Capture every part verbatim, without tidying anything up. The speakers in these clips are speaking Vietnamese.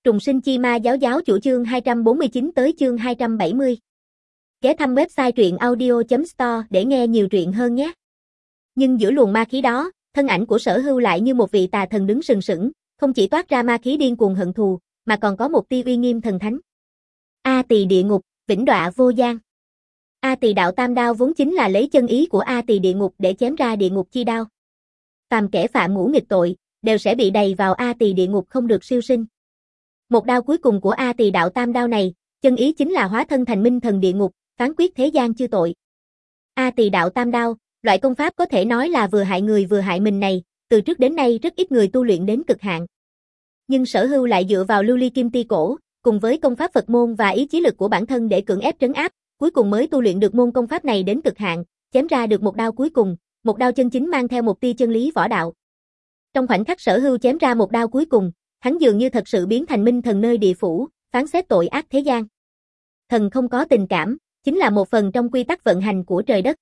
Trùng sinh chi ma giáo giáo chủ chương hai trăm bốn mươi chín tới chương hai trăm bảy mươi. Ghé thăm website truyện audio chấm store để nghe nhiều truyện hơn nhé. Nhưng giữa luồng ma khí đó, thân ảnh của Sở Hưu lại như một vị tà thần đứng sừng sững, không chỉ toát ra ma khí điên cuồng hận thù, mà còn có một tia uy nghiêm thần thánh. A Tỳ địa ngục, vĩnh đọa vô gian. A Tỳ đạo tam đao vốn chính là lấy chân ý của A Tỳ địa ngục để chém ra địa ngục chi đao. Phàm kẻ phạm ngũ nghịch tội, đều sẽ bị đày vào A Tỳ địa ngục không được siêu sinh. Một đao cuối cùng của A Tỳ đạo tam đao này, chân ý chính là hóa thân thành minh thần địa ngục, phán quyết thế gian chư tội. A Tỳ đạo tam đao, loại công pháp có thể nói là vừa hại người vừa hại mình này, từ trước đến nay rất ít người tu luyện đến cực hạn. Nhưng Sở Hưu lại dựa vào lưu ly kim ti cổ, cùng với công pháp Phật môn và ý chí lực của bản thân để cưỡng ép trấn áp, cuối cùng mới tu luyện được môn công pháp này đến cực hạn, chém ra được một đao cuối cùng, một đao chân chính mang theo một tia chân lý võ đạo. Trong khoảnh khắc Sở Hưu chém ra một đao cuối cùng, hắn dường như thật sự biến thành minh thần nơi địa phủ, phán xét tội ác thế gian. Thần không có tình cảm, chính là một phần trong quy tắc vận hành của trời đất.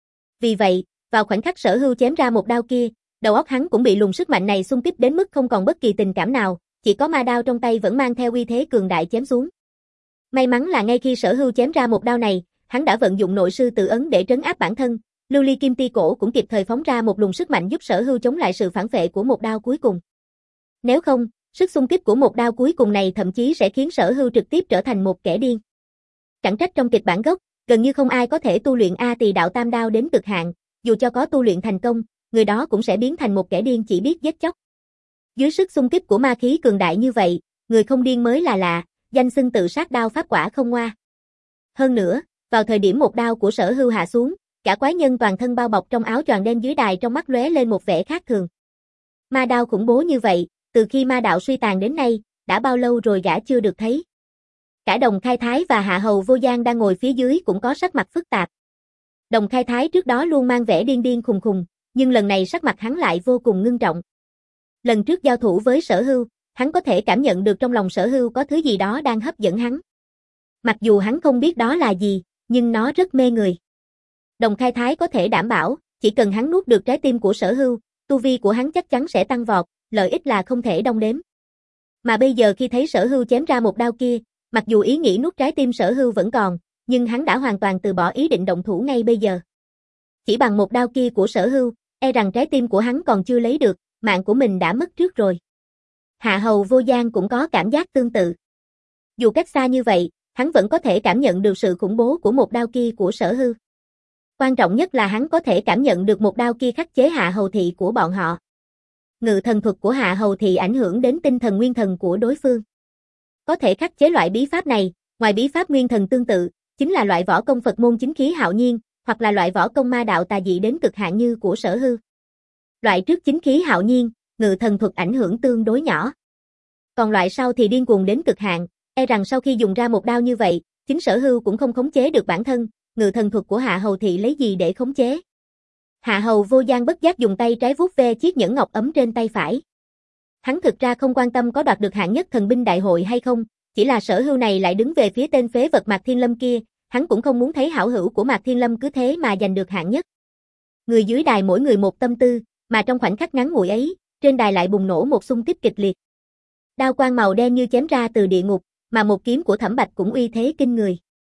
Vì vậy, vào khoảnh khắc Sở Hưu chém ra một đao kia, đầu óc hắn cũng bị luồng sức mạnh này xung kích đến mức không còn bất kỳ tình cảm nào, chỉ có ma đao trong tay vẫn mang theo uy thế cường đại chém xuống. May mắn là ngay khi Sở Hưu chém ra một đao này, hắn đã vận dụng nội sư tự ấn để trấn áp bản thân, lưu ly kim ti cổ cũng kịp thời phóng ra một luồng sức mạnh giúp Sở Hưu chống lại sự phản vệ của một đao cuối cùng. Nếu không, sức xung kích của một đao cuối cùng này thậm chí sẽ khiến Sở Hưu trực tiếp trở thành một kẻ điên. Chẳng trách trong kịch bản gốc, gần như không ai có thể tu luyện A Tỳ đạo tam đao đến cực hạn, dù cho có tu luyện thành công, người đó cũng sẽ biến thành một kẻ điên chỉ biết giết chóc. Dưới sức xung kích của ma khí cường đại như vậy, người không điên mới là lạ, danh xưng tự sát đao pháp quả không ngoa. Hơn nữa, vào thời điểm một đao của Sở Hưu hạ xuống, cả quái nhân toàn thân bao bọc trong áo choàng đen dưới đài trong mắt lóe lên một vẻ khác thường. Ma đao khủng bố như vậy, từ khi ma đạo suy tàn đến nay, đã bao lâu rồi gã chưa được thấy. Cả Đồng Khai Thái và Hạ Hầu Vô Gian đang ngồi phía dưới cũng có sắc mặt phức tạp. Đồng Khai Thái trước đó luôn mang vẻ điên điên khùng khùng, nhưng lần này sắc mặt hắn lại vô cùng ngưng trọng. Lần trước giao thủ với Sở Hưu, hắn có thể cảm nhận được trong lòng Sở Hưu có thứ gì đó đang hấp dẫn hắn. Mặc dù hắn không biết đó là gì, nhưng nó rất mê người. Đồng Khai Thái có thể đảm bảo, chỉ cần hắn nuốt được trái tim của Sở Hưu, tu vi của hắn chắc chắn sẽ tăng vọt, lợi ích là không thể đong đếm. Mà bây giờ khi thấy Sở Hưu chém ra một đao kia, mặc dù ý nghĩ nuốt trái tim Sở Hưu vẫn còn, nhưng hắn đã hoàn toàn từ bỏ ý định động thủ ngay bây giờ. Chỉ bằng một đao kia của Sở Hưu, e rằng trái tim của hắn còn chưa lấy được, mạng của mình đã mất trước rồi. Hạ Hầu Vô Gian cũng có cảm giác tương tự. Dù cách xa như vậy, hắn vẫn có thể cảm nhận được sự khủng bố của một đao kia của Sở Hưu. Quan trọng nhất là hắn có thể cảm nhận được một đao kia khắc chế Hạ Hầu Thị của bọn họ. Ngự thần thuật của Hạ Hầu Thị ảnh hưởng đến tinh thần nguyên thần của đối phương. Có thể khắc chế loại bí pháp này, ngoài bí pháp nguyên thần tương tự, chính là loại võ công Phật môn chính khí hạo nhiên, hoặc là loại võ công ma đạo tà dị đến cực hạn như của Sở Hưu. Loại trước chính khí hạo nhiên, ngự thần thuật ảnh hưởng tương đối nhỏ. Còn loại sau thì điên cuồng đến cực hạn, e rằng sau khi dùng ra một đao như vậy, chính Sở Hưu cũng không khống chế được bản thân, ngự thần thuật của Hạ Hầu Thị lấy gì để khống chế. Hạ Hầu Vô Gian bất giác dùng tay trái vuốt ve chiếc nhẫn ngọc ấm trên tay phải. Hắn thực ra không quan tâm có đoạt được hạng nhất thần binh đại hội hay không, chỉ là Sở Hưu này lại đứng về phía tên phế vật Mạc Thiên Lâm kia, hắn cũng không muốn thấy hảo hữu của Mạc Thiên Lâm cứ thế mà giành được hạng nhất. Người dưới đài mỗi người một tâm tư, mà trong khoảnh khắc ngắn ngủi ấy, trên đài lại bùng nổ một xung kích kịch liệt. Đao quang màu đen như chém ra từ địa ngục, mà một kiếm của Thẩm Bạch cũng uy thế kinh người.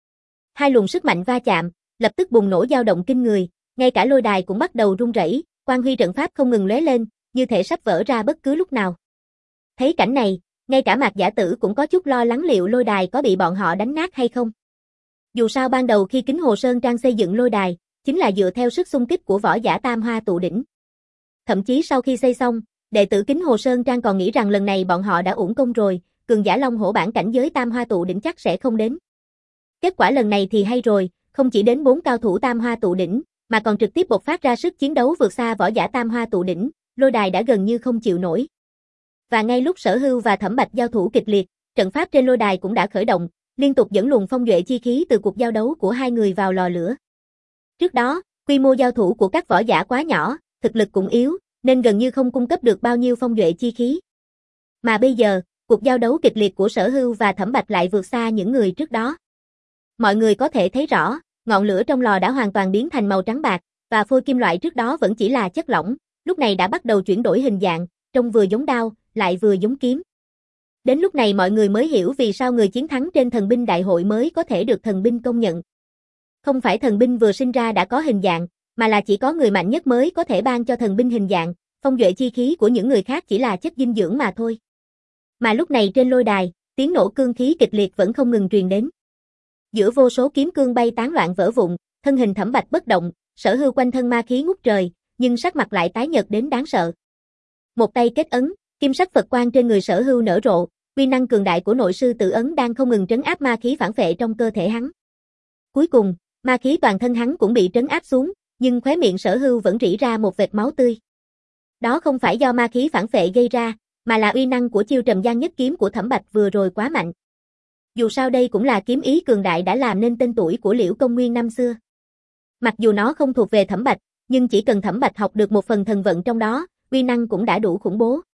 Hai luồng sức mạnh va chạm, lập tức bùng nổ dao động kinh người, ngay cả lôi đài cũng bắt đầu rung rẩy, quang huy trận pháp không ngừng lóe lên, như thể sắp vỡ ra bất cứ lúc nào. Thấy cảnh này, ngay cả Mạc Giả Tử cũng có chút lo lắng liệu lôi đài có bị bọn họ đánh nát hay không. Dù sao ban đầu khi Kính Hồ Sơn Trang xây dựng lôi đài, chính là dựa theo sức xung kích của võ giả Tam Hoa tụ đỉnh. Thậm chí sau khi xây xong, đệ tử Kính Hồ Sơn Trang còn nghĩ rằng lần này bọn họ đã uổng công rồi, cường giả Long Hổ bản cảnh giới Tam Hoa tụ đỉnh chắc sẽ không đến. Kết quả lần này thì hay rồi, không chỉ đến bốn cao thủ Tam Hoa tụ đỉnh, mà còn trực tiếp bộc phát ra sức chiến đấu vượt xa võ giả Tam Hoa tụ đỉnh, lôi đài đã gần như không chịu nổi. Và ngay lúc Sở Hưu và Thẩm Bạch giao thủ kịch liệt, trận pháp trên lôi đài cũng đã khởi động, liên tục dẫn luồng phong duệ chi khí từ cuộc giao đấu của hai người vào lò lửa. Trước đó, quy mô giao thủ của các võ giả quá nhỏ, thực lực cũng yếu, nên gần như không cung cấp được bao nhiêu phong duệ chi khí. Mà bây giờ, cuộc giao đấu kịch liệt của Sở Hưu và Thẩm Bạch lại vượt xa những người trước đó. Mọi người có thể thấy rõ, ngọn lửa trong lò đã hoàn toàn biến thành màu trắng bạc, và phôi kim loại trước đó vẫn chỉ là chất lỏng, lúc này đã bắt đầu chuyển đổi hình dạng, trông vừa giống đao, lại vừa giống kiếm. Đến lúc này mọi người mới hiểu vì sao người chiến thắng trên thần binh đại hội mới có thể được thần binh công nhận. Không phải thần binh vừa sinh ra đã có hình dạng, mà là chỉ có người mạnh nhất mới có thể ban cho thần binh hình dạng, phong duệ chi khí của những người khác chỉ là chất dinh dưỡng mà thôi. Mà lúc này trên lôi đài, tiếng nổ cương khí kịch liệt vẫn không ngừng truyền đến. Giữa vô số kiếm cương bay tán loạn vỡ vụn, thân hình Thẩm Bạch bất động, Sở Hưu quanh thân ma khí ngút trời, nhưng sắc mặt lại tái nhợt đến đáng sợ. Một tay kết ấn, kim sắc Phật quang trên người Sở Hưu nở rộ, uy năng cường đại của nội sư tự ấn đang không ngừng trấn áp ma khí phản phệ trong cơ thể hắn. Cuối cùng, ma khí toàn thân hắn cũng bị trấn áp xuống, nhưng khóe miệng Sở Hưu vẫn rỉ ra một vệt máu tươi. Đó không phải do ma khí phản phệ gây ra, mà là uy năng của chiêu Trầm Giang nhất kiếm của Thẩm Bạch vừa rồi quá mạnh. Dù sao đây cũng là kiếm ý cường đại đã làm nên tên tuổi của Liễu Công Nguyên năm xưa. Mặc dù nó không thuộc về Thẩm Bạch, nhưng chỉ cần Thẩm Bạch học được một phần thần vận trong đó, uy năng cũng đã đủ khủng bố.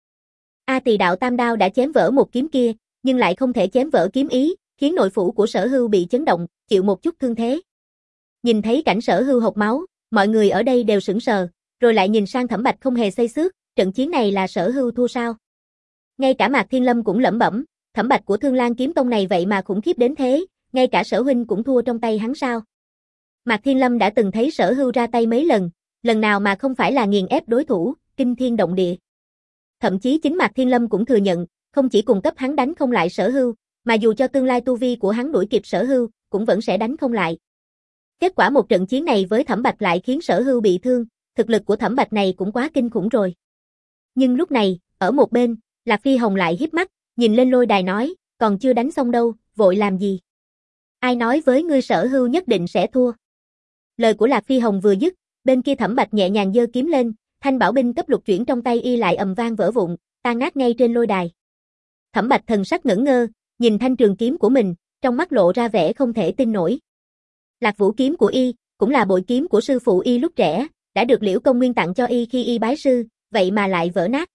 A Tỳ Đạo Tam Đao đã chém vỡ một kiếm kia, nhưng lại không thể chém vỡ kiếm ý, khiến nội phủ của Sở Hưu bị chấn động, chịu một chút thương thế. Nhìn thấy cảnh Sở Hưu hộc máu, mọi người ở đây đều sững sờ, rồi lại nhìn sang Thẩm Bạch không hề xây xước, trận chiến này là Sở Hưu thua sao? Ngay cả Mạc Thiên Lâm cũng lẩm bẩm, Thẩm Bạch của Thương Lan kiếm tông này vậy mà khủng khiếp đến thế, ngay cả Sở huynh cũng thua trong tay hắn sao? Mạc Thiên Lâm đã từng thấy Sở Hưu ra tay mấy lần, lần nào mà không phải là nghiền ép đối thủ, kinh thiên động địa. Thậm chí chính Mạc Thiên Lâm cũng thừa nhận, không chỉ cùng cấp hắn đánh không lại Sở Hưu, mà dù cho tương lai tu vi của hắn đuổi kịp Sở Hưu, cũng vẫn sẽ đánh không lại. Kết quả một trận chiến này với Thẩm Bạch lại khiến Sở Hưu bị thương, thực lực của Thẩm Bạch này cũng quá kinh khủng rồi. Nhưng lúc này, ở một bên, Lạc Phi Hồng lại híp mắt, nhìn lên lôi đài nói, còn chưa đánh xong đâu, vội làm gì? Ai nói với ngươi Sở Hưu nhất định sẽ thua? Lời của Lạc Phi Hồng vừa dứt, bên kia Thẩm Bạch nhẹ nhàng giơ kiếm lên, thanh bảo binh cấp lục chuyển trong tay y lại ầm vang vỡ vụn, tan nát ngay trên lôi đài. Thẩm Bạch thần sắc ngẩn ngơ, nhìn thanh trường kiếm của mình, trong mắt lộ ra vẻ không thể tin nổi. Lạc Vũ kiếm của y, cũng là bội kiếm của sư phụ y lúc trẻ, đã được Liễu Công Nguyên tặng cho y khi y bái sư, vậy mà lại vỡ nát.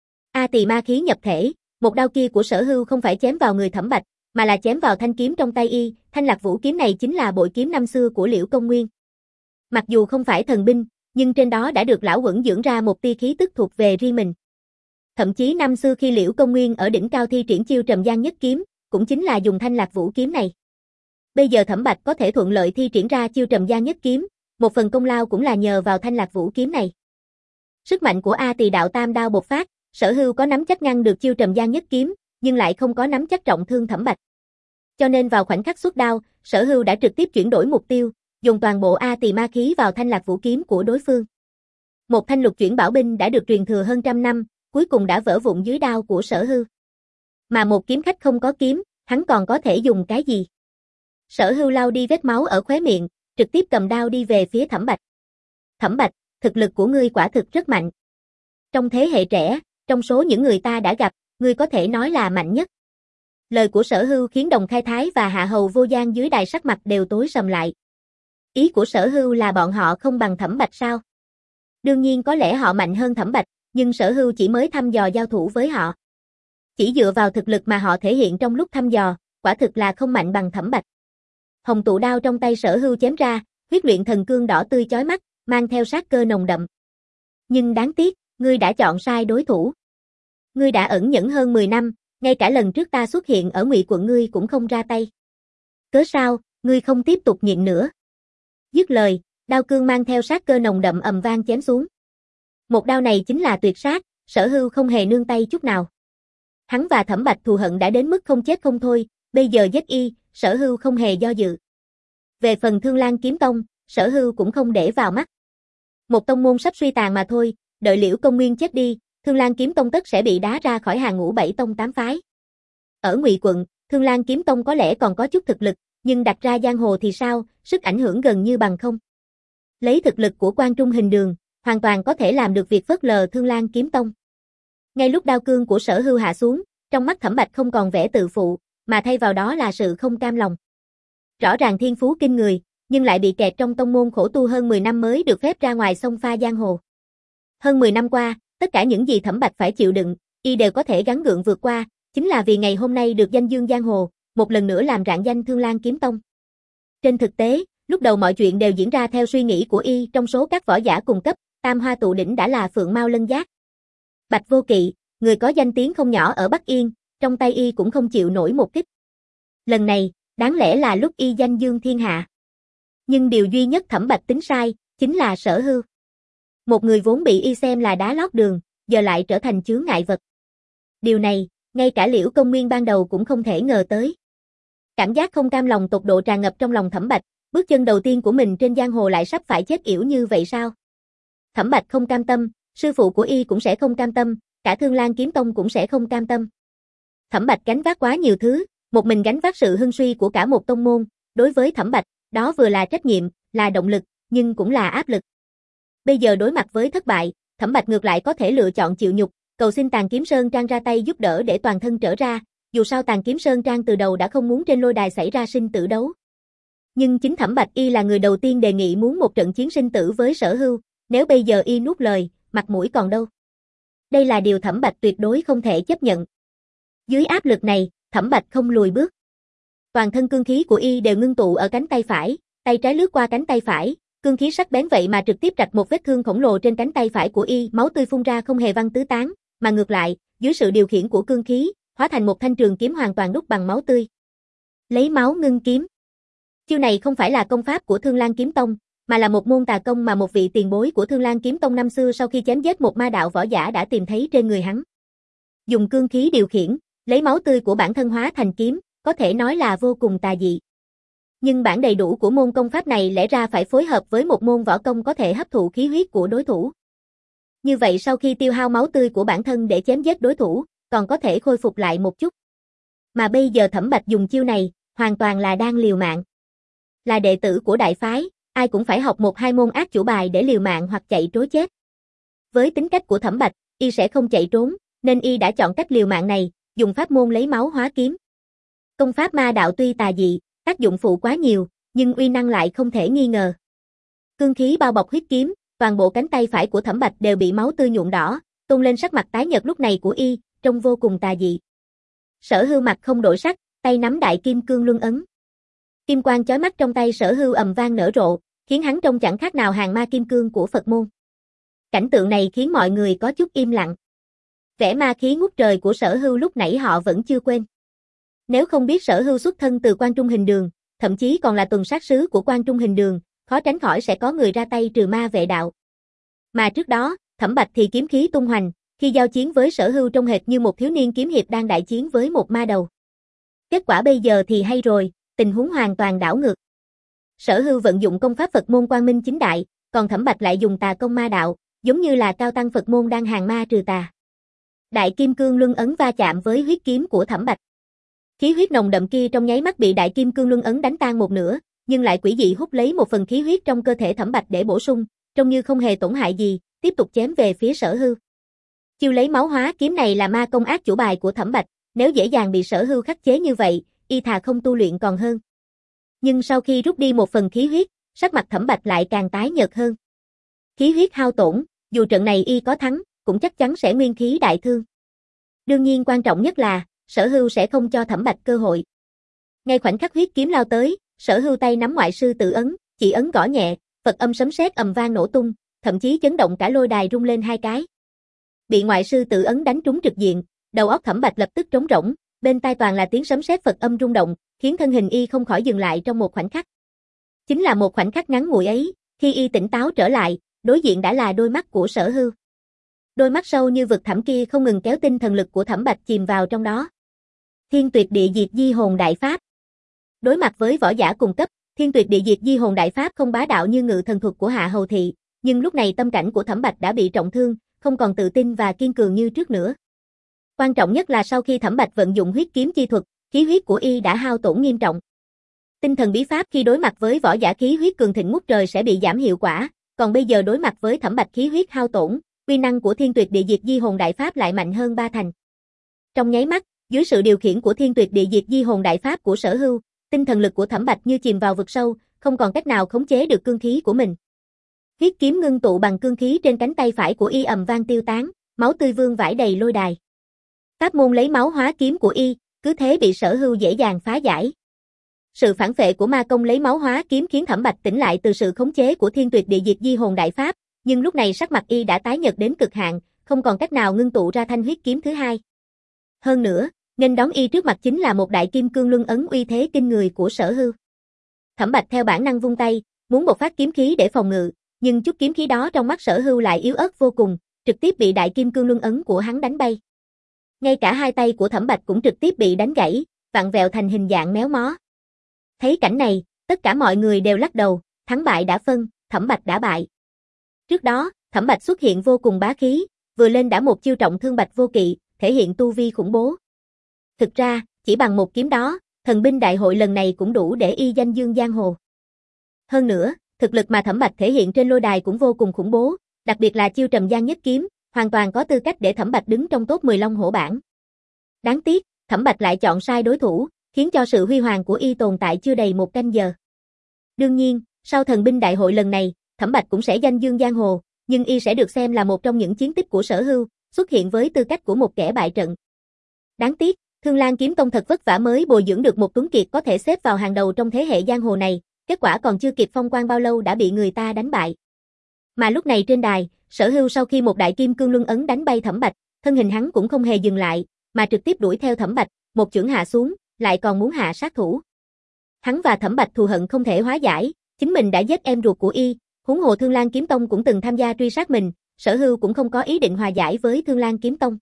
A Tỳ ma khí nhập thể, một đao kia của Sở Hưu không phải chém vào người Thẩm Bạch, mà là chém vào thanh kiếm trong tay y, thanh Lạc Vũ kiếm này chính là bội kiếm năm xưa của Liễu Công Nguyên. Mặc dù không phải thần binh, nhưng trên đó đã được lão Quẩn dưỡng ra một tia khí tức thuộc về riêng mình. Thậm chí năm xưa khi Liễu Công Nguyên ở đỉnh cao thi triển chiêu Trầm Giang nhất kiếm, cũng chính là dùng thanh Lạc Vũ kiếm này. Bây giờ Thẩm Bạch có thể thuận lợi thi triển ra chiêu Trầm Giang nhất kiếm, một phần công lao cũng là nhờ vào thanh Lạc Vũ kiếm này. Sức mạnh của A Tỳ Đạo Tam Đao bộc phát, Sở Hưu có nắm chắc ngăn được chiêu Trầm Giang nhất kiếm, nhưng lại không có nắm chắc trọng thương Thẩm Bạch. Cho nên vào khoảnh khắc xuất đao, Sở Hưu đã trực tiếp chuyển đổi mục tiêu, dùng toàn bộ A Tỳ ma khí vào thanh Lạc Vũ kiếm của đối phương. Một thanh lục chuyển bảo binh đã được truyền thừa hơn trăm năm, cuối cùng đã vỡ vụn dưới đao của Sở Hưu. Mà một kiếm khách không có kiếm, hắn còn có thể dùng cái gì? Sở Hưu lau đi vết máu ở khóe miệng, trực tiếp cầm đao đi về phía Thẩm Bạch. Thẩm Bạch, thực lực của ngươi quả thực rất mạnh. Trong thế hệ trẻ, trong số những người ta đã gặp, ngươi có thể nói là mạnh nhất. Lời của Sở Hưu khiến Đồng Khai Thái và Hạ Hầu Vô Gian dưới đài sắc mặt đều tối sầm lại. Ý của Sở Hưu là bọn họ không bằng Thẩm Bạch sao? Đương nhiên có lẽ họ mạnh hơn Thẩm Bạch, nhưng Sở Hưu chỉ mới thăm dò giao thủ với họ. Chỉ dựa vào thực lực mà họ thể hiện trong lúc thăm dò, quả thực là không mạnh bằng Thẩm Bạch. Hồng tụ đao trong tay Sở Hưu chém ra, huyết luyện thần cương đỏ tươi chói mắt, mang theo sát cơ nồng đậm. Nhưng đáng tiếc, ngươi đã chọn sai đối thủ. Ngươi đã ẩn nhẫn hơn mười năm, ngay cả lần trước ta xuất hiện ở Ngụy quận ngươi cũng không ra tay. Cớ sao, ngươi không tiếp tục nhịn nữa? Dứt lời, đao cương mang theo sát cơ nồng đậm ầm vang chém xuống. Một đao này chính là tuyệt sát, Sở Hưu không hề nương tay chút nào. Hắn và Thẩm Bạch thù hận đã đến mức không chết không thôi, bây giờ giết y, Sở Hưu không hề do dự. Về phần Thương Lan kiếm tông, Sở Hưu cũng không để vào mắt. Một tông môn sắp suy tàn mà thôi, đợi Liễu Công Nguyên chết đi, Thương Lan kiếm tông tất sẽ bị đá ra khỏi hàng ngũ bảy tông tám phái. Ở Ngụy quận, Thương Lan kiếm tông có lẽ còn có chút thực lực, nhưng đặt ra giang hồ thì sao, sức ảnh hưởng gần như bằng không. Lấy thực lực của Quan Trung Hình Đường, hoàn toàn có thể làm được việc phớt lờ Thương Lan kiếm tông. Ngay lúc đao cương của Sở Hưu hạ xuống, trong mắt Thẩm Bạch không còn vẻ tự phụ, mà thay vào đó là sự không cam lòng. Rõ ràng thiên phú kinh người, nhưng lại bị kẹt trong tông môn khổ tu hơn mười năm mới được phép ra ngoài xông pha giang hồ. Hơn mười năm qua, tất cả những gì Thẩm Bạch phải chịu đựng, y đều có thể gắng gượng vượt qua, chính là vì ngày hôm nay được danh dương giang hồ, một lần nữa làm rạng danh Thương Lan kiếm tông. Trên thực tế, lúc đầu mọi chuyện đều diễn ra theo suy nghĩ của y, trong số các võ giả cùng cấp, Tam Hoa tụ đỉnh đã là Phượng Mao Lân Giác. Bạch Vô Kỵ, người có danh tiếng không nhỏ ở Bắc Yên, trong tay y cũng không chịu nổi một kích. Lần này, đáng lẽ là lúc y danh dương thiên hạ. Nhưng điều duy nhất Thẩm Bạch tính sai, chính là Sở Hưu. Một người vốn bị y xem là đá lót đường, giờ lại trở thành chướng ngại vật. Điều này, ngay cả Liễu Công Nguyên ban đầu cũng không thể ngờ tới. Cảm giác không cam lòng tột độ tràn ngập trong lòng Thẩm Bạch, bước chân đầu tiên của mình trên giang hồ lại sắp phải chết yểu như vậy sao? Thẩm Bạch không cam tâm, sư phụ của y cũng sẽ không cam tâm, cả Thương Lan Kiếm Tông cũng sẽ không cam tâm. Thẩm Bạch gánh vác quá nhiều thứ, một mình gánh vác sự hưng suy của cả một tông môn, đối với Thẩm Bạch, đó vừa là trách nhiệm, là động lực, nhưng cũng là áp lực. Bây giờ đối mặt với thất bại, Thẩm Bạch ngược lại có thể lựa chọn chịu nhục, cầu xin Tàn Kiếm Sơn Trang ra tay giúp đỡ để toàn thân trở ra, dù sao Tàn Kiếm Sơn Trang từ đầu đã không muốn trên lôi đài xảy ra sinh tử đấu. Nhưng chính Thẩm Bạch y là người đầu tiên đề nghị muốn một trận chiến sinh tử với Sở Hưu, nếu bây giờ y nuốt lời, mặt mũi còn đâu. Đây là điều Thẩm Bạch tuyệt đối không thể chấp nhận. Dưới áp lực này, Thẩm Bạch không lùi bước. Toàn thân cương khí của y đều ngưng tụ ở cánh tay phải, tay trái lướt qua cánh tay phải, cương khí sắc bén vậy mà trực tiếp rạch một vết thương khổng lồ trên cánh tay phải của y, máu tươi phun ra không hề văng tứ tán, mà ngược lại, dưới sự điều khiển của cương khí, hóa thành một thanh trường kiếm hoàn toàn đúc bằng máu tươi. Lấy máu ngưng kiếm. Chiêu này không phải là công pháp của Thương Lan Kiếm Tông, mà là một môn tà công mà một vị tiền bối của Thương Lan Kiếm Tông năm xưa sau khi chém giết một ma đạo võ giả đã tìm thấy trên người hắn. Dùng cương khí điều khiển, lấy máu tươi của bản thân hóa thành kiếm, có thể nói là vô cùng tà dị. Nhưng bản đầy đủ của môn công pháp này lẽ ra phải phối hợp với một môn võ công có thể hấp thụ khí huyết của đối thủ. Như vậy sau khi tiêu hao máu tươi của bản thân để chém giết đối thủ, còn có thể khôi phục lại một chút. Mà bây giờ Thẩm Bạch dùng chiêu này, hoàn toàn là đang liều mạng. Là đệ tử của đại phái, ai cũng phải học một hai môn ác chủ bài để liều mạng hoặc chạy trối chết. Với tính cách của Thẩm Bạch, y sẽ không chạy trốn, nên y đã chọn cách liều mạng này, dùng pháp môn lấy máu hóa kiếm. Công pháp ma đạo tuy tà dị, tác dụng phụ quá nhiều, nhưng uy năng lại không thể nghi ngờ. Cương khí bao bọc huyết kiếm, toàn bộ cánh tay phải của Thẩm Bạch đều bị máu tươi nhuộm đỏ, tôn lên sắc mặt tái nhợt lúc này của y, trông vô cùng tà dị. Sở Hưu mặt không đổi sắc, tay nắm đại kim cương luân ấn. Kim quang chói mắt trong tay Sở Hưu ầm vang nở rộ, khiến hắn trông chẳng khác nào hàng ma kim cương của Phật môn. Cảnh tượng này khiến mọi người có chút im lặng. Vẻ ma khí ngút trời của Sở Hưu lúc nãy họ vẫn chưa quên. Nếu không biết Sở Hưu xuất thân từ Quan Trung Hình Đường, thậm chí còn là tuần sát sứ của Quan Trung Hình Đường, khó tránh khỏi sẽ có người ra tay trừ ma vệ đạo. Mà trước đó, Thẩm Bạch thì kiếm khí tung hoành, khi giao chiến với Sở Hưu trông hệt như một thiếu niên kiếm hiệp đang đại chiến với một ma đầu. Kết quả bây giờ thì hay rồi, tình huống hoàn toàn đảo ngược. Sở Hưu vận dụng công pháp Phật môn Quang Minh chính đại, còn Thẩm Bạch lại dùng tà công ma đạo, giống như là cao tăng Phật môn đang hàng ma trừ tà. Đại kim cương luân ấn va chạm với huyết kiếm của Thẩm Bạch. Khí huyết nồng đậm kia trong nháy mắt bị đại kim cương luân ấn đánh tan một nửa, nhưng lại quỷ dị hút lấy một phần khí huyết trong cơ thể Thẩm Bạch để bổ sung, trông như không hề tổn hại gì, tiếp tục chém về phía Sở Hưu. Chiêu lấy máu hóa kiếm này là ma công ác chủ bài của Thẩm Bạch, nếu dễ dàng bị Sở Hưu khắc chế như vậy, y thà không tu luyện còn hơn. Nhưng sau khi rút đi một phần khí huyết, sắc mặt Thẩm Bạch lại càng tái nhợt hơn. Khí huyết hao tổn, dù trận này y có thắng, cũng chắc chắn sẽ nguyên khí đại thương. Đương nhiên quan trọng nhất là, Sở Hưu sẽ không cho Thẩm Bạch cơ hội. Ngay khoảnh khắc huyết kiếm lao tới, Sở Hưu tay nắm ngoại sư tự ấn, chỉ ấn gõ nhẹ, Phật âm sấm sét ầm vang nổ tung, thậm chí chấn động cả lôi đài rung lên hai cái. Bị ngoại sư tự ấn đánh trúng trực diện, đầu óc Thẩm Bạch lập tức trống rỗng, bên tai toàn là tiếng sấm sét Phật âm rung động, khiến thân hình y không khỏi dừng lại trong một khoảnh khắc. Chính là một khoảnh khắc ngắn ngủi ấy, khi y tỉnh táo trở lại, đối diện đã là đôi mắt của Sở Hưu. Đôi mắt sâu như vực thẳm kia không ngừng kéo tinh thần lực của Thẩm Bạch chìm vào trong đó. Thiên Tuyệt Địa Diệt Di Hồn Đại Pháp. Đối mặt với võ giả cùng cấp, Thiên Tuyệt Địa Diệt Di Hồn Đại Pháp không bá đạo như ngự thần thuật của Hạ Hầu Thị, nhưng lúc này tâm cảnh của Thẩm Bạch đã bị trọng thương, không còn tự tin và kiên cường như trước nữa. Quan trọng nhất là sau khi Thẩm Bạch vận dụng huyết kiếm chi thuật, khí huyết của y đã hao tổn nghiêm trọng. Tinh thần bí pháp khi đối mặt với võ giả khí huyết cường thịnh ngút trời sẽ bị giảm hiệu quả, còn bây giờ đối mặt với Thẩm Bạch khí huyết hao tổn, uy năng của Thiên Tuyệt Địa Diệt Di Hồn Đại Pháp lại mạnh hơn ba thành. Trong nháy mắt, dưới sự điều khiển của Thiên Tuyệt Địa Diệt Di Hồn Đại Pháp của Sở Hưu, tinh thần lực của Thẩm Bạch như chìm vào vực sâu, không còn cách nào khống chế được cương khí của mình. Huyết kiếm ngưng tụ bằng cương khí trên cánh tay phải của y ầm vang tiêu tán, máu tươi vương vãi đầy lôi đài. Pháp môn lấy máu hóa kiếm của y, cứ thế bị Sở Hưu dễ dàng phá giải. Sự phản phệ của ma công lấy máu hóa kiếm khiến Thẩm Bạch tỉnh lại từ sự khống chế của Thiên Tuyệt Địa Diệt Di Hồn Đại Pháp, nhưng lúc này sắc mặt y đã tái nhợt đến cực hạn, không còn cách nào ngưng tụ ra thanh huyết kiếm thứ hai. Hơn nữa, Nên đón y trước mặt chính là một đại kim cương luân ấn uy thế kinh người của Sở Hưu. Thẩm Bạch theo bản năng vung tay, muốn một phát kiếm khí để phòng ngự, nhưng chút kiếm khí đó trong mắt Sở Hưu lại yếu ớt vô cùng, trực tiếp bị đại kim cương luân ấn của hắn đánh bay. Ngay cả hai tay của Thẩm Bạch cũng trực tiếp bị đánh gãy, vặn vẹo thành hình dạng méo mó. Thấy cảnh này, tất cả mọi người đều lắc đầu, thắng bại đã phân, Thẩm Bạch đã bại. Trước đó, Thẩm Bạch xuất hiện vô cùng bá khí, vừa lên đã một chiêu trọng thương Bạch Vô Kỵ, thể hiện tu vi khủng bố. Thực ra, chỉ bằng một kiếm đó, thần binh đại hội lần này cũng đủ để y danh dương giang hồ. Hơn nữa, thực lực mà Thẩm Bạch thể hiện trên lôi đài cũng vô cùng khủng bố, đặc biệt là chiêu Trầm Giang nhất kiếm, hoàn toàn có tư cách để Thẩm Bạch đứng trong top mười Long Hổ bảng. Đáng tiếc, Thẩm Bạch lại chọn sai đối thủ, khiến cho sự huy hoàng của y tồn tại chưa đầy một canh giờ. Đương nhiên, sau thần binh đại hội lần này, Thẩm Bạch cũng sẽ danh dương giang hồ, nhưng y sẽ được xem là một trong những chiến tích của Sở Hưu, xuất hiện với tư cách của một kẻ bại trận. Đáng tiếc, Thương Lan Kiếm Tông thật vất vả mới bồi dưỡng được một tuấn kiệt có thể xếp vào hàng đầu trong thế hệ giang hồ này, kết quả còn chưa kịp phong quang bao lâu đã bị người ta đánh bại. Mà lúc này trên đài, Sở Hưu sau khi một đại kim cương luân ấn đánh bay Thẩm Bạch, thân hình hắn cũng không hề dừng lại, mà trực tiếp đuổi theo Thẩm Bạch, một chưởng hạ xuống, lại còn muốn hạ sát thủ. Hắn và Thẩm Bạch thù hận không thể hóa giải, chính mình đã giết em ruột của y, huống hồ Thương Lan Kiếm Tông cũng từng tham gia truy sát mình, Sở Hưu cũng không có ý định hòa giải với Thương Lan Kiếm Tông.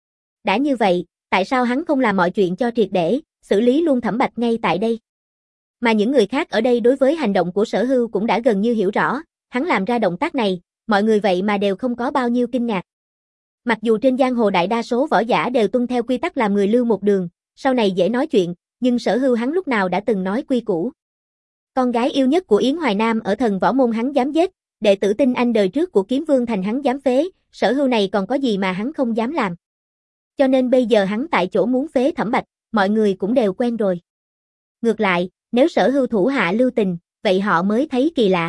Đã như vậy, tại sao hắn không làm mọi chuyện cho triệt để, xử lý luôn Thẩm Bạch ngay tại đây? Mà những người khác ở đây đối với hành động của Sở Hưu cũng đã gần như hiểu rõ, hắn làm ra động tác này, mọi người vậy mà đều không có bao nhiêu kinh ngạc. Mặc dù trên giang hồ đại đa số võ giả đều tuân theo quy tắc làm người lưu một đường, sau này dễ nói chuyện, nhưng Sở Hưu hắn lúc nào đã từng nói quy củ. Con gái yêu nhất của Yến Hoài Nam ở Thần Võ Môn hắn dám giết, đệ tử Tinh Anh đời trước của Kiếm Vương Thành hắn dám phế, Sở Hưu này còn có gì mà hắn không dám làm. Cho nên bây giờ hắn tại chỗ muốn phế Thẩm Bạch, mọi người cũng đều quen rồi. Ngược lại, nếu Sở Hưu thủ hạ lưu tình, vậy họ mới thấy kỳ lạ.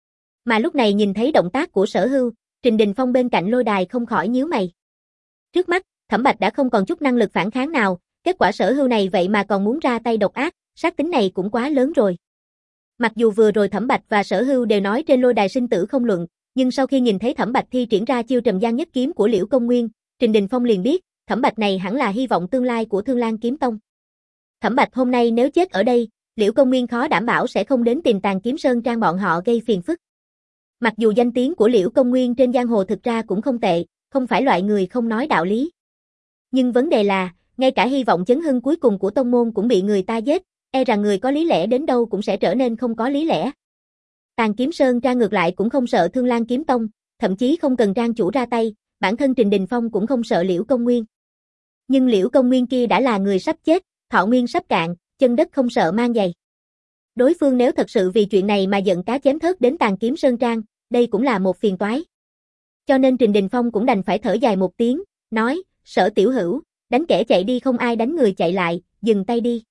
Mà lúc này nhìn thấy động tác của Sở Hưu, Trình Đình Phong bên cạnh lôi đài không khỏi nhíu mày. Trước mắt, Thẩm Bạch đã không còn chút năng lực phản kháng nào, kết quả Sở Hưu này vậy mà còn muốn ra tay độc ác, sát tính này cũng quá lớn rồi. Mặc dù vừa rồi Thẩm Bạch và Sở Hưu đều nói trên lôi đài sinh tử không luận, nhưng sau khi nhìn thấy Thẩm Bạch thi triển ra chiêu Trầm Giang nhất kiếm của Liễu Công Nguyên, Trình Đình Phong liền biết, Thẩm Bạch này hẳn là hy vọng tương lai của Thương Lan Kiếm Tông. Thẩm Bạch hôm nay nếu chết ở đây, Liễu Công Nguyên khó đảm bảo sẽ không đến tìm Tàn Kiếm Sơn Trang bọn họ gây phiền phức. Mặc dù danh tiếng của Liễu Công Nguyên trên giang hồ thực ra cũng không tệ, không phải loại người không nói đạo lý. Nhưng vấn đề là, ngay cả hy vọng chấn hưng cuối cùng của tông môn cũng bị người ta giết, e rằng người có lý lẽ đến đâu cũng sẽ trở nên không có lý lẽ. Tàn Kiếm Sơn Trang ngược lại cũng không sợ Thương Lan Kiếm Tông, thậm chí không cần trang chủ ra tay, bản thân Trình Đình Phong cũng không sợ Liễu Công Nguyên. Nhưng Liễu Công Nguyên kia đã là người sắp chết, thọ nguyên sắp cạn, chân đất không sợ mang giày. Đối phương nếu thật sự vì chuyện này mà giận cá chém thớt đến Tàn Kiếm Sơn Trang, đây cũng là một phiền toái. Cho nên Trình Đình Phong cũng đành phải thở dài một tiếng, nói, Sở tiểu hữu, đánh kẻ chạy đi không ai đánh người chạy lại, dừng tay đi.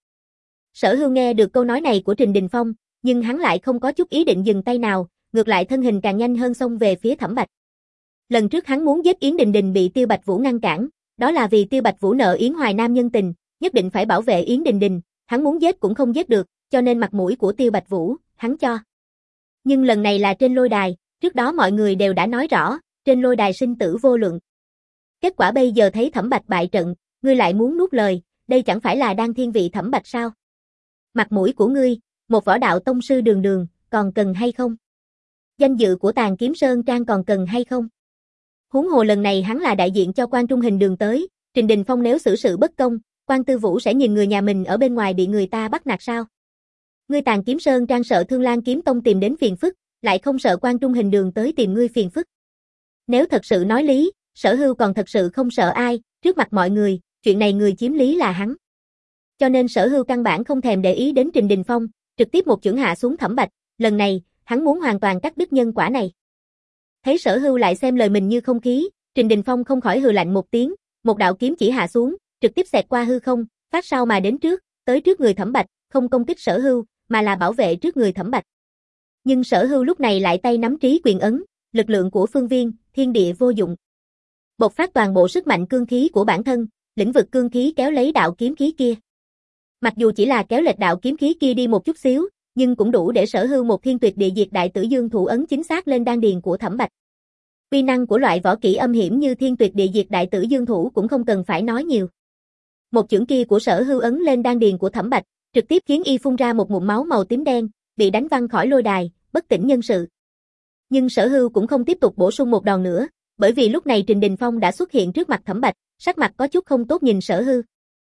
Sở Hưu nghe được câu nói này của Trình Đình Phong, nhưng hắn lại không có chút ý định dừng tay nào, ngược lại thân hình càng nhanh hơn xông về phía Thẩm Bạch. Lần trước hắn muốn giết Yến Đình Đình bị Tiêu Bạch Vũ ngăn cản, đó là vì Tiêu Bạch Vũ nợ Yến Hoài Nam nhân tình, nhất định phải bảo vệ Yến Đình Đình, hắn muốn giết cũng không giết được, cho nên mặt mũi của Tiêu Bạch Vũ, hắn cho. Nhưng lần này là trên lôi đài, trước đó mọi người đều đã nói rõ, trên lôi đài sinh tử vô luận. Kết quả bây giờ thấy Thẩm Bạch bại trận, ngươi lại muốn nuốt lời, đây chẳng phải là đang thiên vị Thẩm Bạch sao? Mặt mũi của ngươi, một võ đạo tông sư đường đường, còn cần hay không? Danh dự của Tàn Kiếm Sơn Trang còn cần hay không? Huống hồ lần này hắn là đại diện cho Quan Trung Hình Đường tới, Trình Đình Phong nếu xử sự bất công, Quan Tư Vũ sẽ nhìn người nhà mình ở bên ngoài bị người ta bắt nạt sao? Ngươi Tàn Kiếm Sơn Trang sợ Thương Lan Kiếm Tông tìm đến phiền phức, lại không sợ Quan Trung Hình Đường tới tìm ngươi phiền phức. Nếu thật sự nói lý, Sở Hưu còn thật sự không sợ ai, trước mặt mọi người, chuyện này người chiếm lý là hắn. Cho nên Sở Hưu căn bản không thèm để ý đến Trình Đình Phong, trực tiếp một chưởng hạ xuống Thẩm Bạch, lần này, hắn muốn hoàn toàn cắt đứt nhân quả này. Thấy Sở Hưu lại xem lời mình như không khí, Trình Đình Phong không khỏi hừ lạnh một tiếng, một đạo kiếm chỉ hạ xuống, trực tiếp xẹt qua hư không, phát sau mà đến trước, tới trước người Thẩm Bạch, không công kích Sở Hưu, mà là bảo vệ trước người Thẩm Bạch. Nhưng Sở Hưu lúc này lại tay nắm trí quyền ấn, lực lượng của phương viên, thiên địa vô dụng. Bộc phát toàn bộ sức mạnh cương khí của bản thân, lĩnh vực cương khí kéo lấy đạo kiếm khí kia. Mặc dù chỉ là kéo lệch đạo kiếm khí kia đi một chút xíu, nhưng cũng đủ để Sở Hưu một thiên tuyệt địa diệt đại tử dương thủ ấn chính xác lên đan điền của Thẩm Bạch. Uy năng của loại võ kỹ âm hiểm như thiên tuyệt địa diệt đại tử dương thủ cũng không cần phải nói nhiều. một chưởng kia của Sở Hưu ấn lên đan điền của Thẩm Bạch, trực tiếp khiến y phun ra một ngụm máu màu tím đen, bị đánh văng khỏi lôi đài, bất tỉnh nhân sự. Nhưng Sở Hưu cũng không tiếp tục bổ sung một đòn nữa, bởi vì lúc này Trình Đình Phong đã xuất hiện trước mặt Thẩm Bạch, sắc mặt có chút không tốt nhìn Sở Hưu.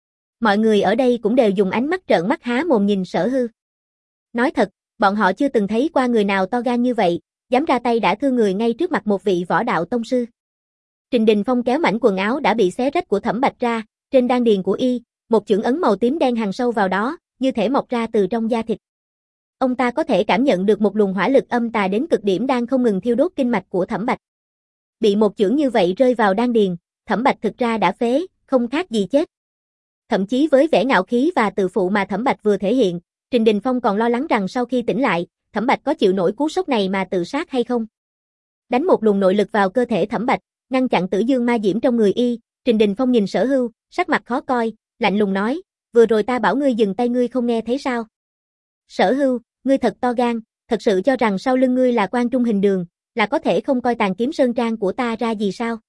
Mọi người ở đây cũng đều dùng ánh mắt trợn mắt há mồm nhìn Sở Hưu. Nói thật, bọn họ chưa từng thấy qua người nào to gan như vậy, dám ra tay đã thương người ngay trước mặt một vị võ đạo tông sư. Trình Đình Phong kéo mảnh quần áo đã bị xé rách của Thẩm Bạch ra, trên đan điền của y, một chưởng ấn màu tím đen hằn sâu vào đó, như thể mọc ra từ trong da thịt. Ông ta có thể cảm nhận được một luồng hỏa lực âm tà đến cực điểm đang không ngừng thiêu đốt kinh mạch của Thẩm Bạch. Bị một chưởng như vậy rơi vào đan điền, Thẩm Bạch thực ra đã phế, không khác gì chết. Thậm chí với vẻ ngạo khí và tự phụ mà Thẩm Bạch vừa thể hiện, Trình Đình Phong còn lo lắng rằng sau khi tỉnh lại, Thẩm Bạch có chịu nổi cú sốc này mà tự sát hay không. Đánh một luồng nội lực vào cơ thể Thẩm Bạch, ngăn chặn tử dương ma diễm trong người y, Trình Đình Phong nhìn Sở Hưu, sắc mặt khó coi, lạnh lùng nói, vừa rồi ta bảo ngươi dừng tay ngươi không nghe thấy sao? Sở Hưu, ngươi thật to gan, thật sự cho rằng sau lưng ngươi là Quan Trung Hình Đường, là có thể không coi Tàn Kiếm Sơn Trang của ta ra gì sao?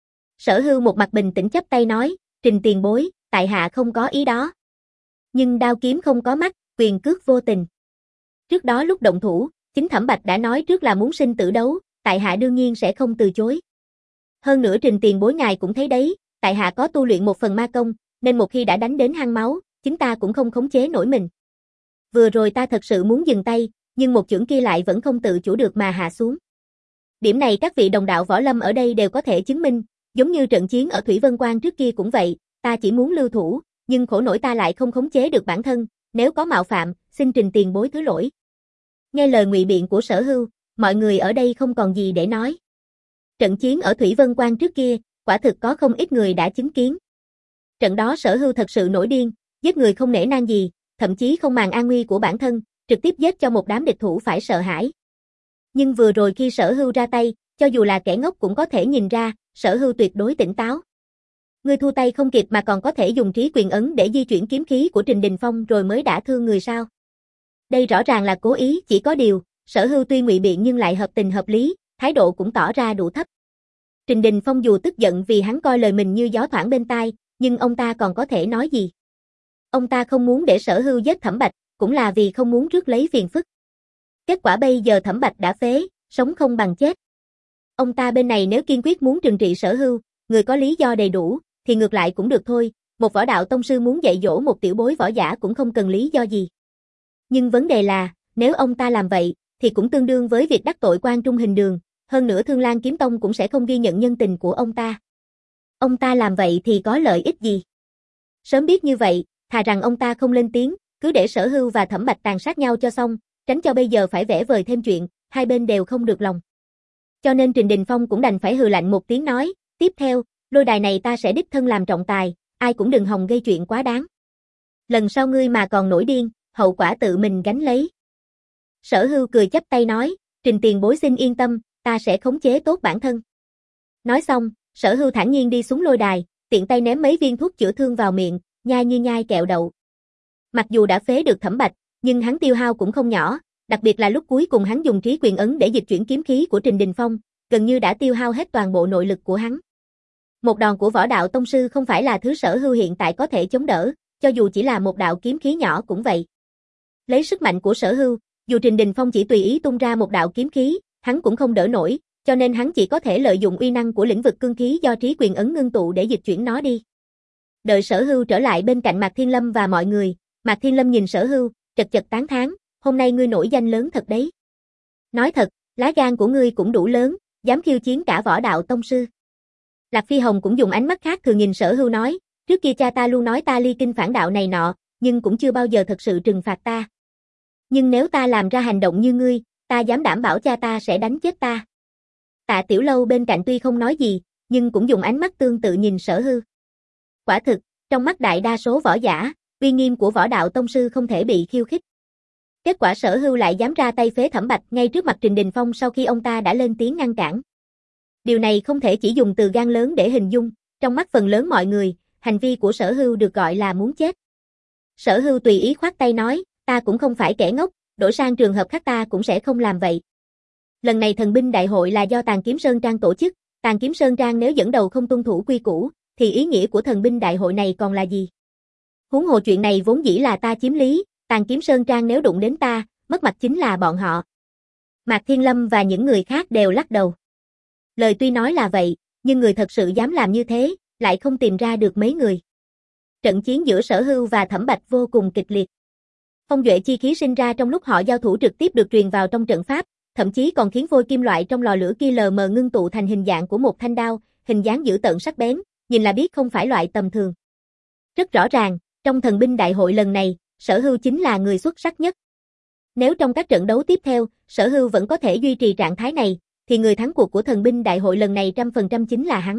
Sở Hưu một mặt bình tĩnh chắp tay nói, Trình tiền bối, tại hạ không có ý đó. Nhưng đao kiếm không có mắt, quyền cước vô tình. Trước đó lúc động thủ, chính Thẩm Bạch đã nói trước là muốn sinh tử đấu, tại hạ đương nhiên sẽ không từ chối. Hơn nữa Trình tiền bối ngài cũng thấy đấy, tại hạ có tu luyện một phần ma công, nên một khi đã đánh đến hang máu, chính ta cũng không khống chế nổi mình. Vừa rồi ta thật sự muốn dừng tay, nhưng một chưởng kia lại vẫn không tự chủ được mà hạ xuống. Điểm này các vị đồng đạo võ lâm ở đây đều có thể chứng minh, giống như trận chiến ở Thủy Vân Quan trước kia cũng vậy, ta chỉ muốn lưu thủ, nhưng khổ nổi ta lại không khống chế được bản thân, nếu có mạo phạm, xin Trình tiền bối thứ lỗi. Nghe lời ngụy biện của Sở Hưu, mọi người ở đây không còn gì để nói. Trận chiến ở Thủy Vân Quan trước kia, quả thực có không ít người đã chứng kiến. Trận đó Sở Hưu thật sự nổi điên, giết người không nể nang gì, thậm chí không màng an nguy của bản thân, trực tiếp giết cho một đám địch thủ phải sợ hãi. Nhưng vừa rồi khi Sở Hưu ra tay, cho dù là kẻ ngốc cũng có thể nhìn ra, Sở Hưu tuyệt đối tỉnh táo. Ngươi thu tay không kịp mà còn có thể dùng trí quyền ấn để di chuyển kiếm khí của Trình Đình Phong rồi mới đả thương người sao? Đây rõ ràng là cố ý, chỉ có điều, Sở Hưu tuy ngụy biện nhưng lại hợp tình hợp lý, thái độ cũng tỏ ra đủ thấp. Trình Đình Phong dù tức giận vì hắn coi lời mình như gió thoảng bên tai, nhưng ông ta còn có thể nói gì? Ông ta không muốn để Sở Hưu giết Thẩm Bạch, cũng là vì không muốn rước lấy phiền phức. Kết quả bây giờ Thẩm Bạch đã phế, sống không bằng chết. Ông ta bên này nếu kiên quyết muốn trừng trị Sở Hưu, người có lý do đầy đủ, thì ngược lại cũng được thôi, một võ đạo tông sư muốn dạy dỗ một tiểu bối võ giả cũng không cần lý do gì. Nhưng vấn đề là, nếu ông ta làm vậy, thì cũng tương đương với việc đắc tội Quan Trung Hình Đường, hơn nữa Thương Lan Kiếm Tông cũng sẽ không ghi nhận nhân tình của ông ta. Ông ta làm vậy thì có lợi ích gì? Sớm biết như vậy, thà rằng ông ta không lên tiếng, cứ để Sở Hưu và Thẩm Bạch tàn sát nhau cho xong, tránh cho bây giờ phải vẽ vời thêm chuyện, hai bên đều không được lòng. Cho nên Trình Đình Phong cũng đành phải hừ lạnh một tiếng nói, tiếp theo, lôi đài này ta sẽ đích thân làm trọng tài, ai cũng đừng hòng gây chuyện quá đáng. Lần sau ngươi mà còn nổi điên, hậu quả tự mình gánh lấy. Sở Hưu cười chắp tay nói, Trình tiền bối xin yên tâm, ta sẽ khống chế tốt bản thân. Nói xong, Sở Hưu thản nhiên đi xuống lôi đài, tiện tay ném mấy viên thuốc chữa thương vào miệng, nhai như nhai kẹo đậu. Mặc dù đã phế được Thẩm Bạch, nhưng hắn tiêu hao cũng không nhỏ, đặc biệt là lúc cuối cùng hắn dùng trí quyền ấn để dịch chuyển kiếm khí của Trình Đình Phong, gần như đã tiêu hao hết toàn bộ nội lực của hắn. Một đòn của võ đạo tông sư không phải là thứ Sở Hưu hiện tại có thể chống đỡ, cho dù chỉ là một đạo kiếm khí nhỏ cũng vậy. Lấy sức mạnh của Sở Hưu, dù Trình Đình Phong chỉ tùy ý tung ra một đạo kiếm khí, hắn cũng không đỡ nổi, cho nên hắn chỉ có thể lợi dụng uy năng của lĩnh vực cương khí do trí quyền ấn ngưng tụ để dịch chuyển nó đi. Đợi Sở Hưu trở lại bên cạnh Mạc Thiên Lâm và mọi người, Mạc Thiên Lâm nhìn Sở Hưu, chật chật tán thán, hôm nay ngươi nổi danh lớn thật đấy. Nói thật, lá gan của ngươi cũng đủ lớn, dám khiêu chiến cả võ đạo tông sư. Lạc Phi Hồng cũng dùng ánh mắt khác thường nhìn Sở Hưu nói, trước kia cha ta luôn nói ta ly kinh phản đạo này nọ, nhưng cũng chưa bao giờ thật sự trừng phạt ta. Nhưng nếu ta làm ra hành động như ngươi, ta dám đảm bảo cha ta sẽ đánh chết ta. Tạ Tiểu Lâu bên cạnh tuy không nói gì, nhưng cũng dùng ánh mắt tương tự nhìn Sở Hưu. Quả thực, trong mắt đại đa số võ giả, uy nghiêm của võ đạo tông sư không thể bị khiêu khích. Kết quả Sở Hưu lại dám ra tay phế Thẩm Bạch ngay trước mặt Trình Đình Phong sau khi ông ta đã lên tiếng ngăn cản. Điều này không thể chỉ dùng từ gan lớn để hình dung, trong mắt phần lớn mọi người, hành vi của Sở Hưu được gọi là muốn chết. Sở Hưu tùy ý khoát tay nói, ta cũng không phải kẻ ngốc, đổi sang trường hợp khác ta cũng sẽ không làm vậy. Lần này thần binh đại hội là do Tàn Kiếm Sơn Trang tổ chức, Tàn Kiếm Sơn Trang nếu dẫn đầu không tuân thủ quy củ, thì ý nghĩa của thần binh đại hội này còn là gì? Huống hồ chuyện này vốn dĩ là ta chiếm lý, Tàn Kiếm Sơn Trang nếu đụng đến ta, mất mặt chính là bọn họ. Mạc Thiên Lâm và những người khác đều lắc đầu. Lời tuy nói là vậy, nhưng người thật sự dám làm như thế, lại không tìm ra được mấy người. Trận chiến giữa Sở Hưu và Thẩm Bạch vô cùng kịch liệt. Phong duệ chi khí sinh ra trong lúc họ giao thủ trực tiếp được truyền vào trong trận pháp, thậm chí còn khiến vôi kim loại trong lò lửa kia lờ mờ ngưng tụ thành hình dạng của một thanh đao, hình dáng dữ tợn sắc bén, nhìn là biết không phải loại tầm thường. Rất rõ ràng, trong thần binh đại hội lần này, Sở Hưu chính là người xuất sắc nhất. Nếu trong các trận đấu tiếp theo, Sở Hưu vẫn có thể duy trì trạng thái này, thì người thắng cuộc của thần binh đại hội lần này trăm phần trăm chính là hắn.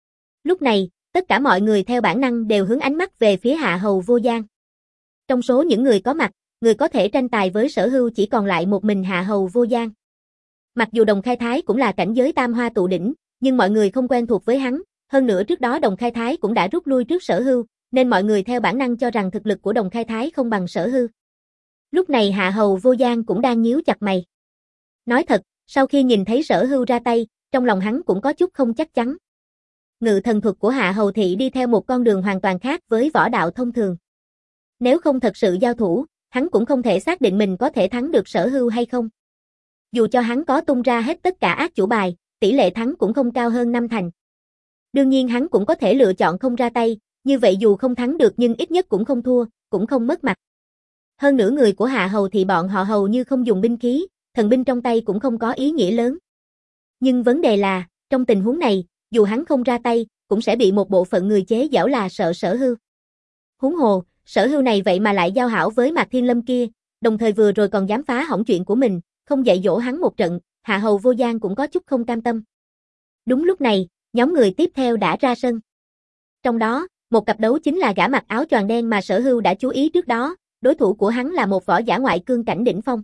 Lúc này, tất cả mọi người theo bản năng đều hướng ánh mắt về phía Hạ Hầu Vô Gian. Trong số những người có mặt, người có thể tranh tài với Sở Hưu chỉ còn lại một mình Hạ Hầu Vô Gian. Mặc dù Đồng Khai Thái cũng là cảnh giới tam hoa tụ đỉnh, nhưng mọi người không quen thuộc với hắn, hơn nữa trước đó Đồng Khai Thái cũng đã rút lui trước Sở Hưu, nên mọi người theo bản năng cho rằng thực lực của Đồng Khai Thái không bằng Sở Hưu. Lúc này Hạ Hầu Vô Gian cũng đang nhíu chặt mày. Nói thật, sau khi nhìn thấy Sở Hưu ra tay, trong lòng hắn cũng có chút không chắc chắn. Ngự thần thuật của Hạ Hầu Thị đi theo một con đường hoàn toàn khác với võ đạo thông thường. Nếu không thật sự giao thủ, hắn cũng không thể xác định mình có thể thắng được Sở Hưu hay không. Dù cho hắn có tung ra hết tất cả ác chủ bài, tỷ lệ thắng cũng không cao hơn năm thành. Đương nhiên hắn cũng có thể lựa chọn không ra tay, như vậy dù không thắng được nhưng ít nhất cũng không thua, cũng không mất mặt. Hơn nữa người của Hạ Hầu Thị bọn họ hầu như không dùng binh khí, thần binh trong tay cũng không có ý nghĩa lớn. Nhưng vấn đề là, trong tình huống này, dù hắn không ra tay, cũng sẽ bị một bộ phận người chế giễu là sợ Sở Hưu. Huống hồ, Sở Hưu này vậy mà lại giao hảo với Mạc Thiên Lâm kia, đồng thời vừa rồi còn dám phá hỏng chuyện của mình, không dạy dỗ hắn một trận, Hạ Hầu Vô Gian cũng có chút không cam tâm. Đúng lúc này, nhóm người tiếp theo đã ra sân. Trong đó, một cặp đấu chính là gã mặc áo choàng đen mà Sở Hưu đã chú ý trước đó, đối thủ của hắn là một võ giả ngoại cương cảnh đỉnh phong.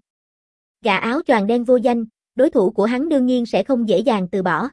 Gã áo choàng đen vô danh, đối thủ của hắn đương nhiên sẽ không dễ dàng từ bỏ.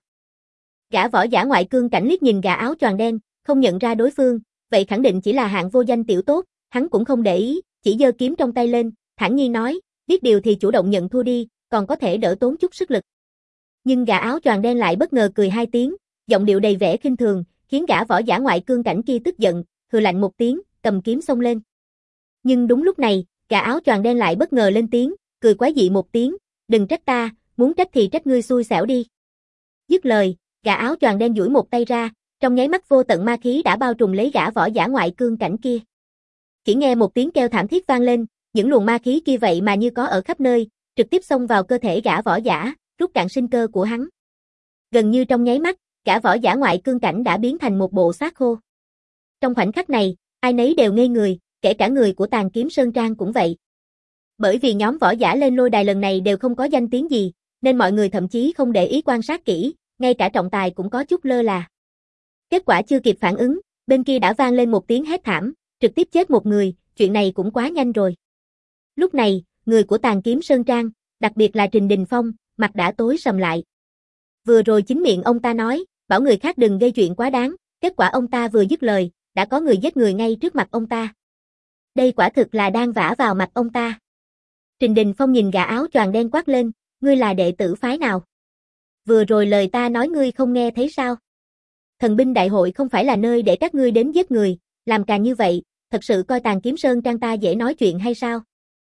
Gã võ giả ngoại cương cảnh liếc nhìn gã áo choàng đen, không nhận ra đối phương, vậy khẳng định chỉ là hạng vô danh tiểu tốt, hắn cũng không để ý, chỉ giơ kiếm trong tay lên, thản nhiên nói, biết điều thì chủ động nhận thua đi, còn có thể đỡ tốn chút sức lực. Nhưng gã áo choàng đen lại bất ngờ cười hai tiếng, giọng điệu đầy vẻ khinh thường, khiến gã võ giả ngoại cương cảnh kia tức giận, hừ lạnh một tiếng, cầm kiếm xông lên. Nhưng đúng lúc này, gã áo choàng đen lại bất ngờ lên tiếng, cười quái dị một tiếng, đừng trách ta, muốn trách thì trách ngươi xui xẻo đi. Dứt lời, gã áo choàng đen duỗi một tay ra, trong nháy mắt vô tận ma khí đã bao trùm lấy gã võ giả ngoại cương cảnh kia. Chỉ nghe một tiếng kêu thảm thiết vang lên, những luồng ma khí kia vậy mà như có ở khắp nơi, trực tiếp xông vào cơ thể gã võ giả, rút cạn sinh cơ của hắn. Gần như trong nháy mắt, gã võ giả ngoại cương cảnh đã biến thành một bộ xác khô. Trong khoảnh khắc này, ai nấy đều ngây người, kể cả người của Tàn Kiếm Sơn Trang cũng vậy. Bởi vì nhóm võ giả lên lôi đài lần này đều không có danh tiếng gì, nên mọi người thậm chí không để ý quan sát kỹ, ngay cả trọng tài cũng có chút lơ là. Kết quả chưa kịp phản ứng, bên kia đã vang lên một tiếng hét thảm, trực tiếp chết một người, chuyện này cũng quá nhanh rồi. Lúc này, người của Tàn Kiếm Sơn Trang, đặc biệt là Trình Đình Phong, mặt đã tối sầm lại. Vừa rồi chính miệng ông ta nói, bảo người khác đừng gây chuyện quá đáng, kết quả ông ta vừa dứt lời, đã có người giết người ngay trước mặt ông ta. Đây quả thực là đang vả vào mặt ông ta. Trình Đình Phong nhìn gã áo choàng đen quát lên, ngươi là đệ tử phái nào? Vừa rồi lời ta nói ngươi không nghe thấy sao? Thần binh đại hội không phải là nơi để các ngươi đến giết người, làm càng như vậy, thật sự coi Tàn Kiếm Sơn Trang ta dễ nói chuyện hay sao?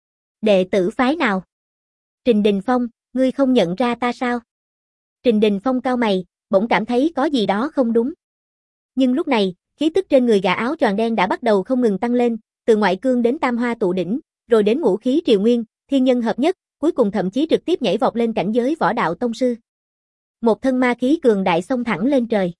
Đệ tử phái nào? Trình Đình Phong, ngươi không nhận ra ta sao? Trình Đình Phong cau mày, bỗng cảm thấy có gì đó không đúng. Nhưng lúc này, khí tức trên người gã áo choàng đen đã bắt đầu không ngừng tăng lên, từ ngoại cương đến tam hoa tụ đỉnh, rồi đến ngũ khí triều nguyên, thiên nhân hợp nhất, cuối cùng thậm chí trực tiếp nhảy vọt lên cảnh giới võ đạo tông sư. Một thân ma khí cường đại xông thẳng lên trời.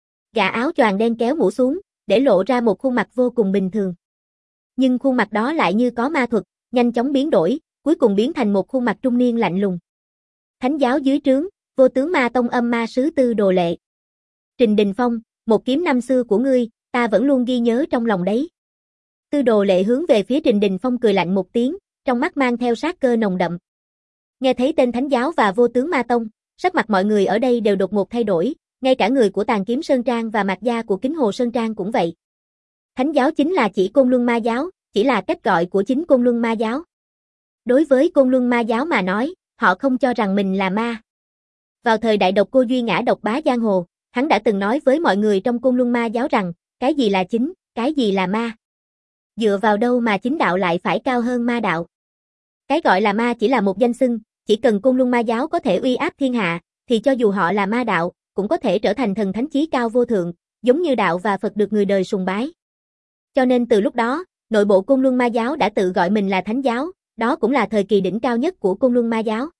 Gã áo choàng đen kéo mũ xuống, để lộ ra một khuôn mặt vô cùng bình thường. Nhưng khuôn mặt đó lại như có ma thuật, nhanh chóng biến đổi, cuối cùng biến thành một khuôn mặt trung niên lạnh lùng. Thánh giáo dưới trướng, Vô Tướng Ma Tông âm ma sứ Tư Đồ Lệ. Trình Đình Phong, một kiếm năm xưa của ngươi, ta vẫn luôn ghi nhớ trong lòng đấy. Tư Đồ Lệ hướng về phía Trình Đình Phong cười lạnh một tiếng, trong mắt mang theo sát cơ nồng đậm. Nghe thấy tên Thánh giáo và Vô Tướng Ma Tông, sắc mặt mọi người ở đây đều đột ngột thay đổi, ngay cả người của Tàn Kiếm Sơn Trang và Mạc gia của Kính Hồ Sơn Trang cũng vậy. Thánh giáo chính là chỉ Côn Luân Ma giáo, chỉ là cách gọi của chính Côn Luân Ma giáo. Đối với Côn Luân Ma giáo mà nói, họ không cho rằng mình là ma. Vào thời đại độc cô Duy Ngã độc bá giang hồ, hắn đã từng nói với mọi người trong Côn Luân Ma giáo rằng, cái gì là chính, cái gì là ma. Dựa vào đâu mà chính đạo lại phải cao hơn ma đạo? Cái gọi là ma chỉ là một danh xưng, chỉ cần Côn Luân Ma giáo có thể uy áp thiên hạ, thì cho dù họ là ma đạo, cũng có thể trở thành thần thánh chí cao vô thượng, giống như đạo và Phật được người đời sùng bái. Cho nên từ lúc đó, nội bộ Côn Luân Ma giáo đã tự gọi mình là Thánh giáo, đó cũng là thời kỳ đỉnh cao nhất của Côn Luân Ma giáo.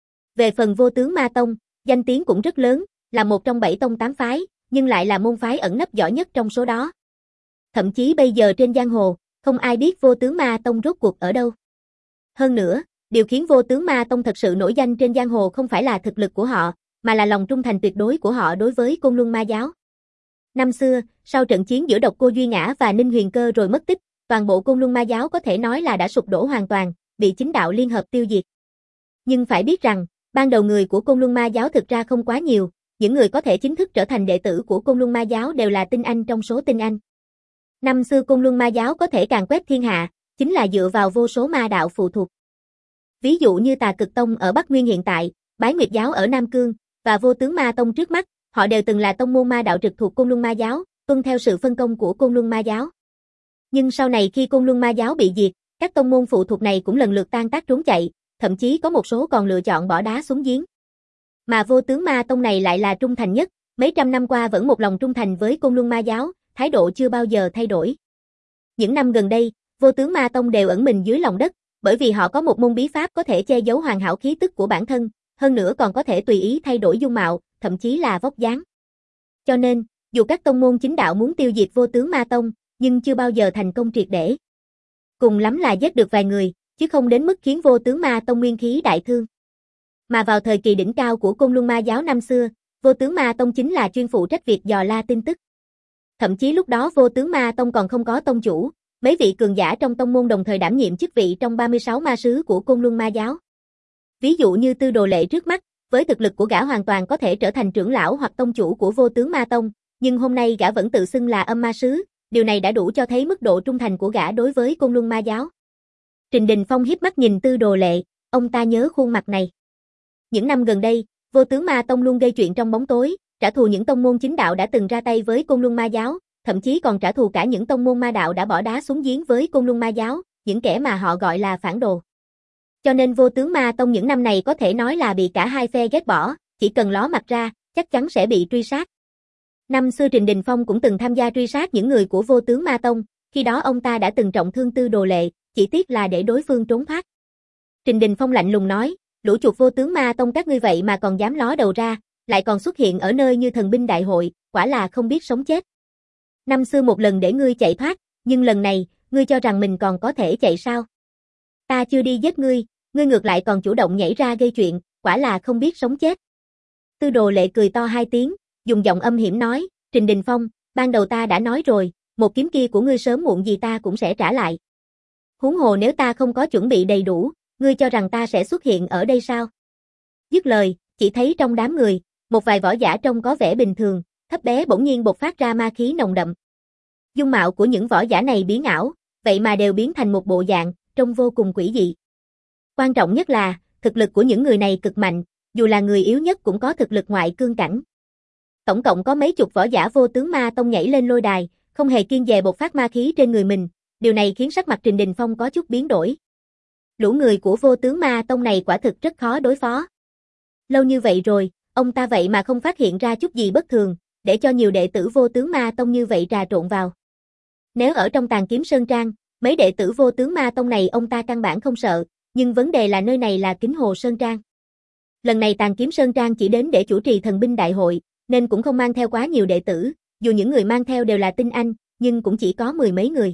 Về phần Vô Tướng Ma Tông, danh tiếng cũng rất lớn, là một trong bảy tông tám phái, nhưng lại là môn phái ẩn nấp giỏi nhất trong số đó. Thậm chí bây giờ trên giang hồ, không ai biết Vô Tướng Ma Tông rốt cuộc ở đâu. Hơn nữa, điều khiến Vô Tướng Ma Tông thật sự nổi danh trên giang hồ không phải là thực lực của họ, mà là lòng trung thành tuyệt đối của họ đối với Côn Luân Ma giáo. Năm xưa, sau trận chiến giữa Độc Cô Duy Ngã và Ninh Huyền Cơ rồi mất tích, toàn bộ Côn Luân Ma giáo có thể nói là đã sụp đổ hoàn toàn, bị chính đạo liên hợp tiêu diệt. Nhưng phải biết rằng, ban đầu người của Côn Luân Ma giáo thực ra không quá nhiều, những người có thể chính thức trở thành đệ tử của Côn Luân Ma giáo đều là tinh anh trong số tinh anh. Năm xưa Côn Luân Ma giáo có thể càn quét thiên hạ, chính là dựa vào vô số ma đạo phụ thuộc. Ví dụ như Tà Cực Tông ở Bắc Nguyên hiện tại, Bái Nguyệt giáo ở Nam Cương, và Vô Tướng Ma Tông trước mắt, họ đều từng là tông môn ma đạo trực thuộc Côn Luân Ma giáo, tuân theo sự phân công của Côn Luân Ma giáo. Nhưng sau này khi Côn Luân Ma giáo bị diệt, các tông môn phụ thuộc này cũng lần lượt tan tác trốn chạy, thậm chí có một số còn lựa chọn bỏ đá xuống giếng. Mà Vô Tướng Ma Tông này lại là trung thành nhất, mấy trăm năm qua vẫn một lòng trung thành với Côn Luân Ma giáo, thái độ chưa bao giờ thay đổi. Những năm gần đây, Vô Tướng Ma Tông đều ẩn mình dưới lòng đất, bởi vì họ có một môn bí pháp có thể che giấu hoàn hảo khí tức của bản thân, hơn nữa còn có thể tùy ý thay đổi dung mạo, thậm chí là vóc dáng. Cho nên, dù các tông môn chính đạo muốn tiêu diệt Vô Tướng Ma Tông, nhưng chưa bao giờ thành công triệt để. Cùng lắm là giết được vài người, chứ không đến mức khiến Vô Tướng Ma Tông nguyên khí đại thương. Mà vào thời kỳ đỉnh cao của Côn Luân Ma giáo năm xưa, Vô Tướng Ma Tông chính là chuyên phụ trách việc dò la tin tức. Thậm chí lúc đó Vô Tướng Ma Tông còn không có tông chủ, mấy vị cường giả trong tông môn đồng thời đảm nhiệm chức vị trong ba mươi sáu ma sứ của Côn Luân Ma giáo. Ví dụ như Tư Đồ Lệ trước mắt, với thực lực của gã hoàn toàn có thể trở thành trưởng lão hoặc tông chủ của Vô Tướng Ma Tông, nhưng hôm nay gã vẫn tự xưng là âm ma sứ, điều này đã đủ cho thấy mức độ trung thành của gã đối với Côn Luân Ma giáo. Trình Đình Phong hiếp mắt nhìn Tư Đồ Lệ, ông ta nhớ khuôn mặt này. Những năm gần đây, Vô Tướng Ma Tông luôn gây chuyện trong bóng tối, trả thù những tông môn chính đạo đã từng ra tay với Côn Luân Ma giáo, thậm chí còn trả thù cả những tông môn ma đạo đã bỏ đá xuống giếng với Côn Luân Ma giáo, những kẻ mà họ gọi là phản đồ. Cho nên Vô Tướng Ma Tông những năm này có thể nói là bị cả hai phe ghét bỏ, chỉ cần ló mặt ra, chắc chắn sẽ bị truy sát. Năm xưa Trình Đình Phong cũng từng tham gia truy sát những người của Vô Tướng Ma Tông, khi đó ông ta đã từng trọng thương Tư Đồ Lệ, chỉ tiếc là để đối phương trốn thoát. Trình Đình Phong lạnh lùng nói, lũ chuột Vô Tướng Ma Tông các ngươi vậy mà còn dám ló đầu ra, lại còn xuất hiện ở nơi như thần binh đại hội, quả là không biết sống chết. Năm xưa một lần để ngươi chạy thoát, nhưng lần này, ngươi cho rằng mình còn có thể chạy sao? Ta chưa đi giết ngươi, ngươi ngược lại còn chủ động nhảy ra gây chuyện, quả là không biết sống chết. Tư Đồ Lệ cười to hai tiếng, dùng giọng âm hiểm nói, Trình Đình Phong, ban đầu ta đã nói rồi, một kiếm kia của ngươi sớm muộn gì ta cũng sẽ trả lại. Huống hồ nếu ta không có chuẩn bị đầy đủ, ngươi cho rằng ta sẽ xuất hiện ở đây sao? Dứt lời, chỉ thấy trong đám người, một vài võ giả trông có vẻ bình thường, thấp bé bỗng nhiên bộc phát ra ma khí nồng đậm. Dung mạo của những võ giả này biến ảo, vậy mà đều biến thành một bộ dạng, trông vô cùng quỷ dị. Quan trọng nhất là, thực lực của những người này cực mạnh, dù là người yếu nhất cũng có thực lực ngoại cương cảnh. Tổng cộng có mấy chục võ giả Vô Tướng Ma Tông nhảy lên lôi đài, không hề kiêng dè bộc phát ma khí trên người mình, điều này khiến sắc mặt Trình Đình Phong có chút biến đổi. Lũ người của Vô Tướng Ma Tông này quả thực rất khó đối phó. Lâu như vậy rồi, ông ta vậy mà không phát hiện ra chút gì bất thường, để cho nhiều đệ tử Vô Tướng Ma Tông như vậy trà trộn vào. Nếu ở trong Tàn Kiếm Sơn Trang, mấy đệ tử Vô Tướng Ma Tông này ông ta căn bản không sợ, nhưng vấn đề là nơi này là Kính Hồ Sơn Trang. Lần này Tàn Kiếm Sơn Trang chỉ đến để chủ trì thần binh đại hội, nên cũng không mang theo quá nhiều đệ tử, dù những người mang theo đều là tinh anh, nhưng cũng chỉ có mười mấy người.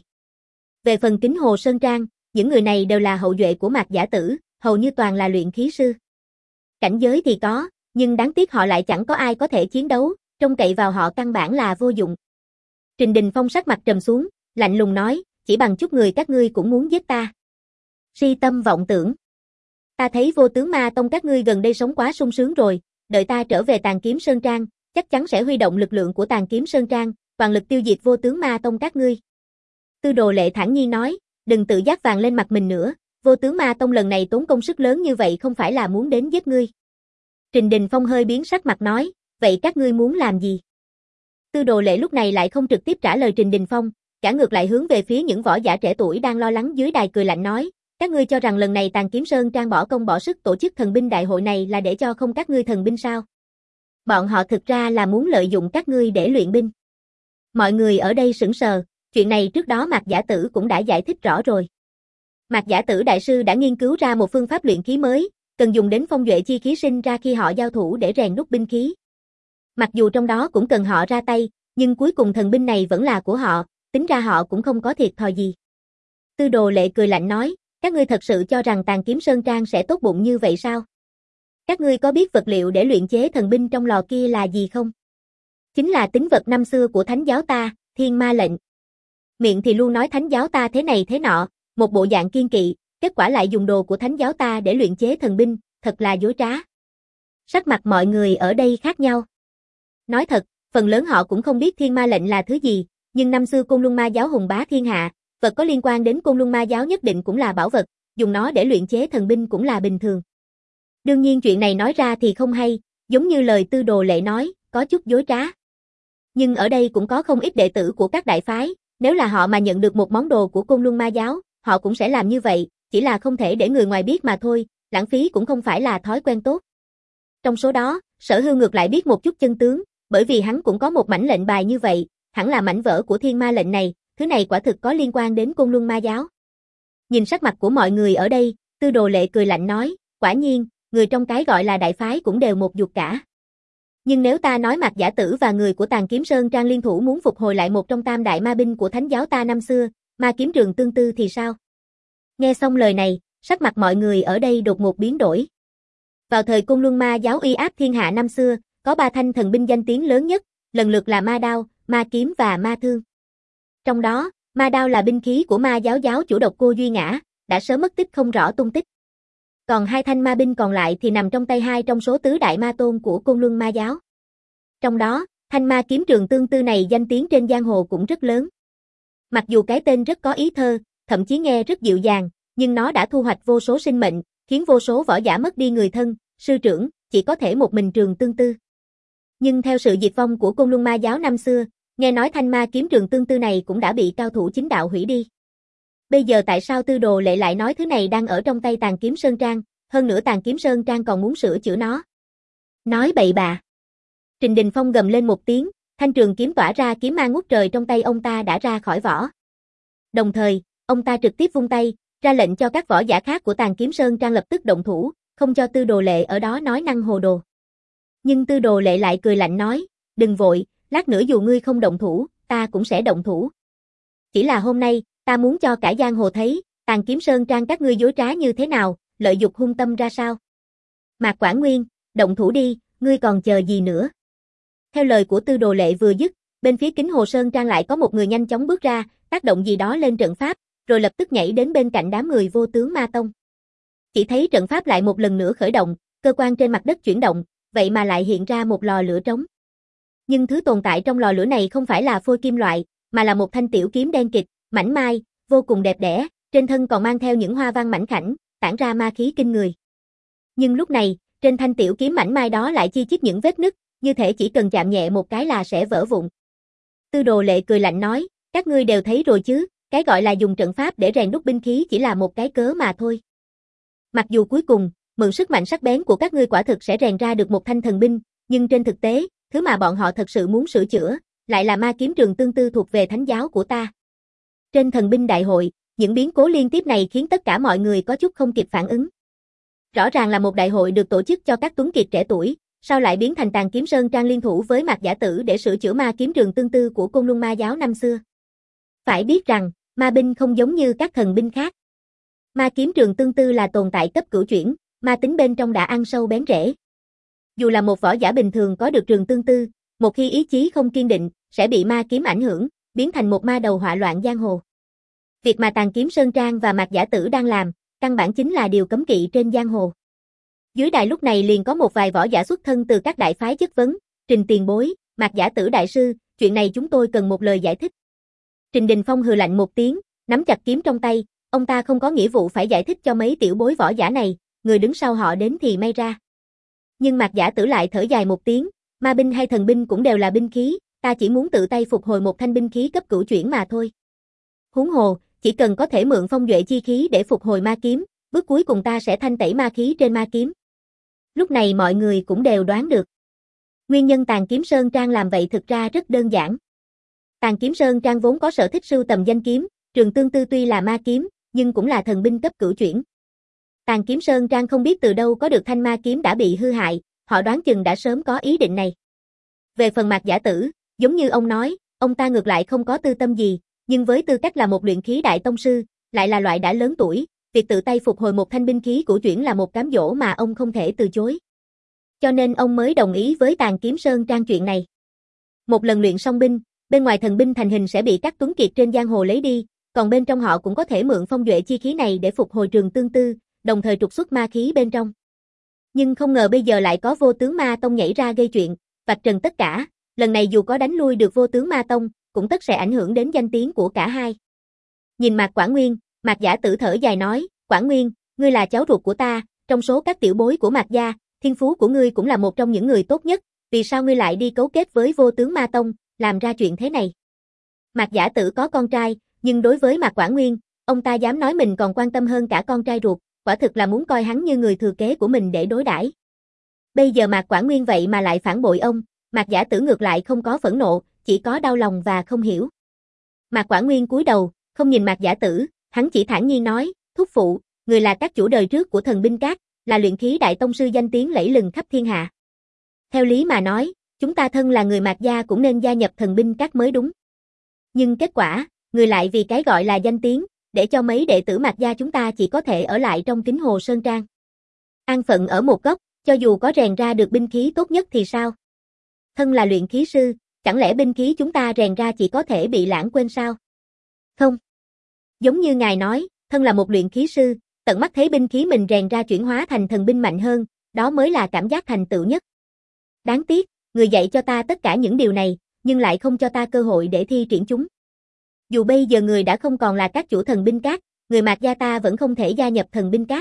Về phần Kính Hồ Sơn Trang, những người này đều là hậu duệ của Mạc Giả Tử, hầu như toàn là luyện khí sư. Cảnh giới thì có, nhưng đáng tiếc họ lại chẳng có ai có thể chiến đấu, trông cậy vào họ căn bản là vô dụng. Trình Đình Phong sắc mặt trầm xuống, lạnh lùng nói, chỉ bằng chút người các ngươi cũng muốn giết ta. Si tâm vọng tưởng. Ta thấy Vô Tướng Ma Tông các ngươi gần đây sống quá sung sướng rồi, đợi ta trở về Tàn Kiếm Sơn Trang, chắc chắn sẽ huy động lực lượng của Tàn Kiếm Sơn Trang, toàn lực tiêu diệt Vô Tướng Ma Tông các ngươi. Tư Đồ Lệ thản nhiên nói, đừng tự giác vàng lên mặt mình nữa, Vô Tướng Ma Tông lần này tốn công sức lớn như vậy không phải là muốn đến giết ngươi. Trình Đình Phong hơi biến sắc mặt nói, vậy các ngươi muốn làm gì? Tư Đồ Lệ lúc này lại không trực tiếp trả lời Trình Đình Phong, cả ngược lại hướng về phía những võ giả trẻ tuổi đang lo lắng dưới đài cười lạnh nói, các ngươi cho rằng lần này Tàn Kiếm Sơn Trang bỏ công bỏ sức tổ chức thần binh đại hội này là để cho không các ngươi thần binh sao? Bọn họ thực ra là muốn lợi dụng các ngươi để luyện binh. Mọi người ở đây sững sờ, chuyện này trước đó Mạc Giả Tử cũng đã giải thích rõ rồi. Mạc Giả Tử đại sư đã nghiên cứu ra một phương pháp luyện khí mới, cần dùng đến phong duệ chi khí sinh ra khi họ giao thủ để rèn đúc binh khí. Mặc dù trong đó cũng cần họ ra tay, nhưng cuối cùng thần binh này vẫn là của họ, tính ra họ cũng không có thiệt thòi gì. Tư Đồ Lệ cười lạnh nói, các ngươi thật sự cho rằng Tàn Kiếm Sơn Trang sẽ tốt bụng như vậy sao? Các ngươi có biết vật liệu để luyện chế thần binh trong lò kia là gì không? Chính là tín vật năm xưa của thánh giáo ta, Thiên Ma lệnh. Miệng thì luôn nói thánh giáo ta thế này thế nọ, một bộ dạng kiên kỵ, kết quả lại dùng đồ của thánh giáo ta để luyện chế thần binh, thật là dối trá. Sắc mặt mọi người ở đây khác nhau. Nói thật, phần lớn họ cũng không biết Thiên Ma lệnh là thứ gì, nhưng năm xưa Côn Luân Ma giáo hùng bá thiên hạ, vật có liên quan đến Côn Luân Ma giáo nhất định cũng là bảo vật, dùng nó để luyện chế thần binh cũng là bình thường. Đương nhiên chuyện này nói ra thì không hay, giống như lời Tư Đồ Lệ nói, có chút dối trá. Nhưng ở đây cũng có không ít đệ tử của các đại phái, nếu là họ mà nhận được một món đồ của Côn Luân Ma giáo, họ cũng sẽ làm như vậy, chỉ là không thể để người ngoài biết mà thôi, lãng phí cũng không phải là thói quen tốt. Trong số đó, Sở Hưu ngược lại biết một chút chân tướng, bởi vì hắn cũng có một mảnh lệnh bài như vậy, hẳn là mảnh vỡ của Thiên Ma lệnh này, thứ này quả thực có liên quan đến Côn Luân Ma giáo. Nhìn sắc mặt của mọi người ở đây, Tư Đồ Lệ cười lạnh nói, quả nhiên, người trong cái gọi là đại phái cũng đều một ruột cả. Nhưng nếu ta nói Mạc Giả Tử và người của Tàn Kiếm Sơn Trang liên thủ muốn phục hồi lại một trong tam đại ma binh của thánh giáo ta năm xưa, Ma Kiếm Trường Tương Tư thì sao? Nghe xong lời này, sắc mặt mọi người ở đây đột ngột biến đổi. Vào thời Côn Luân Ma giáo uy áp thiên hạ năm xưa, có ba thanh thần binh danh tiếng lớn nhất, lần lượt là Ma Đao, Ma Kiếm và Ma Thương. Trong đó, Ma Đao là binh khí của Ma giáo giáo chủ độc cô Duy Ngã, đã sớm mất tích không rõ tung tích. Còn hai thanh ma binh còn lại thì nằm trong tay hai trong số tứ đại ma tôn của Côn Luân Ma giáo. Trong đó, thanh Ma Kiếm Trường Tương Tư này danh tiếng trên giang hồ cũng rất lớn. Mặc dù cái tên rất có ý thơ, thậm chí nghe rất dịu dàng, nhưng nó đã thu hoạch vô số sinh mệnh, khiến vô số võ giả mất đi người thân, sư trưởng, chỉ có thể một mình Trường Tương Tư. Nhưng theo sự diệt vong của Côn Luân Ma giáo năm xưa, nghe nói thanh Ma Kiếm Trường Tương Tư này cũng đã bị cao thủ chính đạo hủy đi. Bây giờ tại sao Tư Đồ Lệ lại nói thứ này đang ở trong tay Tàn Kiếm Sơn Trang, hơn nữa Tàn Kiếm Sơn Trang còn muốn sửa chữa nó? Nói bậy bạ. Trình Đình Phong gầm lên một tiếng, thanh trường kiếm tỏa ra kiếm mang ngút trời trong tay ông ta đã ra khỏi vỏ. Đồng thời, ông ta trực tiếp vung tay, ra lệnh cho các võ giả khác của Tàn Kiếm Sơn Trang lập tức động thủ, không cho Tư Đồ Lệ ở đó nói năng hồ đồ. Nhưng Tư Đồ Lệ lại cười lạnh nói, đừng vội, lát nữa dù ngươi không động thủ, ta cũng sẽ động thủ. Chỉ là hôm nay, ta muốn cho cả giang hồ thấy, Tàn Kiếm Sơn Trang các ngươi dối trá như thế nào, lợi dục hung tâm ra sao. Mạc Quảng Nguyên, động thủ đi, ngươi còn chờ gì nữa? Theo lời của Tư Đồ Lệ vừa dứt, bên phía Kính Hồ Sơn Trang lại có một người nhanh chóng bước ra, tác động gì đó lên trận pháp, rồi lập tức nhảy đến bên cạnh đám người Vô Tướng Ma Tông. Chỉ thấy trận pháp lại một lần nữa khởi động, cơ quan trên mặt đất chuyển động, vậy mà lại hiện ra một lò lửa trống. Nhưng thứ tồn tại trong lò lửa này không phải là phôi kim loại, mà là một thanh tiểu kiếm đen kịt, mảnh mai, vô cùng đẹp đẽ, trên thân còn mang theo những hoa văn mảnh khảnh, tản ra ma khí kinh người. Nhưng lúc này, trên thanh tiểu kiếm mảnh mai đó lại chi chít những vết nứt, như thể chỉ cần chạm nhẹ một cái là sẽ vỡ vụn. Tư Đồ Lệ cười lạnh nói, các ngươi đều thấy rồi chứ, cái gọi là dùng trận pháp để rèn đúc binh khí chỉ là một cái cớ mà thôi. Mặc dù cuối cùng, mượn sức mạnh sắc bén của các ngươi quả thực sẽ rèn ra được một thanh thần binh, nhưng trên thực tế, thứ mà bọn họ thật sự muốn sửa chữa, lại là Ma Kiếm Trường Tương Tư thuộc về thánh giáo của ta. Trên thần binh đại hội, những biến cố liên tiếp này khiến tất cả mọi người có chút không kịp phản ứng. Rõ ràng là một đại hội được tổ chức cho các tuấn kiệt trẻ tuổi, sao lại biến thành Tàn Kiếm Sơn Trang liên thủ với Mạc Giả Tử để sửa chữa Ma Kiếm Trường Tương Tư của Côn Luân Ma giáo năm xưa. Phải biết rằng, ma binh không giống như các thần binh khác. Ma Kiếm Trường Tương Tư là tồn tại cấp cửu chuyển, ma tính bên trong đã ăn sâu bén rễ. Dù là một võ giả bình thường có được trường tương tư, một khi ý chí không kiên định, sẽ bị ma kiếm ảnh hưởng, biến thành một ma đầu họa loạn giang hồ. Việc mà Tàn Kiếm Sơn Trang và Mạc Giả Tử đang làm, căn bản chính là điều cấm kỵ trên giang hồ. Dưới đài lúc này liền có một vài võ giả xuất thân từ các đại phái chất vấn, Trình tiền bối, Mạc Giả Tử đại sư, chuyện này chúng tôi cần một lời giải thích. Trình Đình Phong hừ lạnh một tiếng, nắm chặt kiếm trong tay, ông ta không có nghĩa vụ phải giải thích cho mấy tiểu bối võ giả này, người đứng sau họ đến thì may ra. Nhưng Mạc Giả Tử lại thở dài một tiếng, ma binh hay thần binh cũng đều là binh khí, ta chỉ muốn tự tay phục hồi một thanh binh khí cấp cửu chuyển mà thôi. Huống hồ, chỉ cần có thể mượn phong duệ chi khí để phục hồi ma kiếm, bước cuối cùng ta sẽ thanh tẩy ma khí trên ma kiếm. Lúc này mọi người cũng đều đoán được. Nguyên nhân Tàn Kiếm Sơn Trang làm vậy thực ra rất đơn giản. Tàn Kiếm Sơn Trang vốn có sở thích sưu tầm danh kiếm, Trường Tương Tư tuy là ma kiếm, nhưng cũng là thần binh cấp cửu chuyển. Tàn Kiếm Sơn Trang không biết từ đâu có được thanh ma kiếm đã bị hư hại, họ đoán chừng đã sớm có ý định này. Về phần Mạc Giả Tử, giống như ông nói, ông ta ngược lại không có tư tâm gì, nhưng với tư cách là một luyện khí đại tông sư, lại là loại đã lớn tuổi, việc tự tay phục hồi một thanh binh khí cửu chuyển là một cám dỗ mà ông không thể từ chối. Cho nên ông mới đồng ý với Tàn Kiếm Sơn Trang chuyện này. Một lần luyện xong binh, bên ngoài thần binh thành hình sẽ bị các tuấn kiệt trên giang hồ lấy đi, còn bên trong họ cũng có thể mượn phong duệ chi khí này để phục hồi Trường Tương Tư, đồng thời trục xuất ma khí bên trong. Nhưng không ngờ bây giờ lại có Vô Tướng Ma Tông nhảy ra gây chuyện, vạch trần tất cả, lần này dù có đánh lui được Vô Tướng Ma Tông, cũng tất sẽ ảnh hưởng đến danh tiếng của cả hai. Nhìn Mạc Quảng Nguyên, Mạc Giả Tử thở dài nói, Quảng Nguyên, ngươi là cháu ruột của ta, trong số các tiểu bối của Mạc gia, thiên phú của ngươi cũng là một trong những người tốt nhất, vì sao ngươi lại đi cấu kết với Vô Tướng Ma Tông, làm ra chuyện thế này? Mạc Giả Tử có con trai, nhưng đối với Mạc Quảng Nguyên, ông ta dám nói mình còn quan tâm hơn cả con trai ruột, quả thực là muốn coi hắn như người thừa kế của mình để đối đãi. Bây giờ Mạc Quảng Nguyên vậy mà lại phản bội ông, Mạc Giả Tử ngược lại không có phẫn nộ, chỉ có đau lòng và không hiểu. Mạc Quảng Nguyên cúi đầu, không nhìn Mạc Giả Tử, hắn chỉ thản nhiên nói, thúc phụ, người là các chủ đời trước của thần binh các, là luyện khí đại tông sư danh tiếng lẫy lừng khắp thiên hạ. Theo lý mà nói, chúng ta thân là người Mạc gia cũng nên gia nhập thần binh các mới đúng. Nhưng kết quả, người lại vì cái gọi là danh tiếng, để cho mấy đệ tử Mạc gia chúng ta chỉ có thể ở lại trong Kính Hồ Sơn Trang. An phận ở một góc, cho dù có rèn ra được binh khí tốt nhất thì sao? Thân là luyện khí sư, chẳng lẽ binh khí chúng ta rèn ra chỉ có thể bị lãng quên sao? Không. Giống như ngài nói, thân là một luyện khí sư, tận mắt thấy binh khí mình rèn ra chuyển hóa thành thần binh mạnh hơn, đó mới là cảm giác thành tựu nhất. Đáng tiếc, người dạy cho ta tất cả những điều này, nhưng lại không cho ta cơ hội để thi triển chúng. Dù bây giờ người đã không còn là các chủ thần binh các, người Mạc gia ta vẫn không thể gia nhập thần binh các.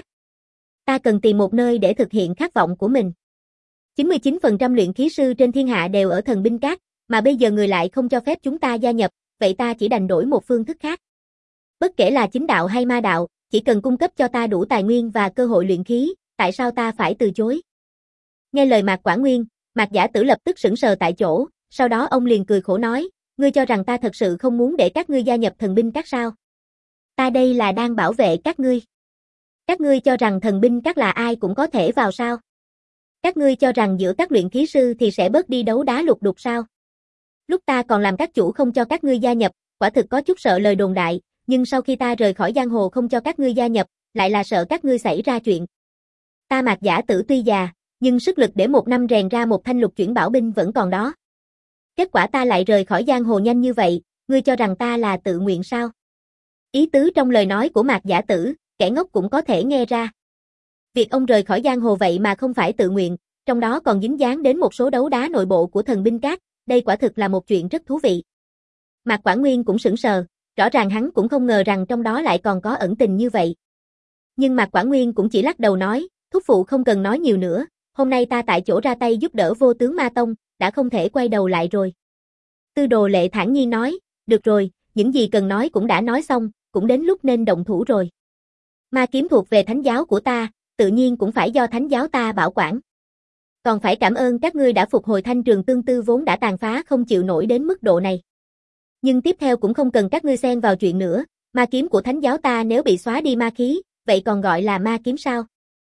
Ta cần tìm một nơi để thực hiện khát vọng của mình. chín mươi chín phần trăm luyện khí sư trên thiên hạ đều ở thần binh các, mà bây giờ người lại không cho phép chúng ta gia nhập, vậy ta chỉ đành đổi một phương thức khác. Bất kể là chính đạo hay ma đạo, chỉ cần cung cấp cho ta đủ tài nguyên và cơ hội luyện khí, tại sao ta phải từ chối? Nghe lời Mạc Quảng Nguyên, Mạc Giả Tử lập tức sững sờ tại chỗ, sau đó ông liền cười khổ nói, ngươi cho rằng ta thật sự không muốn để các ngươi gia nhập thần binh các sao? Ta đây là đang bảo vệ các ngươi. Các ngươi cho rằng thần binh các là ai cũng có thể vào sao? Các ngươi cho rằng giữa các luyện khí sư thì sẽ bớt đi đấu đá lục đục sao? Lúc ta còn làm các chủ không cho các ngươi gia nhập, quả thực có chút sợ lời đồn đại, nhưng sau khi ta rời khỏi giang hồ không cho các ngươi gia nhập, lại là sợ các ngươi xảy ra chuyện. Ta Mạc Giả Tử tuy già, nhưng sức lực để một năm rèn ra một thanh lục chuyển bảo binh vẫn còn đó. Kết quả ta lại rời khỏi giang hồ nhanh như vậy, ngươi cho rằng ta là tự nguyện sao? Ý tứ trong lời nói của Mạc Giả Tử, kẻ ngốc cũng có thể nghe ra. Việc ông rời khỏi giang hồ vậy mà không phải tự nguyện, trong đó còn dính dáng đến một số đấu đá nội bộ của thần binh các, đây quả thực là một chuyện rất thú vị. Mạc Quảng Nguyên cũng sững sờ, rõ ràng hắn cũng không ngờ rằng trong đó lại còn có ẩn tình như vậy. Nhưng Mạc Quảng Nguyên cũng chỉ lắc đầu nói, thúc phụ không cần nói nhiều nữa, hôm nay ta tại chỗ ra tay giúp đỡ Vô Tướng Ma Tông, đã không thể quay đầu lại rồi. Tư Đồ Lệ thản nhiên nói, được rồi, những gì cần nói cũng đã nói xong, cũng đến lúc nên động thủ rồi. Ma kiếm thuộc về thánh giáo của ta, tự nhiên cũng phải do thánh giáo ta bảo quản. Còn phải cảm ơn các ngươi đã phục hồi thanh Trường Tương Tư vốn đã tàn phá không chịu nổi đến mức độ này. Nhưng tiếp theo cũng không cần các ngươi xen vào chuyện nữa, ma kiếm của thánh giáo ta nếu bị xóa đi ma khí, vậy còn gọi là ma kiếm sao?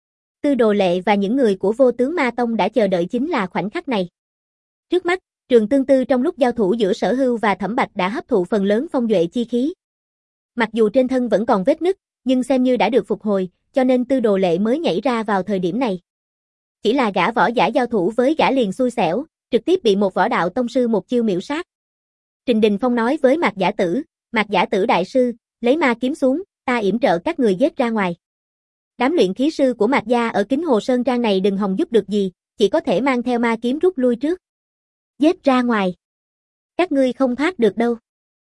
Tư Đồ Lệ và những người của Vô Tướng Ma Tông đã chờ đợi chính là khoảnh khắc này. Trước mắt, Trường Tương Tư trong lúc giao thủ giữa Sở Hưu và Thẩm Bạch đã hấp thụ phần lớn phong duệ chi khí. Mặc dù trên thân vẫn còn vết nứt, nhưng xem như đã được phục hồi, cho nên Tư Đồ Lệ mới nhảy ra vào thời điểm này. Chỉ là gã võ giả giao thủ với gã liền xui xẻo, trực tiếp bị một võ đạo tông sư một chiêu miểu sát. Trình Đình Phong nói với Mạc Giả Tử, Mạc Giả Tử đại sư, lấy ma kiếm xuống, ta yểm trợ các người giết ra ngoài. Đám luyện khí sư của Mạc gia ở Kính Hồ Sơn Trang này đừng hòng giúp được gì, chỉ có thể mang theo ma kiếm rút lui trước. Giết ra ngoài. Các ngươi không thoát được đâu.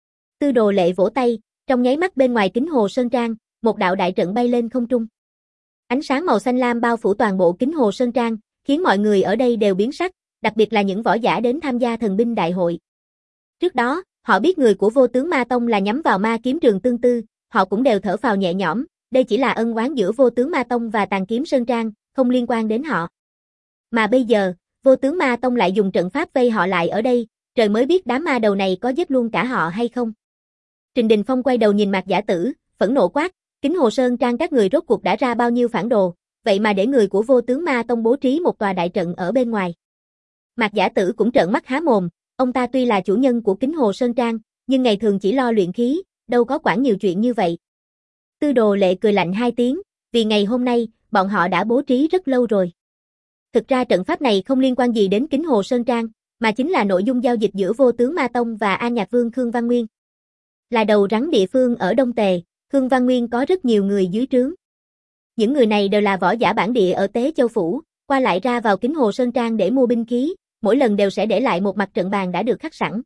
Tư Đồ Lệ vỗ tay, trong nháy mắt bên ngoài Kính Hồ Sơn Trang, một đạo đại trận bay lên không trung. Ánh sáng màu xanh lam bao phủ toàn bộ Kính Hồ Sơn Trang, khiến mọi người ở đây đều biến sắc, đặc biệt là những võ giả đến tham gia thần binh đại hội. Trước đó, họ biết người của Vô Tướng Ma Tông là nhắm vào Ma Kiếm Trường Tương Tư, họ cũng đều thở phào nhẹ nhõm, đây chỉ là ân oán giữa Vô Tướng Ma Tông và Tàn Kiếm Sơn Trang, không liên quan đến họ. Mà bây giờ, Vô Tướng Ma Tông lại dùng trận pháp vây họ lại ở đây, trời mới biết đám ma đầu này có giết luôn cả họ hay không. Trình Đình Phong quay đầu nhìn Mạc Giả Tử, phẫn nộ quát, Kính Hồ Sơn Trang các người rốt cuộc đã ra bao nhiêu phản đồ, vậy mà để người của Vô Tướng Ma Tông bố trí một tòa đại trận ở bên ngoài. Mạc Giả Tử cũng trợn mắt há mồm, ông ta tuy là chủ nhân của Kính Hồ Sơn Trang, nhưng ngày thường chỉ lo luyện khí, đâu có quản nhiều chuyện như vậy. Tư Đồ Lệ cười lạnh hai tiếng, vì ngày hôm nay, bọn họ đã bố trí rất lâu rồi. Thực ra trận pháp này không liên quan gì đến Kính Hồ Sơn Trang, mà chính là nội dung giao dịch giữa Vô Tướng Ma Tông và An Nhạc Vương Khương Văn Nguyên. Là đầu rắn địa phương ở Đông Tề, Khương Văn Nguyên có rất nhiều người dưới trướng. Những người này đều là võ giả bản địa ở Tế Châu Phủ, qua lại ra vào Kính Hồ Sơn Trang để mua binh khí, mỗi lần đều sẽ để lại một mặt trận bàn đã được khắc sẵn.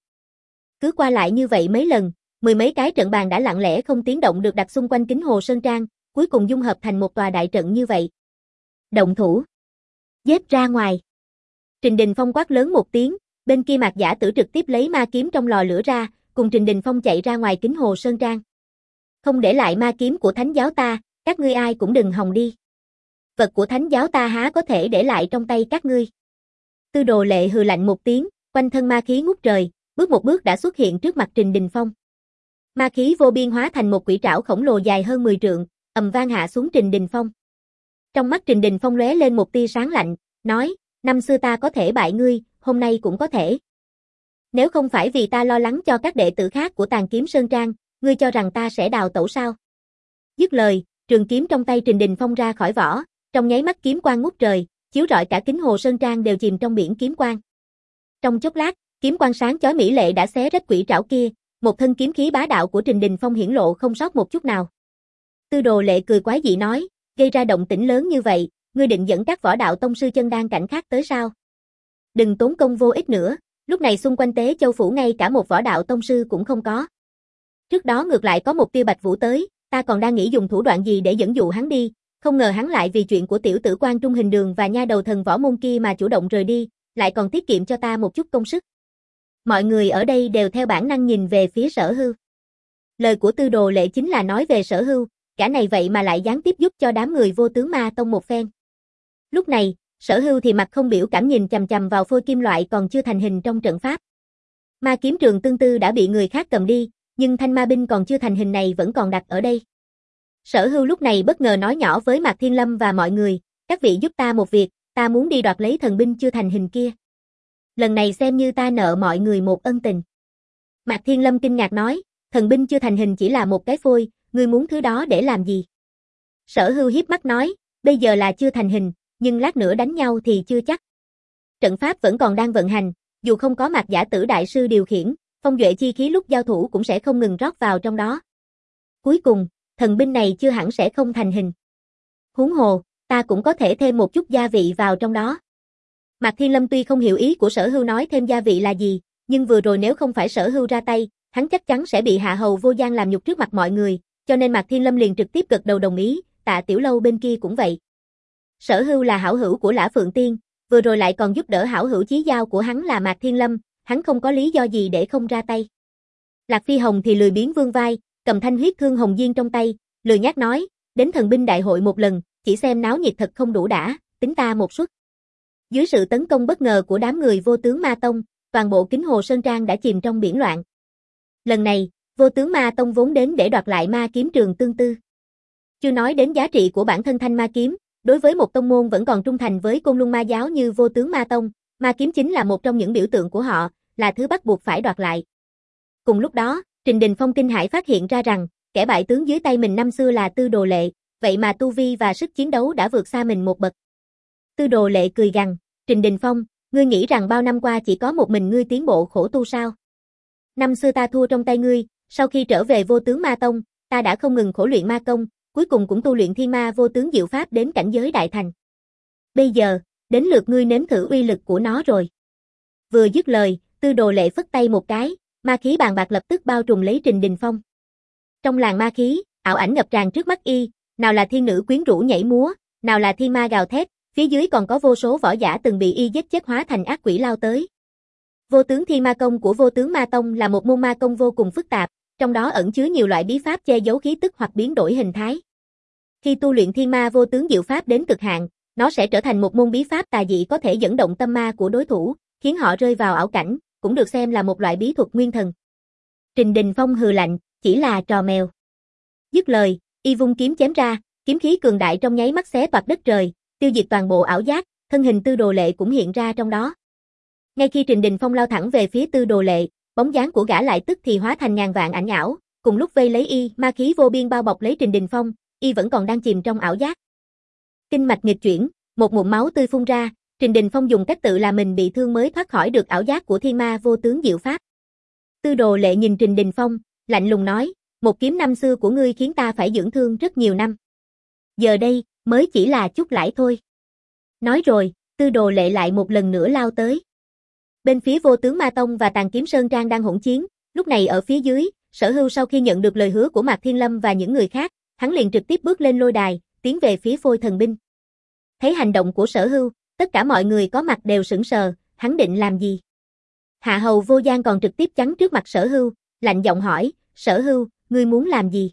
Cứ qua lại như vậy mấy lần, mười mấy cái trận bàn đã lặng lẽ không tiếng động được đặt xung quanh Kính Hồ Sơn Trang, cuối cùng dung hợp thành một tòa đại trận như vậy. Động thủ. Giết ra ngoài. Trình Đình Phong quát lớn một tiếng, bên kia Mạc Giả Tử trực tiếp lấy ma kiếm trong lò lửa ra, cùng Trình Đình Phong chạy ra ngoài Kính Hồ Sơn Trang. Không để lại ma kiếm của thánh giáo ta, các ngươi ai cũng đừng hòng đi. Vật của thánh giáo ta há có thể để lại trong tay các ngươi. Tư Đồ Lệ hừ lạnh một tiếng, quanh thân ma khí ngút trời, bước một bước đã xuất hiện trước mặt Trình Đình Phong. Ma khí vô biên hóa thành một quỷ trảo khổng lồ dài hơn mười trượng, ầm vang hạ xuống Trình Đình Phong. Trong mắt Trình Đình Phong lóe lên một tia sáng lạnh, nói, năm xưa ta có thể bại ngươi, hôm nay cũng có thể. Nếu không phải vì ta lo lắng cho các đệ tử khác của Tàn Kiếm Sơn Trang, ngươi cho rằng ta sẽ đào tẩu sao? Dứt lời, trường kiếm trong tay Trình Đình Phong ra khỏi vỏ, trong nháy mắt kiếm quang ngút trời, chiếu rọi cả Kính Hồ Sơn Trang đều chìm trong biển kiếm quang. Trong chốc lát, kiếm quang sáng chói mỹ lệ đã xé rách quỷ trảo kia, một thân kiếm khí bá đạo của Trình Đình Phong hiển lộ không sót một chút nào. Tư Đồ Lệ cười quái dị nói, gây ra động tĩnh lớn như vậy, ngươi định dẫn các võ đạo tông sư chân đan cảnh khác tới sao? Đừng tốn công vô ích nữa, lúc này xung quanh Tế Châu Phủ ngay cả một võ đạo tông sư cũng không có. Trước đó ngược lại có một Tiêu Bạch Vũ tới, ta còn đang nghĩ dùng thủ đoạn gì để dẫn dụ hắn đi, không ngờ hắn lại vì chuyện của tiểu tử Quan Trung Hình Đường và nha đầu thần võ môn kia mà chủ động rời đi, lại còn tiết kiệm cho ta một chút công sức. Mọi người ở đây đều theo bản năng nhìn về phía Sở Hưu. Lời của Tư Đồ Lệ chính là nói về Sở Hưu, cả này vậy mà lại gián tiếp giúp cho đám người Vô Tướng Ma Tông một phen. Lúc này, Sở Hưu thì mặt không biểu cảm nhìn chằm chằm vào phôi kim loại còn chưa thành hình trong trận pháp. Ma kiếm Trường Tương Tư đã bị người khác cầm đi, nhưng thanh ma binh còn chưa thành hình này vẫn còn đặt ở đây. Sở Hưu lúc này bất ngờ nói nhỏ với Mạc Thiên Lâm và mọi người, các vị giúp ta một việc, ta muốn đi đoạt lấy thần binh chưa thành hình kia. Lần này xem như ta nợ mọi người một ân tình. Mạc Thiên Lâm kinh ngạc nói, thần binh chưa thành hình chỉ là một cái phôi, ngươi muốn thứ đó để làm gì? Sở Hưu hiếp mắt nói, bây giờ là chưa thành hình, nhưng lát nữa đánh nhau thì chưa chắc. Trận pháp vẫn còn đang vận hành, dù không có Mạc Giả Tử đại sư điều khiển, phong duệ chi khí lúc giao thủ cũng sẽ không ngừng rót vào trong đó. Cuối cùng, thần binh này chưa hẳn sẽ không thành hình. Huống hồ, ta cũng có thể thêm một chút gia vị vào trong đó. Mạc Thiên Lâm tuy không hiểu ý của Sở Hưu nói thêm gia vị là gì, nhưng vừa rồi nếu không phải Sở Hưu ra tay, hắn chắc chắn sẽ bị Hạ Hầu Vô Gian làm nhục trước mặt mọi người, cho nên Mạc Thiên Lâm liền trực tiếp gật đầu đồng ý, Tạ Tiểu Lâu bên kia cũng vậy. Sở Hưu là hảo hữu của Lã Phượng Tiên, vừa rồi lại còn giúp đỡ hảo hữu chí giao của hắn là Mạc Thiên Lâm, hắn không có lý do gì để không ra tay. Lạc Phi Hồng thì lười biếng vươn vai, cầm thanh huyết thương hồng diên trong tay, lười nhác nói, đến thần binh đại hội một lần, chỉ xem náo nhiệt thật không đủ đã, tính ta một suất. Dưới sự tấn công bất ngờ của đám người Vô Tướng Ma Tông, toàn bộ Kính Hồ Sơn Trang đã chìm trong biển loạn. Lần này, Vô Tướng Ma Tông vốn đến để đoạt lại ma kiếm Trường Tương Tư. Chưa nói đến giá trị của bản thân thanh ma kiếm, đối với một tông môn vẫn còn trung thành với Côn Luân Ma giáo như Vô Tướng Ma Tông, ma kiếm chính là một trong những biểu tượng của họ, là thứ bắt buộc phải đoạt lại. Cùng lúc đó, Trình Đình Phong kinh hãi phát hiện ra rằng, kẻ bại tướng dưới tay mình năm xưa là Tư Đồ Lệ, vậy mà tu vi và sức chiến đấu đã vượt xa mình một bậc. Tư Đồ Lệ cười gằn, Trình Đình Phong, ngươi nghĩ rằng bao năm qua chỉ có một mình ngươi tiến bộ khổ tu sao? Năm xưa ta thua trong tay ngươi, sau khi trở về Vô Tướng Ma Tông, ta đã không ngừng khổ luyện ma công, cuối cùng cũng tu luyện Thiên Ma Vô Tướng Diệu Pháp đến cảnh giới đại thành. Bây giờ, đến lượt ngươi nếm thử uy lực của nó rồi. Vừa dứt lời, Tư Đồ Lệ phất tay một cái, ma khí bàn bạc lập tức bao trùm lấy Trình Đình Phong. Trong làn ma khí, ảo ảnh ngập tràn trước mắt y, nào là thiên nữ quyến rũ nhảy múa, nào là thiên ma gào thét, phía dưới còn có vô số võ giả từng bị y giết chết hóa thành ác quỷ lao tới. Vô tướng Thiên Ma Công của Vô tướng Ma Tông là một môn ma công vô cùng phức tạp, trong đó ẩn chứa nhiều loại bí pháp che giấu khí tức hoặc biến đổi hình thái. Khi tu luyện Thiên Ma Vô Tướng Diệu Pháp đến cực hạn, nó sẽ trở thành một môn bí pháp tà dị có thể dẫn động tâm ma của đối thủ, khiến họ rơi vào ảo cảnh, cũng được xem là một loại bí thuật nguyên thần. Trình Đình Phong hừ lạnh, chỉ là trò mèo. Dứt lời, y vung kiếm chém ra, kiếm khí cường đại trong nháy mắt xé toạc đất trời, tiêu diệt toàn bộ ảo giác, thân hình Tư Đồ Lệ cũng hiện ra trong đó. Ngay khi Trình Đình Phong lao thẳng về phía Tư Đồ Lệ, bóng dáng của gã lại tức thì hóa thành ngàn vạn ảnh ảo, cùng lúc vây lấy y, ma khí vô biên bao bọc lấy Trình Đình Phong, y vẫn còn đang chìm trong ảo giác. Kinh mạch nghịch chuyển, một ngụm máu tươi phun ra, Trình Đình Phong dùng cách tự làm mình bị thương mới thoát khỏi được ảo giác của Thiên Ma Vô Tướng Diệu Pháp. Tư Đồ Lệ nhìn Trình Đình Phong, lạnh lùng nói, một kiếm năm xưa của ngươi khiến ta phải dưỡng thương rất nhiều năm. Giờ đây, mới chỉ là chút lãi thôi. Nói rồi, Tư Đồ Lệ lại một lần nữa lao tới. Bên phía Vô Tướng Ma Tông và Tàn Kiếm Sơn Trang đang hỗn chiến, lúc này ở phía dưới, Sở Hưu sau khi nhận được lời hứa của Mạc Thiên Lâm và những người khác, hắn liền trực tiếp bước lên lôi đài, tiến về phía phôi thần binh. Thấy hành động của Sở Hưu, tất cả mọi người có mặt đều sững sờ, hắn định làm gì? Hạ Hầu Vô Gian còn trực tiếp chắn trước mặt Sở Hưu, lạnh giọng hỏi, Sở Hưu, ngươi muốn làm gì?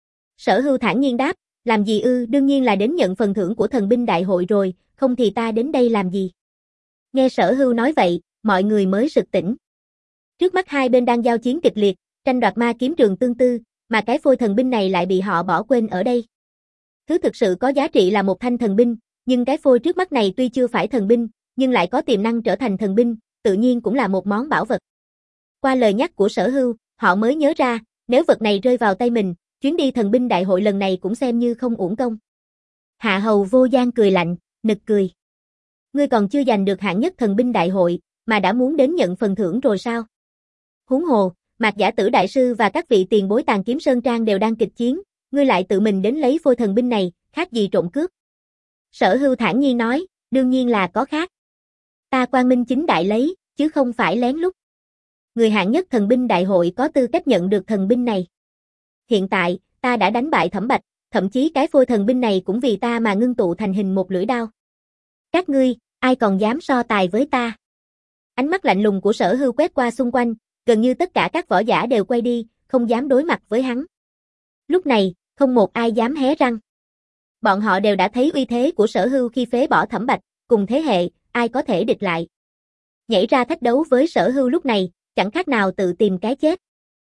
Sở Hưu thản nhiên đáp, làm gì ư, đương nhiên là đến nhận phần thưởng của thần binh đại hội rồi, không thì ta đến đây làm gì? Nghe Sở Hưu nói vậy, mọi người mới sực tỉnh. Trước mắt hai bên đang giao chiến kịch liệt, tranh đoạt ma kiếm trường tương tư, mà cái phôi thần binh này lại bị họ bỏ quên ở đây. Thứ thực sự có giá trị là một thanh thần binh, nhưng cái phôi trước mắt này tuy chưa phải thần binh, nhưng lại có tiềm năng trở thành thần binh, tự nhiên cũng là một món bảo vật. Qua lời nhắc của Sở Hưu, họ mới nhớ ra, nếu vật này rơi vào tay mình, chuyến đi thần binh đại hội lần này cũng xem như không uổng công. Hạ Hầu Vô Gian cười lạnh, nực cười. Ngươi còn chưa giành được hạng nhất thần binh đại hội, mà đã muốn đến nhận phần thưởng rồi sao? Huống hồ, Mạc Giả Tử đại sư và các vị tiền bối Tàn Kiếm Sơn Trang đều đang kịch chiến, ngươi lại tự mình đến lấy phôi thần binh này, khác gì trộm cướp? Sở Hưu thản nhiên nói, đương nhiên là có khác. Ta quang minh chính đại lấy, chứ không phải lén lút. Người hạng nhất thần binh đại hội có tư cách nhận được thần binh này. Hiện tại, ta đã đánh bại Thẩm Bạch, thậm chí cái phôi thần binh này cũng vì ta mà ngưng tụ thành hình một lưỡi đao. Các ngươi, ai còn dám so tài với ta? Ánh mắt lạnh lùng của Sở Hưu quét qua xung quanh, gần như tất cả các võ giả đều quay đi, không dám đối mặt với hắn. Lúc này, không một ai dám hé răng. Bọn họ đều đã thấy uy thế của Sở Hưu khi phế bỏ Thẩm Bạch, cùng thế hệ, ai có thể địch lại. Nhảy ra thách đấu với Sở Hưu lúc này, chẳng khác nào tự tìm cái chết.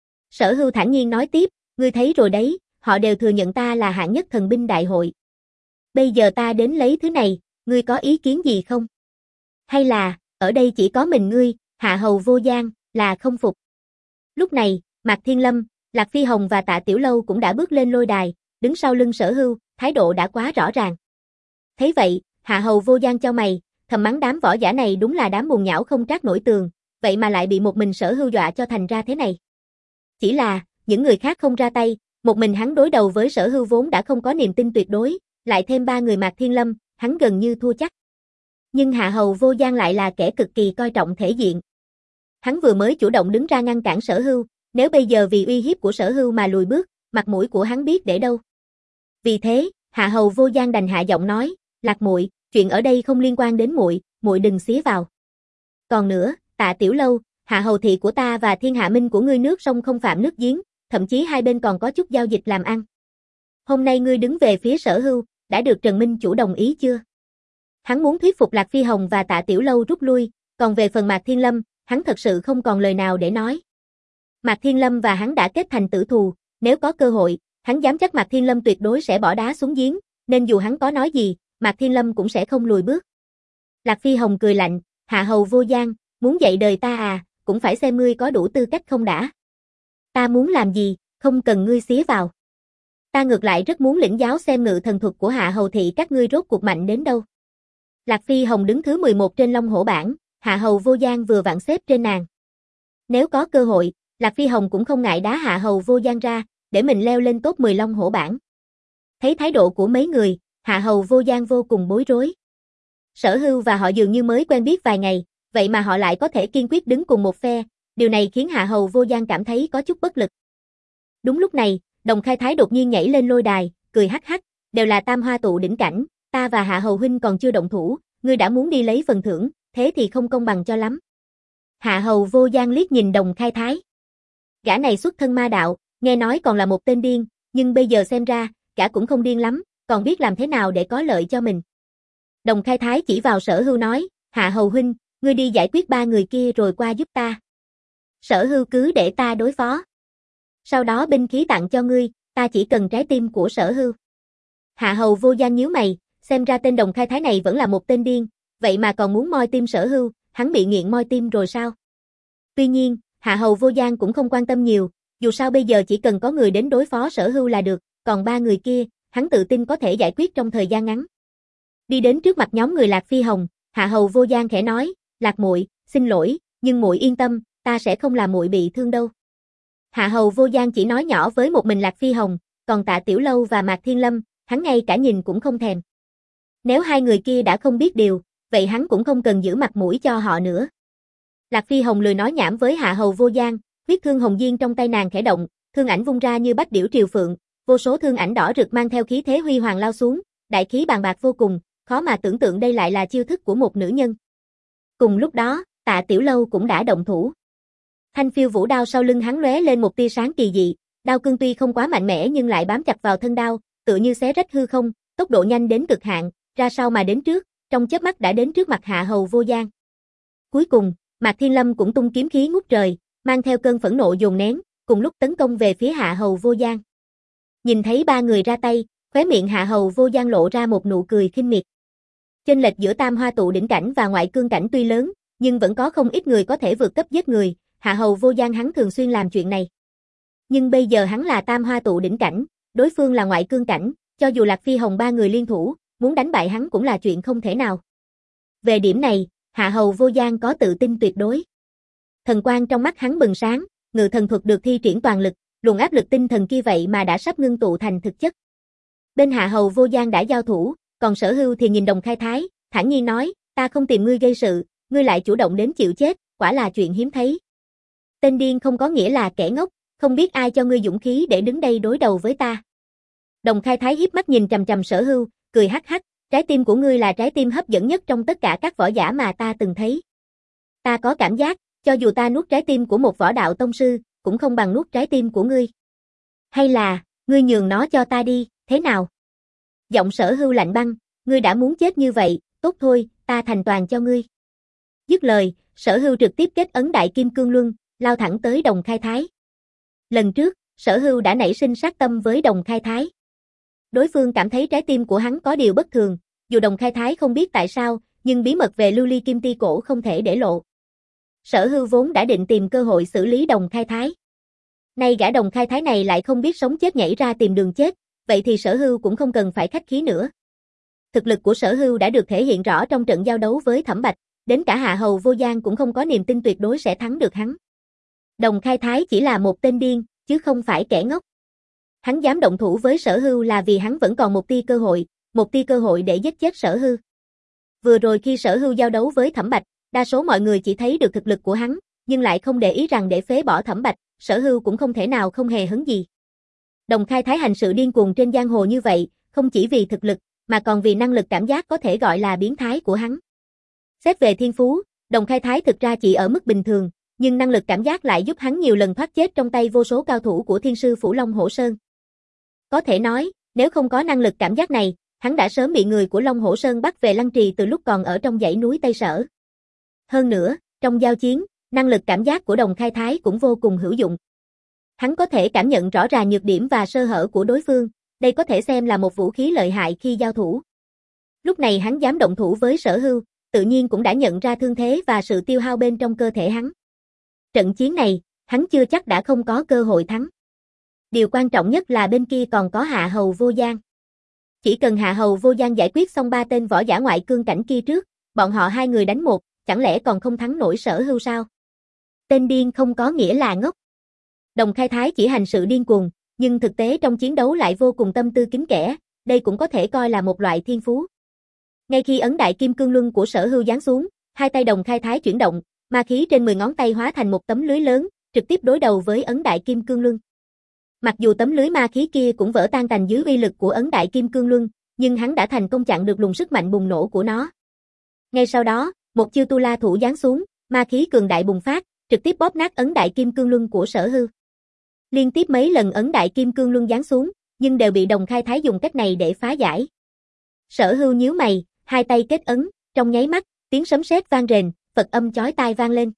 Sở Hưu thản nhiên nói tiếp, ngươi thấy rồi đấy, họ đều thừa nhận ta là hạng nhất thần binh đại hội. Bây giờ ta đến lấy thứ này, ngươi có ý kiến gì không? Hay là, ở đây chỉ có mình ngươi, Hạ Hầu Vô Gian, là không phục? Lúc này, Mạc Thiên Lâm, Lạc Phi Hồng và Tạ Tiểu Lâu cũng đã bước lên lôi đài, đứng sau lưng Sở Hưu, thái độ đã quá rõ ràng. Thấy vậy, Hạ Hầu Vô Gian chau mày, thầm mắng đám võ giả này đúng là đám bùn nhão không trát nổi tường, vậy mà lại bị một mình Sở Hưu dọa cho thành ra thế này. Chỉ là, những người khác không ra tay, một mình hắn đối đầu với Sở Hưu vốn đã không có niềm tin tuyệt đối, lại thêm ba người Mạc Thiên Lâm, hắn gần như thua chắc. Nhưng Hạ Hầu Vô Gian lại là kẻ cực kỳ coi trọng thể diện. Hắn vừa mới chủ động đứng ra ngăn cản Sở Hưu, nếu bây giờ vì uy hiếp của Sở Hưu mà lùi bước, mặt mũi của hắn biết để đâu. Vì thế, Hạ Hầu Vô Gian đành hạ giọng nói, Lạc muội, chuyện ở đây không liên quan đến muội, muội đừng xía vào. Còn nữa, Tạ Tiểu Lâu, Hạ Hầu thị của ta và Thiên Hạ Minh của ngươi nước sông không phạm nước giếng, thậm chí hai bên còn có chút giao dịch làm ăn. Hôm nay ngươi đứng về phía Sở Hưu, đã được Trần Minh Chủ đồng ý chưa? Hắn muốn thuyết phục Lạc Phi Hồng và Tạ Tiểu Lâu rút lui, còn về phần Mạc Thiên Lâm, hắn thật sự không còn lời nào để nói. Mạc Thiên Lâm và hắn đã kết thành tử thù, nếu có cơ hội, hắn dám chắc Mạc Thiên Lâm tuyệt đối sẽ bỏ đá xuống giếng, nên dù hắn có nói gì, Mạc Thiên Lâm cũng sẽ không lùi bước. Lạc Phi Hồng cười lạnh, Hạ Hầu Vô Gian, muốn dạy đời ta à, cũng phải xem ngươi có đủ tư cách không đã. Ta muốn làm gì, không cần ngươi xía vào. Ta ngược lại rất muốn lĩnh giáo xem ngự thần thuật của Hạ Hầu thị các ngươi rốt cuộc mạnh đến đâu. Lạc Phi Hồng đứng thứ mười một trên Long Hổ bảng, Hạ Hầu Vô Gian vừa vặn xếp trên nàng. Nếu có cơ hội, Lạc Phi Hồng cũng không ngại đá Hạ Hầu Vô Gian ra, để mình leo lên top mười Long Hổ bảng. Thấy thái độ của mấy người, Hạ Hầu Vô Gian vô cùng bối rối. Sở Hưu và họ dường như mới quen biết vài ngày, vậy mà họ lại có thể kiên quyết đứng cùng một phe, điều này khiến Hạ Hầu Vô Gian cảm thấy có chút bất lực. Đúng lúc này, Đồng Khai Thái đột nhiên nhảy lên lôi đài, cười hắc hắc, đều là tam hoa tụ đỉnh cảnh, ta và Hạ Hầu huynh còn chưa động thủ, ngươi đã muốn đi lấy phần thưởng, thế thì không công bằng cho lắm. Hạ Hầu Vô Gian liếc nhìn Đồng Khai Thái. Gã này xuất thân ma đạo, nghe nói còn là một tên điên, nhưng bây giờ xem ra, gã cũng không điên lắm, còn biết làm thế nào để có lợi cho mình. Đồng Khai Thái chỉ vào Sở Hưu nói, Hạ Hầu huynh, ngươi đi giải quyết ba người kia rồi qua giúp ta. Sở Hưu cứ để ta đối phó. Sau đó binh khí tặng cho ngươi, ta chỉ cần trái tim của Sở Hưu. Hạ Hầu Vô Gian nhíu mày, xem ra tên Đồng Khai Thái này vẫn là một tên điên, vậy mà còn muốn moi tim Sở Hưu, hắn bị nghiện moi tim rồi sao? Tuy nhiên, Hạ Hầu Vô Gian cũng không quan tâm nhiều, dù sao bây giờ chỉ cần có người đến đối phó Sở Hưu là được, còn ba người kia, hắn tự tin có thể giải quyết trong thời gian ngắn. Đi đến trước mặt nhóm người Lạc Phi Hồng, Hạ Hầu Vô Gian khẽ nói, Lạc muội, xin lỗi, nhưng muội yên tâm, ta sẽ không làm muội bị thương đâu. Hạ Hầu Vô Gian chỉ nói nhỏ với một mình Lạc Phi Hồng, còn Tạ Tiểu Lâu và Mạc Thiên Lâm, hắn ngay cả nhìn cũng không thèm. Nếu hai người kia đã không biết điều, vậy hắn cũng không cần giữ mặt mũi cho họ nữa. Lạc Phi Hồng lười nói nhảm với Hạ Hầu Vô Gian, huyết thương hồng diên trong tay nàng khẽ động, thương ảnh vung ra như bách điểu triều phượng, vô số thương ảnh đỏ rực mang theo khí thế huy hoàng lao xuống, đại khí bàn bạc vô cùng, khó mà tưởng tượng đây lại là chiêu thức của một nữ nhân. Cùng lúc đó, Tạ Tiểu Lâu cũng đã động thủ. Thanh phiêu vũ đao sau lưng hắn lóe lên một tia sáng kỳ dị, đao cương tuy không quá mạnh mẽ nhưng lại bám chặt vào thân đao, tựa như xé rách hư không, tốc độ nhanh đến cực hạn, ra sau mà đến trước, trong chớp mắt đã đến trước mặt Hạ Hầu Vô Gian. Cuối cùng, Mạc Thiên Lâm cũng tung kiếm khí ngút trời, mang theo cơn phẫn nộ dồn nén, cùng lúc tấn công về phía Hạ Hầu Vô Gian. Nhìn thấy ba người ra tay, khóe miệng Hạ Hầu Vô Gian lộ ra một nụ cười khinh miệt. Chênh lệch giữa Tam Hoa Tụ đỉnh cảnh và ngoại cương cảnh tuy lớn, nhưng vẫn có không ít người có thể vượt cấp giết người, Hạ Hầu Vô Gian hắn thường xuyên làm chuyện này. Nhưng bây giờ hắn là Tam Hoa Tụ đỉnh cảnh, đối phương là ngoại cương cảnh, cho dù Lạc Phi Hồng ba người liên thủ, muốn đánh bại hắn cũng là chuyện không thể nào. Về điểm này, Hạ Hầu Vô Gian có tự tin tuyệt đối. Thần quang trong mắt hắn bừng sáng, ngự thần thuật được thi triển toàn lực, luồng áp lực tinh thần kia vậy mà đã sắp ngưng tụ thành thực chất. Bên Hạ Hầu Vô Gian đã giao thủ, còn Sở Hưu thì nhìn Đồng Khai Thái, thản nhiên nói, ta không tìm ngươi gây sự, ngươi lại chủ động đến chịu chết, quả là chuyện hiếm thấy. Tên điên không có nghĩa là kẻ ngốc, không biết ai cho ngươi dũng khí để đứng đây đối đầu với ta. Đồng Khai Thái hiếp mắt nhìn chằm chằm Sở Hưu, cười hắc hắc, trái tim của ngươi là trái tim hấp dẫn nhất trong tất cả các võ giả mà ta từng thấy. Ta có cảm giác, cho dù ta nuốt trái tim của một võ đạo tông sư, cũng không bằng nuốt trái tim của ngươi. Hay là, ngươi nhường nó cho ta đi, thế nào? Giọng Sở Hưu lạnh băng, ngươi đã muốn chết như vậy, tốt thôi, ta thành toàn cho ngươi. Dứt lời, Sở Hưu trực tiếp kết ấn Đại Kim Cương Luân, lao thẳng tới Đồng Khai Thái. Lần trước, Sở Hưu đã nảy sinh sát tâm với Đồng Khai Thái. Đối phương cảm thấy trái tim của hắn có điều bất thường, dù Đồng Khai Thái không biết tại sao, nhưng bí mật về lưu ly kim ti cổ không thể để lộ. Sở Hưu vốn đã định tìm cơ hội xử lý Đồng Khai Thái. Nay gã Đồng Khai Thái này lại không biết sống chết nhảy ra tìm đường chết, vậy thì Sở Hưu cũng không cần phải khách khí nữa. Thực lực của Sở Hưu đã được thể hiện rõ trong trận giao đấu với Thẩm Bạch, đến cả Hạ Hầu Vô Gian cũng không có niềm tin tuyệt đối sẽ thắng được hắn. Đồng Khai Thái chỉ là một tên điên, chứ không phải kẻ ngốc. Hắn dám động thủ với Sở Hưu là vì hắn vẫn còn một tia cơ hội, một tia cơ hội để giết chết Sở Hưu. Vừa rồi khi Sở Hưu giao đấu với Thẩm Bạch, đa số mọi người chỉ thấy được thực lực của hắn, nhưng lại không để ý rằng để phế bỏ Thẩm Bạch, Sở Hưu cũng không thể nào không hề hấn gì. Đồng Khai Thái hành sự điên cuồng trên giang hồ như vậy, không chỉ vì thực lực, mà còn vì năng lực cảm giác có thể gọi là biến thái của hắn. Xét về thiên phú, Đồng Khai Thái thực ra chỉ ở mức bình thường, nhưng năng lực cảm giác lại giúp hắn nhiều lần thoát chết trong tay vô số cao thủ của Thiên Sư Phủ Long Hổ Sơn. Có thể nói, nếu không có năng lực cảm giác này, hắn đã sớm bị người của Long Hổ Sơn bắt về Lăng Trì từ lúc còn ở trong dãy núi Tây Sở. Hơn nữa, trong giao chiến, năng lực cảm giác của Đồng Khai Thái cũng vô cùng hữu dụng. Hắn có thể cảm nhận rõ ràng nhược điểm và sơ hở của đối phương, đây có thể xem là một vũ khí lợi hại khi giao thủ. Lúc này hắn dám động thủ với Sở Hưu, tự nhiên cũng đã nhận ra thương thế và sự tiêu hao bên trong cơ thể hắn. Trận chiến này, hắn chưa chắc đã không có cơ hội thắng. Điều quan trọng nhất là bên kia còn có Hạ Hầu Vô Gian. Chỉ cần Hạ Hầu Vô Gian giải quyết xong ba tên võ giả ngoại cương cảnh kia trước, bọn họ hai người đánh một, chẳng lẽ còn không thắng nổi Sở Hưu sao? Tên điên không có nghĩa là ngốc. Đồng Khai Thái chỉ hành sự điên cuồng, nhưng thực tế trong chiến đấu lại vô cùng tâm tư kín kẽ, đây cũng có thể coi là một loại thiên phú. Ngay khi ấn Đại Kim Cương Luân của Sở Hưu giáng xuống, hai tay Đồng Khai Thái chuyển động, ma khí trên mười ngón tay hóa thành một tấm lưới lớn, trực tiếp đối đầu với ấn Đại Kim Cương Luân. Mặc dù tấm lưới ma khí kia cũng vỡ tan tành dưới uy lực của ấn Đại Kim Cương Luân, nhưng hắn đã thành công chặn được luồng sức mạnh bùng nổ của nó. Ngay sau đó, một chiêu tu la thủ giáng xuống, Ma khí cường đại bùng phát, trực tiếp bóp nát ấn đại kim cương luân của Sở Hưu. Liên tiếp mấy lần ấn đại kim cương luân giáng xuống, nhưng đều bị Đồng Khai Thái dùng cách này để phá giải. Sở Hưu nhíu mày, hai tay kết ấn, trong nháy mắt, tiếng sấm sét vang rền, Phật âm chói tai vang lên.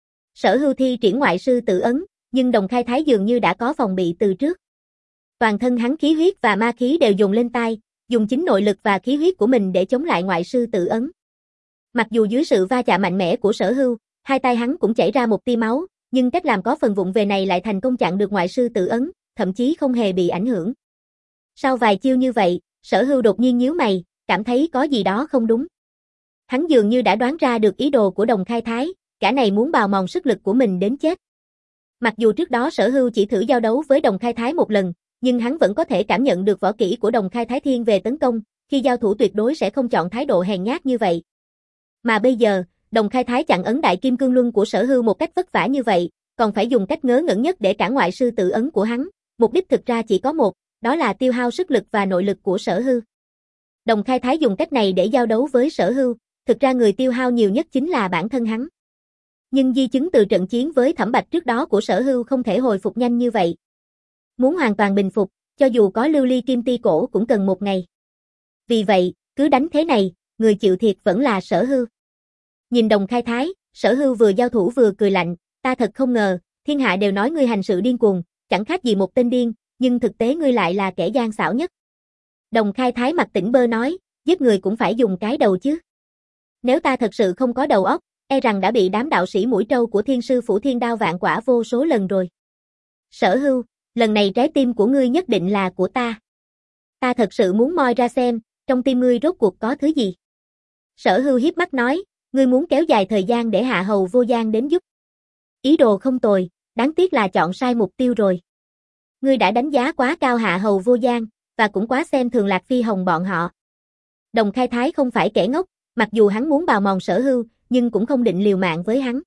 Sở Hưu thi triển ngoại sư tự ấn, nhưng Đồng Khai Thái dường như đã có phòng bị từ trước. Toàn thân hắn khí huyết và ma khí đều dồn lên tai, dùng chính nội lực và khí huyết của mình để chống lại ngoại sư tự ấn. Mặc dù dưới sự va chạm mạnh mẽ của Sở Hưu, hai tay hắn cũng chảy ra một tia máu, nhưng cách làm có phần vụng về này lại thành công chặn được ngoại sư tự ấn, thậm chí không hề bị ảnh hưởng. Sau vài chiêu như vậy, Sở Hưu đột nhiên nhíu mày, cảm thấy có gì đó không đúng. Hắn dường như đã đoán ra được ý đồ của Đồng Khai Thái, kẻ này muốn bào mòn sức lực của mình đến chết. Mặc dù trước đó Sở Hưu chỉ thử giao đấu với Đồng Khai Thái một lần, nhưng hắn vẫn có thể cảm nhận được võ kỹ của Đồng Khai Thái thiên về tấn công, khi giao thủ tuyệt đối sẽ không chọn thái độ hèn nhát như vậy. Mà bây giờ, Đồng Khai Thái chặn ấn đại kim cương luân của Sở Hưu một cách vất vả như vậy, còn phải dùng cách ngớ ngẩn nhất để cản ngoại sư tự ấn của hắn, mục đích thực ra chỉ có một, đó là tiêu hao sức lực và nội lực của Sở Hưu. Đồng Khai Thái dùng cách này để giao đấu với Sở Hưu, thực ra người tiêu hao nhiều nhất chính là bản thân hắn. Nhưng di chứng từ trận chiến với Thẩm Bạch trước đó của Sở Hưu không thể hồi phục nhanh như vậy. Muốn hoàn toàn bình phục, cho dù có lưu ly kim ti cổ cũng cần một ngày. Vì vậy, cứ đánh thế này, người chịu thiệt vẫn là Sở Hưu. Nhìn Đồng Khai Thái, Sở Hưu vừa giao thủ vừa cười lạnh, ta thật không ngờ, thiên hạ đều nói ngươi hành sự điên cuồng, chẳng khác gì một tên điên, nhưng thực tế ngươi lại là kẻ gian xảo nhất. Đồng Khai Thái mặt tỉnh bơ nói, giết người cũng phải dùng cái đầu chứ. Nếu ta thật sự không có đầu óc, e rằng đã bị đám đạo sĩ mũi trâu của Thiên Sư Phủ Thiên Đao vạn quả vô số lần rồi. Sở Hưu, lần này trái tim của ngươi nhất định là của ta. Ta thật sự muốn moi ra xem, trong tim ngươi rốt cuộc có thứ gì. Sở Hưu hiếp mắt nói, ngươi muốn kéo dài thời gian để Hạ Hầu Vô Gian đến giúp. Ý đồ không tồi, đáng tiếc là chọn sai mục tiêu rồi. Ngươi đã đánh giá quá cao Hạ Hầu Vô Gian, và cũng quá xem thường Lạc Phi Hồng bọn họ. Đồng Khai Thái không phải kẻ ngốc, mặc dù hắn muốn bào mòn Sở Hưu, nhưng cũng không định liều mạng với hắn.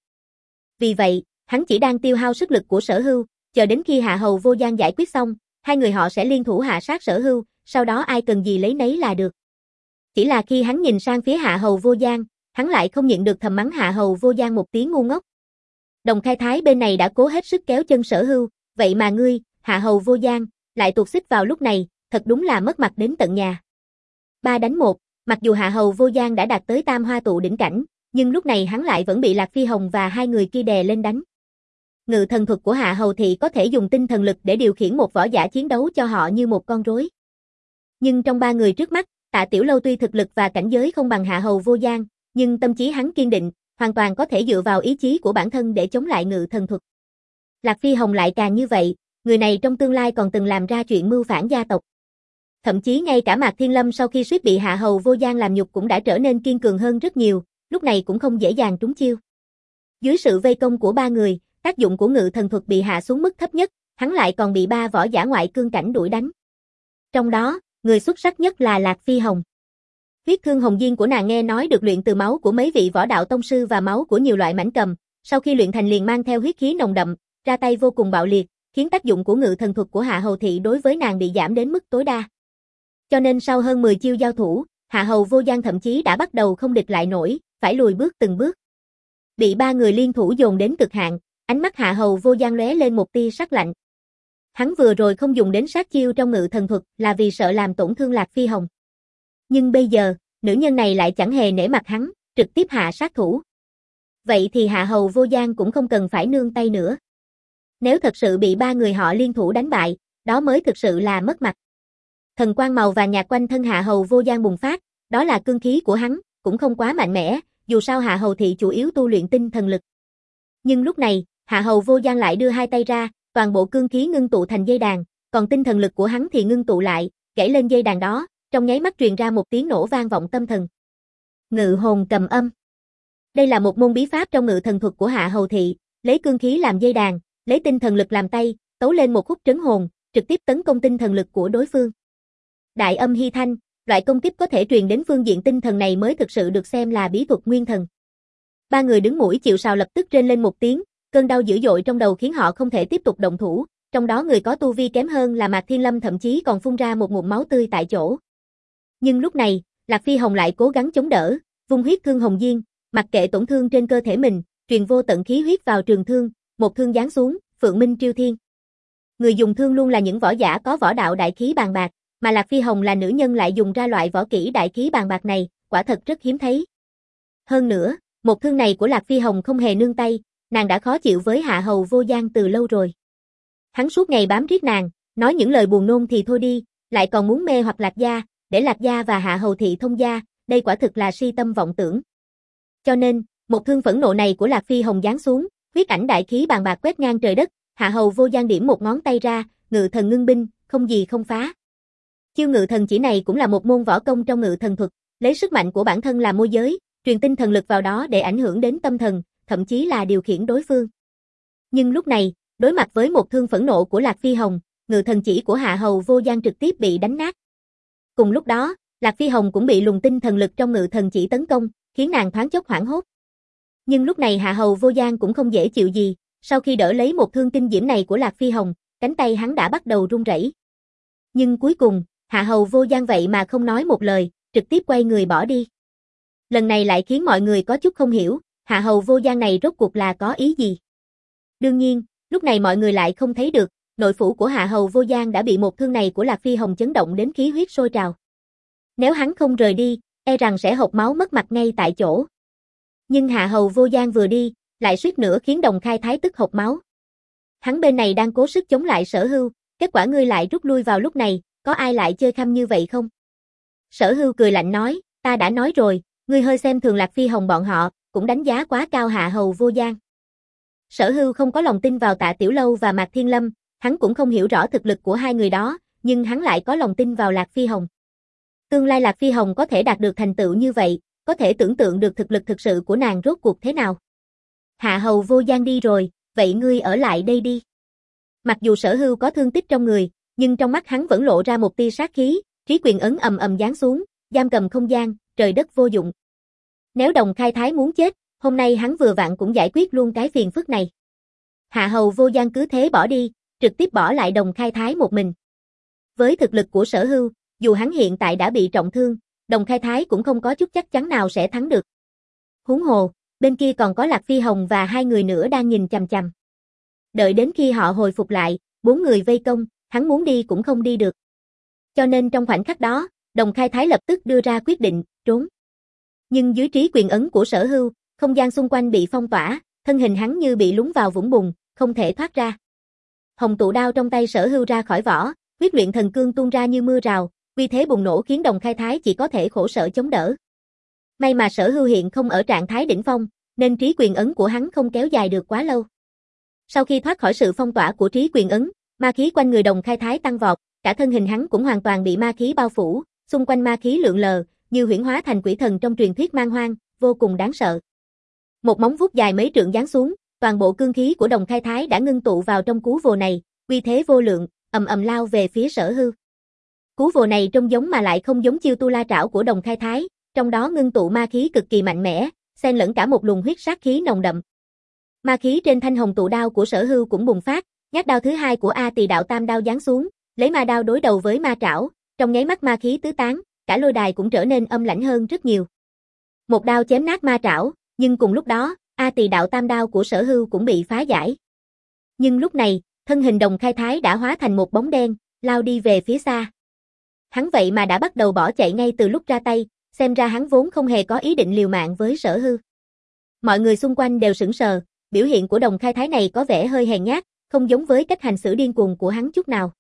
Vì vậy, hắn chỉ đang tiêu hao sức lực của Sở Hưu, chờ đến khi Hạ Hầu Vô Gian giải quyết xong, hai người họ sẽ liên thủ hạ sát Sở Hưu, sau đó ai cần gì lấy nấy là được. Chỉ là khi hắn nhìn sang phía Hạ Hầu Vô Gian, hắn lại không nhịn được thầm mắng Hạ Hầu Vô Gian một tiếng ngu ngốc. Đồng Khai Thái bên này đã cố hết sức kéo chân Sở Hưu, vậy mà ngươi, Hạ Hầu Vô Gian, lại tuột xích vào lúc này, thật đúng là mất mặt đến tận nhà. Ba đánh một, mặc dù Hạ Hầu Vô Gian đã đạt tới tam hoa tụ đỉnh cảnh, nhưng lúc này hắn lại vẫn bị Lạc Phi Hồng và hai người kia đè lên đánh. Ngự thần thuật của Hạ Hầu Thị có thể dùng tinh thần lực để điều khiển một võ giả chiến đấu cho họ như một con rối. Nhưng trong ba người trước mắt, Tạ Tiểu Lâu tuy thực lực và cảnh giới không bằng Hạ Hầu Vô Gian, nhưng tâm trí hắn kiên định, hoàn toàn có thể dựa vào ý chí của bản thân để chống lại ngự thần thuật. Lạc Phi Hồng lại càng như vậy, người này trong tương lai còn từng làm ra chuyện mưu phản gia tộc. Thậm chí ngay cả Mạc Thiên Lâm sau khi suýt bị Hạ Hầu Vô Gian làm nhục cũng đã trở nên kiên cường hơn rất nhiều, lúc này cũng không dễ dàng trúng chiêu. Dưới sự vây công của ba người, tác dụng của ngự thần thuật bị hạ xuống mức thấp nhất, hắn lại còn bị ba võ giả ngoại cương cảnh đuổi đánh. Trong đó, người xuất sắc nhất là Lạc Phi Hồng. Huyết thương hồng diên của nàng nghe nói được luyện từ máu của mấy vị võ đạo tông sư và máu của nhiều loại mãnh cầm, sau khi luyện thành liền mang theo huyết khí nồng đậm, ra tay vô cùng bạo liệt, khiến tác dụng của ngự thần thuật của Hạ Hầu Thị đối với nàng bị giảm đến mức tối đa. Cho nên sau hơn mười chiêu giao thủ, Hạ Hầu Vô Gian thậm chí đã bắt đầu không địch lại nổi, phải lùi bước từng bước. Bị ba người liên thủ dồn đến cực hạn, ánh mắt Hạ Hầu Vô Gian lóe lên một tia sắc lạnh. Hắn vừa rồi không dùng đến sát chiêu trong ngự thần thuật là vì sợ làm tổn thương Lạc Phi Hồng. Nhưng bây giờ, nữ nhân này lại chẳng hề nể mặt hắn, trực tiếp hạ sát thủ. Vậy thì Hạ Hầu Vô Gian cũng không cần phải nương tay nữa. Nếu thật sự bị ba người họ liên thủ đánh bại, đó mới thực sự là mất mặt. Thần quang màu vàng nhạt quanh thân Hạ Hầu Vô Gian bùng phát, đó là cương khí của hắn, cũng không quá mạnh mẽ, dù sao Hạ Hầu Thị chủ yếu tu luyện tinh thần lực. Nhưng lúc này, Hạ Hầu Vô Gian lại đưa hai tay ra, toàn bộ cương khí ngưng tụ thành dây đàn, còn tinh thần lực của hắn thì ngưng tụ lại, gãy lên dây đàn đó, trong nháy mắt truyền ra một tiếng nổ vang vọng tâm thần. Ngự hồn cầm âm. Đây là một môn bí pháp trong ngự thần thuật của Hạ Hầu Thị, lấy cương khí làm dây đàn, lấy tinh thần lực làm tay, tấu lên một khúc trấn hồn, trực tiếp tấn công tinh thần lực của đối phương. Đại âm hy thanh, loại công kích có thể truyền đến phương diện tinh thần này mới thực sự được xem là bí thuật nguyên thần. Ba người đứng mũi chịu sào lập tức rên lên một tiếng, cơn đau dữ dội trong đầu khiến họ không thể tiếp tục động thủ, trong đó người có tu vi kém hơn là Mạc Thiên Lâm thậm chí còn phun ra một ngụm máu tươi tại chỗ. Nhưng lúc này, Lạc Phi Hồng lại cố gắng chống đỡ, vung huyết thương hồng diên, mặc kệ tổn thương trên cơ thể mình, truyền vô tận khí huyết vào trường thương, một thương giáng xuống, Phượng Minh Triêu Thiên. Người dùng thương luôn là những võ giả có võ đạo đại khí bàn bạc, mà Lạc Phi Hồng là nữ nhân lại dùng ra loại võ kỹ đại khí bàn bạc này, quả thật rất hiếm thấy. Hơn nữa, một thương này của Lạc Phi Hồng không hề nương tay, nàng đã khó chịu với Hạ Hầu Vô Gian từ lâu rồi. Hắn suốt ngày bám riết nàng, nói những lời buồn nôn thì thôi đi, lại còn muốn mê hoặc Lạc gia, để Lạc gia và Hạ Hầu thị thông gia, đây quả thực là si tâm vọng tưởng. Cho nên, một thương phẫn nộ này của Lạc Phi Hồng giáng xuống, huyết ảnh đại khí bàn bạc quét ngang trời đất, Hạ Hầu Vô Gian điểm một ngón tay ra, ngự thần ngưng binh, không gì không phá. Chiêu ngự thần chỉ này cũng là một môn võ công trong ngự thần thuật, lấy sức mạnh của bản thân làm môi giới, truyền tinh thần lực vào đó để ảnh hưởng đến tâm thần, thậm chí là điều khiển đối phương. Nhưng lúc này, đối mặt với một thương phẫn nộ của Lạc Phi Hồng, ngự thần chỉ của Hạ Hầu Vô Gian trực tiếp bị đánh nát. Cùng lúc đó, Lạc Phi Hồng cũng bị luồng tinh thần lực trong ngự thần chỉ tấn công, khiến nàng thoáng chốc hoảng hốt. Nhưng lúc này Hạ Hầu Vô Gian cũng không dễ chịu gì, sau khi đỡ lấy một thương kinh diễm này của Lạc Phi Hồng, cánh tay hắn đã bắt đầu run rẩy. Nhưng cuối cùng, Hạ Hầu Vô Gian vậy mà không nói một lời, trực tiếp quay người bỏ đi. Lần này lại khiến mọi người có chút không hiểu, Hạ Hầu Vô Gian này rốt cuộc là có ý gì. Đương nhiên, lúc này mọi người lại không thấy được, nội phủ của Hạ Hầu Vô Gian đã bị một thương này của Lạc Phi Hồng chấn động đến khí huyết sôi trào. Nếu hắn không rời đi, e rằng sẽ hộc máu mất mặt ngay tại chỗ. Nhưng Hạ Hầu Vô Gian vừa đi, lại suýt nữa khiến Đồng Khai Thái tức hộc máu. Hắn bên này đang cố sức chống lại Sở Hưu, kết quả ngươi lại rút lui vào lúc này, có ai lại chơi khăm như vậy không? Sở Hưu cười lạnh nói, ta đã nói rồi, ngươi hơi xem thường Lạc Phi Hồng bọn họ, cũng đánh giá quá cao Hạ Hầu Vô Gian. Sở Hưu không có lòng tin vào Tạ Tiểu Lâu và Mạc Thiên Lâm, hắn cũng không hiểu rõ thực lực của hai người đó, nhưng hắn lại có lòng tin vào Lạc Phi Hồng. Tương lai Lạc Phi Hồng có thể đạt được thành tựu như vậy, có thể tưởng tượng được thực lực thực sự của nàng rốt cuộc thế nào. Hạ Hầu Vô Gian đi rồi, vậy ngươi ở lại đây đi. Mặc dù Sở Hưu có thương tích trong người, nhưng trong mắt hắn vẫn lộ ra một tia sát khí, trí quyền ấn ầm ầm giáng xuống, giam cầm không gian, trời đất vô dụng. Nếu Đồng Khai Thái muốn chết, hôm nay hắn vừa vặn cũng giải quyết luôn cái phiền phức này. Hạ Hầu Vô Gian cứ thế bỏ đi, trực tiếp bỏ lại Đồng Khai Thái một mình. Với thực lực của Sở Hưu, dù hắn hiện tại đã bị trọng thương, Đồng Khai Thái cũng không có chút chắc chắn nào sẽ thắng được. Huống hồ, bên kia còn có Lạc Phi Hồng và hai người nữa đang nhìn chằm chằm. Đợi đến khi họ hồi phục lại, bốn người vây công, hắn muốn đi cũng không đi được. Cho nên trong khoảnh khắc đó, Đồng Khai Thái lập tức đưa ra quyết định, trốn. Nhưng dưới trí quyền ấn của Sở Hưu, không gian xung quanh bị phong tỏa, thân hình hắn như bị lún vào vũng bùn, không thể thoát ra. Hồng tụ đao trong tay Sở Hưu ra khỏi vỏ, huyết luyện thần cương tuôn ra như mưa rào, uy thế bùng nổ khiến Đồng Khai Thái chỉ có thể khổ sở chống đỡ. May mà Sở Hưu hiện không ở trạng thái đỉnh phong, nên trí quyền ấn của hắn không kéo dài được quá lâu. Sau khi thoát khỏi sự phong tỏa của trí quyền ấn, ma khí quanh người Đồng Khai Thái tăng vọt, cả thân hình hắn cũng hoàn toàn bị ma khí bao phủ, xung quanh ma khí lượn lờ, như huyễn hóa thành quỷ thần trong truyền thuyết man hoang, vô cùng đáng sợ. Một móng vuốt dài mấy trượng giáng xuống, toàn bộ cương khí của Đồng Khai Thái đã ngưng tụ vào trong cú vồ này, uy thế vô lượng, ầm ầm lao về phía Sở Hưu. Cú vồ này trông giống mà lại không giống chiêu tu la trảo của Đồng Khai Thái, trong đó ngưng tụ ma khí cực kỳ mạnh mẽ, xen lẫn cả một luồng huyết sát khí nồng đậm. Ma khí trên thanh hồng tụ đao của Sở Hưu cũng bùng phát, nhát đao thứ hai của A Tỳ Đạo Tam đao giáng xuống, lấy ma đao đối đầu với ma trảo, trong nháy mắt ma khí tứ tán, cả lôi đài cũng trở nên âm lãnh hơn rất nhiều. Một đao chém nát ma trảo, nhưng cùng lúc đó, A Tỳ Đạo Tam đao của Sở Hưu cũng bị phá giải. Nhưng lúc này, thân hình Đồng Khai Thái đã hóa thành một bóng đen, lao đi về phía xa. Hắn vậy mà đã bắt đầu bỏ chạy ngay từ lúc ra tay, xem ra hắn vốn không hề có ý định liều mạng với Sở Hưu. Mọi người xung quanh đều sững sờ, biểu hiện của Đồng Khai Thái này có vẻ hơi hèn nhát, không giống với cách hành xử điên cuồng của hắn chút nào.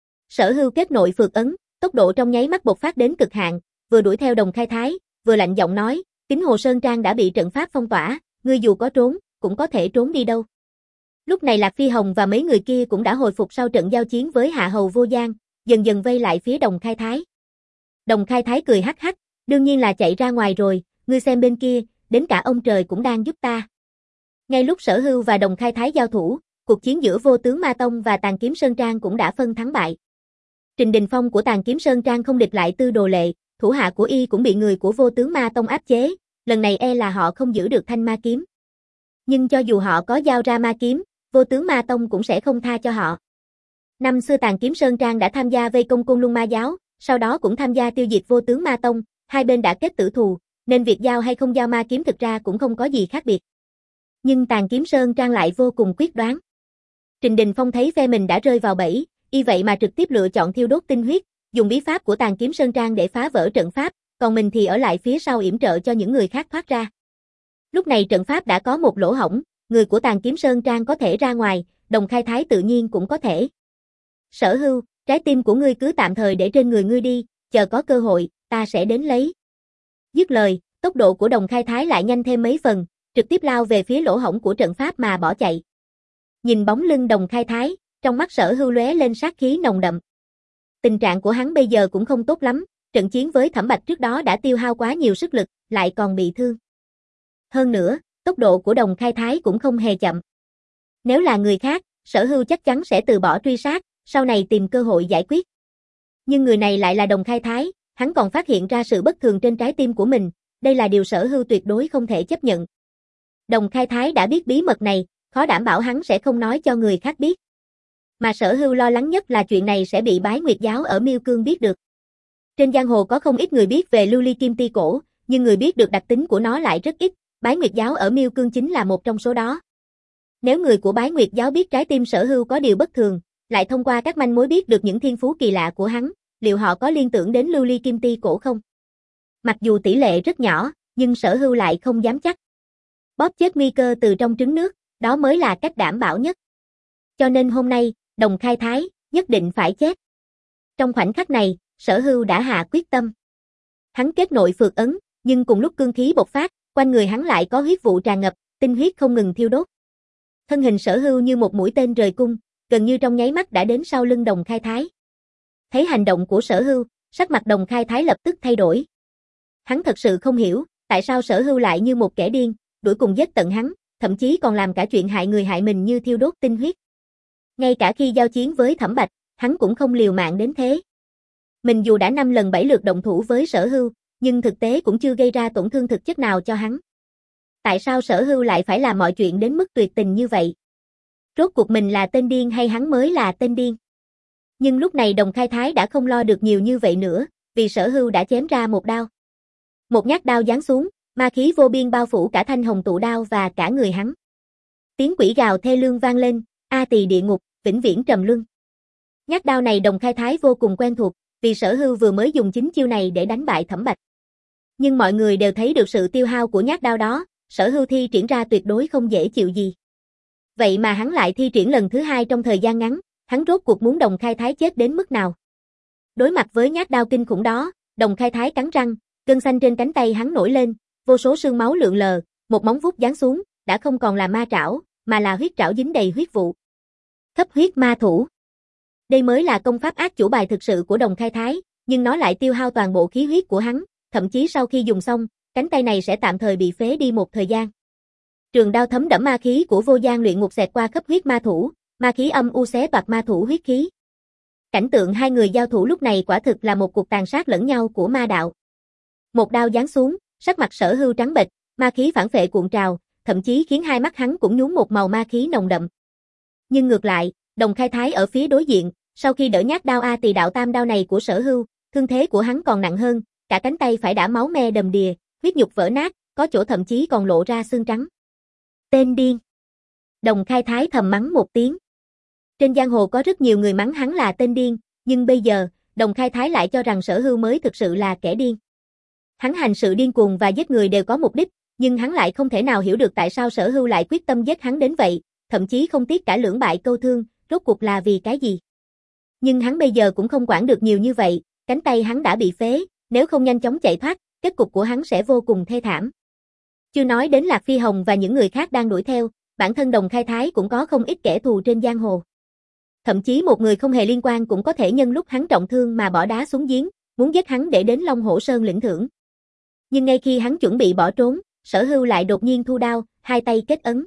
Sở Hưu kết nội phược ấn, tốc độ trong nháy mắt bộc phát đến cực hạn, vừa đuổi theo Đồng Khai Thái, vừa lạnh giọng nói, Kính Hồ Sơn Trang đã bị trận pháp phong tỏa, ngươi dù có trốn, cũng có thể trốn đi đâu. Lúc này Lạc Phi Hồng và mấy người kia cũng đã hồi phục sau trận giao chiến với Hạ Hầu Vô Gian, dần dần vây lại phía Đồng Khai Thái. Đồng Khai Thái cười hắc hắc, đương nhiên là chạy ra ngoài rồi, ngươi xem bên kia, đến cả ông trời cũng đang giúp ta. Ngay lúc Sở Hưu và Đồng Khai Thái giao thủ, cuộc chiến giữa Vô Tướng Ma Tông và Tàn Kiếm Sơn Trang cũng đã phân thắng bại. Trình Đình Phong của Tàn Kiếm Sơn Trang không địch lại Tư Đồ Lệ, thủ hạ của y cũng bị người của Vô Tướng Ma Tông áp chế, lần này e là họ không giữ được thanh ma kiếm. Nhưng cho dù họ có giao ra ma kiếm, Vô Tướng Ma Tông cũng sẽ không tha cho họ. Năm xưa Tàn Kiếm Sơn Trang đã tham gia vây công Côn Luân Ma Giáo, sau đó cũng tham gia tiêu diệt Vô Tướng Ma Tông, hai bên đã kết tử thù, nên việc giao hay không giao ma kiếm thực ra cũng không có gì khác biệt. Nhưng Tàn Kiếm Sơn Trang lại vô cùng quyết đoán. Trình Đình Phong thấy phe mình đã rơi vào bẫy, y vậy mà trực tiếp lựa chọn thiêu đốt tinh huyết, dùng bí pháp của Tàn Kiếm Sơn Trang để phá vỡ trận pháp, còn mình thì ở lại phía sau yểm trợ cho những người khác thoát ra. Lúc này trận pháp đã có một lỗ hổng, người của Tàn Kiếm Sơn Trang có thể ra ngoài, Đồng Khai Thái tự nhiên cũng có thể. Sở Hưu, trái tim của ngươi cứ tạm thời để trên người ngươi đi, chờ có cơ hội, ta sẽ đến lấy. Dứt lời, tốc độ của Đồng Khai Thái lại nhanh thêm mấy phần, trực tiếp lao về phía lỗ hổng của trận pháp mà bỏ chạy. Nhìn bóng lưng Đồng Khai Thái, trong mắt Sở Hưu lóe lên sát khí nồng đậm. Tình trạng của hắn bây giờ cũng không tốt lắm, trận chiến với Thẩm Bạch trước đó đã tiêu hao quá nhiều sức lực, lại còn bị thương. Hơn nữa, tốc độ của Đồng Khai Thái cũng không hề chậm. Nếu là người khác, Sở Hưu chắc chắn sẽ từ bỏ truy sát, sau này tìm cơ hội giải quyết. Nhưng người này lại là Đồng Khai Thái, hắn còn phát hiện ra sự bất thường trên trái tim của mình, đây là điều Sở Hưu tuyệt đối không thể chấp nhận. Đồng Khai Thái đã biết bí mật này, khó đảm bảo hắn sẽ không nói cho người khác biết. Mà Sở Hưu lo lắng nhất là chuyện này sẽ bị Bái Nguyệt giáo ở Miêu Cương biết được. Trên giang hồ có không ít người biết về lưu ly kim ti cổ, nhưng người biết được đặc tính của nó lại rất ít, Bái Nguyệt giáo ở Miêu Cương chính là một trong số đó. Nếu người của Bái Nguyệt giáo biết trái tim Sở Hưu có điều bất thường, lại thông qua các manh mối biết được những thiên phú kỳ lạ của hắn, liệu họ có liên tưởng đến lưu ly kim ti cổ không? Mặc dù tỷ lệ rất nhỏ, nhưng Sở Hưu lại không dám chắc. Bóp chết nguy cơ từ trong trứng nước, đó mới là cách đảm bảo nhất. Cho nên hôm nay, Đồng Khai Thái, nhất định phải chết. Trong khoảnh khắc này, Sở Hưu đã hạ quyết tâm. Hắn kết nội phược ấn, nhưng cùng lúc cương khí bộc phát, quanh người hắn lại có huyết vụ tràn ngập, tinh huyết không ngừng thiêu đốt. Thân hình Sở Hưu như một mũi tên rời cung, gần như trong nháy mắt đã đến sau lưng Đồng Khai Thái. Thấy hành động của Sở Hưu, sắc mặt Đồng Khai Thái lập tức thay đổi. Hắn thật sự không hiểu, tại sao Sở Hưu lại như một kẻ điên, đuổi cùng giết tận hắn, thậm chí còn làm cả chuyện hại người hại mình như thiêu đốt tinh huyết. Ngay cả khi giao chiến với Thẩm Bạch, hắn cũng không liều mạng đến thế. Mình dù đã năm lần bảy lượt động thủ với Sở Hưu, nhưng thực tế cũng chưa gây ra tổn thương thực chất nào cho hắn. Tại sao Sở Hưu lại phải làm mọi chuyện đến mức tuyệt tình như vậy? Rốt cuộc mình là tên điên hay hắn mới là tên điên? Nhưng lúc này Đồng Khai Thái đã không lo được nhiều như vậy nữa, vì Sở Hưu đã chém ra một đao. Một nhát đao giáng xuống, ma khí vô biên bao phủ cả thanh hồng tụ đao và cả người hắn. Tiếng quỷ gào thê lương vang lên, a tỳ địa ngục, vĩnh viễn trầm luân. Nhát đao này Đồng Khai Thái vô cùng quen thuộc, vì Sở Hưu vừa mới dùng chính chiêu này để đánh bại Thẩm Bạch. Nhưng mọi người đều thấy được sự tiêu hao của nhát đao đó, Sở Hưu thi triển ra tuyệt đối không dễ chịu gì. Vậy mà hắn lại thi triển lần thứ hai trong thời gian ngắn, hắn rốt cuộc muốn Đồng Khai Thái chết đến mức nào? Đối mặt với nhát đao kinh khủng đó, Đồng Khai Thái cắn răng, gân xanh trên cánh tay hắn nổi lên, vô số xương máu lượn lờ, một móng vuốt giáng xuống, đã không còn là ma trảo, mà là huyết trảo dính đầy huyết vụ. Cấp huyết ma thủ. Đây mới là công pháp ác chủ bài thực sự của Đồng Khai Thái, nhưng nó lại tiêu hao toàn bộ khí huyết của hắn, thậm chí sau khi dùng xong, cánh tay này sẽ tạm thời bị phế đi một thời gian. Trường đao thấm đẫm ma khí của Vô Gian luyện ngục xẹt qua cấp huyết ma thủ, ma khí âm u xé toạc ma thủ huyết khí. Cảnh tượng hai người giao thủ lúc này quả thực là một cuộc tàn sát lẫn nhau của ma đạo. Một đao giáng xuống, sắc mặt Sở Hưu trắng bệch, ma khí phản phệ cuộn trào, thậm chí khiến hai mắt hắn cũng nhuốm một màu ma khí nồng đậm. Nhưng ngược lại, Đồng Khai Thái ở phía đối diện, sau khi đỡ nhát đao A Tỳ đạo tam đao này của Sở Hưu, thương thế của hắn còn nặng hơn, cả cánh tay phải đã máu me đầm đìa, huyết nhục vỡ nát, có chỗ thậm chí còn lộ ra xương trắng. Tên điên. Đồng Khai Thái thầm mắng một tiếng. Trên giang hồ có rất nhiều người mắng hắn là tên điên, nhưng bây giờ, Đồng Khai Thái lại cho rằng Sở Hưu mới thực sự là kẻ điên. Hắn hành sự điên cuồng và giết người đều có mục đích, nhưng hắn lại không thể nào hiểu được tại sao Sở Hưu lại quyết tâm giết hắn đến vậy, thậm chí không tiếc cả lưỡng bại câu thương, rốt cuộc là vì cái gì. Nhưng hắn bây giờ cũng không quản được nhiều như vậy, cánh tay hắn đã bị phế, nếu không nhanh chóng chạy thoát, kết cục của hắn sẽ vô cùng thê thảm. Chưa nói đến Lạc Phi Hồng và những người khác đang đuổi theo, bản thân Đồng Khai Thái cũng có không ít kẻ thù trên giang hồ. Thậm chí một người không hề liên quan cũng có thể nhân lúc hắn trọng thương mà bỏ đá xuống giếng, muốn giết hắn để đến Long Hổ Sơn lĩnh thưởng. Nhưng ngay khi hắn chuẩn bị bỏ trốn, Sở Hưu lại đột nhiên thu đao, hai tay kết ấn.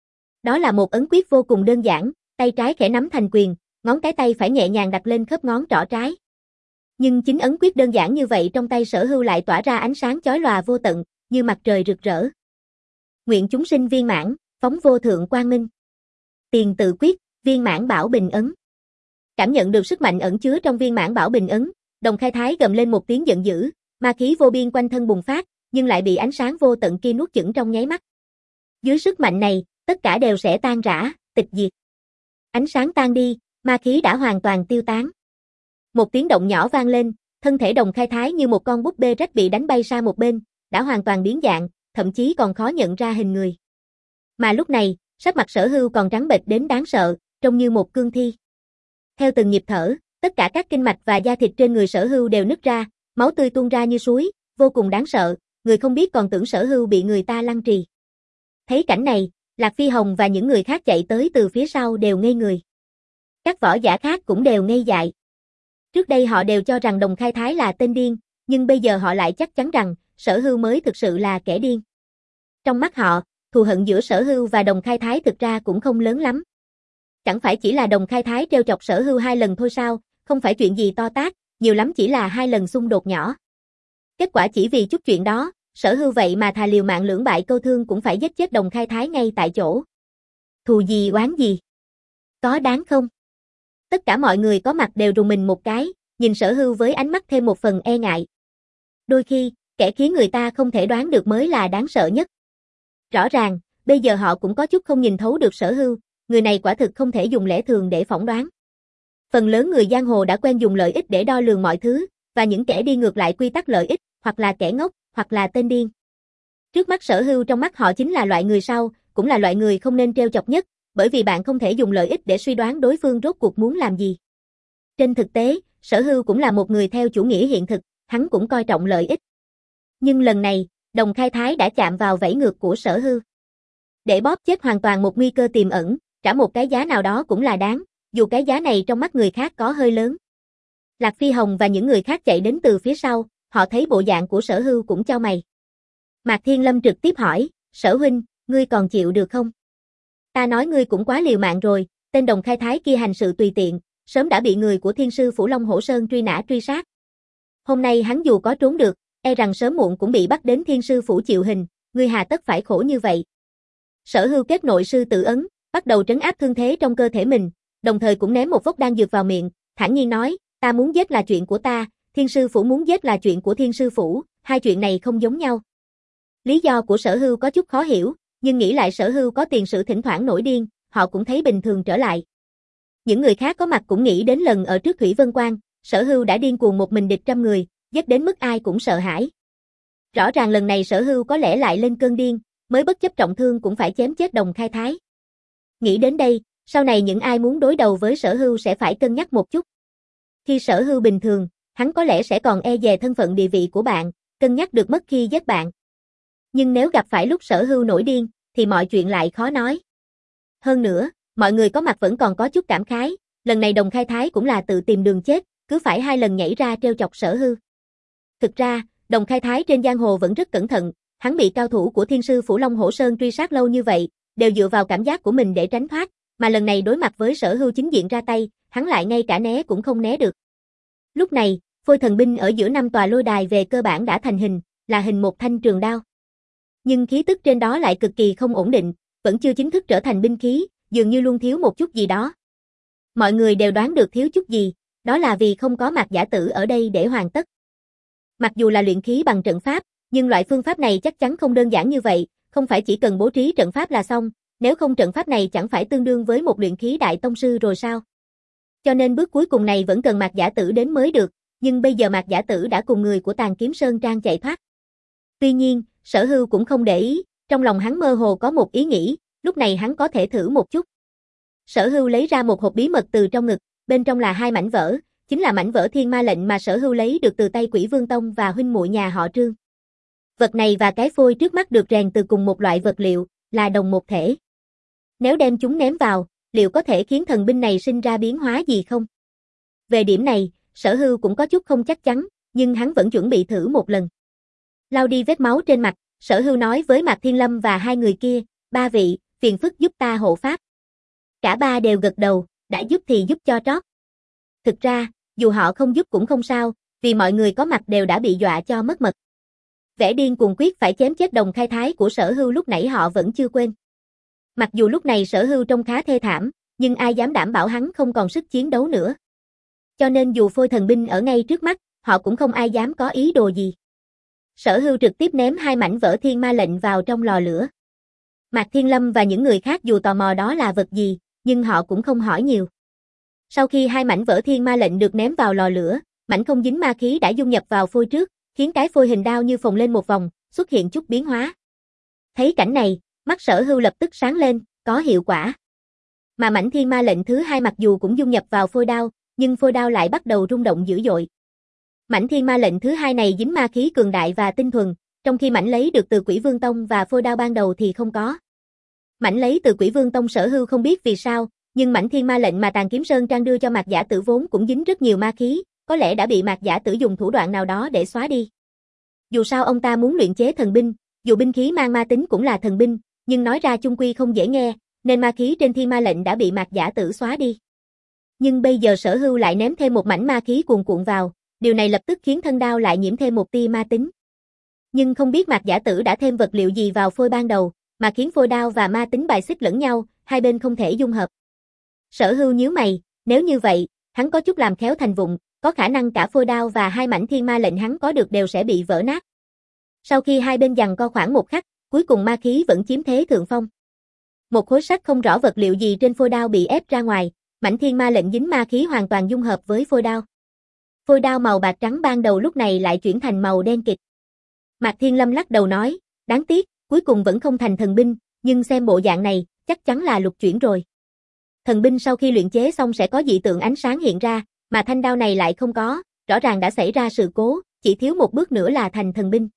Đó là một ấn quyết vô cùng đơn giản, tay trái khẽ nắm thành quyền, ngón cái tay phải nhẹ nhàng đặt lên khớp ngón trỏ trái. Nhưng chính ấn quyết đơn giản như vậy trong tay Sở Hưu lại tỏa ra ánh sáng chói lòa vô tận, như mặt trời rực rỡ. Nguyện chúng sinh viên mãn, phóng vô thượng quang minh. Tiền tự quyết, viên mãn bảo bình ấn. Cảm nhận được sức mạnh ẩn chứa trong viên mãn bảo bình ấn, Đồng Khai Thái gầm lên một tiếng giận dữ, ma khí vô biên quanh thân bùng phát, nhưng lại bị ánh sáng vô tận kia nuốt chửng trong nháy mắt. Dưới sức mạnh này, tất cả đều sẽ tan rã, tịch diệt. Ánh sáng tan đi, ma khí đã hoàn toàn tiêu tán. Một tiếng động nhỏ vang lên, thân thể Đồng Khai Thái như một con búp bê rách bị đánh bay sang một bên, đã hoàn toàn biến dạng, thậm chí còn khó nhận ra hình người. Mà lúc này, sắc mặt Sở Hưu còn trắng bệch đến đáng sợ, trông như một cương thi. Theo từng nhịp thở, tất cả các kinh mạch và da thịt trên người Sở Hưu đều nứt ra, máu tươi tuôn ra như suối, vô cùng đáng sợ, người không biết còn tưởng Sở Hưu bị người ta lăng trì. Thấy cảnh này, Lạc Phi Hồng và những người khác chạy tới từ phía sau đều ngây người. Các võ giả khác cũng đều ngây dại. Trước đây họ đều cho rằng Đồng Khai Thái là tên điên, nhưng bây giờ họ lại chắc chắn rằng Sở Hưu mới thực sự là kẻ điên. Trong mắt họ, thù hận giữa Sở Hưu và Đồng Khai Thái thực ra cũng không lớn lắm. Chẳng phải chỉ là Đồng Khai Thái trêu chọc Sở Hưu hai lần thôi sao, không phải chuyện gì to tát, nhiều lắm chỉ là hai lần xung đột nhỏ. Kết quả chỉ vì chút chuyện đó, Sở Hưu vậy mà thà liều mạng lưỡng bại câu thương cũng phải giết chết Đồng Khai Thái ngay tại chỗ. Thù gì oán gì? Có đáng không? Tất cả mọi người có mặt đều rùng mình một cái, nhìn Sở Hưu với ánh mắt thêm một phần e ngại. Đôi khi, kẻ khiến người ta không thể đoán được mới là đáng sợ nhất. Rõ ràng, bây giờ họ cũng có chút không nhìn thấu được Sở Hưu, người này quả thực không thể dùng lẽ thường để phỏng đoán. Phần lớn người giang hồ đã quen dùng lợi ích để đo lường mọi thứ, và những kẻ đi ngược lại quy tắc lợi ích, hoặc là kẻ ngốc, hoặc là tên điên. Trước mắt Sở Hưu trong mắt họ chính là loại người sau, cũng là loại người không nên trêu chọc nhất, bởi vì bạn không thể dùng lợi ích để suy đoán đối phương rốt cuộc muốn làm gì. Trên thực tế, Sở Hưu cũng là một người theo chủ nghĩa hiện thực, hắn cũng coi trọng lợi ích. Nhưng lần này, Đồng Khai Thái đã chạm vào vảy ngược của Sở Hưu. Để bóp chết hoàn toàn một nguy cơ tiềm ẩn, trả một cái giá nào đó cũng là đáng, dù cái giá này trong mắt người khác có hơi lớn. Lạc Phi Hồng và những người khác chạy đến từ phía sau, họ thấy bộ dạng của Sở Hưu cũng chau mày. Mạc Thiên Lâm trực tiếp hỏi, Sở huynh, ngươi còn chịu được không? Ta nói ngươi cũng quá liều mạng rồi, tên Đồng Khai Thái kia hành sự tùy tiện, sớm đã bị người của Thiên sư Phủ Long Hổ Sơn truy nã truy sát. Hôm nay hắn dù có trốn được, e rằng sớm muộn cũng bị bắt đến Thiên sư Phủ chịu hình, ngươi hà tất phải khổ như vậy. Sở Hưu kết nội sư tự ấn, bắt đầu trấn áp thương thế trong cơ thể mình, đồng thời cũng ném một vốc đan dược vào miệng, thản nhiên nói, ta muốn giết là chuyện của ta, Thiên sư Phủ muốn giết là chuyện của Thiên sư Phủ, hai chuyện này không giống nhau. Lý do của Sở Hưu có chút khó hiểu, nhưng nghĩ lại Sở Hưu có tiền sử thỉnh thoảng nổi điên, họ cũng thấy bình thường trở lại. Những người khác có mặt cũng nghĩ đến lần ở trước Thủy Vân Quan, Sở Hưu đã điên cuồng một mình địch trăm người, giết đến mức ai cũng sợ hãi. Rõ ràng lần này Sở Hưu có lẽ lại lên cơn điên, mới bất chấp trọng thương cũng phải chém chết Đồng Khai Thái. Nghĩ đến đây, sau này những ai muốn đối đầu với Sở Hưu sẽ phải cân nhắc một chút. Khi Sở Hưu bình thường, hắn có lẽ sẽ còn e dè thân phận địa vị của bạn, cân nhắc được mất khi giết bạn. Nhưng nếu gặp phải lúc Sở Hưu nổi điên, thì mọi chuyện lại khó nói. Hơn nữa, mọi người có mặt vẫn còn có chút cảm khái, lần này Đồng Khai Thái cũng là tự tìm đường chết, cứ phải hai lần nhảy ra trêu chọc Sở Hưu. Thực ra, Đồng Khai Thái trên giang hồ vẫn rất cẩn thận, hắn bị cao thủ của Thiên sư Phủ Long Hổ Sơn truy sát lâu như vậy, đều dựa vào cảm giác của mình để tránh thoát, mà lần này đối mặt với Sở Hưu chính diện ra tay, hắn lại ngay cả né cũng không né được. Lúc này, phôi thần binh ở giữa năm tòa lôi đài về cơ bản đã thành hình, là hình một thanh trường đao. Nhưng khí tức trên đó lại cực kỳ không ổn định, vẫn chưa chính thức trở thành binh khí, dường như luôn thiếu một chút gì đó. Mọi người đều đoán được thiếu chút gì, đó là vì không có Mạc Giả Tử ở đây để hoàn tất. Mặc dù là luyện khí bằng trận pháp, nhưng loại phương pháp này chắc chắn không đơn giản như vậy, không phải chỉ cần bố trí trận pháp là xong, nếu không trận pháp này chẳng phải tương đương với một luyện khí đại tông sư rồi sao? Cho nên bước cuối cùng này vẫn cần Mạc Giả Tử đến mới được, nhưng bây giờ Mạc Giả Tử đã cùng người của Tàn Kiếm Sơn Trang chạy thoát. Tuy nhiên, Sở Hưu cũng không để ý, trong lòng hắn mơ hồ có một ý nghĩ, lúc này hắn có thể thử một chút. Sở Hưu lấy ra một hộp bí mật từ trong ngực, bên trong là hai mảnh vỡ, chính là mảnh vỡ Thiên Ma lệnh mà Sở Hưu lấy được từ tay Quỷ Vương Tông và huynh muội nhà họ Trương. Vật này và cái phôi trước mắt được rèn từ cùng một loại vật liệu, là đồng một thể. Nếu đem chúng ném vào, liệu có thể khiến thần binh này sinh ra biến hóa gì không? Về điểm này, Sở Hưu cũng có chút không chắc chắn, nhưng hắn vẫn chuẩn bị thử một lần. Lau đi vết máu trên mặt, Sở Hưu nói với Mạc Thiên Lâm và hai người kia, ba vị, phiền phức giúp ta hộ pháp. Cả ba đều gật đầu, đã giúp thì giúp cho trót. Thực ra, dù họ không giúp cũng không sao, vì mọi người có mặt đều đã bị dọa cho mất mật. Vẻ điên cuồng quyết phải chém chết Đồng Khai Thái của Sở Hưu lúc nãy họ vẫn chưa quên. Mặc dù lúc này Sở Hưu trông khá thê thảm, nhưng ai dám đảm bảo hắn không còn sức chiến đấu nữa. Cho nên dù phôi thần binh ở ngay trước mắt, họ cũng không ai dám có ý đồ gì. Sở Hưu trực tiếp ném hai mảnh vỡ Thiên Ma lệnh vào trong lò lửa. Mạc Thiên Lâm và những người khác dù tò mò đó là vật gì, nhưng họ cũng không hỏi nhiều. Sau khi hai mảnh vỡ thiên ma lệnh được ném vào lò lửa, mảnh không dính ma khí đã dung nhập vào phôi trước, khiến cái phôi hình đao như phồng lên một vòng, xuất hiện chút biến hóa. Thấy cảnh này, mắt Sở Hưu lập tức sáng lên, có hiệu quả. Mà mảnh thiên ma lệnh thứ hai mặc dù cũng dung nhập vào phôi đao, nhưng phôi đao lại bắt đầu rung động dữ dội. Mảnh thiên ma lệnh thứ hai này dính ma khí cường đại và tinh thuần, trong khi mảnh lấy được từ Quỷ Vương Tông và phôi đao ban đầu thì không có. Mảnh lấy từ Quỷ Vương Tông Sở Hưu không biết vì sao, nhưng mảnh thiên ma lệnh mà Tàn Kiếm Sơn Trang đưa cho Mạc Giả Tử vốn cũng dính rất nhiều ma khí, có lẽ đã bị Mạc Giả Tử dùng thủ đoạn nào đó để xóa đi. Dù sao ông ta muốn luyện chế thần binh, dù binh khí mang ma tính cũng là thần binh, nhưng nói ra chung quy không dễ nghe, nên ma khí trên thiên ma lệnh đã bị Mạc Giả Tử xóa đi. Nhưng bây giờ Sở Hưu lại ném thêm một mảnh ma khí cuồn cuộn vào, điều này lập tức khiến thân đao lại nhiễm thêm một tia ma tính. Nhưng không biết Mạc Giả Tử đã thêm vật liệu gì vào phôi ban đầu, mà khiến phôi đao và ma tính bài xích lẫn nhau, hai bên không thể dung hợp. Sở Hưu nhíu mày, nếu như vậy, hắn có chút làm khéo thành vụng, có khả năng cả phôi đao và hai mảnh thiên ma lệnh hắn có được đều sẽ bị vỡ nát. Sau khi hai bên giằng co khoảng một khắc, cuối cùng ma khí vẫn chiếm thế thượng phong. Một khối sắt không rõ vật liệu gì trên phôi đao bị ép ra ngoài, mảnh thiên ma lệnh dính ma khí hoàn toàn dung hợp với phôi đao. Phôi đao màu bạc trắng ban đầu lúc này lại chuyển thành màu đen kịt. Mạc Thiên Lâm lắc đầu nói, đáng tiếc, cuối cùng vẫn không thành thần binh, nhưng xem bộ dạng này, chắc chắn là lục chuyển rồi. Thần binh sau khi luyện chế xong sẽ có dị tượng ánh sáng hiện ra, mà thanh đao này lại không có, rõ ràng đã xảy ra sự cố, chỉ thiếu một bước nữa là thành thần binh.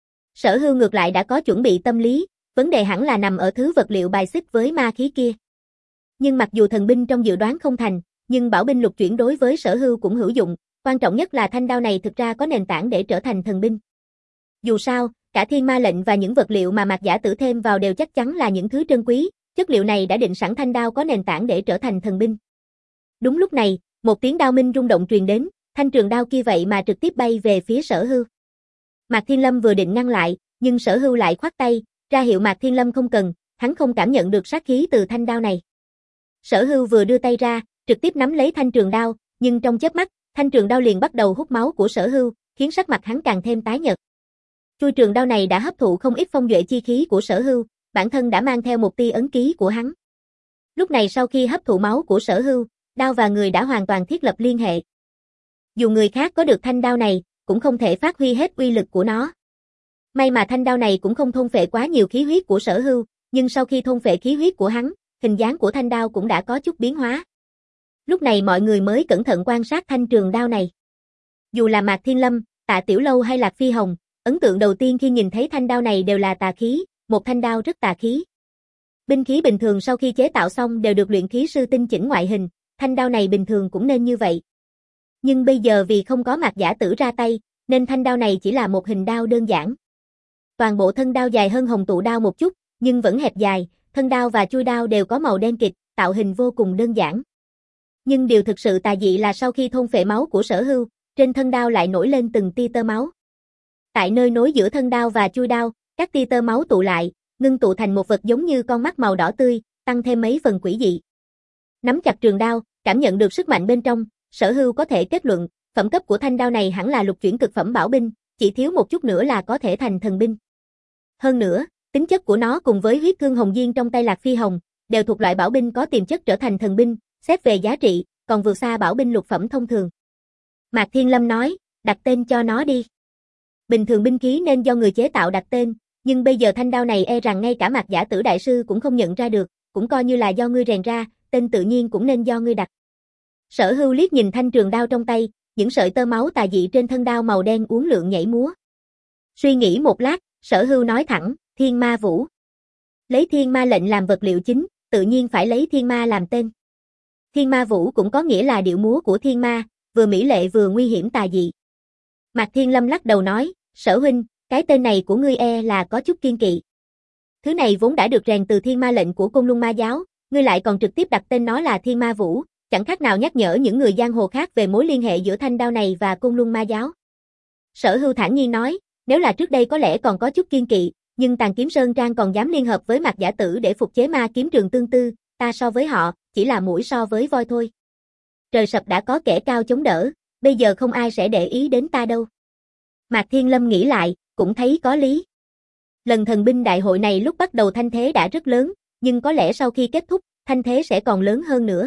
Sở Hưu ngược lại đã có chuẩn bị tâm lý, vấn đề hẳn là nằm ở thứ vật liệu bài xích với ma khí kia. Nhưng mặc dù thần binh trong dự đoán không thành, nhưng bảo binh lục chuyển đối với Sở Hưu cũng hữu dụng, quan trọng nhất là thanh đao này thực ra có nền tảng để trở thành thần binh. Dù sao, cả thiên ma lệnh và những vật liệu mà Mạc Giả Tử thêm vào đều chắc chắn là những thứ trân quý, chất liệu này đã định sẵn thanh đao có nền tảng để trở thành thần binh. Đúng lúc này, một tiếng đao minh rung động truyền đến, thanh trường đao kia vậy mà trực tiếp bay về phía Sở Hưu. Mạc Thiên Lâm vừa định ngăn lại, nhưng Sở Hưu lại khoát tay, ra hiệu Mạc Thiên Lâm không cần, hắn không cảm nhận được sát khí từ thanh đao này. Sở Hưu vừa đưa tay ra, trực tiếp nắm lấy thanh trường đao, nhưng trong chớp mắt, thanh trường đao liền bắt đầu hút máu của Sở Hưu, khiến sắc mặt hắn càng thêm tái nhợt. Chuôi trường đao này đã hấp thụ không ít phong duệ chi khí của Sở Hưu, bản thân đã mang theo một tia ấn ký của hắn. Lúc này sau khi hấp thụ máu của Sở Hưu, đao và người đã hoàn toàn thiết lập liên hệ. Dù người khác có được thanh đao này, cũng không thể phát huy hết uy lực của nó. May mà thanh đao này cũng không thôn phệ quá nhiều khí huyết của Sở Hưu, nhưng sau khi thôn phệ khí huyết của hắn, hình dáng của thanh đao cũng đã có chút biến hóa. Lúc này mọi người mới cẩn thận quan sát thanh trường đao này. Dù là Mạc Thiên Lâm, Tạ Tiểu Lâu hay Lạc Phi Hồng, ấn tượng đầu tiên khi nhìn thấy thanh đao này đều là tà khí, một thanh đao rất tà khí. Binh khí bình thường sau khi chế tạo xong đều được luyện khí sư tinh chỉnh ngoại hình, thanh đao này bình thường cũng nên như vậy. Nhưng bây giờ vì không có Mạc Giả Tử ra tay, nên thanh đao này chỉ là một hình đao đơn giản. Toàn bộ thân đao dài hơn hồng tụ đao một chút, nhưng vẫn hẹp dài, thân đao và chuôi đao đều có màu đen kịt, tạo hình vô cùng đơn giản. Nhưng điều thực sự tà dị là sau khi thôn phệ máu của Sở Hưu, trên thân đao lại nổi lên từng tia tơ máu. Tại nơi nối giữa thân đao và chuôi đao, các tia tơ máu tụ lại, ngưng tụ thành một vật giống như con mắt màu đỏ tươi, tăng thêm mấy phần quỷ dị. Nắm chặt trường đao, cảm nhận được sức mạnh bên trong, Sở Hưu có thể kết luận, phẩm cấp của thanh đao này hẳn là lục chuyển cực phẩm bảo binh, chỉ thiếu một chút nữa là có thể thành thần binh. Hơn nữa, tính chất của nó cùng với huyết thương hồng diên trong tay Lạc Phi Hồng, đều thuộc loại bảo binh có tiềm chất trở thành thần binh, xét về giá trị, còn vượt xa bảo binh lục phẩm thông thường. Mạc Thiên Lâm nói, đặt tên cho nó đi. Bình thường binh khí nên do người chế tạo đặt tên, nhưng bây giờ thanh đao này e rằng ngay cả Mạc Giả Tử đại sư cũng không nhận ra được, cũng coi như là do ngươi rèn ra, tên tự nhiên cũng nên do ngươi đặt. Sở Hưu liếc nhìn thanh trường đao trong tay, những sợi tơ máu tà dị trên thân đao màu đen uốn lượn nhảy múa. Suy nghĩ một lát, Sở Hưu nói thẳng, Thiên Ma Vũ. Lấy Thiên Ma lệnh làm vật liệu chính, tự nhiên phải lấy Thiên Ma làm tên. Thiên Ma Vũ cũng có nghĩa là điệu múa của Thiên Ma, vừa mỹ lệ vừa nguy hiểm tà dị. Mạc Thiên Lâm lắc đầu nói, Sở huynh, cái tên này của ngươi e là có chút kiên kỵ. Thứ này vốn đã được rèn từ Thiên Ma lệnh của Côn Luân Ma giáo, ngươi lại còn trực tiếp đặt tên nó là Thiên Ma Vũ, chẳng khác nào nhắc nhở những người giang hồ khác về mối liên hệ giữa thanh đao này và Côn Luân Ma giáo. Sở Hưu thản nhiên nói, nếu là trước đây có lẽ còn có chút kiên kỵ, nhưng Tàn Kiếm Sơn Trang còn dám liên hợp với Mạc Giả Tử để phục chế ma kiếm Trường Tương Tư, ta so với họ, chỉ là muỗi so với voi thôi. Trời sập đã có kẻ cao chống đỡ, bây giờ không ai sẽ để ý đến ta đâu. Mạc Thiên Lâm nghĩ lại, cũng thấy có lý. Lần thần binh đại hội này lúc bắt đầu thanh thế đã rất lớn, nhưng có lẽ sau khi kết thúc, thanh thế sẽ còn lớn hơn nữa.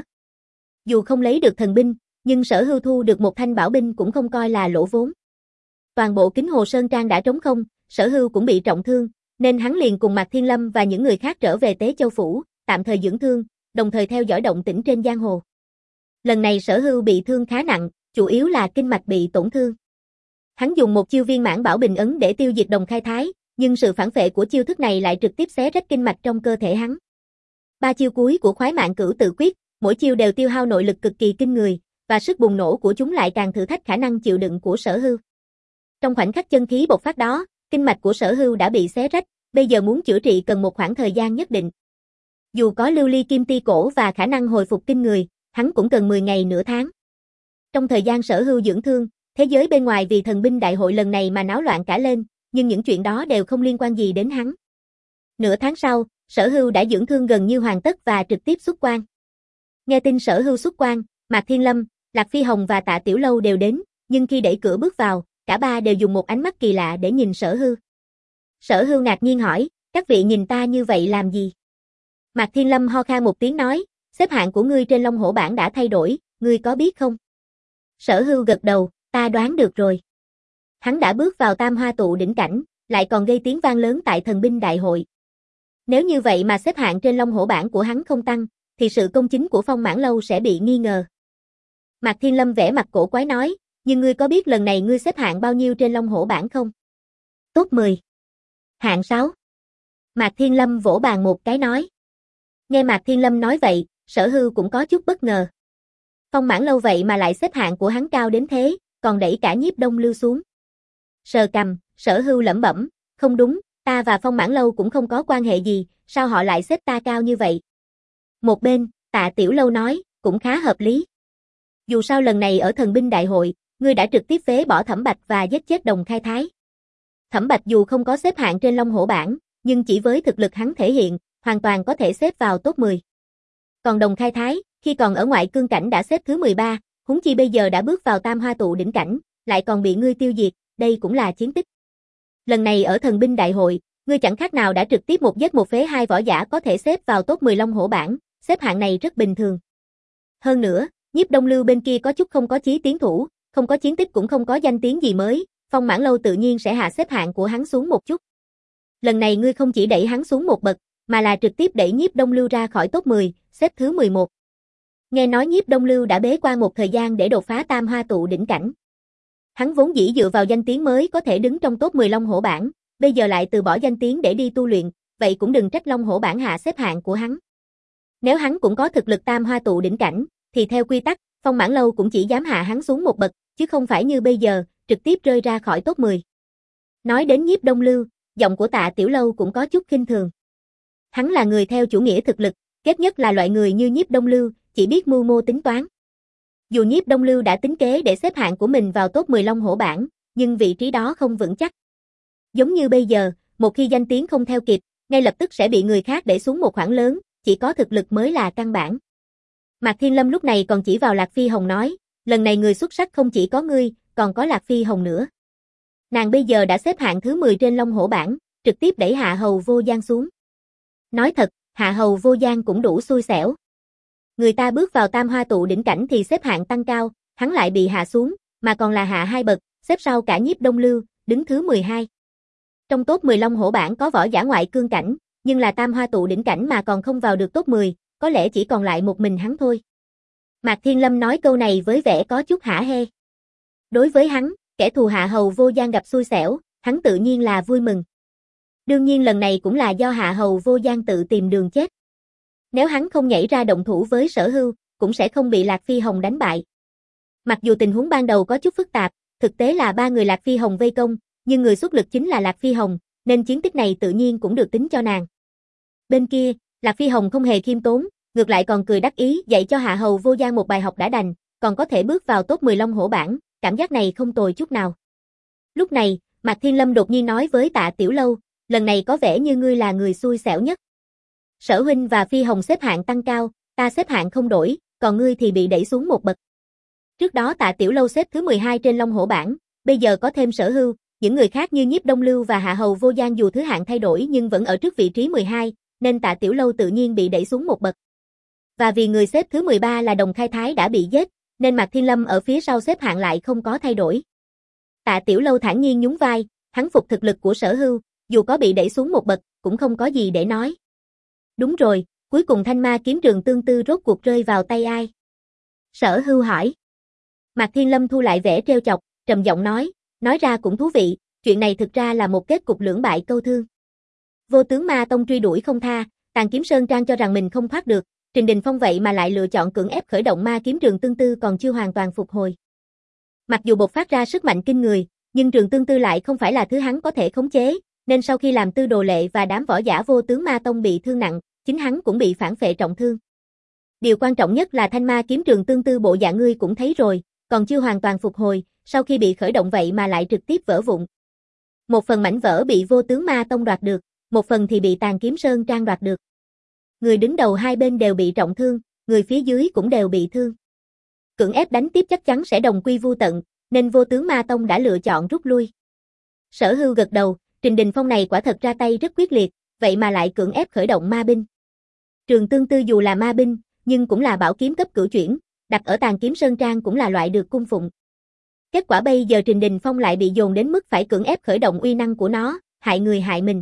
Dù không lấy được thần binh, nhưng Sở Hưu thu được một thanh bảo binh cũng không coi là lỗ vốn. Toàn bộ Kính Hồ Sơn Trang đã trống không, Sở Hưu cũng bị trọng thương, nên hắn liền cùng Mạc Thiên Lâm và những người khác trở về Tế Châu Phủ, tạm thời dưỡng thương, đồng thời theo dõi động tĩnh trên giang hồ. Lần này Sở Hưu bị thương khá nặng, chủ yếu là kinh mạch bị tổn thương. Hắn dùng một chiêu viên mãn bảo bình ấn để tiêu diệt Đồng Khai Thái, nhưng sự phản phệ của chiêu thức này lại trực tiếp xé rách kinh mạch trong cơ thể hắn. Ba chiêu cuối của Khoái Mạn Cửu Tự Quyết, mỗi chiêu đều tiêu hao nội lực cực kỳ kinh người, và sức bùng nổ của chúng lại càng thử thách khả năng chịu đựng của Sở Hưu. Trong khoảnh khắc chân khí bộc phát đó, kinh mạch của Sở Hưu đã bị xé rách, bây giờ muốn chữa trị cần một khoảng thời gian nhất định. Dù có lưu ly kim ti cổ và khả năng hồi phục kinh người, hắn cũng cần mười ngày nửa tháng. Trong thời gian Sở Hưu dưỡng thương, thế giới bên ngoài vì thần binh đại hội lần này mà náo loạn cả lên, nhưng những chuyện đó đều không liên quan gì đến hắn. Nửa tháng sau, Sở Hưu đã dưỡng thương gần như hoàn tất và trực tiếp xuất quan. Nghe tin Sở Hưu xuất quan, Mạc Thiên Lâm, Lạc Phi Hồng và Tạ Tiểu Lâu đều đến, nhưng khi đẩy cửa bước vào, cả ba đều dùng một ánh mắt kỳ lạ để nhìn Sở Hưu. Sở Hưu ngạc nhiên hỏi, các vị nhìn ta như vậy làm gì? Mạc Thiên Lâm ho khan một tiếng nói, xếp hạng của ngươi trên Long Hổ bảng đã thay đổi, ngươi có biết không? Sở Hưu gật đầu, ta đoán được rồi. Hắn đã bước vào Tam Hoa Tụ đỉnh cảnh, lại còn gây tiếng vang lớn tại thần binh đại hội. Nếu như vậy mà xếp hạng trên Long Hổ bảng của hắn không tăng, thì sự công chính của Phong Mãn Lâu sẽ bị nghi ngờ. Mạc Thiên Lâm vẽ mặt cổ quái nói, nhưng ngươi có biết lần này ngươi xếp hạng bao nhiêu trên Long Hổ bảng không? Top mười. Hạng sáu. Mạc Thiên Lâm vỗ bàn một cái nói. Nghe Mạc Thiên Lâm nói vậy, Sở Hưu cũng có chút bất ngờ. Phong Mãn Lâu vậy mà lại xếp hạng của hắn cao đến thế, còn đẩy cả Nhiếp Đông Lưu xuống. Sờ cằm, Sở Hưu lẩm bẩm, không đúng, ta và Phong Mãn Lâu cũng không có quan hệ gì, sao họ lại xếp ta cao như vậy? Một bên, Tạ Tiểu Lâu nói, cũng khá hợp lý. Dù sao lần này ở thần binh đại hội, ngươi đã trực tiếp phế bỏ Thẩm Bạch và giết chết Đồng Khai Thái. Thẩm Bạch dù không có xếp hạng trên Long Hổ bảng, nhưng chỉ với thực lực hắn thể hiện, hoàn toàn có thể xếp vào top mười. Còn Đồng Khai Thái, khi còn ở ngoại cương cảnh đã xếp thứ mười ba, huống chi bây giờ đã bước vào Tam Hoa Tụ đỉnh cảnh, lại còn bị ngươi tiêu diệt, đây cũng là chiến tích. Lần này ở thần binh đại hội, ngươi chẳng khác nào đã trực tiếp một giết một phế hai võ giả có thể xếp vào top mười Long Hổ bảng, xếp hạng này rất bình thường. Hơn nữa, Nhiếp Đông Lưu bên kia có chút không có chí tiến thủ, không có chiến tích cũng không có danh tiếng gì mới, Phong Mãn Lâu tự nhiên sẽ hạ xếp hạng của hắn xuống một chút. Lần này ngươi không chỉ đẩy hắn xuống một bậc, mà là trực tiếp đẩy Nhiếp Đông Lưu ra khỏi top mười, xếp thứ mười một. Nghe nói Nhiếp Đông Lưu đã bế quan một thời gian để đột phá Tam Hoa Tụ đỉnh cảnh. Hắn vốn dĩ dựa vào danh tiếng mới có thể đứng trong top mười Long Hổ bảng, bây giờ lại từ bỏ danh tiếng để đi tu luyện, vậy cũng đừng trách Long Hổ bảng hạ xếp hạng của hắn. Nếu hắn cũng có thực lực Tam Hoa Tụ đỉnh cảnh, thì theo quy tắc, Phong Mãn Lâu cũng chỉ dám hạ hắn xuống một bậc, chứ không phải như bây giờ, trực tiếp rơi ra khỏi top mười. Nói đến Nhiếp Đông Lưu, giọng của Tạ Tiểu Lâu cũng có chút khinh thường. Hắn là người theo chủ nghĩa thực lực, ghét nhất là loại người như Nhiếp Đông Lưu, chỉ biết mưu mô tính toán. Dù Nhiếp Đông Lưu đã tính kế để xếp hạng của mình vào top mười Long Hổ bảng, nhưng vị trí đó không vững chắc. Giống như bây giờ, một khi danh tiếng không theo kịp, ngay lập tức sẽ bị người khác để xuống một khoảng lớn, chỉ có thực lực mới là căn bản. Mạc Thiên Lâm lúc này còn chỉ vào Lạc Phi Hồng nói, lần này người xuất sắc không chỉ có ngươi, còn có Lạc Phi Hồng nữa. Nàng bây giờ đã xếp hạng thứ mười trên Long Hổ bảng, trực tiếp đẩy Hạ Hầu Vô Gian xuống. Nói thật, Hạ Hầu Vô Gian cũng đủ xui xẻo. Người ta bước vào Tam Hoa Tụ đỉnh cảnh thì xếp hạng tăng cao, hắn lại bị hạ xuống, mà còn là hạ hai bậc, xếp sau cả Nhiếp Đông Lưu, đứng thứ mười hai. Trong top mười Long Hổ bảng có võ giả ngoại cương cảnh, nhưng là Tam Hoa Tụ đỉnh cảnh mà còn không vào được top mười, có lẽ chỉ còn lại một mình hắn thôi. Mạc Thiên Lâm nói câu này với vẻ có chút hả hê. Đối với hắn, kẻ thù Hạ Hầu Vô Gian gặp xui xẻo, hắn tự nhiên là vui mừng. Đương nhiên lần này cũng là do Hạ Hầu Vô Gian tự tìm đường chết. Nếu hắn không nhảy ra động thủ với Sở Hưu, cũng sẽ không bị Lạc Phi Hồng đánh bại. Mặc dù tình huống ban đầu có chút phức tạp, thực tế là ba người Lạc Phi Hồng vây công, nhưng người xuất lực chính là Lạc Phi Hồng, nên chiến tích này tự nhiên cũng được tính cho nàng. Bên kia, Lạc Phi Hồng không hề khiêm tốn, ngược lại còn cười đắc ý dạy cho Hạ Hầu Vô Gian một bài học đã đành, còn có thể bước vào top mười Long Hổ bảng, cảm giác này không tồi chút nào. Lúc này, Mạc Thiên Lâm đột nhiên nói với Tạ Tiểu Lâu, lần này có vẻ như ngươi là người xui xẻo nhất. Sở huynh và Phi Hồng xếp hạng tăng cao, ta xếp hạng không đổi, còn ngươi thì bị đẩy xuống một bậc. Trước đó Tạ Tiểu Lâu xếp thứ mười hai trên Long Hổ bảng, bây giờ có thêm Sở Hưu, những người khác như Nhiếp Đông Lưu và Hạ Hầu Vô Gian dù thứ hạng thay đổi nhưng vẫn ở trước vị trí mười hai, nên Tạ Tiểu Lâu tự nhiên bị đẩy xuống một bậc. Và vì người xếp thứ mười ba là Đồng Khai Thái đã bị giết, nên Mạc Thiên Lâm ở phía sau xếp hạng lại không có thay đổi. Tạ Tiểu Lâu thản nhiên nhún vai, hắn phục thực lực của Sở Hưu, dù có bị đẩy xuống một bậc, cũng không có gì để nói. Đúng rồi, cuối cùng Thanh Ma kiếm Trường Tương Tư rốt cuộc rơi vào tay ai? Sở Hưu hỏi. Mạc Thiên Lâm thu lại vẻ trêu chọc, trầm giọng nói, nói ra cũng thú vị, chuyện này thực ra là một kết cục lưỡng bại câu thương. Vô Tướng Ma Tông truy đuổi không tha, Tàn Kiếm Sơn Trang cho rằng mình không thoát được, Trình Đình Phong vậy mà lại lựa chọn cưỡng ép khởi động Ma kiếm Trường Tương Tư còn chưa hoàn toàn phục hồi. Mặc dù bộc phát ra sức mạnh kinh người, nhưng Trường Tương Tư lại không phải là thứ hắn có thể khống chế, nên sau khi làm Tư Đồ Lệ và đám võ giả Vô Tướng Ma Tông bị thương nặng, chính hắn cũng bị phản phệ trọng thương. Điều quan trọng nhất là Thanh Ma kiếm Trường Tương Tư bộ dạng ngươi cũng thấy rồi, còn chưa hoàn toàn phục hồi, sau khi bị khởi động vậy mà lại trực tiếp vỡ vụn. Một phần mảnh vỡ bị Vô Tướng Ma Tông đoạt được, một phần thì bị Tàn Kiếm Sơn Trang đoạt được. Người đứng đầu hai bên đều bị trọng thương, người phía dưới cũng đều bị thương. Cưỡng ép đánh tiếp chắc chắn sẽ đồng quy vu tận, nên Vô Tướng Ma Tông đã lựa chọn rút lui. Sở Hưu gật đầu, Trình Đình Phong này quả thật ra tay rất quyết liệt, vậy mà lại cưỡng ép khởi động ma binh. Trường Tương Tư dù là ma binh, nhưng cũng là bảo kiếm cấp cửu chuyển, đặt ở Tàn Kiếm Sơn Trang cũng là loại được cung phụng. Kết quả bây giờ Trình Đình Phong lại bị dồn đến mức phải cưỡng ép khởi động uy năng của nó, hại người hại mình.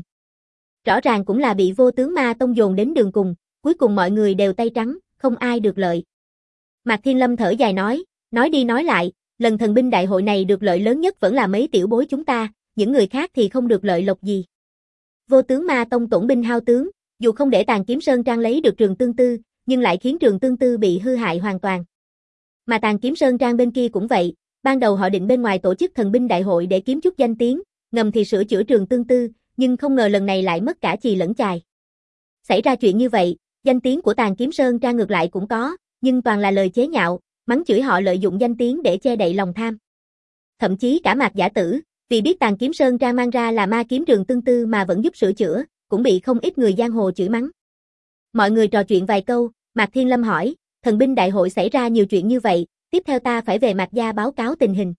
Rõ ràng cũng là bị Vô Tướng Ma Tông dồn đến đường cùng, cuối cùng mọi người đều tay trắng, không ai được lợi. Mạc Thiên Lâm thở dài nói, nói đi nói lại, lần thần binh đại hội này được lợi lớn nhất vẫn là mấy tiểu bối chúng ta, những người khác thì không được lợi lộc gì. Vô Tướng Ma Tông tổn binh hao tướng, dù không để Tàn Kiếm Sơn Trang lấy được Trường Tương Tư, nhưng lại khiến Trường Tương Tư bị hư hại hoàn toàn. Mà Tàn Kiếm Sơn Trang bên kia cũng vậy, ban đầu họ định bên ngoài tổ chức thần binh đại hội để kiếm chút danh tiếng, ngầm thì sửa chữa Trường Tương Tư, nhưng không ngờ lần này lại mất cả chì lẫn chài. Xảy ra chuyện như vậy, danh tiếng của Tàn Kiếm Sơn Trang ngược lại cũng có, nhưng toàn là lời chế nhạo, mắng chửi họ lợi dụng danh tiếng để che đậy lòng tham. Thậm chí cả Mạc Giả Tử, vì biết Tàn Kiếm Sơn Trang mang ra là ma kiếm Trường Tương Tư mà vẫn giúp sửa chữa, cũng bị không ít người giang hồ chửi mắng. Mọi người trò chuyện vài câu, Mạc Thiên Lâm hỏi, thần binh đại hội xảy ra nhiều chuyện như vậy, tiếp theo ta phải về Mạc gia báo cáo tình hình.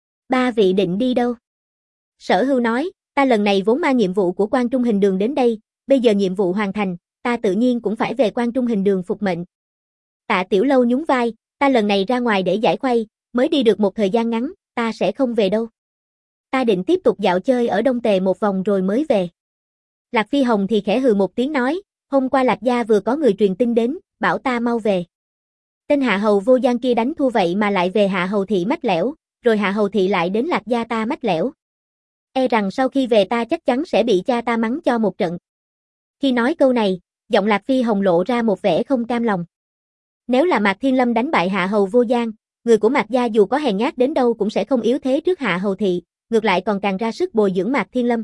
Ba vị định đi đâu? Sở Hưu nói, ta lần này vốn mang nhiệm vụ của Quan Trung Hình Đường đến đây, bây giờ nhiệm vụ hoàn thành, ta tự nhiên cũng phải về Quan Trung Hình Đường phục mệnh. Tạ Tiểu Lâu nhún vai, ta lần này ra ngoài để giải khuây, mới đi được một thời gian ngắn, ta sẽ không về đâu. Ta định tiếp tục dạo chơi ở Đông Tề một vòng rồi mới về. Lạc Phi Hồng thì khẽ hừ một tiếng nói, hôm qua Lạc gia vừa có người truyền tin đến, bảo ta mau về. Tên Hạ Hầu Vô Gian kia đánh thua vậy mà lại về Hạ Hầu thị mách lẻo, rồi Hạ Hầu thị lại đến Lạc gia ta mách lẻo. E rằng sau khi về ta chắc chắn sẽ bị cha ta mắng cho một trận. Khi nói câu này, giọng Lạc Phi Hồng lộ ra một vẻ không cam lòng. Nếu là Mạc Thiên Lâm đánh bại Hạ Hầu Vô Gian, người của Mạc gia dù có hèn nhát đến đâu cũng sẽ không yếu thế trước Hạ Hầu thị, ngược lại còn càng ra sức bồi dưỡng Mạc Thiên Lâm.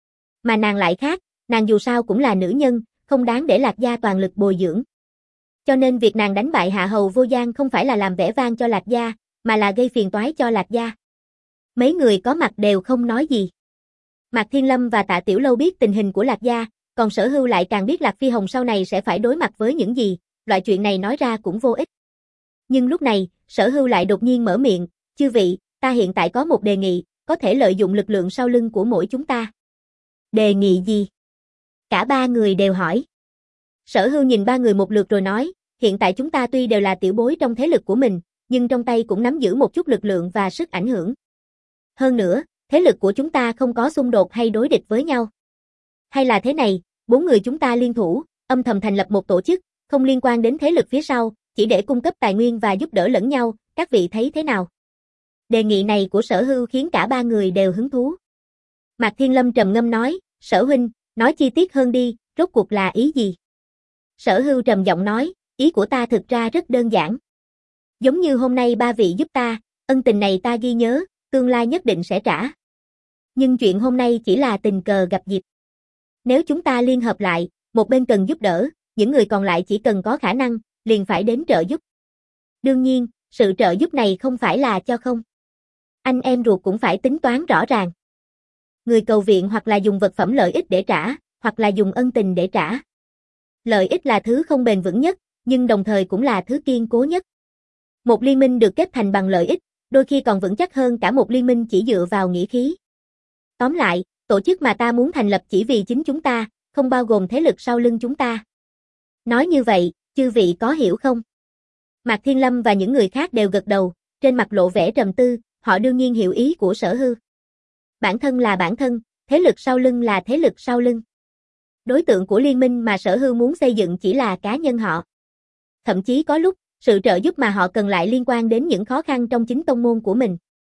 Mà nàng lại khác, nàng dù sao cũng là nữ nhân, không đáng để Lạc gia toàn lực bồi dưỡng. Cho nên việc nàng đánh bại Hạ Hầu Vô Gian không phải là làm vẻ vang cho Lạc gia, mà là gây phiền toái cho Lạc gia. Mấy người có mặt đều không nói gì. Mạc Thiên Lâm và Tạ Tiểu Lâu biết tình hình của Lạc gia, còn Sở Hưu lại càng biết Lạc Phi Hồng sau này sẽ phải đối mặt với những gì, loại chuyện này nói ra cũng vô ích. Nhưng lúc này, Sở Hưu lại đột nhiên mở miệng, chư vị, ta hiện tại có một đề nghị, có thể lợi dụng lực lượng sau lưng của mỗi chúng ta. Đề nghị gì? Cả ba người đều hỏi. Sở Hưu nhìn ba người một lượt rồi nói, hiện tại chúng ta tuy đều là tiểu bối trong thế lực của mình, nhưng trong tay cũng nắm giữ một chút lực lượng và sức ảnh hưởng. Hơn nữa, thế lực của chúng ta không có xung đột hay đối địch với nhau. Hay là thế này, bốn người chúng ta liên thủ, âm thầm thành lập một tổ chức, không liên quan đến thế lực phía sau, chỉ để cung cấp tài nguyên và giúp đỡ lẫn nhau, các vị thấy thế nào? Đề nghị này của Sở Hưu khiến cả ba người đều hứng thú. Mạc Thiên Lâm trầm ngâm nói, Sở huynh, nói chi tiết hơn đi, rốt cuộc là ý gì? Sở Hưu trầm giọng nói, ý của ta thực ra rất đơn giản. Giống như hôm nay ba vị giúp ta, ân tình này ta ghi nhớ, tương lai nhất định sẽ trả. Nhưng chuyện hôm nay chỉ là tình cờ gặp dịp. Nếu chúng ta liên hợp lại, một bên cần giúp đỡ, những người còn lại chỉ cần có khả năng, liền phải đến trợ giúp. Đương nhiên, sự trợ giúp này không phải là cho không. Anh em ruột cũng phải tính toán rõ ràng. Người cầu viện hoặc là dùng vật phẩm lợi ích để trả, hoặc là dùng ân tình để trả. Lợi ích là thứ không bền vững nhất, nhưng đồng thời cũng là thứ kiên cố nhất. Một liên minh được kết thành bằng lợi ích, đôi khi còn vững chắc hơn cả một liên minh chỉ dựa vào nghĩa khí. Tóm lại, tổ chức mà ta muốn thành lập chỉ vì chính chúng ta, không bao gồm thế lực sau lưng chúng ta. Nói như vậy, chư vị có hiểu không? Mạc Thiên Lâm và những người khác đều gật đầu, trên mặt lộ vẻ trầm tư, họ đương nhiên hiểu ý của Sở Hưu. Bản thân là bản thân, thế lực sau lưng là thế lực sau lưng. Đối tượng của liên minh mà Sở Hưu muốn xây dựng chỉ là cá nhân họ. Thậm chí có lúc, sự trợ giúp mà họ cần lại liên quan đến những khó khăn trong chính tông môn của mình.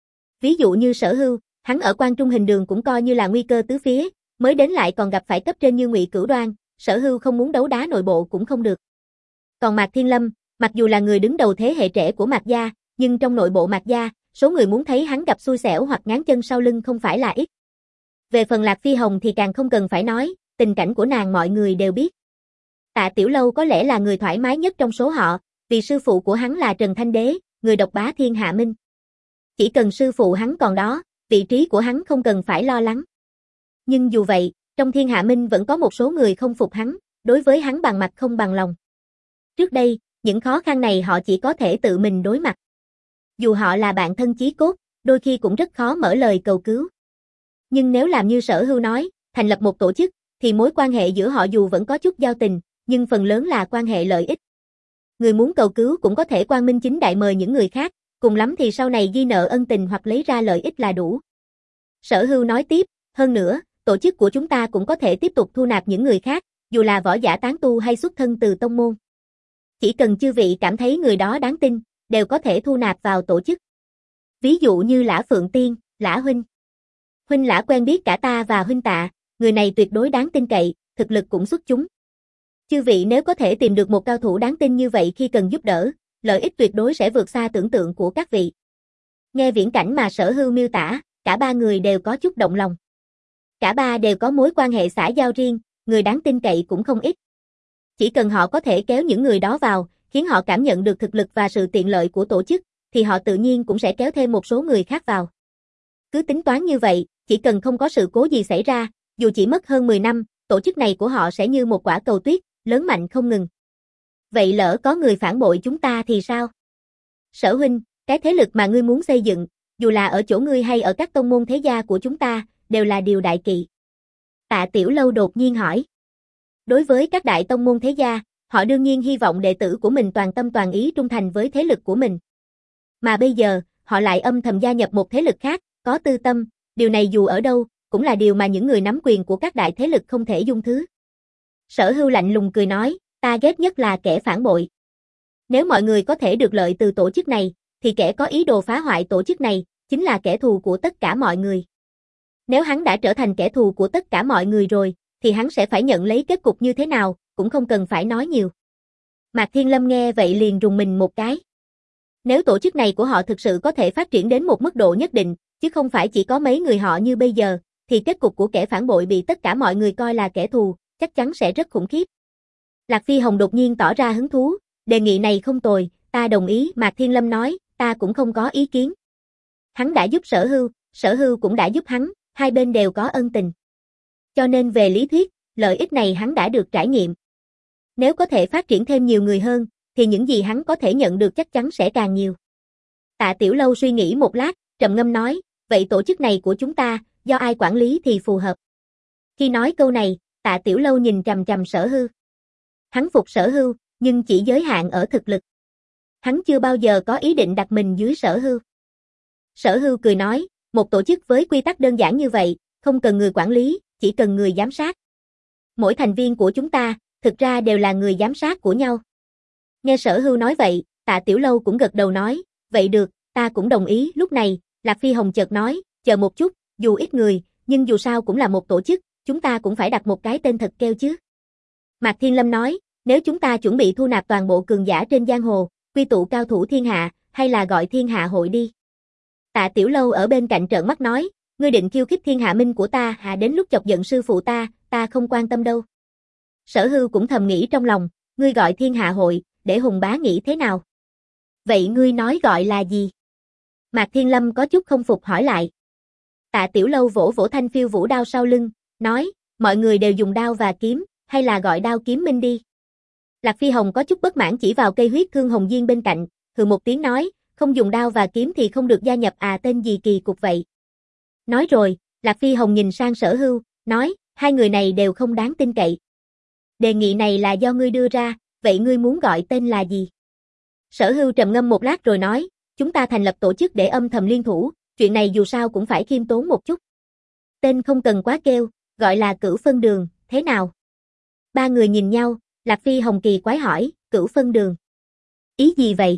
Ví dụ như Sở Hưu, hắn ở Quan Trung Hình Đường cũng coi như là nguy cơ tứ phía, mới đến lại còn gặp phải cấp trên như Ngụy Cửu Đoan, Sở Hưu không muốn đấu đá nội bộ cũng không được. Còn Mạc Thiên Lâm, mặc dù là người đứng đầu thế hệ trẻ của Mạc gia, nhưng trong nội bộ Mạc gia, số người muốn thấy hắn gặp xui xẻo hoặc ngáng chân sau lưng không phải là ít. Về phần Lạc Phi Hồng thì càng không cần phải nói, tình cảnh của nàng mọi người đều biết. Tạ Tiểu Lâu có lẽ là người thoải mái nhất trong số họ, vì sư phụ của hắn là Trần Thanh Đế, người độc bá thiên hạ minh. Chỉ cần sư phụ hắn còn đó, vị trí của hắn không cần phải lo lắng. Nhưng dù vậy, trong thiên hạ minh vẫn có một số người không phục hắn, đối với hắn bằng mặt không bằng lòng. Trước đây, những khó khăn này họ chỉ có thể tự mình đối mặt. Dù họ là bạn thân chí cốt, đôi khi cũng rất khó mở lời cầu cứu. Nhưng nếu làm như Sở Hưu nói, thành lập một tổ chức, thì mối quan hệ giữa họ dù vẫn có chút giao tình, nhưng phần lớn là quan hệ lợi ích. Người muốn cầu cứu cũng có thể quang minh chính đại mời những người khác, cùng lắm thì sau này ghi nợ ân tình hoặc lấy ra lợi ích là đủ. Sở Hưu nói tiếp, hơn nữa, tổ chức của chúng ta cũng có thể tiếp tục thu nạp những người khác, dù là võ giả tán tu hay xuất thân từ tông môn. Chỉ cần chư vị cảm thấy người đó đáng tin, đều có thể thu nạp vào tổ chức. Ví dụ như Lã Phượng Tiên, Lã Huynh. Huynh Lã quen biết cả ta và Huynh Tạ, người này tuyệt đối đáng tin cậy, thực lực cũng xuất chúng. Chư vị nếu có thể tìm được một cao thủ đáng tin như vậy khi cần giúp đỡ, lợi ích tuyệt đối sẽ vượt xa tưởng tượng của các vị. Nghe viễn cảnh mà Sở Hưu miêu tả, cả ba người đều có chút động lòng. Cả ba đều có mối quan hệ xã giao riêng, người đáng tin cậy cũng không ít. Chỉ cần họ có thể kéo những người đó vào, khiến họ cảm nhận được thực lực và sự tiện lợi của tổ chức, thì họ tự nhiên cũng sẽ kéo thêm một số người khác vào. Cứ tính toán như vậy, chỉ cần không có sự cố gì xảy ra, dù chỉ mất hơn mười năm, tổ chức này của họ sẽ như một quả cầu tuyết, lớn mạnh không ngừng. Vậy lỡ có người phản bội chúng ta thì sao? Sở Huynh, cái thế lực mà ngươi muốn xây dựng, dù là ở chỗ ngươi hay ở các tông môn thế gia của chúng ta, đều là điều đại kỵ. Tạ Tiểu Lâu đột nhiên hỏi. Đối với các đại tông môn thế gia, họ đương nhiên hy vọng đệ tử của mình toàn tâm toàn ý trung thành với thế lực của mình. Mà bây giờ, họ lại âm thầm gia nhập một thế lực khác, có tư tâm, điều này dù ở đâu, cũng là điều mà những người nắm quyền của các đại thế lực không thể dung thứ. Sở Hưu lạnh lùng cười nói, ta ghét nhất là kẻ phản bội. Nếu mọi người có thể được lợi từ tổ chức này, thì kẻ có ý đồ phá hoại tổ chức này, chính là kẻ thù của tất cả mọi người. Nếu hắn đã trở thành kẻ thù của tất cả mọi người rồi, thì hắn sẽ phải nhận lấy kết cục như thế nào, cũng không cần phải nói nhiều. Mạc Thiên Lâm nghe vậy liền rùng mình một cái. Nếu tổ chức này của họ thực sự có thể phát triển đến một mức độ nhất định, chứ không phải chỉ có mấy người họ như bây giờ, thì kết cục của kẻ phản bội bị tất cả mọi người coi là kẻ thù, chắc chắn sẽ rất khủng khiếp. Lạc Phi Hồng đột nhiên tỏ ra hứng thú, đề nghị này không tồi, ta đồng ý. Mạc Thiên Lâm nói, ta cũng không có ý kiến. Hắn đã giúp Sở Hưu, Sở Hưu cũng đã giúp hắn, hai bên đều có ân tình. Cho nên về lý thuyết, lợi ích này hắn đã được trải nghiệm. Nếu có thể phát triển thêm nhiều người hơn, thì những gì hắn có thể nhận được chắc chắn sẽ càng nhiều. Tạ Tiểu Lâu suy nghĩ một lát, trầm ngâm nói, vậy tổ chức này của chúng ta, do ai quản lý thì phù hợp. Khi nói câu này, Tạ Tiểu Lâu nhìn trầm trầm Sở Hưu. Hắn phục Sở Hưu, nhưng chỉ giới hạn ở thực lực. Hắn chưa bao giờ có ý định đặt mình dưới Sở Hưu. Sở Hưu cười nói, một tổ chức với quy tắc đơn giản như vậy, không cần người quản lý, chỉ cần người giám sát. Mỗi thành viên của chúng ta, thực ra đều là người giám sát của nhau. Nghe Sở Hưu nói vậy, Tạ Tiểu Lâu cũng gật đầu nói, vậy được, ta cũng đồng ý. Lúc này, Lạc Phi Hồng chợt nói, chờ một chút, dù ít người, nhưng dù sao cũng là một tổ chức, chúng ta cũng phải đặt một cái tên thật keo chứ. Mạc Thiên Lâm nói, nếu chúng ta chuẩn bị thu nạp toàn bộ cường giả trên giang hồ, quy tụ cao thủ thiên hạ, hay là gọi thiên hạ hội đi. Tạ Tiểu Lâu ở bên cạnh trợn mắt nói, ngươi định khiêu khích thiên hạ minh của ta hà đến lúc chọc giận sư phụ ta, ta không quan tâm đâu. Sở Hưu cũng thầm nghĩ trong lòng, ngươi gọi thiên hạ hội, để Hùng bá nghĩ thế nào? Vậy ngươi nói gọi là gì? Mạc Thiên Lâm có chút không phục hỏi lại. Tạ Tiểu Lâu vỗ vỗ thanh phiêu vũ đao sau lưng, nói, mọi người đều dùng đao và kiếm, hay là gọi đao kiếm minh đi. Lạc Phi Hồng có chút bất mãn chỉ vào cây huyết thương hồng diên bên cạnh, hừ một tiếng nói, không dùng đao và kiếm thì không được gia nhập à, tên gì kỳ cục vậy. Nói rồi, Lạc Phi Hồng nhìn sang Sở Hưu, nói, hai người này đều không đáng tin cậy. Đề nghị này là do ngươi đưa ra, vậy ngươi muốn gọi tên là gì? Sở Hưu trầm ngâm một lát rồi nói, chúng ta thành lập tổ chức để âm thầm liên thủ, chuyện này dù sao cũng phải khiêm tốn một chút. Tên không cần quá kêu, gọi là Cửu Phân Đường, thế nào? Ba người nhìn nhau, Lạc Phi Hồng kỳ quái hỏi, Cửu Phân Đường. Ý gì vậy?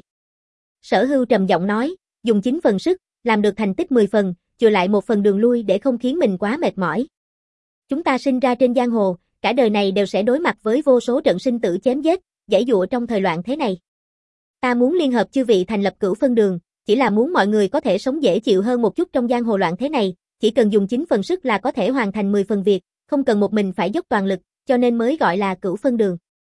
Sở Hưu trầm giọng nói, dùng chín phần sức, làm được thành tích mười phần, chừa lại một phần đường lui để không khiến mình quá mệt mỏi. Chúng ta sinh ra trên giang hồ, cả đời này đều sẽ đối mặt với vô số trận sinh tử chém giết, giãy giụa trong thời loạn thế này. Ta muốn liên hợp chư vị thành lập Cửu Phân Đường, chỉ là muốn mọi người có thể sống dễ chịu hơn một chút trong giang hồ loạn thế này, chỉ cần dùng chín phần sức là có thể hoàn thành mười phần việc, không cần một mình phải dốc toàn lực, cho nên mới gọi là Cửu Phân Đường.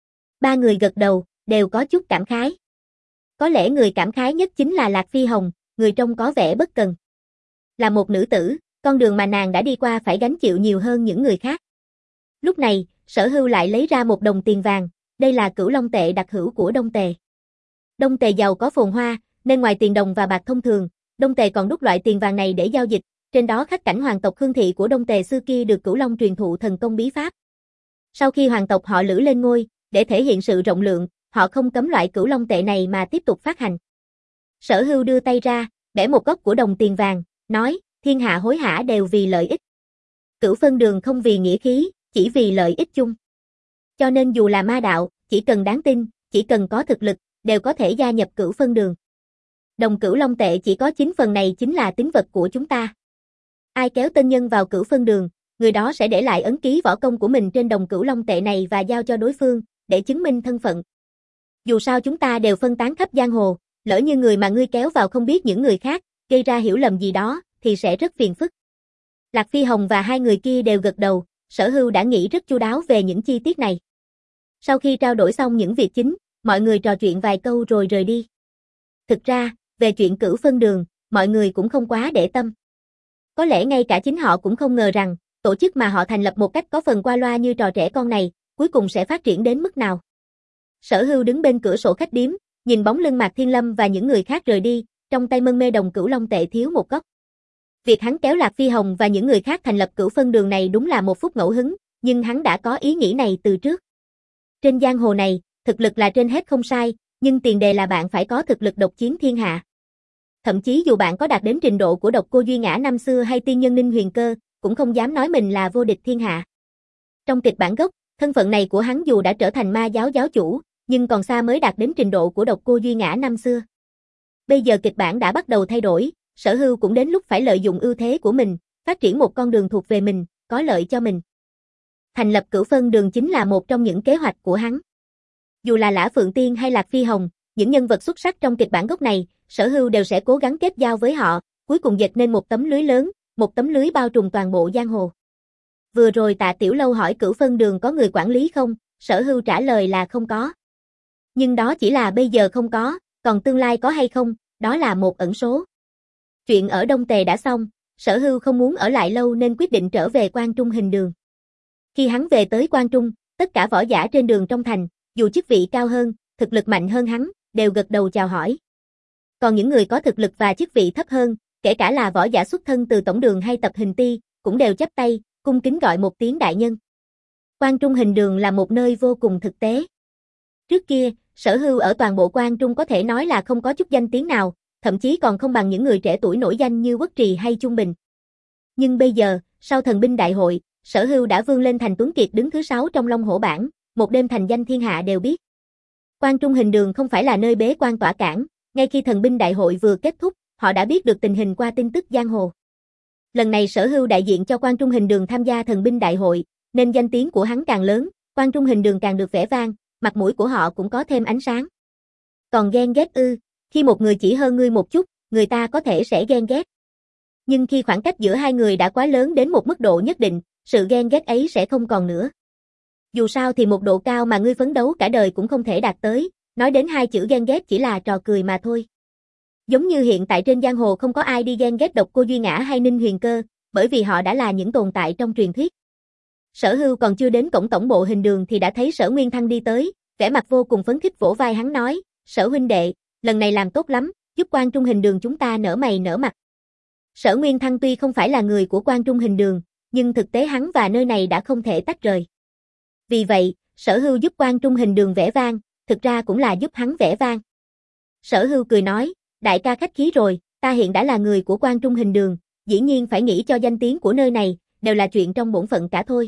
Ba người gật đầu, đều có chút cảm khái. Có lẽ người cảm khái nhất chính là Lạc Phi Hồng, người trông có vẻ bất cần. Là một nữ tử, con đường mà nàng đã đi qua phải gánh chịu nhiều hơn những người khác. Lúc này, Sở Hưu lại lấy ra một đồng tiền vàng, đây là Cửu Long tệ đặc hữu của Đông Tề. Đông Tề giàu có phồn hoa, nên ngoài tiền đồng và bạc thông thường, Đông Tề còn đúc loại tiền vàng này để giao dịch, trên đó khắc cảnh hoàng tộc Khương thị của Đông Tề xưa kia được Cửu Long truyền thụ thần công bí pháp. Sau khi hoàng tộc họ Lữ lên ngôi, để thể hiện sự rộng lượng, họ không cấm loại Cửu Long tệ này mà tiếp tục phát hành. Sở Hưu đưa tay ra, bẻ một góc của đồng tiền vàng, nói, thiên hạ hối hả đều vì lợi ích. Cửu Phân Đường không vì nghĩa khí, chỉ vì lợi ích chung. Cho nên dù là ma đạo, chỉ cần đáng tin, chỉ cần có thực lực, đều có thể gia nhập Cửu Phân Đường. Đồng Cửu Long tệ chỉ có chín phần này chính là tín vật của chúng ta. Ai kéo tân nhân vào Cửu Phân Đường, người đó sẽ để lại ấn ký võ công của mình trên đồng Cửu Long tệ này và giao cho đối phương, để chứng minh thân phận. Dù sao chúng ta đều phân tán khắp giang hồ, lỡ như người mà ngươi kéo vào không biết những người khác, gây ra hiểu lầm gì đó, thì sẽ rất phiền phức. Lạc Phi Hồng và hai người kia đều gật đầu, Sở Hưu đã nghĩ rất chu đáo về những chi tiết này. Sau khi trao đổi xong những việc chính, mọi người trò chuyện vài câu rồi rời đi. Thực ra, về chuyện Cửu Phân Đường, mọi người cũng không quá để tâm. Có lẽ ngay cả chính họ cũng không ngờ rằng, tổ chức mà họ thành lập một cách có phần qua loa như trò trẻ con này, cuối cùng sẽ phát triển đến mức nào. Sở Hưu đứng bên cửa sổ khách điếm, nhìn bóng lưng Mạc Thiên Lâm và những người khác rời đi, trong tay mân mê đồng Cửu Long tệ thiếu một góc. Việc hắn kéo Lạc Phi Hồng và những người khác thành lập Cửu Phân Đường này đúng là một phút ngẫu hứng, nhưng hắn đã có ý nghĩ này từ trước. Trên giang hồ này, thực lực là trên hết không sai, nhưng tiền đề là bạn phải có thực lực độc chiến thiên hạ. Thậm chí dù bạn có đạt đến trình độ của Độc Cô Duy Ngã năm xưa hay tiên nhân Ninh Huyền Cơ, cũng không dám nói mình là vô địch thiên hạ. Trong kịch bản gốc, thân phận này của hắn dù đã trở thành ma giáo giáo chủ, nhưng còn xa mới đạt đến trình độ của Độc Cô Duy Ngã năm xưa. Bây giờ kịch bản đã bắt đầu thay đổi, Sở Hưu cũng đến lúc phải lợi dụng ưu thế của mình, phát triển một con đường thuộc về mình, có lợi cho mình. Thành lập Cửu Phân Đường chính là một trong những kế hoạch của hắn. Dù là Lã Phượng Tiên hay Lạc Phi Hồng, những nhân vật xuất sắc trong kịch bản gốc này, Sở Hưu đều sẽ cố gắng kết giao với họ, cuối cùng dệt nên một tấm lưới lớn, một tấm lưới bao trùm toàn bộ giang hồ. Vừa rồi Tạ Tiểu Lâu hỏi Cửu Phân Đường có người quản lý không, Sở Hưu trả lời là không có. Nhưng đó chỉ là bây giờ không có, còn tương lai có hay không, đó là một ẩn số. Chuyện ở Đông Tề đã xong, Sở Hưu không muốn ở lại lâu nên quyết định trở về Quan Trung Hình Đường. Khi hắn về tới Quan Trung, tất cả võ giả trên đường trong thành, dù chức vị cao hơn, thực lực mạnh hơn hắn, đều gật đầu chào hỏi. Còn những người có thực lực và chức vị thấp hơn, kể cả là võ giả xuất thân từ tổng đường hay tập hình ti, cũng đều chắp tay, cung kính gọi một tiếng đại nhân. Quan Trung Hình Đường là một nơi vô cùng thực tế. Trước kia, Sở Hưu ở toàn bộ Quan Trung có thể nói là không có chút danh tiếng nào, thậm chí còn không bằng những người trẻ tuổi nổi danh như Quốc Trì hay Trung Bình. Nhưng bây giờ, sau thần binh đại hội, Sở Hưu đã vươn lên thành tuấn kiệt đứng thứ sáu trong Long Hổ bảng, một đêm thành danh thiên hạ đều biết. Quan Trung Hình Đường không phải là nơi bế quan tỏa cảng, ngay khi thần binh đại hội vừa kết thúc, họ đã biết được tình hình qua tin tức giang hồ. Lần này Sở Hưu đại diện cho Quan Trung Hình Đường tham gia thần binh đại hội, nên danh tiếng của hắn càng lớn, Quan Trung Hình Đường càng được vẻ vang, mặt mũi của họ cũng có thêm ánh sáng. Còn ghen ghét ư, khi một người chỉ hơn ngươi một chút, người ta có thể sẽ ghen ghét. Nhưng khi khoảng cách giữa hai người đã quá lớn đến một mức độ nhất định, sự ghen ghét ấy sẽ không còn nữa. Dù sao thì một độ cao mà ngươi phấn đấu cả đời cũng không thể đạt tới, nói đến hai chữ ghen ghét chỉ là trò cười mà thôi. Giống như hiện tại trên giang hồ không có ai đi ghen ghét Độc Cô Duy Ngã hay Ninh Huyền Cơ, bởi vì họ đã là những tồn tại trong truyền thuyết. Sở Hưu còn chưa đến cổng tổng bộ Hình Đường thì đã thấy Sở Nguyên Thăng đi tới, vẻ mặt vô cùng phấn khích vỗ vai hắn nói, Sở huynh đệ, lần này làm tốt lắm, giúp Quan Trung Hình Đường chúng ta nở mày nở mặt. Sở Nguyên Thăng tuy không phải là người của Quan Trung Hình Đường, nhưng thực tế hắn và nơi này đã không thể tách rời. Vì vậy, Sở Hưu giúp Quan Trung Hình Đường vẽ vang, thực ra cũng là giúp hắn vẽ vang. Sở Hưu cười nói, đại ca khách khí rồi, ta hiện đã là người của Quan Trung Hình Đường, dĩ nhiên phải nghĩ cho danh tiếng của nơi này, đều là chuyện trong bổn phận cả thôi.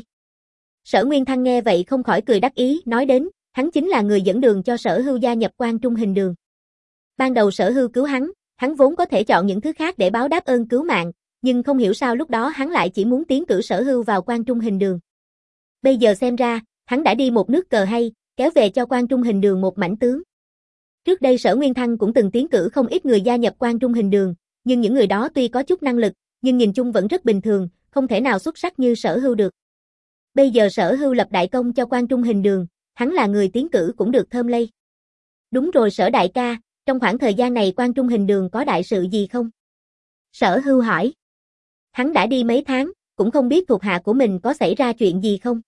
Sở Nguyên Thăng nghe vậy không khỏi cười đắc ý, nói đến, hắn chính là người dẫn đường cho Sở Hưu gia nhập Quan Trung Hình Đường. Ban đầu Sở Hưu cứu hắn, hắn vốn có thể chọn những thứ khác để báo đáp ơn cứu mạng, nhưng không hiểu sao lúc đó hắn lại chỉ muốn tiến cử Sở Hưu vào Quan Trung Hình Đường. Bây giờ xem ra, hắn đã đi một nước cờ hay, kéo về cho Quan Trung Hình Đường một mảnh tướng. Trước đây Sở Nguyên Thăng cũng từng tiến cử không ít người gia nhập Quan Trung Hình Đường, nhưng những người đó tuy có chút năng lực, nhưng nhìn chung vẫn rất bình thường, không thể nào xuất sắc như Sở Hưu được. Bây giờ Sở Hưu lập đại công cho Quan Trung Hình Đường, hắn là người tiến cử cũng được thơm lây. Đúng rồi Sở đại ca, trong khoảng thời gian này Quan Trung Hình Đường có đại sự gì không? Sở Hưu hỏi. Hắn đã đi mấy tháng, cũng không biết thuộc hạ của mình có xảy ra chuyện gì không?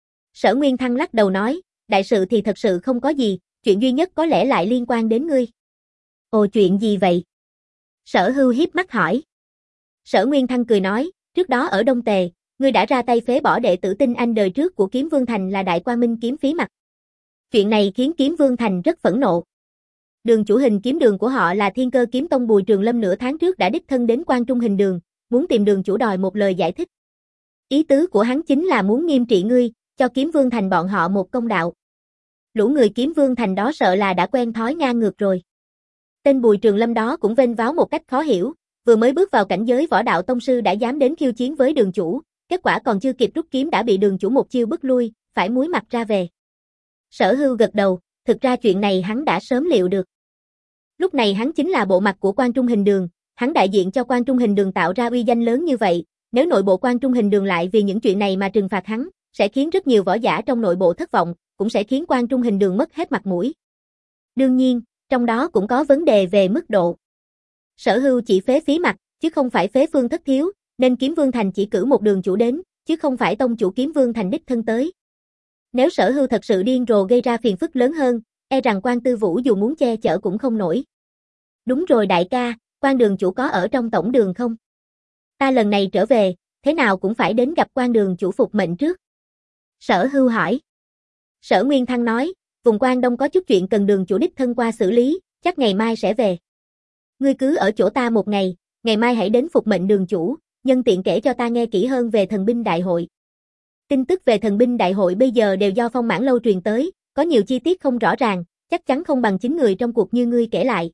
Sở Nguyên Thăng lắc đầu nói, đại sự thì thật sự không có gì, chuyện duy nhất có lẽ lại liên quan đến ngươi. Ồ chuyện gì vậy? Sở Hưu hiếp mắt hỏi. Sở Nguyên Thăng cười nói, trước đó ở Đông Tề, ngươi đã ra tay phế bỏ đệ tử Tinh Anh đời trước của Kiếm Vương Thành là Đại Quang Minh Kiếm Phí Mặc. Chuyện này khiến Kiếm Vương Thành rất phẫn nộ. Đường chủ hình kiếm đường của họ là Thiên Cơ Kiếm Tông Bùi Trường Lâm nửa tháng trước đã đích thân đến Quan Trung Hình Đường, muốn tìm đường chủ đòi một lời giải thích. Ý tứ của hắn chính là muốn nghiêm trị ngươi, cho Kiếm Vương Thành bọn họ một công đạo. Lũ người Kiếm Vương Thành đó sợ là đã quen thói ngang ngược rồi. Tên Bùi Trường Lâm đó cũng vênh váo một cách khó hiểu, vừa mới bước vào cảnh giới võ đạo tông sư đã dám đến khiêu chiến với đường chủ, kết quả còn chưa kịp rút kiếm đã bị đường chủ một chiêu bức lui, phải muối mặt ra về. Sở Hưu gật đầu, thực ra chuyện này hắn đã sớm liệu được. Lúc này hắn chính là bộ mặt của Quan Trung Hình Đường, hắn đại diện cho Quan Trung Hình Đường tạo ra uy danh lớn như vậy, nếu nội bộ Quan Trung Hình Đường lại vì những chuyện này mà trừng phạt hắn, sẽ khiến rất nhiều võ giả trong nội bộ thất vọng, cũng sẽ khiến Quan Trung Hình Đường mất hết mặt mũi. Đương nhiên, trong đó cũng có vấn đề về mức độ. Sở Hưu chỉ phế Phí Mặc, chứ không phải phế Phương Thất Thiếu, nên Kiếm Vương Thành chỉ cử một đường chủ đến, chứ không phải tông chủ Kiếm Vương Thành đích thân tới. Nếu Sở Hưu thật sự điên rồ gây ra phiền phức lớn hơn, e rằng Quan Tư Vũ dù muốn che chở cũng không nổi. Đúng rồi đại ca, Quan đường chủ có ở trong tổng đường không? Ta lần này trở về, thế nào cũng phải đến gặp Quan đường chủ phục mệnh trước. Sở Hưu hỏi. Sở Nguyên Thăng nói, vùng Quan Đông có chút chuyện cần đường chủ đích thân qua xử lý, chắc ngày mai sẽ về. Ngươi cứ ở chỗ ta một ngày, ngày mai hãy đến phục mệnh đường chủ, nhân tiện kể cho ta nghe kỹ hơn về thần binh đại hội. Tin tức về thần binh đại hội bây giờ đều do Phong Mãn Lâu truyền tới, có nhiều chi tiết không rõ ràng, chắc chắn không bằng chính người trong cuộc như ngươi kể lại.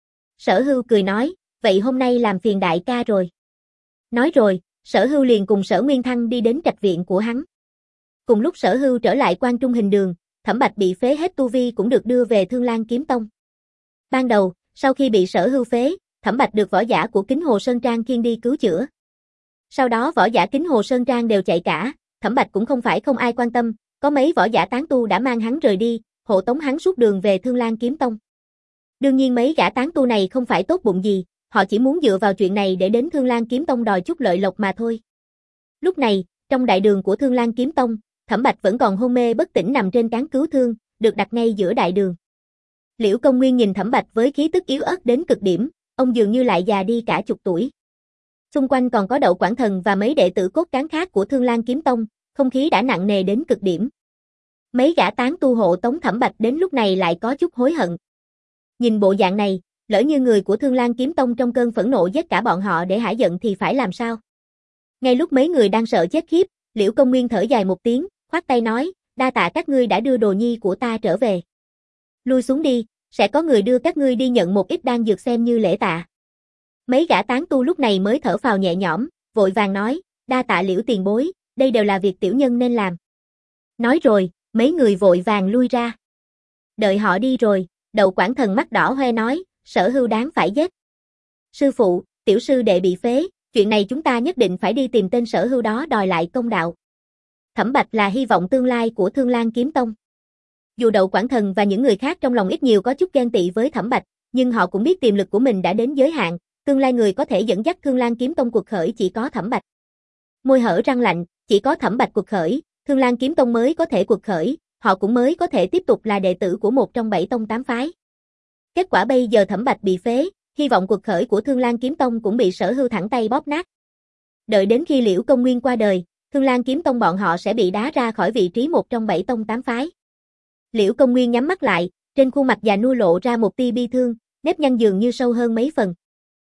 Sở Hưu cười nói, vậy hôm nay làm phiền đại ca rồi. Nói rồi, Sở Hưu liền cùng Sở Nguyên Thăng đi đến trạch viện của hắn. Cùng lúc Sở Hưu trở lại Quan Trung Hình Đường, Thẩm Bạch bị phế hết tu vi cũng được đưa về Thương Lan Kiếm Tông. Ban đầu, sau khi bị Sở Hưu phế, Thẩm Bạch được võ giả của Kính Hồ Sơn Trang khiêng đi cứu chữa. Sau đó võ giả Kính Hồ Sơn Trang đều chạy cả, Thẩm Bạch cũng không phải không ai quan tâm, có mấy võ giả tán tu đã mang hắn rời đi, hộ tống hắn suốt đường về Thương Lan Kiếm Tông. Đương nhiên mấy gã tán tu này không phải tốt bụng gì, họ chỉ muốn dựa vào chuyện này để đến Thương Lan Kiếm Tông đòi chút lợi lộc mà thôi. Lúc này, trong đại đường của Thương Lan Kiếm Tông, Thẩm Bạch vẫn còn hôn mê bất tỉnh nằm trên cán cứu thương, được đặt ngay giữa đại đường. Liễu Công Nguyên nhìn Thẩm Bạch với khí tức yếu ớt đến cực điểm, ông dường như lại già đi cả chục tuổi. Xung quanh còn có Đậu Quảng Thần và mấy đệ tử cốt cán khác của Thương Lan Kiếm Tông, không khí đã nặng nề đến cực điểm. Mấy gã tán tu hộ tống Thẩm Bạch đến lúc này lại có chút hối hận. Nhìn bộ dạng này, lỡ như người của Thương Lan Kiếm Tông trong cơn phẫn nộ giết cả bọn họ để hả giận thì phải làm sao? Ngay lúc mấy người đang sợ chết khiếp, Liễu Công Nguyên thở dài một tiếng, khoát tay nói, đa tạ các ngươi đã đưa đồ nhi của ta trở về. Lui xuống đi, sẽ có người đưa các ngươi đi nhận một ít đan dược xem như lễ tạ. Mấy gã tán tu lúc này mới thở phào nhẹ nhõm, vội vàng nói, đa tạ Liễu tiền bối, đây đều là việc tiểu nhân nên làm. Nói rồi, mấy người vội vàng lui ra. Đợi họ đi rồi, Đậu Quảng Thần mắt đỏ hoe nói, Sở Hưu đáng phải giết. Sư phụ, tiểu sư đệ bị phế, chuyện này chúng ta nhất định phải đi tìm tên Sở Hưu đó đòi lại công đạo. Thẩm Bạch là hy vọng tương lai của Thương Lan Kiếm Tông. Dù Đậu Quảng Thần và những người khác trong lòng ít nhiều có chút ghen tị với Thẩm Bạch, nhưng họ cũng biết tiềm lực của mình đã đến giới hạn, tương lai người có thể dẫn dắt Thương Lan Kiếm Tông cuộc khởi chỉ có Thẩm Bạch. Môi hở răng lạnh, chỉ có Thẩm Bạch cuộc khởi, Thương Lan Kiếm Tông mới có thể cuộc khởi, họ cũng mới có thể tiếp tục là đệ tử của một trong bảy tông tám phái. Kết quả bây giờ Thẩm Bạch bị phế, hy vọng cuộc khởi của Thương Lan Kiếm Tông cũng bị Sở Hưu thẳng tay bóp nát. Đợi đến khi Liễu Công Nguyên qua đời, Thương Lan Kiếm Tông bọn họ sẽ bị đá ra khỏi vị trí một trong bảy tông tám phái. Liễu Công Nguyên nhắm mắt lại, trên khuôn mặt già nua lộ ra một tia bi thương, nếp nhăn dường như sâu hơn mấy phần.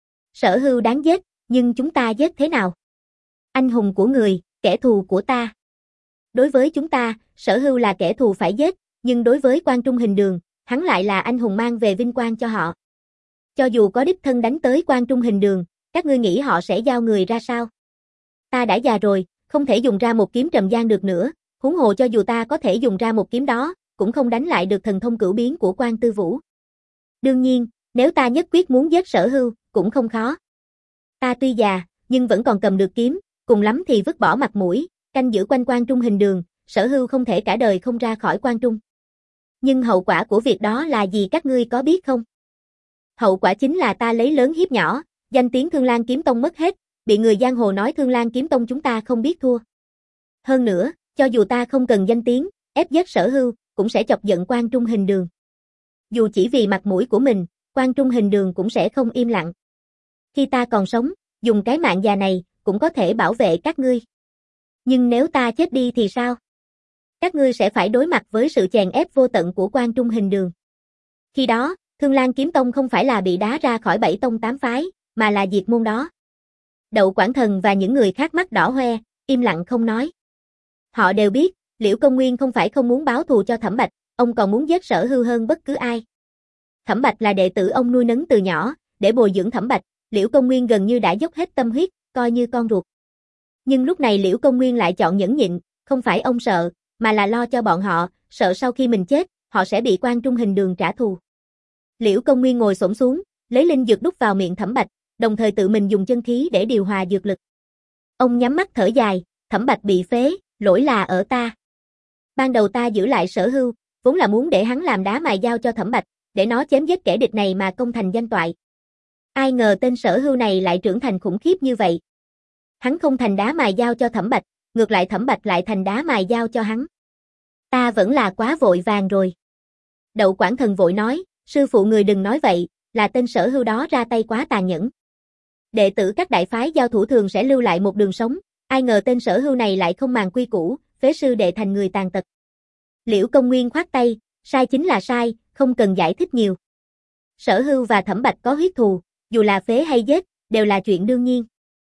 Sở Hưu đáng giết, nhưng chúng ta giết thế nào? Anh hùng của người, kẻ thù của ta. Đối với chúng ta, Sở Hưu là kẻ thù phải giết, nhưng đối với Quan Trung Hình Đường, hắn lại là anh hùng mang về vinh quang cho họ. Cho dù có đích thân đánh tới Quan Trung Hình Đường, các ngươi nghĩ họ sẽ giao người ra sao? Ta đã già rồi, không thể dùng ra một kiếm trầm giang được nữa, huống hồ cho dù ta có thể dùng ra một kiếm đó, cũng không đánh lại được thần thông cửu biến của Quan Tư Vũ. Đương nhiên, nếu ta nhất quyết muốn giết Sở Hưu, cũng không khó. Ta tuy già, nhưng vẫn còn cầm được kiếm, cùng lắm thì vứt bỏ mặt mũi, canh giữ quanh Quan Trung Hình Đường, Sở Hưu không thể cả đời không ra khỏi Quan Trung. Nhưng hậu quả của việc đó là gì các ngươi có biết không? Hậu quả chính là ta lấy lớn hiếp nhỏ, danh tiếng Thương Lan Kiếm Tông mất hết, bị người giang hồ nói Thương Lan Kiếm Tông chúng ta không biết thua. Hơn nữa, cho dù ta không cần danh tiếng, ép giết Sở Hưu, cũng sẽ chọc giận Quan Trung Hình Đường. Dù chỉ vì mặt mũi của mình, Quan Trung Hình Đường cũng sẽ không im lặng. Khi ta còn sống, dùng cái mạng già này, cũng có thể bảo vệ các ngươi. Nhưng nếu ta chết đi thì sao? Các ngươi sẽ phải đối mặt với sự chèn ép vô tận của Quan Trung Hình Đường. Khi đó, Thương Lan Kiếm Tông không phải là bị đá ra khỏi bảy tông tám phái, mà là diệt môn đó. Đậu Quảng Thần và những người khác mắt đỏ hoe, im lặng không nói. Họ đều biết, Liễu Công Nguyên không phải không muốn báo thù cho Thẩm Bạch, ông còn muốn giết Sở Hưu hơn bất cứ ai. Thẩm Bạch là đệ tử ông nuôi nấng từ nhỏ, để bồi dưỡng Thẩm Bạch, Liễu Công Nguyên gần như đã dốc hết tâm huyết, coi như con ruột. Nhưng lúc này Liễu Công Nguyên lại chọn nhẫn nhịn, không phải ông sợ, mà là lo cho bọn họ, sợ sau khi mình chết, họ sẽ bị Quan Trung Hình Đường trả thù. Liễu Công Nguyên ngồi xổm xuống, lấy linh dược đút vào miệng Thẩm Bạch, đồng thời tự mình dùng chân khí để điều hòa dược lực. Ông nhắm mắt thở dài, Thẩm Bạch bị phế, lỗi là ở ta. Ban đầu ta giữ lại Sở Hưu, vốn là muốn để hắn làm đá mài dao cho Thẩm Bạch, để nó chém giết kẻ địch này mà công thành danh toại. Ai ngờ tên Sở Hưu này lại trưởng thành khủng khiếp như vậy. Hắn không thành đá mài dao cho Thẩm Bạch, ngược lại Thẩm Bạch lại thành đá mài dao cho hắn. Ta vẫn là quá vội vàng rồi. Đậu Quảng Thần vội nói, sư phụ người đừng nói vậy, là tên Sở Hưu đó ra tay quá tàn nhẫn. Đệ tử các đại phái giao thủ thường sẽ lưu lại một đường sống, ai ngờ tên Sở Hưu này lại không màng quy củ, phế sư đệ thành người tàn tật. Liễu Công Nguyên khoát tay, sai chính là sai, không cần giải thích nhiều. Sở Hưu và Thẩm Bạch có huyết thù, dù là phế hay giết, đều là chuyện đương nhiên.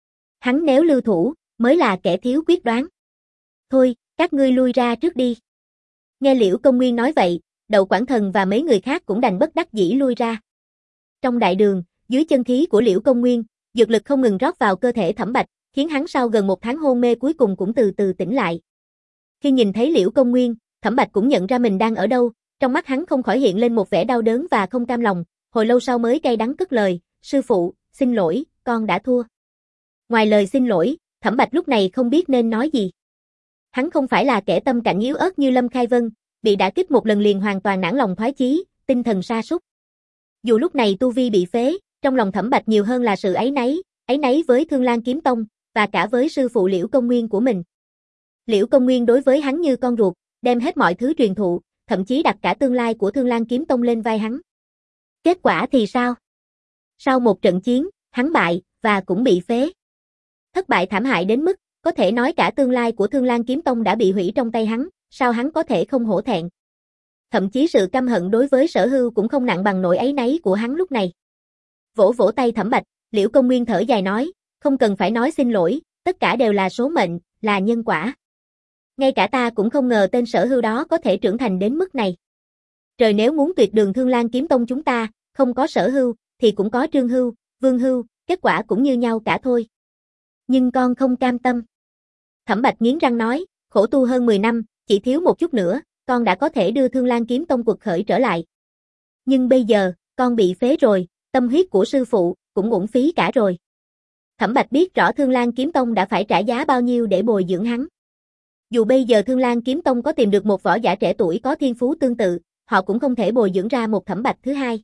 Hắn nếu lưu thủ, mới là kẻ thiếu quyết đoán. Thôi, các ngươi lui ra trước đi. Nghe Liễu Công Nguyên nói vậy, Đậu Quảng Thần và mấy người khác cũng đành bất đắc dĩ lui ra. Trong đại đường, dưới chân khí của Liễu Công Nguyên, dược lực không ngừng rót vào cơ thể Thẩm Bạch, khiến hắn sau gần một tháng hôn mê cuối cùng cũng từ từ tỉnh lại. Khi nhìn thấy Liễu Công Nguyên, Thẩm Bạch cũng nhận ra mình đang ở đâu, trong mắt hắn không khỏi hiện lên một vẻ đau đớn và không cam lòng, hồi lâu sau mới cay đắng cất lời, sư phụ, xin lỗi, con đã thua. Ngoài lời xin lỗi, Thẩm Bạch lúc này không biết nên nói gì. Hắn không phải là kẻ tâm cảnh yếu ớt như Lâm Khai Vân, bị đả kích một lần liền hoàn toàn nản lòng thoái chí, tinh thần sa sút. Dù lúc này tu vi bị phế, trong lòng Thẩm Bạch nhiều hơn là sự áy náy, áy náy với Thương Lan Kiếm Tông, và cả với sư phụ Liễu Công Nguyên của mình. Liễu Công Nguyên đối với hắn như con ruột, đem hết mọi thứ truyền thụ, thậm chí đặt cả tương lai của Thương Lan Kiếm Tông lên vai hắn. Kết quả thì sao? Sau một trận chiến, hắn bại, và cũng bị phế. Thất bại thảm hại đến mức, có thể nói cả tương lai của Thương Lan Kiếm Tông đã bị hủy trong tay hắn, sao hắn có thể không hổ thẹn. Thậm chí sự căm hận đối với Sở Hưu cũng không nặng bằng nỗi áy náy của hắn lúc này. Vỗ vỗ tay Thẩm Bạch, Liễu Công Nguyên thở dài nói, không cần phải nói xin lỗi, tất cả đều là số mệnh, là nhân quả. Ngay cả ta cũng không ngờ tên Sở Hưu đó có thể trưởng thành đến mức này. Trời nếu muốn tuyệt đường Thương Lan Kiếm Tông chúng ta, không có Sở Hưu, thì cũng có Trương Hưu, Vương Hưu, kết quả cũng như nhau cả thôi. Nhưng con không cam tâm. Thẩm Bạch nghiến răng nói, khổ tu hơn mười năm, chỉ thiếu một chút nữa, con đã có thể đưa Thương Lan Kiếm Tông cuộc khởi trở lại. Nhưng bây giờ, con bị phế rồi, tâm huyết của sư phụ, cũng uổng phí cả rồi. Thẩm Bạch biết rõ Thương Lan Kiếm Tông đã phải trả giá bao nhiêu để bồi dưỡng hắn. Dù bây giờ Thương Lan Kiếm Tông có tìm được một võ giả trẻ tuổi có thiên phú tương tự, họ cũng không thể bồi dưỡng ra một Thẩm Bạch thứ hai.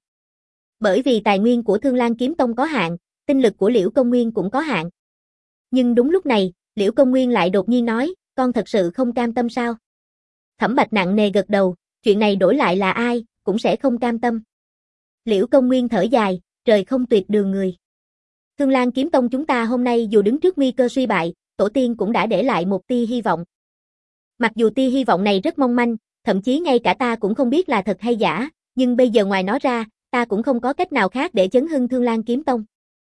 Bởi vì tài nguyên của Thương Lan Kiếm Tông có hạn, tinh lực của Liễu Công Nguyên cũng có hạn. Nhưng đúng lúc này, Liễu Công Nguyên lại đột nhiên nói, con thật sự không cam tâm sao? Thẩm Bạch nặng nề gật đầu, chuyện này đổi lại là ai, cũng sẽ không cam tâm. Liễu Công Nguyên thở dài, trời không tuyệt đường người. Thương Lan Kiếm Tông chúng ta hôm nay dù đứng trước nguy cơ suy bại, tổ tiên cũng đã để lại một tia hy vọng. Mặc dù tia hy vọng này rất mong manh, thậm chí ngay cả ta cũng không biết là thật hay giả, nhưng bây giờ ngoài nó ra, ta cũng không có cách nào khác để chấn hưng Thương Lan Kiếm Tông.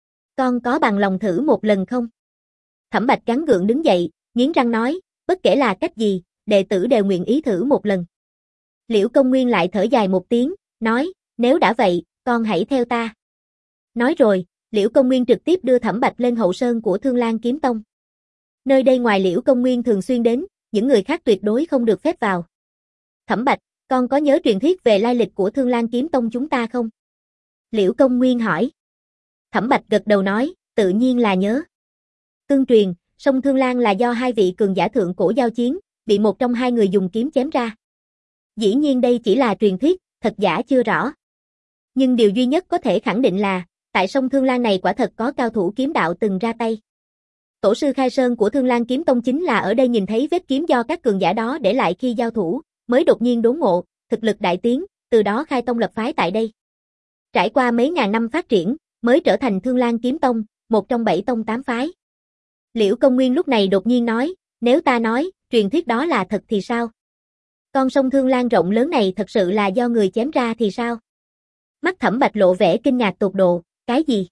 Con có bằng lòng thử một lần không? Thẩm Bạch gắng gượng đứng dậy, nghiến răng nói, bất kể là cách gì, đệ tử đều nguyện ý thử một lần. Liễu Công Nguyên lại thở dài một tiếng, nói, nếu đã vậy, con hãy theo ta. Nói rồi, Liễu Công Nguyên trực tiếp đưa Thẩm Bạch lên hậu sơn của Thương Lan Kiếm Tông. Nơi đây ngoài Liễu Công Nguyên thường xuyên đến, những người khác tuyệt đối không được phép vào. Thẩm Bạch, con có nhớ truyền thuyết về lai lịch của Thương Lan Kiếm Tông chúng ta không? Liễu Công Nguyên hỏi. Thẩm Bạch gật đầu nói, tự nhiên là nhớ. Tương truyền, sông Thương Lan là do hai vị cường giả thượng cổ giao chiến, bị một trong hai người dùng kiếm chém ra. Dĩ nhiên đây chỉ là truyền thuyết, thật giả chưa rõ. Nhưng điều duy nhất có thể khẳng định là, tại sông Thương Lan này quả thật có cao thủ kiếm đạo từng ra tay. Tổ sư khai sơn của Thương Lan Kiếm Tông chính là ở đây nhìn thấy vết kiếm do các cường giả đó để lại khi giao thủ, mới đột nhiên đốn ngộ, thực lực đại tiến, từ đó khai tông lập phái tại đây. Trải qua mấy ngàn năm phát triển, mới trở thành Thương Lan Kiếm Tông, một trong bảy tông tám phái. Liễu Công Nguyên lúc này đột nhiên nói, nếu ta nói, truyền thuyết đó là thật thì sao? Con sông Thương Lan rộng lớn này thật sự là do người chém ra thì sao? Mắt Thẩm Bạch lộ vẻ kinh ngạc tột độ, cái gì?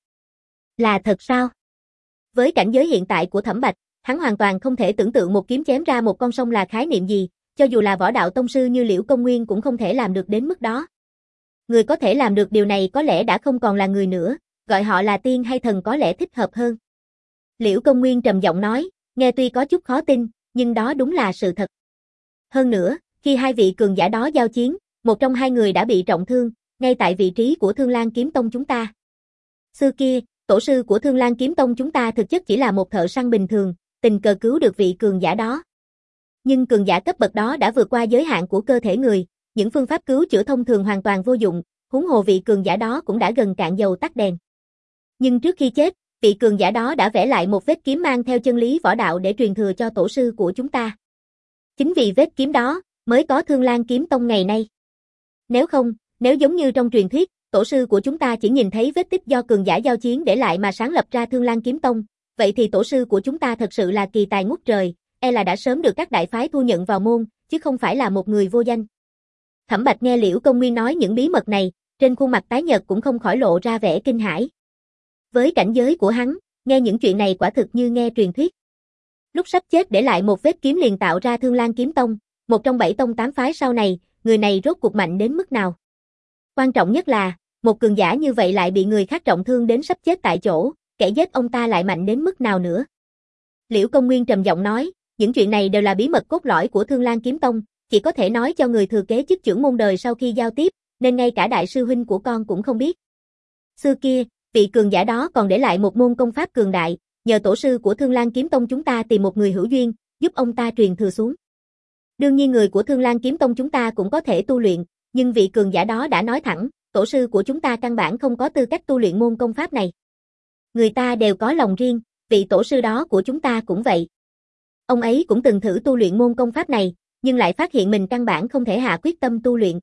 Là thật sao? Với cảnh giới hiện tại của Thẩm Bạch, hắn hoàn toàn không thể tưởng tượng một kiếm chém ra một con sông là khái niệm gì, cho dù là võ đạo tông sư như Liễu Công Nguyên cũng không thể làm được đến mức đó. Người có thể làm được điều này có lẽ đã không còn là người nữa, gọi họ là tiên hay thần có lẽ thích hợp hơn. Liễu Công Nguyên trầm giọng nói, nghe tuy có chút khó tin, nhưng đó đúng là sự thật. Hơn nữa, khi hai vị cường giả đó giao chiến, một trong hai người đã bị trọng thương, ngay tại vị trí của Thương Lan Kiếm Tông chúng ta. Xưa kia, tổ sư của Thương Lan Kiếm Tông chúng ta thực chất chỉ là một thợ săn bình thường, tình cờ cứu được vị cường giả đó. Nhưng cường giả cấp bậc đó đã vượt qua giới hạn của cơ thể người, những phương pháp cứu chữa thông thường hoàn toàn vô dụng, huống hồ vị cường giả đó cũng đã gần cạn dầu tắt đèn. Nhưng trước khi chết, vị cường giả đó đã vẽ lại một vết kiếm mang theo chân lý võ đạo để truyền thừa cho tổ sư của chúng ta. Chính vì vết kiếm đó, mới có Thương Lan Kiếm Tông ngày nay. Nếu không, nếu giống như trong truyền thuyết, tổ sư của chúng ta chỉ nhìn thấy vết tích do cường giả giao chiến để lại mà sáng lập ra Thương Lan Kiếm Tông, vậy thì tổ sư của chúng ta thật sự là kỳ tài ngút trời, e là đã sớm được các đại phái thu nhận vào môn, chứ không phải là một người vô danh. Thẩm Bạch nghe Liễu Công Nguyên nói những bí mật này, trên khuôn mặt tái nhợt cũng không khỏi lộ ra vẻ kinh hãi. Với cảnh giới của hắn, nghe những chuyện này quả thực như nghe truyền thuyết. Lúc sắp chết để lại một vết kiếm liền tạo ra Thương Lan Kiếm Tông, một trong bảy tông tám phái sau này, người này rốt cuộc mạnh đến mức nào? Quan trọng nhất là, một cường giả như vậy lại bị người khác trọng thương đến sắp chết tại chỗ, kẻ giết ông ta lại mạnh đến mức nào nữa? Liễu Công Nguyên trầm giọng nói, những chuyện này đều là bí mật cốt lõi của Thương Lan Kiếm Tông, chỉ có thể nói cho người thừa kế chức trưởng môn đời sau khi giao tiếp, nên ngay cả đại sư huynh của con cũng không biết. Xưa kia, vị cường giả đó còn để lại một môn công pháp cường đại, nhờ tổ sư của Thương Lan Kiếm Tông chúng ta tìm một người hữu duyên, giúp ông ta truyền thừa xuống. Đương nhiên người của Thương Lan Kiếm Tông chúng ta cũng có thể tu luyện, nhưng vị cường giả đó đã nói thẳng, tổ sư của chúng ta căn bản không có tư cách tu luyện môn công pháp này. Người ta đều có lòng riêng, vị tổ sư đó của chúng ta cũng vậy. Ông ấy cũng từng thử tu luyện môn công pháp này, nhưng lại phát hiện mình căn bản không thể hạ quyết tâm tu luyện.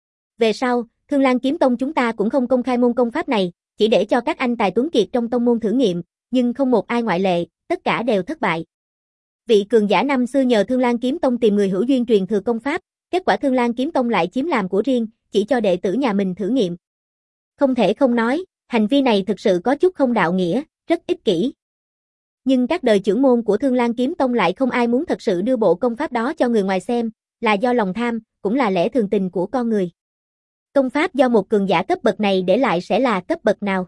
Về sau, Thương Lan Kiếm Tông chúng ta cũng không công khai môn công pháp này, chỉ để cho các anh tài tuấn kiệt trong tông môn thử nghiệm, nhưng không một ai ngoại lệ, tất cả đều thất bại. Vị cường giả năm xưa nhờ Thương Lan Kiếm Tông tìm người hữu duyên truyền thừa công pháp, kết quả Thương Lan Kiếm Tông lại chiếm làm của riêng, chỉ cho đệ tử nhà mình thử nghiệm. Không thể không nói, hành vi này thực sự có chút không đạo nghĩa, rất ích kỷ. Nhưng các đời trưởng môn của Thương Lan Kiếm Tông lại không ai muốn thật sự đưa bộ công pháp đó cho người ngoài xem, là do lòng tham, cũng là lẽ thường tình của con người. Công pháp do một cường giả cấp bậc này để lại sẽ là cấp bậc nào?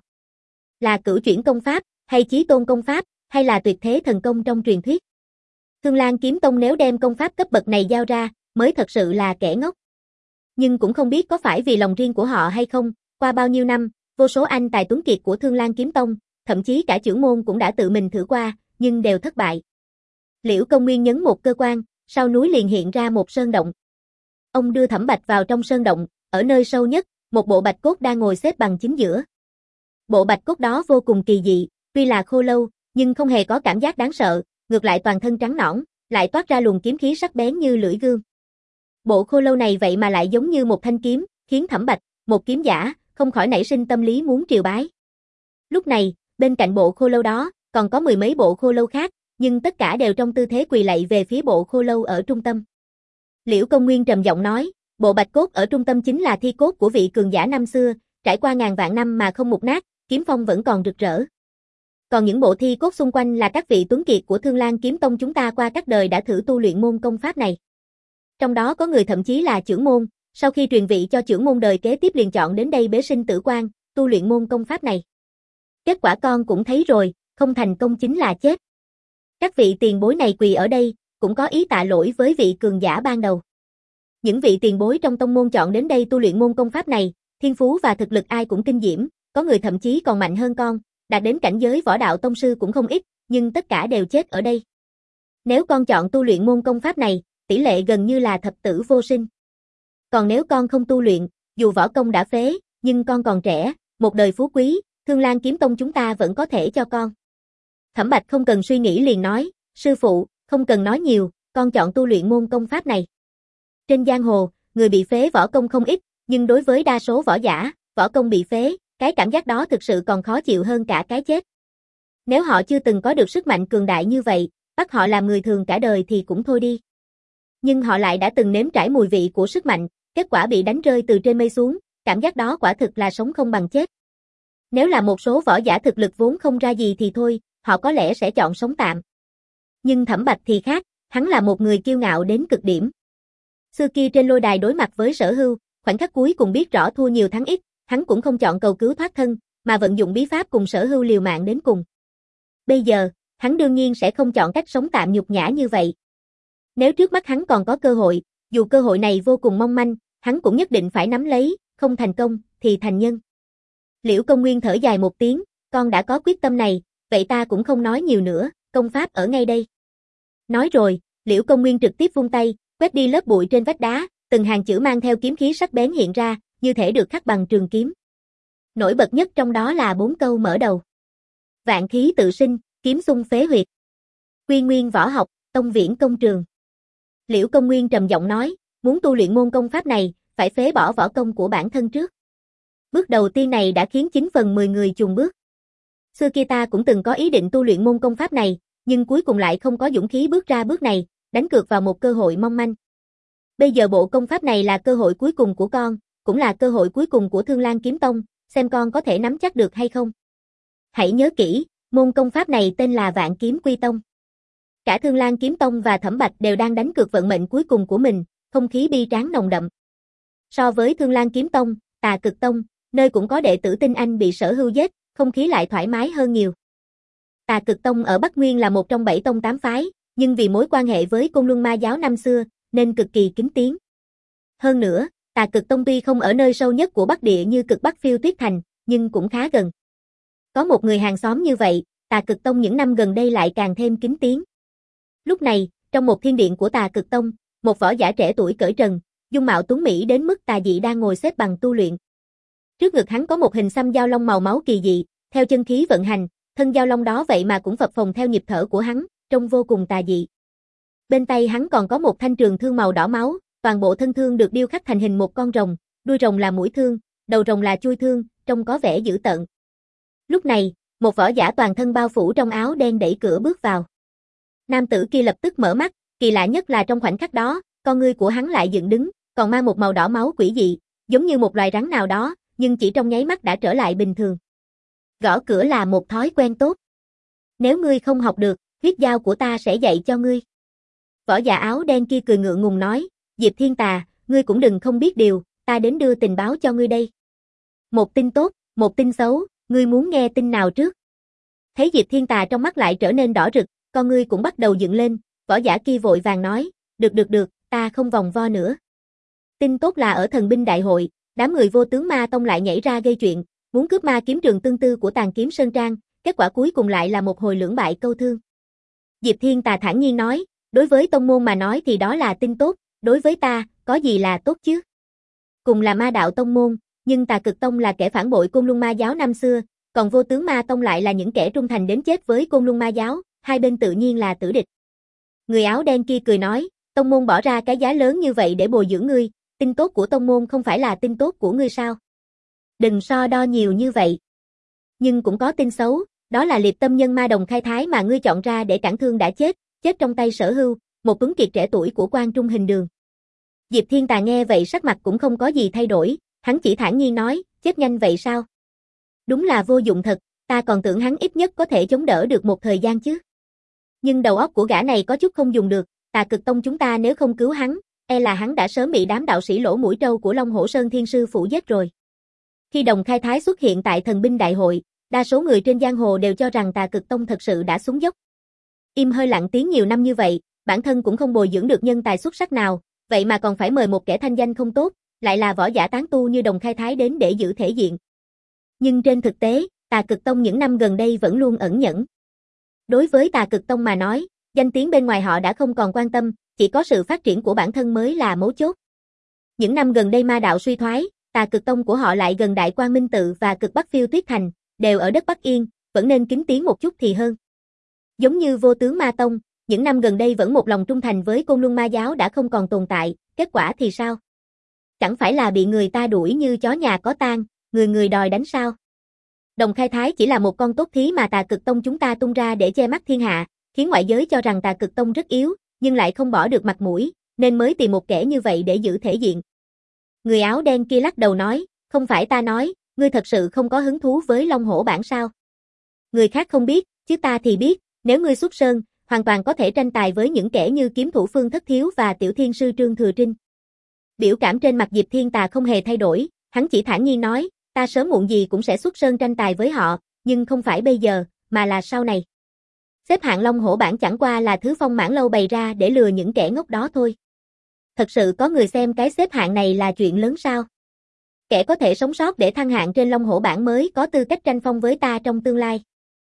Là cửu chuyển công pháp, hay chí tôn công pháp, hay là tuyệt thế thần công trong truyền thuyết? Thương Lan Kiếm Tông nếu đem công pháp cấp bậc này giao ra, mới thật sự là kẻ ngốc. Nhưng cũng không biết có phải vì lòng riêng của họ hay không, qua bao nhiêu năm, vô số anh tài tuấn kiệt của Thương Lan Kiếm Tông, thậm chí cả trưởng môn cũng đã tự mình thử qua, nhưng đều thất bại. Liễu Công Nguyên nhấn một cơ quan, sau núi liền hiện ra một sơn động. Ông đưa Thẩm Bạch vào trong sơn động, ở nơi sâu nhất, một bộ bạch cốt đang ngồi xếp bằng chính giữa. Bộ bạch cốt đó vô cùng kỳ dị, tuy là khô lâu, nhưng không hề có cảm giác đáng sợ, ngược lại toàn thân trắng nõn, lại toát ra luồng kiếm khí sắc bén như lưỡi gươm. Bộ khô lâu này vậy mà lại giống như một thanh kiếm, khiến Thẩm Bạch, một kiếm giả, không khỏi nảy sinh tâm lý muốn triều bái. Lúc này, bên cạnh bộ khô lâu đó, còn có mười mấy bộ khô lâu khác, nhưng tất cả đều trong tư thế quỳ lạy về phía bộ khô lâu ở trung tâm. Liễu Công Nguyên trầm giọng nói, bộ bạch cốt ở trung tâm chính là thi cốt của vị cường giả năm xưa, trải qua ngàn vạn năm mà không mục nát, kiếm phong vẫn còn rực rỡ. Còn những bộ thi cốt xung quanh là các vị tuấn kiệt của Thương Lan Kiếm Tông chúng ta qua các đời đã thử tu luyện môn công pháp này. Trong đó có người thậm chí là trưởng môn, sau khi truyền vị cho trưởng môn đời kế tiếp liền chọn đến đây bế sinh tử quan, tu luyện môn công pháp này. Kết quả con cũng thấy rồi, không thành công chính là chết. Các vị tiền bối này quỳ ở đây, cũng có ý tạ lỗi với vị cường giả ban đầu. Những vị tiền bối trong tông môn chọn đến đây tu luyện môn công pháp này, thiên phú và thực lực ai cũng kinh diễm, có người thậm chí còn mạnh hơn con, đạt đến cảnh giới võ đạo tông sư cũng không ít, nhưng tất cả đều chết ở đây. Nếu con chọn tu luyện môn công pháp này, tỷ lệ gần như là thập tử vô sinh. Còn nếu con không tu luyện, dù võ công đã phế, nhưng con còn trẻ, một đời phú quý, Thương Lan Kiếm Tông chúng ta vẫn có thể cho con. Thẩm Bạch không cần suy nghĩ liền nói, sư phụ, không cần nói nhiều, con chọn tu luyện môn công pháp này. Trên giang hồ, người bị phế võ công không ít, nhưng đối với đa số võ giả, võ công bị phế, cái cảm giác đó thực sự còn khó chịu hơn cả cái chết. Nếu họ chưa từng có được sức mạnh cường đại như vậy, bắt họ làm người thường cả đời thì cũng thôi đi. Nhưng họ lại đã từng nếm trải mùi vị của sức mạnh, kết quả bị đánh rơi từ trên mây xuống, cảm giác đó quả thực là sống không bằng chết. Nếu là một số võ giả thực lực vốn không ra gì thì thôi, họ có lẽ sẽ chọn sống tạm. Nhưng Thẩm Bạch thì khác, hắn là một người kiêu ngạo đến cực điểm. Xưa kia trên lôi đài đối mặt với Sở Hưu, khoảnh khắc cuối cùng biết rõ thua nhiều thắng ít, hắn cũng không chọn cầu cứu thoát thân, mà vận dụng bí pháp cùng Sở Hưu liều mạng đến cùng. Bây giờ, hắn đương nhiên sẽ không chọn cách sống tạm nhục nhã như vậy. Nếu trước mắt hắn còn có cơ hội, dù cơ hội này vô cùng mong manh, hắn cũng nhất định phải nắm lấy, không thành công, thì thành nhân. Liễu Công Nguyên thở dài một tiếng, con đã có quyết tâm này, vậy ta cũng không nói nhiều nữa, công pháp ở ngay đây. Nói rồi, Liễu Công Nguyên trực tiếp vung tay, quét đi lớp bụi trên vách đá, từng hàng chữ mang theo kiếm khí sắc bén hiện ra, như thể được khắc bằng trường kiếm. Nổi bật nhất trong đó là bốn câu mở đầu. Vạn khí tự sinh, kiếm xung phế huyệt. Quy nguyên võ học, tông viễn công trường. Liễu Công Nguyên trầm giọng nói, muốn tu luyện môn công pháp này, phải phế bỏ võ công của bản thân trước. Bước đầu tiên này đã khiến chín phần mười người chùn bước. Xưa kia ta cũng từng có ý định tu luyện môn công pháp này, nhưng cuối cùng lại không có dũng khí bước ra bước này, đánh cược vào một cơ hội mong manh. Bây giờ bộ công pháp này là cơ hội cuối cùng của con, cũng là cơ hội cuối cùng của Thương Lan Kiếm Tông, xem con có thể nắm chắc được hay không. Hãy nhớ kỹ, môn công pháp này tên là Vạn Kiếm Quy Tông. Cả Thương Lan Kiếm Tông và Thẩm Bạch đều đang đánh cược vận mệnh cuối cùng của mình, không khí bi tráng nồng đậm. So với Thương Lan Kiếm Tông, Tà Cực Tông, nơi cũng có đệ tử Tinh Anh bị Sở Hưu giết, không khí lại thoải mái hơn nhiều. Tà Cực Tông ở Bắc Nguyên là một trong bảy tông tám phái, nhưng vì mối quan hệ với Côn Luân Ma giáo năm xưa, nên cực kỳ kín tiếng. Hơn nữa, Tà Cực Tông tuy không ở nơi sâu nhất của Bắc Địa như Cực Bắc Phiêu Tuyết Thành, nhưng cũng khá gần. Có một người hàng xóm như vậy, Tà Cực Tông những năm gần đây lại càng thêm kín tiếng. Lúc này, trong một thiên điện của Tà Cực Tông, một võ giả trẻ tuổi cởi trần, dung mạo tuấn mỹ đến mức tà dị đang ngồi xếp bằng tu luyện. Trước ngực hắn có một hình xăm dao long màu máu kỳ dị, theo chân khí vận hành, thân dao long đó vậy mà cũng phập phồng theo nhịp thở của hắn, trông vô cùng tà dị. Bên tay hắn còn có một thanh trường thương màu đỏ máu, toàn bộ thân thương được điêu khắc thành hình một con rồng, đuôi rồng là mũi thương, đầu rồng là chuôi thương, trông có vẻ dữ tợn. Lúc này, một võ giả toàn thân bao phủ trong áo đen đẩy cửa bước vào. Nam tử kia lập tức mở mắt, kỳ lạ nhất là trong khoảnh khắc đó, con ngươi của hắn lại dựng đứng, còn mang một màu đỏ máu quỷ dị, giống như một loài rắn nào đó, nhưng chỉ trong nháy mắt đã trở lại bình thường. Gõ cửa là một thói quen tốt. Nếu ngươi không học được, huyết giao của ta sẽ dạy cho ngươi. Võ giả áo đen kia cười ngượng ngùng nói, Diệp Thiên Tà, ngươi cũng đừng không biết điều, ta đến đưa tình báo cho ngươi đây. Một tin tốt, một tin xấu, ngươi muốn nghe tin nào trước? Thấy Diệp Thiên Tà trong mắt lại trở nên đỏ rực, con ngươi cũng bắt đầu dựng lên, võ giả kia vội vàng nói, được được được, ta không vòng vo nữa. Tin tốt là ở thần binh đại hội, đám người Vô Tướng Ma Tông lại nhảy ra gây chuyện, muốn cướp ma kiếm trường tương tư của Tàn Kiếm Sơn Trang, kết quả cuối cùng lại là một hồi lưỡng bại câu thương. Diệp Thiên Tà thản nhiên nói, đối với tông môn mà nói thì đó là tin tốt, đối với ta, có gì là tốt chứ? Cùng là ma đạo tông môn, nhưng Tà Cực Tông là kẻ phản bội Côn Luân Ma giáo năm xưa, còn Vô Tướng Ma Tông lại là những kẻ trung thành đến chết với Côn Luân Ma giáo, hai bên tự nhiên là tử địch. Người áo đen kia cười nói, tông môn bỏ ra cái giá lớn như vậy để bồi dưỡng ngươi, tin tốt của tông môn không phải là tin tốt của ngươi sao? Đừng so đo nhiều như vậy. Nhưng cũng có tin xấu, đó là liệp tâm nhân ma Đồng Khai Thái mà ngươi chọn ra để cản thương đã chết, chết trong tay Sở Hưu, một tuấn kiệt trẻ tuổi của Quan Trung Hình Đường. Diệp Thiên Tà nghe vậy sắc mặt cũng không có gì thay đổi, hắn chỉ thản nhiên nói, chết nhanh vậy sao? Đúng là vô dụng thật, ta còn tưởng hắn ít nhất có thể chống đỡ được một thời gian chứ. Nhưng đầu óc của gã này có chút không dùng được, Tà Cực Tông chúng ta nếu không cứu hắn, e là hắn đã sớm bị đám đạo sĩ lỗ mũi trâu của Long Hổ Sơn Thiên Sư Phủ giết rồi. Khi Đồng Khai Thái xuất hiện tại thần binh đại hội, đa số người trên giang hồ đều cho rằng Tà Cực Tông thật sự đã xuống dốc. Im hơi lặng tiếng nhiều năm như vậy, bản thân cũng không bồi dưỡng được nhân tài xuất sắc nào, vậy mà còn phải mời một kẻ thanh danh không tốt, lại là võ giả tán tu như Đồng Khai Thái đến để giữ thể diện. Nhưng trên thực tế, Tà Cực Tông những năm gần đây vẫn luôn ẩn nhẫn. Đối với Tà Cực Tông mà nói, danh tiếng bên ngoài họ đã không còn quan tâm, chỉ có sự phát triển của bản thân mới là mấu chốt. Những năm gần đây ma đạo suy thoái, Tà Cực Tông của họ lại gần Đại Quang Minh Tự và Cực Bắc Phiêu Tuyết Thành, đều ở đất Bắc Yên, vẫn nên kính tiếng một chút thì hơn. Giống như Vô Tướng Ma Tông, những năm gần đây vẫn một lòng trung thành với Côn Luân Ma Giáo đã không còn tồn tại, kết quả thì sao? Chẳng phải là bị người ta đuổi như chó nhà có tang, người người đòi đánh sao? Đồng Khai Thái chỉ là một con tốt thí mà Tà Cực Tông chúng ta tung ra để che mắt thiên hạ, khiến ngoại giới cho rằng Tà Cực Tông rất yếu, nhưng lại không bỏ được mặt mũi, nên mới tìm một kẻ như vậy để giữ thể diện. Người áo đen kia lắc đầu nói, không phải ta nói, ngươi thật sự không có hứng thú với Long Hổ bản sao? Người khác không biết, chứ ta thì biết, nếu ngươi xuất sơn, hoàn toàn có thể tranh tài với những kẻ như kiếm thủ Phương Thất Thiếu và tiểu thiên sư Trương Thừa Trinh. Biểu cảm trên mặt Diệp Thiên Tà không hề thay đổi, hắn chỉ thản nhiên nói, ta sớm muộn gì cũng sẽ xuất sơn tranh tài với họ, nhưng không phải bây giờ, mà là sau này. Xếp hạng Long Hổ bản chẳng qua là thứ Phong Mãn Lâu bày ra để lừa những kẻ ngốc đó thôi. Thật sự có người xem cái xếp hạng này là chuyện lớn sao? Kẻ có thể sống sót để thăng hạng trên Long Hổ bản mới có tư cách tranh phong với ta trong tương lai.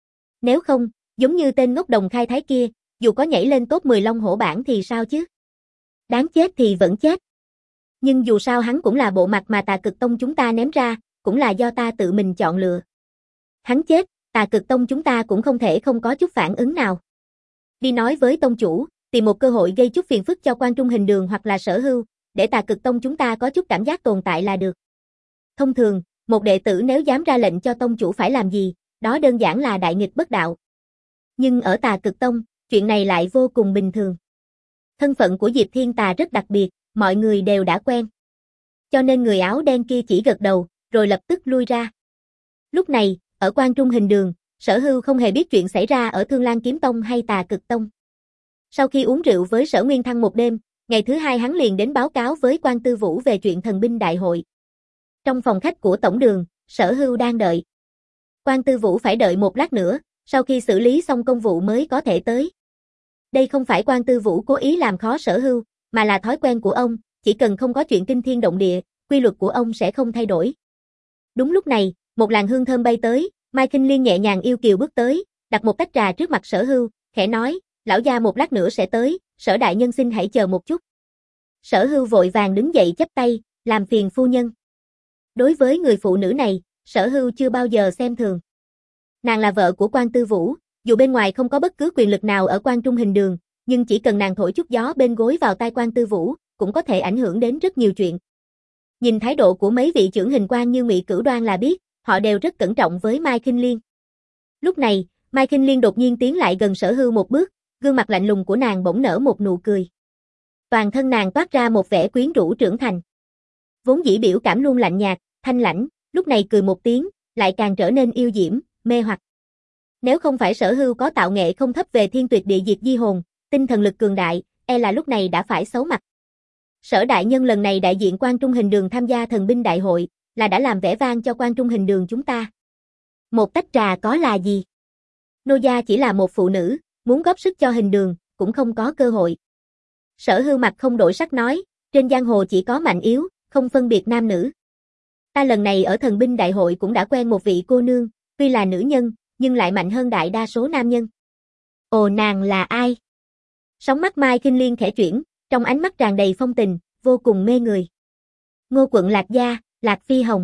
Nếu không, giống như tên ngốc Đồng Khai Thái kia, dù có nhảy lên top mười Long Hổ bản thì sao chứ? Đáng chết thì vẫn chết. Nhưng dù sao hắn cũng là bộ mặt mà Tà Cực Tông chúng ta ném ra, cũng là do ta tự mình chọn lựa. Hắn chết, Tà Cực Tông chúng ta cũng không thể không có chút phản ứng nào. Đi nói với tông chủ, tìm một cơ hội gây chút phiền phức cho Quan Trung Hình Đường hoặc là Sở Hưu, để Tà Cực Tông chúng ta có chút cảm giác tồn tại là được. Thông thường, một đệ tử nếu dám ra lệnh cho tông chủ phải làm gì, đó đơn giản là đại nghịch bất đạo. Nhưng ở Tà Cực Tông, chuyện này lại vô cùng bình thường. Thân phận của Diệp Thiên Tà rất đặc biệt, mọi người đều đã quen. Cho nên người áo đen kia chỉ gật đầu, rồi lập tức lui ra. Lúc này, ở Quan Trung Hình Đường, Sở Hưu không hề biết chuyện xảy ra ở Thương Lan Kiếm Tông hay Tà Cực Tông. Sau khi uống rượu với Sở Nguyên Thăng một đêm, ngày thứ hai hắn liền đến báo cáo với Quan Tư Vũ về chuyện thần binh đại hội. Trong phòng khách của tổng đường, Sở Hưu đang đợi. Quan Tư Vũ phải đợi một lát nữa, sau khi xử lý xong công vụ mới có thể tới. Đây không phải Quan Tư Vũ cố ý làm khó Sở Hưu, mà là thói quen của ông, chỉ cần không có chuyện kinh thiên động địa, quy luật của ông sẽ không thay đổi. Đúng lúc này, một làn hương thơm bay tới, Mai Kinh Liên nhẹ nhàng yêu kiều bước tới, đặt một tách trà trước mặt Sở Hưu, khẽ nói, lão gia một lát nữa sẽ tới, Sở đại nhân xin hãy chờ một chút. Sở Hưu vội vàng đứng dậy chắp tay, làm phiền phu nhân. Đối với người phụ nữ này, Sở Hưu chưa bao giờ xem thường. Nàng là vợ của Quan Tư Vũ, dù bên ngoài không có bất cứ quyền lực nào ở Quan Trung Hình Đường, nhưng chỉ cần nàng thổi chút gió bên gối vào tai Quan Tư Vũ, cũng có thể ảnh hưởng đến rất nhiều chuyện. Nhìn thái độ của mấy vị trưởng hình quan như Ngụy Cửu Đoan là biết, họ đều rất cẩn trọng với Mai Kinh Liên. Lúc này, Mai Kinh Liên đột nhiên tiến lại gần Sở Hưu một bước, gương mặt lạnh lùng của nàng bỗng nở một nụ cười. Toàn thân nàng toát ra một vẻ quyến rũ trưởng thành. Vốn dĩ biểu cảm luôn lạnh nhạt, thanh lãnh, lúc này cười một tiếng, lại càng trở nên yêu diễm, mê hoặc. Nếu không phải Sở Hưu có tạo nghệ không thấp về thiên tuyệt địa diệt di hồn, tinh thần lực cường đại, e là lúc này đã phải xấu mặt. Sở đại nhân lần này đại diện Quan Trung Hình Đường tham gia thần binh đại hội, là đã làm vẻ vang cho Quan Trung Hình Đường chúng ta. Một tách trà có là gì? Nô gia chỉ là một phụ nữ, muốn góp sức cho Hình Đường, cũng không có cơ hội. Sở Hưu mặt không đổi sắc nói, trên giang hồ chỉ có mạnh yếu, không phân biệt nam nữ. Ta lần này ở thần binh đại hội cũng đã quen một vị cô nương, tuy là nữ nhân, nhưng lại mạnh hơn đại đa số nam nhân. Ồ, nàng là ai? Sóng mắt Mai Kinh Liên khẽ chuyển, trong ánh mắt tràn đầy phong tình, vô cùng mê người. Ngô quận Lạc Gia, Lạc Phi Hồng.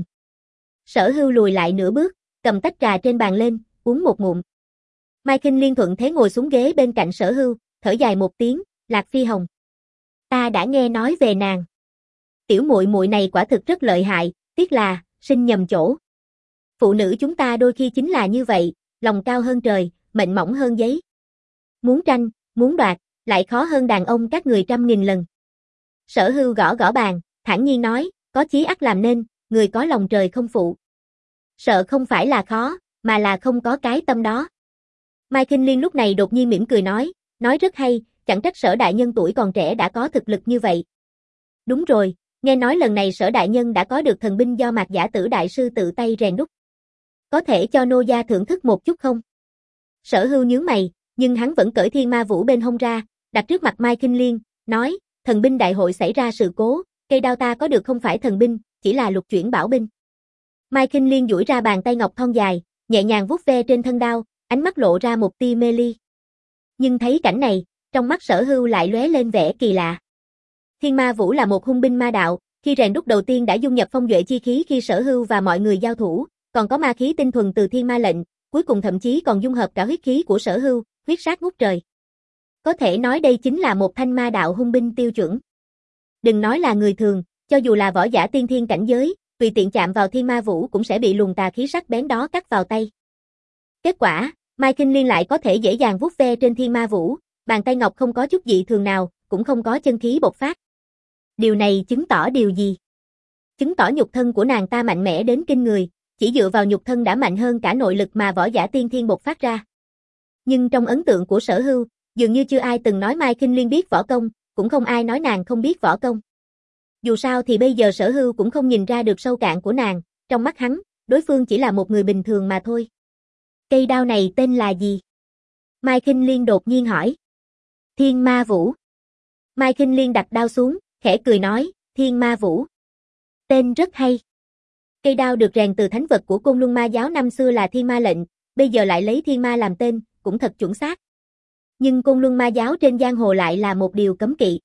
Sở Hưu lùi lại nửa bước, cầm tách trà trên bàn lên, uống một ngụm. Mai Kinh Liên thuận thế ngồi xuống ghế bên cạnh Sở Hưu, thở dài một tiếng, Lạc Phi Hồng. Ta đã nghe nói về nàng. Tiểu muội muội này quả thực rất lợi hại, tiếc là sinh nhầm chỗ. Phụ nữ chúng ta đôi khi chính là như vậy, lòng cao hơn trời, mệnh mỏng hơn giấy. Muốn tranh, muốn đoạt, lại khó hơn đàn ông các người trăm nghìn lần. Sở Hưu gõ gõ bàn, thản nhiên nói, có chí ắt làm nên, người có lòng trời không phụ. Sợ không phải là khó, mà là không có cái tâm đó. Mai Kinh Liên lúc này đột nhiên mỉm cười nói, nói rất hay, chẳng trách Sở đại nhân tuổi còn trẻ đã có thực lực như vậy. Đúng rồi, nghe nói lần này Sở đại nhân đã có được thần binh do Mạc Giả Tử đại sư tự tay rèn đúc. Có thể cho nô gia thưởng thức một chút không? Sở Hưu nhướng mày, nhưng hắn vẫn cởi Thiên Ma Vũ bên hông ra, đặt trước mặt Mai Kinh Liên, nói, thần binh đại hội xảy ra sự cố, cây đao ta có được không phải thần binh, chỉ là lục chuyển bảo binh. Mai Kinh Liên duỗi ra bàn tay ngọc thon dài, nhẹ nhàng vuốt ve trên thân đao, ánh mắt lộ ra một tia mê ly. Nhưng thấy cảnh này, trong mắt Sở Hưu lại lóe lên vẻ kỳ lạ. Thiên Ma Vũ là một hung binh ma đạo, khi rèn đúc đầu tiên đã dung nhập phong duệ chi khí khi Sở Hưu và mọi người giao thủ, còn có ma khí tinh thuần từ Thiên Ma lệnh, cuối cùng thậm chí còn dung hợp cả huyết khí của Sở Hưu, huyết sát ngút trời. Có thể nói đây chính là một thanh ma đạo hung binh tiêu chuẩn. Đừng nói là người thường, cho dù là võ giả tiên thiên cảnh giới, tùy tiện chạm vào Thiên Ma Vũ cũng sẽ bị luồng tà khí sắc bén đó cắt vào tay. Kết quả, Mai Kinh Liên lại có thể dễ dàng vuốt ve trên Thiên Ma Vũ, bàn tay ngọc không có chút dị thường nào, cũng không có chân khí bộc phát. Điều này chứng tỏ điều gì? Chứng tỏ nhục thân của nàng ta mạnh mẽ đến kinh người, chỉ dựa vào nhục thân đã mạnh hơn cả nội lực mà võ giả tiên thiên bộc phát ra. Nhưng trong ấn tượng của Sở Hưu, dường như chưa ai từng nói Mai Kinh Liên biết võ công, cũng không ai nói nàng không biết võ công. Dù sao thì bây giờ Sở Hưu cũng không nhìn ra được sâu cạn của nàng, trong mắt hắn, đối phương chỉ là một người bình thường mà thôi. Cây đao này tên là gì? Mai Kinh Liên đột nhiên hỏi. Thiên Ma Vũ. Mai Kinh Liên đặt đao xuống, khẽ cười nói, Thiên Ma Vũ. Tên rất hay. Cây đao được rèn từ thánh vật của Côn Luân Ma giáo năm xưa là Thiên Ma lệnh, bây giờ lại lấy Thiên Ma làm tên, cũng thật chuẩn xác. Nhưng Côn Luân Ma giáo trên giang hồ lại là một điều cấm kỵ.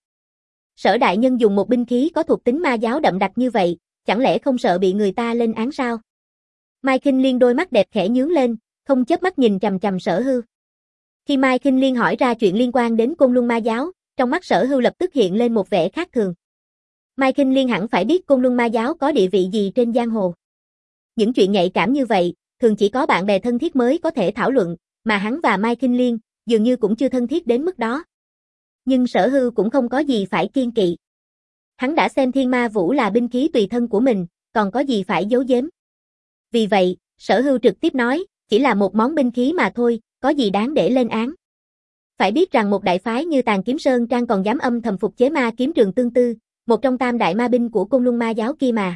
Sở đại nhân dùng một binh khí có thuộc tính ma giáo đậm đặc như vậy, chẳng lẽ không sợ bị người ta lên án sao? Mai Kinh Liên đôi mắt đẹp khẽ nhướng lên, không chớp mắt nhìn chằm chằm Sở Hưu. Khi Mai Kinh Liên hỏi ra chuyện liên quan đến Côn Luân Ma giáo, trong mắt Sở Hưu lập tức hiện lên một vẻ khác thường. Mai Kinh Liên hẳn phải biết Côn Luân Ma giáo có địa vị gì trên giang hồ. Những chuyện nhạy cảm như vậy, thường chỉ có bạn bè thân thiết mới có thể thảo luận, mà hắn và Mai Kinh Liên dường như cũng chưa thân thiết đến mức đó. Nhưng Sở Hưu cũng không có gì phải kiêng kỵ. Hắn đã xem Thiên Ma Vũ là binh khí tùy thân của mình, còn có gì phải giấu giếm. Vì vậy, Sở Hưu trực tiếp nói, chỉ là một món binh khí mà thôi, có gì đáng để lên án. Phải biết rằng một đại phái như Tàn Kiếm Sơn Trang còn dám âm thầm phục chế ma kiếm Trường Tương Tư, một trong tam đại ma binh của Côn Luân Ma giáo kia mà.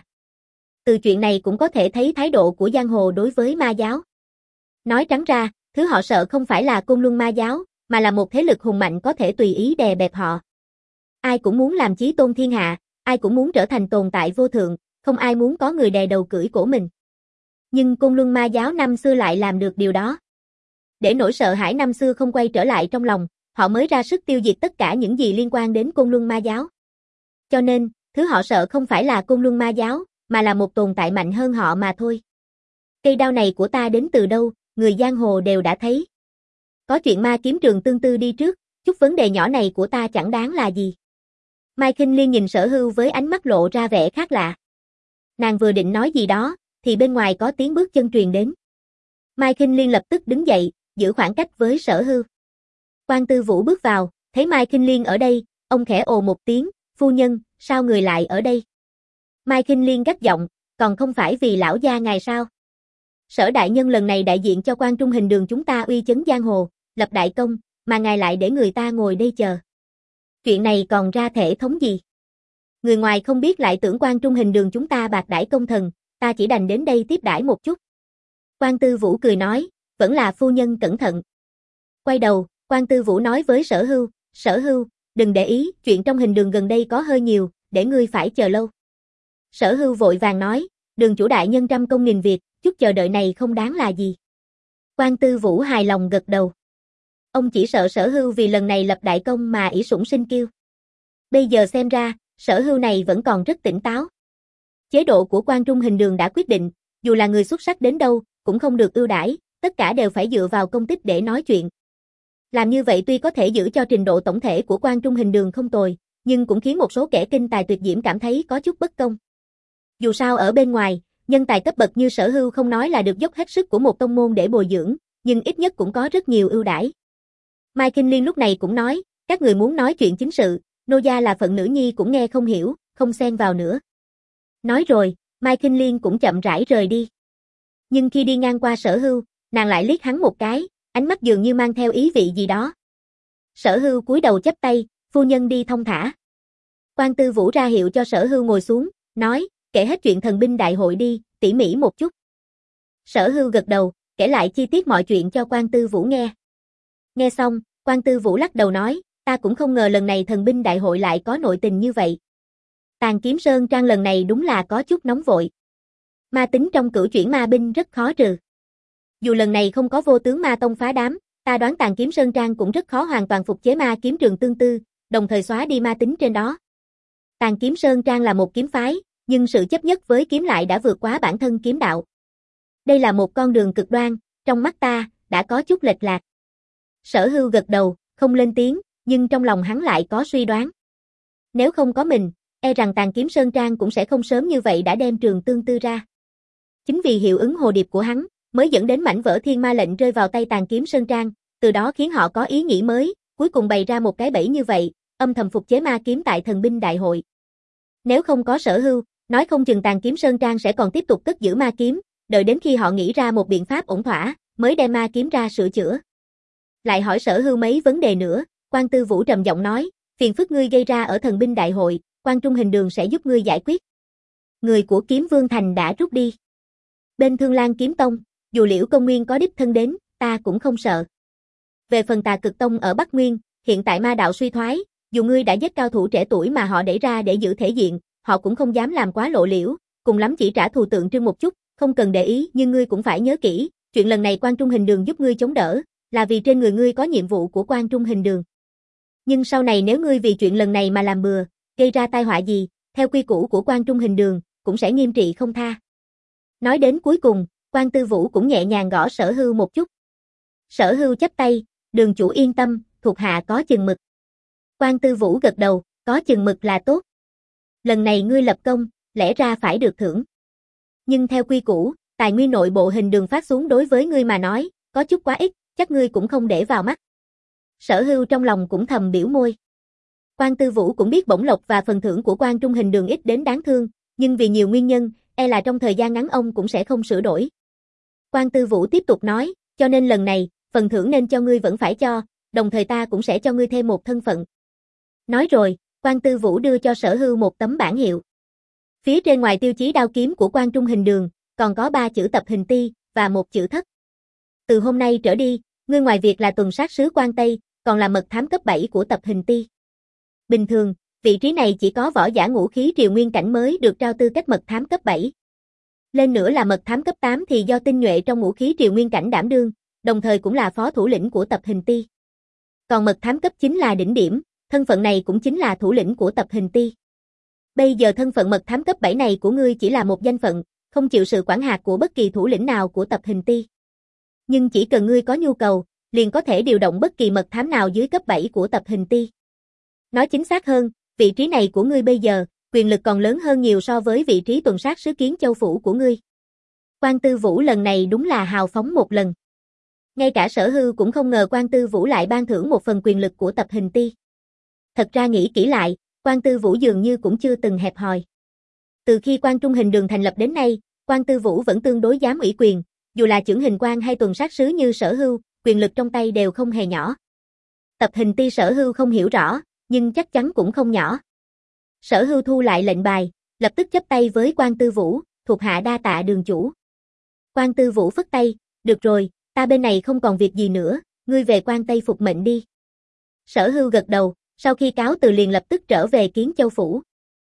Từ chuyện này cũng có thể thấy thái độ của giang hồ đối với ma giáo. Nói trắng ra, thứ họ sợ không phải là Côn Luân Ma giáo, mà là một thế lực hùng mạnh có thể tùy ý đè bẹp họ. Ai cũng muốn làm chí tôn thiên hạ, ai cũng muốn trở thành tồn tại vô thượng, không ai muốn có người đè đầu cưỡi cổ mình. Nhưng Côn Luân Ma giáo năm xưa lại làm được điều đó. Để nỗi sợ hãi năm xưa không quay trở lại trong lòng, họ mới ra sức tiêu diệt tất cả những gì liên quan đến Côn Luân Ma giáo. Cho nên, thứ họ sợ không phải là Côn Luân Ma giáo, mà là một tồn tại mạnh hơn họ mà thôi. Cây đao này của ta đến từ đâu, người giang hồ đều đã thấy. Có chuyện ma kiếm Trường Tương Tư đi trước, chút vấn đề nhỏ này của ta chẳng đáng là gì. Mai Kinh Liên nhìn Sở Hưu với ánh mắt lộ ra vẻ khác lạ. Nàng vừa định nói gì đó, thì bên ngoài có tiếng bước chân truyền đến. Mai Kinh Liên lập tức đứng dậy, giữ khoảng cách với Sở Hưu. Quan Tư Vũ bước vào, thấy Mai Kinh Liên ở đây, ông khẽ ồ một tiếng, phu nhân, sao người lại ở đây? Mai Kinh Liên gắt giọng, còn không phải vì lão gia ngài sao? Sở đại nhân lần này đại diện cho Quan Trung Hình Đường chúng ta uy chấn giang hồ, lập đại công, mà ngài lại để người ta ngồi đây chờ. Chuyện này còn ra thể thống gì? Người ngoài không biết lại tưởng Quan Trung Hình Đường chúng ta bạc đãi công thần, ta chỉ đành đến đây tiếp đãi một chút. Quan Tư Vũ cười nói, vẫn là phu nhân cẩn thận. Quay đầu, Quan Tư Vũ nói với Sở Hưu, Sở Hưu, đừng để ý, chuyện trong hình đường gần đây có hơi nhiều, để ngươi phải chờ lâu. Sở Hưu vội vàng nói, đường chủ đại nhân trăm công nghìn việc, chút chờ đợi này không đáng là gì. Quan Tư Vũ hài lòng gật đầu. Ông chỉ sợ Sở Hưu vì lần này lập đại công mà ỷ sủng sinh kiêu. Bây giờ xem ra, Sở Hưu này vẫn còn rất tỉnh táo. Chế độ của Quan Trung Hình Đường đã quyết định, dù là người xuất sắc đến đâu, cũng không được ưu đãi, tất cả đều phải dựa vào công tích để nói chuyện. Làm như vậy tuy có thể giữ cho trình độ tổng thể của Quan Trung Hình Đường không tồi, nhưng cũng khiến một số kẻ kinh tài tuyệt diễm cảm thấy có chút bất công. Dù sao ở bên ngoài, nhân tài cấp bậc như Sở Hưu không nói là được dốc hết sức của một tông môn để bồi dưỡng, nhưng ít nhất cũng có rất nhiều ưu đãi. Mai Kinh Liên lúc này cũng nói, các người muốn nói chuyện chính sự, nô gia là phận nữ nhi cũng nghe không hiểu, không xen vào nữa. Nói rồi, Mai Kinh Liên cũng chậm rãi rời đi. Nhưng khi đi ngang qua Sở Hưu, nàng lại liếc hắn một cái, ánh mắt dường như mang theo ý vị gì đó. Sở Hưu cúi đầu chắp tay, phu nhân đi thông thả. Quan Tư Vũ ra hiệu cho Sở Hưu ngồi xuống, nói, kể hết chuyện thần binh đại hội đi, tỉ mỉ một chút. Sở Hưu gật đầu, kể lại chi tiết mọi chuyện cho Quan Tư Vũ nghe. Nghe xong, Quan Tư Vũ lắc đầu nói, ta cũng không ngờ lần này thần binh đại hội lại có nội tình như vậy. Tàn Kiếm Sơn Trang lần này đúng là có chút nóng vội. Ma tính trong cửu chuyển ma binh rất khó trừ. Dù lần này không có Vô Tướng Ma Tông phá đám, ta đoán Tàn Kiếm Sơn Trang cũng rất khó hoàn toàn phục chế ma kiếm trường tương tư, đồng thời xóa đi ma tính trên đó. Tàn Kiếm Sơn Trang là một kiếm phái, nhưng sự chấp nhất với kiếm lại đã vượt quá bản thân kiếm đạo. Đây là một con đường cực đoan, trong mắt ta, đã có chút lệch lạc. Sở Hưu gật đầu, không lên tiếng, nhưng trong lòng hắn lại có suy đoán. Nếu không có mình, e rằng Tàn Kiếm Sơn Trang cũng sẽ không sớm như vậy đã đem trường tương tư ra. Chính vì hiệu ứng hồ điệp của hắn, mới dẫn đến mảnh vỡ thiên ma lệnh rơi vào tay Tàn Kiếm Sơn Trang, từ đó khiến họ có ý nghĩ mới, cuối cùng bày ra một cái bẫy như vậy, âm thầm phục chế ma kiếm tại thần binh đại hội. Nếu không có Sở Hưu, nói không chừng Tàn Kiếm Sơn Trang sẽ còn tiếp tục cất giữ ma kiếm, đợi đến khi họ nghĩ ra một biện pháp ổn thỏa, mới đem ma kiếm ra sửa chữa. Lại hỏi Sở Hưu mấy vấn đề nữa, Quan Tư Vũ trầm giọng nói, phiền phức ngươi gây ra ở thần binh đại hội, Quan Trung Hình Đường sẽ giúp ngươi giải quyết. Người của Kiếm Vương Thành đã rút đi. Bên Thương Lan Kiếm Tông, dù Liễu Công Nguyên có đích thân đến, ta cũng không sợ. Về phần Tà Cực Tông ở Bắc Nguyên, hiện tại ma đạo suy thoái, dù ngươi đã giết cao thủ trẻ tuổi mà họ đẩy ra để giữ thể diện, họ cũng không dám làm quá lộ liễu, cùng lắm chỉ trả thù tượng trưng một chút, không cần để ý, nhưng ngươi cũng phải nhớ kỹ, chuyện lần này Quan Trung Hình Đường giúp ngươi chống đỡ, là vì trên người ngươi có nhiệm vụ của Quan Trung Hình Đường. Nhưng sau này nếu ngươi vì chuyện lần này mà làm bừa, gây ra tai họa gì, theo quy củ của Quan Trung Hình Đường, cũng sẽ nghiêm trị không tha. Nói đến cuối cùng, Quan Tư Vũ cũng nhẹ nhàng gõ Sở Hưu một chút. Sở Hưu chắp tay, Đường chủ yên tâm, thuộc hạ có chừng mực. Quan Tư Vũ gật đầu, có chừng mực là tốt. Lần này ngươi lập công, lẽ ra phải được thưởng. Nhưng theo quy củ, tài nguyên nội bộ Hình Đường phát xuống đối với ngươi mà nói, có chút quá ít, chắc ngươi cũng không để vào mắt. Sở Hưu trong lòng cũng thầm biểu môi. Quan Tư Vũ cũng biết bổng lộc và phần thưởng của Quan Trung Hình Đường ít đến đáng thương, nhưng vì nhiều nguyên nhân, e là trong thời gian ngắn ông cũng sẽ không sửa đổi. Quan Tư Vũ tiếp tục nói, cho nên lần này, phần thưởng nên cho ngươi vẫn phải cho, đồng thời ta cũng sẽ cho ngươi thêm một thân phận. Nói rồi, Quan Tư Vũ đưa cho Sở Hưu một tấm bản hiệu. Phía trên ngoài tiêu chí đao kiếm của Quan Trung Hình Đường, còn có ba chữ Tập Hình Ti, và một chữ Thất. Từ hôm nay trở đi, ngươi ngoài việc là tuần sát sứ Quan Tây, còn là mật thám cấp bảy của Tập Hình Ti. Bình thường, vị trí này chỉ có võ giả ngũ khí triều nguyên cảnh mới được trao tư cách mật thám cấp bảy. Lên nữa là mật thám cấp tám thì do tinh nhuệ trong ngũ khí triều nguyên cảnh đảm đương, đồng thời cũng là phó thủ lĩnh của Tập Hình Ti. Còn mật thám cấp chín là đỉnh điểm, thân phận này cũng chính là thủ lĩnh của Tập Hình Ti. Bây giờ thân phận mật thám cấp bảy này của ngươi chỉ là một danh phận, không chịu sự quản hạt của bất kỳ thủ lĩnh nào của Tập Hình Ti. Nhưng chỉ cần ngươi có nhu cầu, liền có thể điều động bất kỳ mật thám nào dưới cấp bảy của Tập Hình Ti. Nói chính xác hơn, vị trí này của ngươi bây giờ, quyền lực còn lớn hơn nhiều so với vị trí tuần sát sứ Kiến Châu phủ của ngươi. Quan Tư Vũ lần này đúng là hào phóng một lần. Ngay cả Sở Hưu cũng không ngờ Quan Tư Vũ lại ban thưởng một phần quyền lực của Tập Hình Ti. Thật ra nghĩ kỹ lại, Quan Tư Vũ dường như cũng chưa từng hẹp hòi. Từ khi Quan Trung Hình Đường thành lập đến nay, Quan Tư Vũ vẫn tương đối dám ủy quyền, dù là chưởng hình quan hay tuần sát sứ như Sở Hưu, quyền lực trong tay đều không hề nhỏ. Tập Hình Ti Sở Hưu không hiểu rõ, nhưng chắc chắn cũng không nhỏ. Sở Hưu thu lại lệnh bài, lập tức chắp tay với Quan Tư Vũ, thuộc hạ đa tạ đường chủ. Quan Tư Vũ phất tay, được rồi, ta bên này không còn việc gì nữa, ngươi về Quan Tây phục mệnh đi. Sở Hưu gật đầu, sau khi cáo từ liền lập tức trở về Kiến Châu phủ.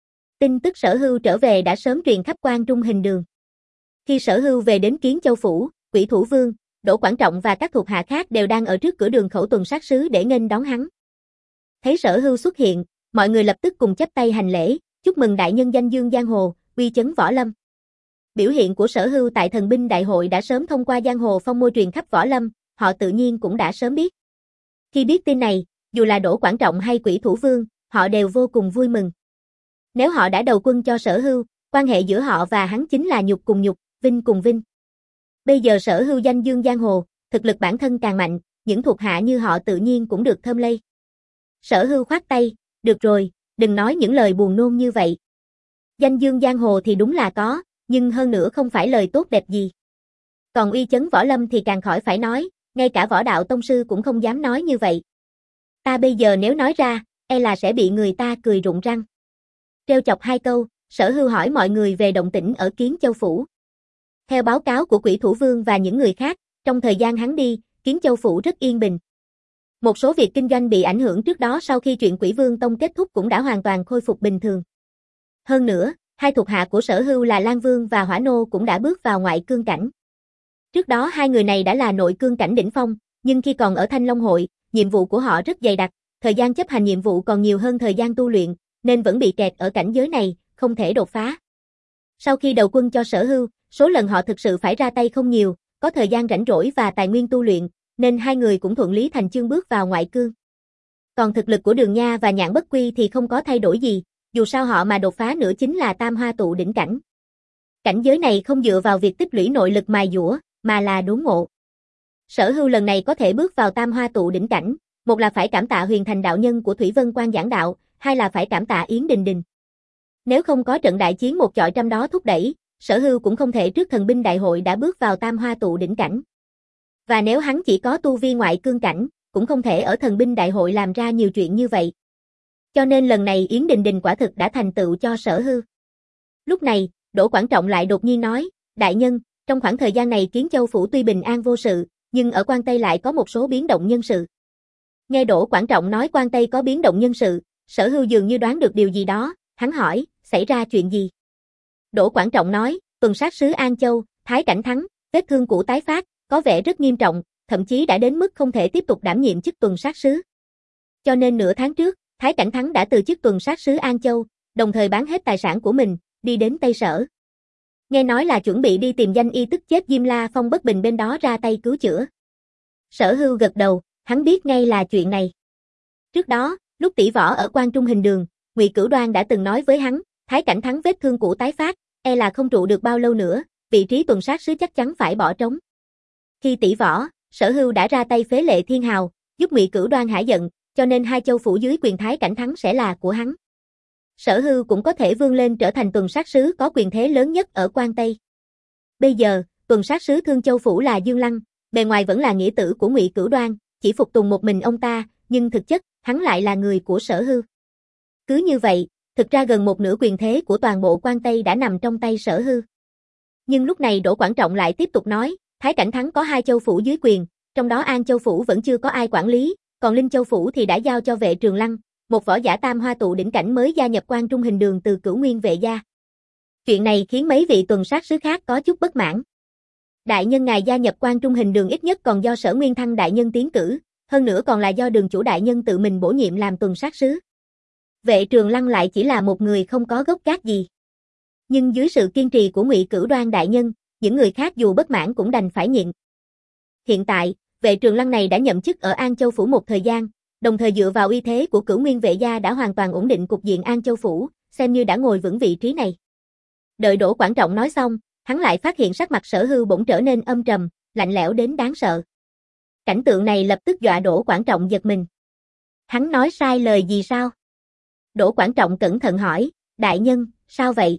Tin tức Sở Hưu trở về đã sớm truyền khắp Quan Trung Hình Đường. Khi Sở Hưu về đến Kiến Châu phủ, Quỷ Thủ Vương, Đỗ Quảng Trọng và các thuộc hạ khác đều đang ở trước cửa đường khẩu tuần sát sứ để nghênh đón hắn. Thấy Sở Hưu xuất hiện, mọi người lập tức cùng chắp tay hành lễ, chúc mừng đại nhân danh dương giang hồ, uy chấn võ lâm. Biểu hiện của Sở Hưu tại thần binh đại hội đã sớm thông qua giang hồ phong môi truyền khắp võ lâm, họ tự nhiên cũng đã sớm biết. Khi biết tin này, dù là Đỗ Quảng Trọng hay Quỷ Thủ Vương, họ đều vô cùng vui mừng. Nếu họ đã đầu quân cho Sở Hưu, quan hệ giữa họ và hắn chính là nhục cùng nhục, vinh cùng vinh. Bây giờ Sở Hưu danh dương giang hồ, thực lực bản thân càng mạnh, những thuộc hạ như họ tự nhiên cũng được thơm lây. Sở Hưu khoát tay, được rồi, đừng nói những lời buồn nôn như vậy. Danh dương giang hồ thì đúng là có, nhưng hơn nữa không phải lời tốt đẹp gì. Còn uy chấn võ lâm thì càng khỏi phải nói, ngay cả võ đạo tông sư cũng không dám nói như vậy. Ta bây giờ nếu nói ra, e là sẽ bị người ta cười rụng răng. Trêu chọc hai câu, Sở Hưu hỏi mọi người về động tĩnh ở Kiến Châu Phủ. Theo báo cáo của Quỷ Thủ Vương và những người khác, trong thời gian hắn đi, Kiến Châu Phủ rất yên bình. Một số việc kinh doanh bị ảnh hưởng trước đó sau khi chuyện Quỷ Vương Tông kết thúc cũng đã hoàn toàn khôi phục bình thường. Hơn nữa, hai thuộc hạ của Sở Hưu là Lan Vương và Hỏa Nô cũng đã bước vào ngoại cương cảnh. Trước đó hai người này đã là nội cương cảnh đỉnh phong, nhưng khi còn ở Thanh Long Hội, nhiệm vụ của họ rất dày đặc, thời gian chấp hành nhiệm vụ còn nhiều hơn thời gian tu luyện, nên vẫn bị kẹt ở cảnh giới này, không thể đột phá. Sau khi đầu quân cho Sở Hưu, số lần họ thực sự phải ra tay không nhiều, có thời gian rảnh rỗi và tài nguyên tu luyện, nên hai người cũng thuận lý thành chương bước vào ngoại cương. Còn thực lực của Đường Nha và Nhạn Bất Quy thì không có thay đổi gì, dù sao họ mà đột phá nữa chính là tam hoa tụ đỉnh cảnh. Cảnh giới này không dựa vào việc tích lũy nội lực mài dũa, mà là đốn ngộ. Sở Hưu lần này có thể bước vào tam hoa tụ đỉnh cảnh, một là phải cảm tạ Huyền Thành đạo nhân của Thủy Vân Quan giảng đạo, hai là phải cảm tạ Yến Đình Đình. Nếu không có trận đại chiến một chọi trăm đó thúc đẩy, Sở Hưu cũng không thể trước thần binh đại hội đã bước vào tam hoa tụ đỉnh cảnh. Và nếu hắn chỉ có tu vi ngoại cương cảnh, cũng không thể ở thần binh đại hội làm ra nhiều chuyện như vậy. Cho nên lần này Yến Đình Đình quả thực đã thành tựu cho Sở Hưu. Lúc này, Đỗ Quảng Trọng lại đột nhiên nói, đại nhân, trong khoảng thời gian này Kiến Châu Phủ tuy bình an vô sự, nhưng ở Quan Tây lại có một số biến động nhân sự. Nghe Đỗ Quảng Trọng nói Quan Tây có biến động nhân sự, Sở Hưu dường như đoán được điều gì đó, hắn hỏi, xảy ra chuyện gì? Đỗ Quảng Trọng nói, tuần sát sứ An Châu, Thái Cảnh Thắng, vết thương cũ tái phát, có vẻ rất nghiêm trọng, thậm chí đã đến mức không thể tiếp tục đảm nhiệm chức tuần sát sứ. Cho nên nửa tháng trước, Thái Cảnh Thắng đã từ chức tuần sát sứ An Châu, đồng thời bán hết tài sản của mình, đi đến Tây Sở. Nghe nói là chuẩn bị đi tìm danh y tức chết Diêm La Phong bất bình bên đó ra tay cứu chữa. Sở Hưu gật đầu, hắn biết ngay là chuyện này. Trước đó, lúc tỷ võ ở Quan Trung Hình Đường, Ngụy Cửu Đoan đã từng nói với hắn, Thái Cảnh Thắng vết thương cũ tái phát, e là không trụ được bao lâu nữa, vị trí tuần sát sứ chắc chắn phải bỏ trống. Khi tỷ võ, Sở Hưu đã ra tay phế Lệ Thiên Hào, giúp Ngụy Cửu Đoan hả giận, cho nên hai châu phủ dưới quyền Thái Cảnh Thắng sẽ là của hắn. Sở Hưu cũng có thể vươn lên trở thành tuần sát sứ có quyền thế lớn nhất ở Quan Tây. Bây giờ, tuần sát sứ Thương Châu phủ là Dương Lăng, bề ngoài vẫn là nghĩa tử của Ngụy Cửu Đoan, chỉ phục tùng một mình ông ta, nhưng thực chất, hắn lại là người của Sở Hưu. Cứ như vậy, thực ra gần một nửa quyền thế của toàn bộ Quan Tây đã nằm trong tay Sở Hưu. Nhưng lúc này Đỗ Quảng Trọng lại tiếp tục nói, Thái Cảnh Thắng có hai châu phủ dưới quyền, trong đó An Châu phủ vẫn chưa có ai quản lý, còn Linh Châu phủ thì đã giao cho Vệ Trường Lăng, một võ giả tam hoa tụ đỉnh cảnh mới gia nhập Quan Trung Hình Đường từ Cửu Nguyên Vệ gia. Chuyện này khiến mấy vị tuần sát sứ khác có chút bất mãn. Đại nhân ngài gia nhập Quan Trung Hình Đường ít nhất còn do Sở Nguyên Thăng đại nhân tiến cử, hơn nữa còn là do Đường chủ đại nhân tự mình bổ nhiệm làm tuần sát sứ. Vệ Trường Lăng lại chỉ là một người không có gốc gác gì. Nhưng dưới sự kiên trì của Ngụy Cửu Đoan đại nhân, những người khác dù bất mãn cũng đành phải nhịn. Hiện tại, Vệ Trường Lăng này đã nhậm chức ở An Châu phủ một thời gian, đồng thời dựa vào uy thế của Cửu Nguyên Vệ gia đã hoàn toàn ổn định cục diện An Châu phủ, xem như đã ngồi vững vị trí này. Đợi Đỗ Quảng Trọng nói xong, hắn lại phát hiện sắc mặt Sở Hưu bỗng trở nên âm trầm, lạnh lẽo đến đáng sợ. Cảnh tượng này lập tức dọa Đỗ Quảng Trọng giật mình. Hắn nói sai lời gì sao? Đỗ Quảng Trọng cẩn thận hỏi, đại nhân, sao vậy?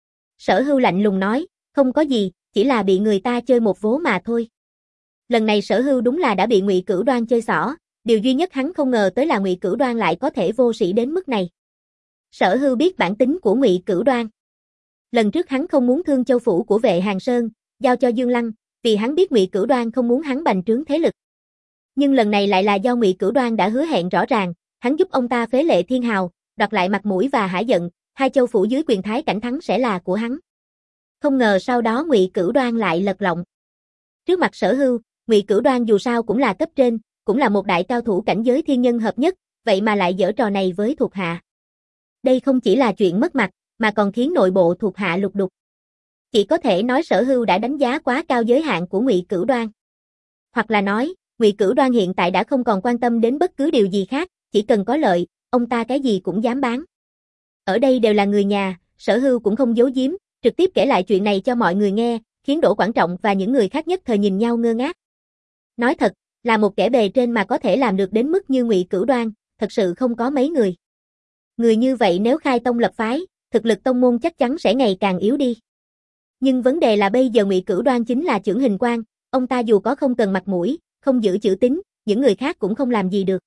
Sở Hưu lạnh lùng nói, không có gì, chỉ là bị người ta chơi một vố mà thôi. Lần này Sở Hưu đúng là đã bị Ngụy Cửu Đoan chơi xỏ, điều duy nhất hắn không ngờ tới là Ngụy Cửu Đoan lại có thể vô sĩ đến mức này. Sở Hưu biết bản tính của Ngụy Cửu Đoan. Lần trước hắn không muốn Thương Châu phủ của Vệ Hàng Sơn, giao cho Dương Lăng, vì hắn biết Ngụy Cửu Đoan không muốn hắn bành trướng thế lực. Nhưng lần này lại là do Ngụy Cửu Đoan đã hứa hẹn rõ ràng, hắn giúp ông ta phế Lệ Thiên Hào, đoạt lại mặt mũi và hả giận, hai châu phủ dưới quyền Thái Cảnh Thắng sẽ là của hắn. Không ngờ sau đó Ngụy Cửu Đoan lại lật lọng. Trước mặt Sở Hưu, Ngụy Cửu Đoan dù sao cũng là cấp trên, cũng là một đại cao thủ cảnh giới thiên nhân hợp nhất, vậy mà lại giở trò này với thuộc hạ. Đây không chỉ là chuyện mất mặt, mà còn khiến nội bộ thuộc hạ lục đục. Chỉ có thể nói Sở Hưu đã đánh giá quá cao giới hạn của Ngụy Cửu Đoan. Hoặc là nói, Ngụy Cửu Đoan hiện tại đã không còn quan tâm đến bất cứ điều gì khác, chỉ cần có lợi, ông ta cái gì cũng dám bán. Ở đây đều là người nhà, Sở Hưu cũng không giấu giếm, trực tiếp kể lại chuyện này cho mọi người nghe, khiến Đỗ Quảng Trọng và những người khác nhất thời nhìn nhau ngơ ngác. Nói thật, là một kẻ bề trên mà có thể làm được đến mức như Ngụy Cửu Đoan, thật sự không có mấy người. Người như vậy nếu khai tông lập phái, thực lực tông môn chắc chắn sẽ ngày càng yếu đi. Nhưng vấn đề là bây giờ Ngụy Cửu Đoan chính là chưởng hình quan, ông ta dù có không cần mặt mũi, không giữ chữ tín, những người khác cũng không làm gì được.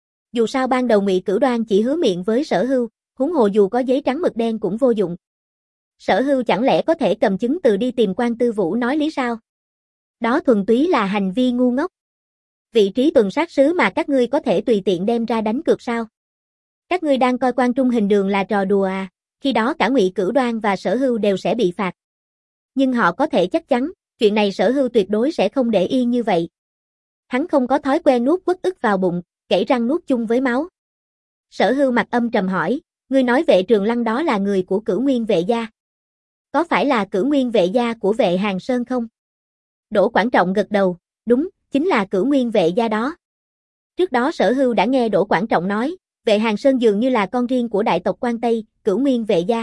Dù sao ban đầu Ngụy Cửu Đoan chỉ hứa miệng với Sở Hưu, huống hồ dù có giấy trắng mực đen cũng vô dụng. Sở Hưu chẳng lẽ có thể cầm chứng từ đi tìm Quan Tư Vũ nói lý sao? Đó thuần túy là hành vi ngu ngốc. Vị trí tuần sát sứ mà các ngươi có thể tùy tiện đem ra đánh cược sao? Các ngươi đang coi Quan Trung Hình Đường là trò đùa à, khi đó cả Ngụy Cửu Đoan và Sở Hưu đều sẽ bị phạt. Nhưng họ có thể chắc chắn, chuyện này Sở Hưu tuyệt đối sẽ không để yên như vậy. Hắn không có thói quen nuốt uất ức vào bụng, kể răng nuốt chung với máu. Sở Hưu mặt âm trầm hỏi, ngươi nói Vệ Trường Lăng đó là người của Cửu Nguyên Vệ gia? Có phải là Cửu Nguyên Vệ gia của Vệ Hàng Sơn không? Đỗ Quảng Trọng gật đầu, đúng, chính là Cửu Nguyên Vệ gia đó. Trước đó Sở Hưu đã nghe Đỗ Quảng Trọng nói, Vệ Hàng Sơn dường như là con riêng của đại tộc Quan Tây, Cửu Nguyên Vệ gia.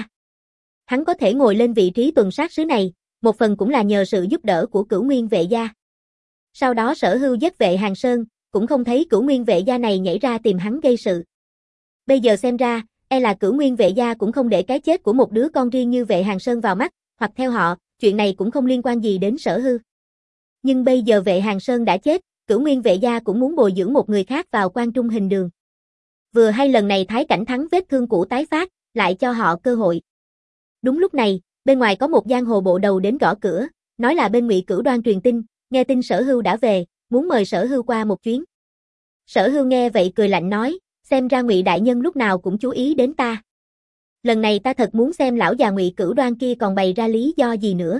Hắn có thể ngồi lên vị trí tuần sát sứ này, một phần cũng là nhờ sự giúp đỡ của Cửu Nguyên Vệ gia. Sau đó Sở Hưu giết Vệ Hàng Sơn, cũng không thấy Cửu Nguyên Vệ gia này nhảy ra tìm hắn gây sự. Bây giờ xem ra, e là Cửu Nguyên Vệ gia cũng không để cái chết của một đứa con riêng như Vệ Hàng Sơn vào mắt, hoặc theo họ, chuyện này cũng không liên quan gì đến Sở Hưu. Nhưng bây giờ Vệ Hàng Sơn đã chết, Cửu Nguyên Vệ gia cũng muốn bồi dưỡng một người khác vào Quan Trung Hình Đường. Vừa hay lần này Thái Cảnh Thắng vết thương cũ tái phát, lại cho họ cơ hội. Đúng lúc này, bên ngoài có một giang hồ bộ đầu đến gõ cửa, nói là bên Ngụy Cửu Đoan truyền tin, nghe tin Sở Hưu đã về, muốn mời Sở Hưu qua một chuyến. Sở Hưu nghe vậy cười lạnh nói, xem ra Ngụy đại nhân lúc nào cũng chú ý đến ta. Lần này ta thật muốn xem lão già Ngụy Cửu Đoan kia còn bày ra lý do gì nữa.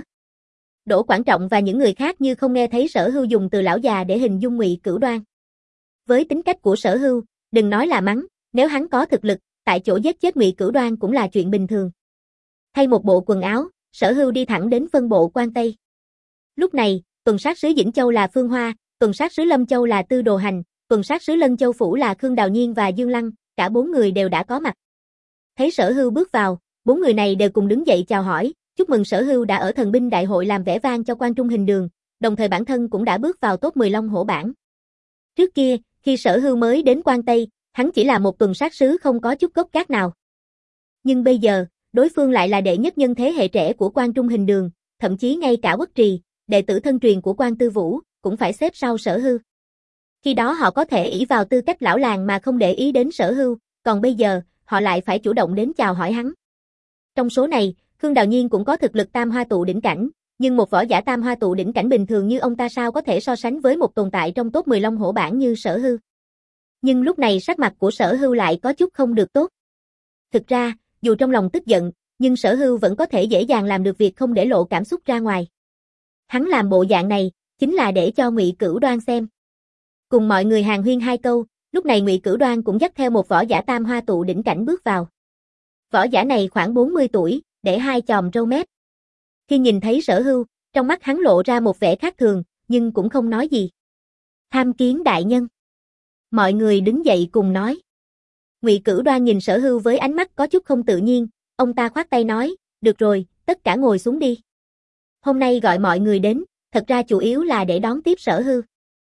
Đỗ Quảng Trọng và những người khác như không nghe thấy Sở Hưu dùng từ lão già để hình dung Ngụy Cửu Đoan. Với tính cách của Sở Hưu, đừng nói là mắng, nếu hắn có thực lực, tại chỗ giết chết Ngụy Cửu Đoan cũng là chuyện bình thường. Thay một bộ quần áo, Sở Hưu đi thẳng đến phân bộ Quan Tây. Lúc này, tuần sát sứ Vĩnh Châu là Phương Hoa, tuần sát sứ Lâm Châu là Tư Đồ Hành, tuần sát sứ Lân Châu Phủ là Khương Đào Nhiên và Dương Lăng, cả bốn người đều đã có mặt. Thấy Sở Hưu bước vào, bốn người này đều cùng đứng dậy chào hỏi, chúc mừng Sở Hưu đã ở Thần binh đại hội làm vẻ vang cho Quan Trung Hình Đường, đồng thời bản thân cũng đã bước vào top mười Long Hổ bảng. Trước kia, khi Sở Hưu mới đến Quan Tây, hắn chỉ là một tuần sát sứ không có chút gốc gác nào. Nhưng bây giờ, đối phương lại là đệ nhất nhân thế hệ trẻ của Quan Trung Hình Đường, thậm chí ngay cả Uất Trì, đệ tử thân truyền của Quan Tư Vũ, cũng phải xếp sau Sở Hưu. Khi đó họ có thể ỷ vào tư cách lão làng mà không để ý đến Sở Hưu, còn bây giờ, họ lại phải chủ động đến chào hỏi hắn. Trong số này, Khương Đào Nhiên cũng có thực lực tam hoa tụ đỉnh cảnh, nhưng một võ giả tam hoa tụ đỉnh cảnh bình thường như ông ta sao có thể so sánh với một tồn tại trong top mười Long Hổ bảng như Sở Hưu. Nhưng lúc này sắc mặt của Sở Hưu lại có chút không được tốt. Thực ra, dù trong lòng tức giận, nhưng Sở Hưu vẫn có thể dễ dàng làm được việc không để lộ cảm xúc ra ngoài. Hắn làm bộ dạng này, chính là để cho Ngụy Cửu Đoan xem. Cùng mọi người hàn huyên hai câu, lúc này Ngụy Cửu Đoan cũng dắt theo một võ giả tam hoa tụ đỉnh cảnh bước vào. Võ giả này khoảng bốn mươi tuổi, để hai chòm râu mép. Khi nhìn thấy Sở Hưu, trong mắt hắn lộ ra một vẻ khác thường, nhưng cũng không nói gì. Tham kiến đại nhân. Mọi người đứng dậy cùng nói. Ngụy Cửu Đoan nhìn Sở Hưu với ánh mắt có chút không tự nhiên, ông ta khoát tay nói, được rồi, tất cả ngồi xuống đi. Hôm nay gọi mọi người đến, thật ra chủ yếu là để đón tiếp Sở Hưu.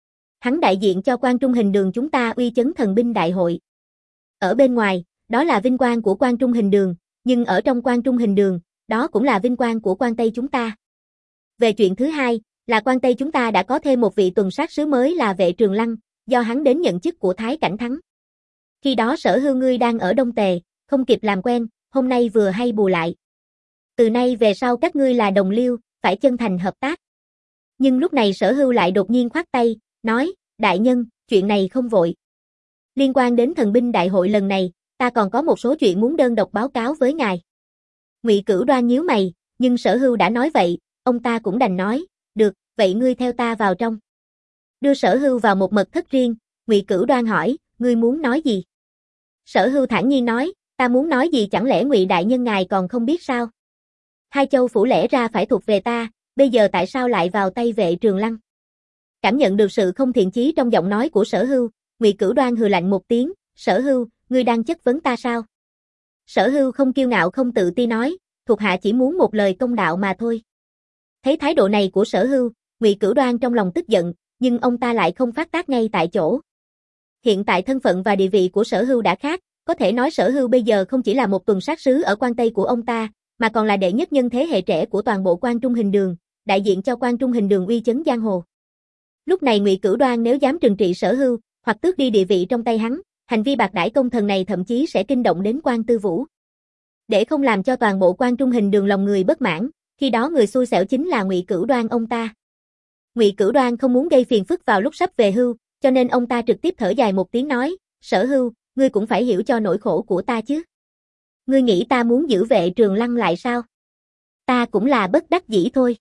Hắn đại diện cho Quan Trung Hình Đường chúng ta uy chấn thần binh đại hội. Ở bên ngoài, đó là vinh quang của Quan Trung Hình Đường, nhưng ở trong Quan Trung Hình Đường, đó cũng là vinh quang của Quan Tây chúng ta. Về chuyện thứ hai, là Quan Tây chúng ta đã có thêm một vị tuần sát sứ mới là Vệ Trường Lăng, do hắn đến nhận chức của Thái Cảnh Thắng. Khi đó Sở Hưu ngươi đang ở Đông Tề, không kịp làm quen, hôm nay vừa hay bù lại. Từ nay về sau các ngươi là đồng liêu, phải chân thành hợp tác. Nhưng lúc này Sở Hưu lại đột nhiên khoát tay, nói, đại nhân, chuyện này không vội. Liên quan đến thần binh đại hội lần này, ta còn có một số chuyện muốn đơn độc báo cáo với ngài. Ngụy Cửu Đoan nhíu mày, nhưng Sở Hưu đã nói vậy, ông ta cũng đành nói, được, vậy ngươi theo ta vào trong. Đưa Sở Hưu vào một mật thất riêng, Ngụy Cửu Đoan hỏi, ngươi muốn nói gì? Sở Hưu thản nhiên nói, ta muốn nói gì chẳng lẽ Ngụy đại nhân ngài còn không biết sao? Hai châu phủ lẽ ra phải thuộc về ta, bây giờ tại sao lại vào tay Vệ Trường Lăng? Cảm nhận được sự không thiện chí trong giọng nói của Sở Hưu, Ngụy Cửu Đoan hừ lạnh một tiếng, Sở Hưu, ngươi đang chất vấn ta sao? Sở Hưu không kiêu ngạo không tự ti nói, thuộc hạ chỉ muốn một lời công đạo mà thôi. Thấy thái độ này của Sở Hưu, Ngụy Cửu Đoan trong lòng tức giận, nhưng ông ta lại không phát tác ngay tại chỗ. Hiện tại thân phận và địa vị của Sở Hưu đã khác, có thể nói Sở Hưu bây giờ không chỉ là một tuần sát sứ ở Quan Tây của ông ta, mà còn là đệ nhất nhân thế hệ trẻ của toàn bộ Quan Trung Hình Đường, đại diện cho Quan Trung Hình Đường uy chấn giang hồ. Lúc này Ngụy Cửu Đoan nếu dám trừng trị Sở Hưu, hoặc tước đi địa vị trong tay hắn, hành vi bạc đãi công thần này thậm chí sẽ kinh động đến Quan Tư Vũ. Để không làm cho toàn bộ Quan Trung Hình Đường lòng người bất mãn, khi đó người xui xẻo chính là Ngụy Cửu Đoan ông ta. Ngụy Cửu Đoan không muốn gây phiền phức vào lúc sắp về hưu, cho nên ông ta trực tiếp thở dài một tiếng nói, Sở Hưu, ngươi cũng phải hiểu cho nỗi khổ của ta chứ. Ngươi nghĩ ta muốn giữ Vệ Trường Lăng lại sao? Ta cũng là bất đắc dĩ thôi.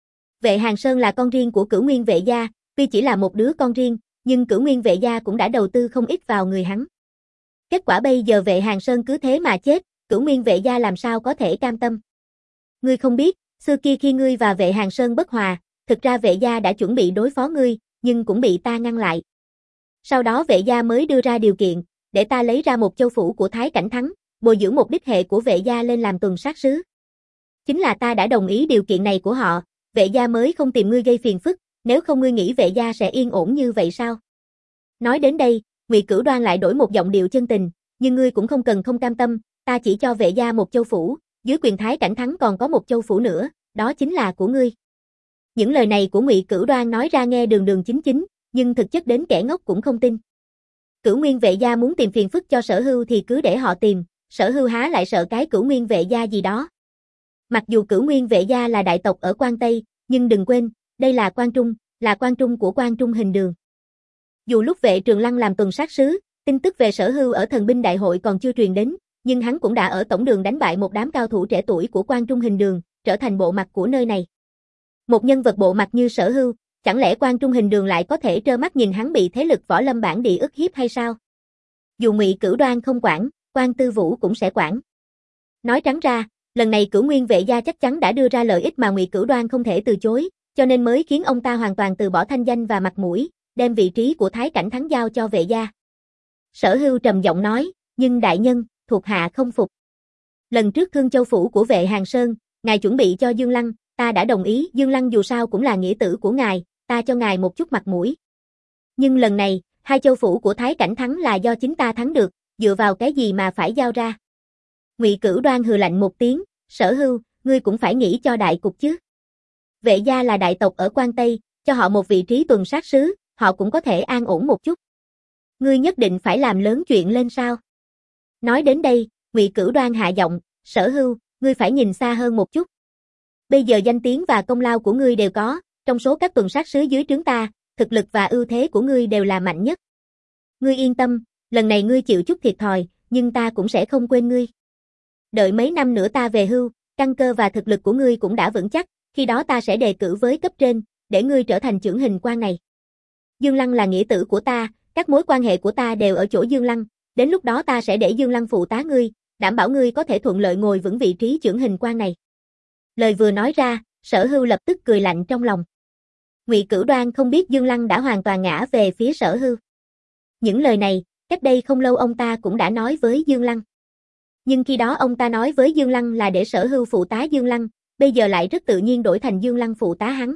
Vệ Hàng Sơn là con riêng của Cửu Nguyên Vệ gia, tuy chỉ là một đứa con riêng, nhưng Cửu Nguyên Vệ gia cũng đã đầu tư không ít vào người hắn. Kết quả bây giờ Vệ Hàng Sơn cứ thế mà chết, Cửu Nguyên Vệ gia làm sao có thể cam tâm. Ngươi không biết, xưa kia khi ngươi và Vệ Hàng Sơn bất hòa, thực ra Vệ gia đã chuẩn bị đối phó ngươi, nhưng cũng bị ta ngăn lại. Sau đó Vệ gia mới đưa ra điều kiện, để ta lấy ra một châu phủ của Thái Cảnh Thắng, bồi dưỡng một đích hệ của Vệ gia lên làm tuần sát sứ. Chính là ta đã đồng ý điều kiện này của họ, Vệ gia mới không tìm ngươi gây phiền phức, nếu không ngươi nghĩ Vệ gia sẽ yên ổn như vậy sao? Nói đến đây, Ngụy Cửu Đoan lại đổi một giọng điệu chân tình, nhưng ngươi cũng không cần không cam tâm, ta chỉ cho Vệ gia một châu phủ, dưới quyền Thái Cảnh Thắng còn có một châu phủ nữa, đó chính là của ngươi. Những lời này của Ngụy Cửu Đoan nói ra nghe đường đường chính chính, nhưng thực chất đến kẻ ngốc cũng không tin. Cửu Nguyên Vệ gia muốn tìm phiền phức cho Sở Hưu thì cứ để họ tìm, Sở Hưu há lại sợ cái Cửu Nguyên Vệ gia gì đó. Mặc dù Cửu Nguyên Vệ gia là đại tộc ở Quan Tây, nhưng đừng quên, đây là Quan Trung, là Quan Trung của Quan Trung Hình Đường. Dù lúc Vệ Trường Lăng làm tuần sát sứ, tin tức về Sở Hưu ở thần binh đại hội còn chưa truyền đến, nhưng hắn cũng đã ở tổng đường đánh bại một đám cao thủ trẻ tuổi của Quan Trung Hình Đường, trở thành bộ mặt của nơi này. Một nhân vật bộ mặt như Sở Hưu, chẳng lẽ Quan Trung Hình Đường lại có thể trơ mắt nhìn hắn bị thế lực võ lâm bản địa ức hiếp hay sao? Dù Ngụy Cửu Đoan không quản, Quan Tư Vũ cũng sẽ quản. Nói trắng ra, lần này Cửu Nguyên Vệ gia chắc chắn đã đưa ra lợi ích mà Ngụy Cửu Đoan không thể từ chối, cho nên mới khiến ông ta hoàn toàn từ bỏ thanh danh và mặt mũi, đem vị trí của Thái Cảnh Thắng giao cho Vệ gia. Sở Hưu trầm giọng nói, nhưng đại nhân, thuộc hạ không phục. Lần trước Thương Châu phủ của Vệ Hàng Sơn, ngài chuẩn bị cho Dương Lăng, ta đã đồng ý, Dương Lăng dù sao cũng là nghĩa tử của ngài, ta cho ngài một chút mặt mũi. Nhưng lần này, hai châu phủ của Thái Cảnh Thắng là do chính ta thắng được, dựa vào cái gì mà phải giao ra? Ngụy Cửu Đoan hừ lạnh một tiếng, Sở Hưu, ngươi cũng phải nghĩ cho đại cục chứ. Vệ gia là đại tộc ở Quan Tây, cho họ một vị trí tuần sát sứ, họ cũng có thể an ổn một chút. Ngươi nhất định phải làm lớn chuyện lên sao? Nói đến đây, Ngụy Cửu Đoan hạ giọng, Sở Hưu, ngươi phải nhìn xa hơn một chút. Bây giờ danh tiếng và công lao của ngươi đều có, trong số các tuần sát sứ dưới trướng ta, thực lực và ưu thế của ngươi đều là mạnh nhất. Ngươi yên tâm, lần này ngươi chịu chút thiệt thòi, nhưng ta cũng sẽ không quên ngươi. Đợi mấy năm nữa ta về hưu, căn cơ và thực lực của ngươi cũng đã vững chắc, khi đó ta sẽ đề cử với cấp trên, để ngươi trở thành chưởng hình quan này. Dương Lăng là nghĩa tử của ta, các mối quan hệ của ta đều ở chỗ Dương Lăng, đến lúc đó ta sẽ để Dương Lăng phụ tá ngươi, đảm bảo ngươi có thể thuận lợi ngồi vững vị trí chưởng hình quan này. Lời vừa nói ra, Sở Hưu lập tức cười lạnh trong lòng. Ngụy Cửu Đoan không biết Dương Lăng đã hoàn toàn ngã về phía Sở Hưu. Những lời này, cách đây không lâu ông ta cũng đã nói với Dương Lăng. Nhưng khi đó ông ta nói với Dương Lăng là để Sở Hưu phụ tá Dương Lăng, bây giờ lại rất tự nhiên đổi thành Dương Lăng phụ tá hắn.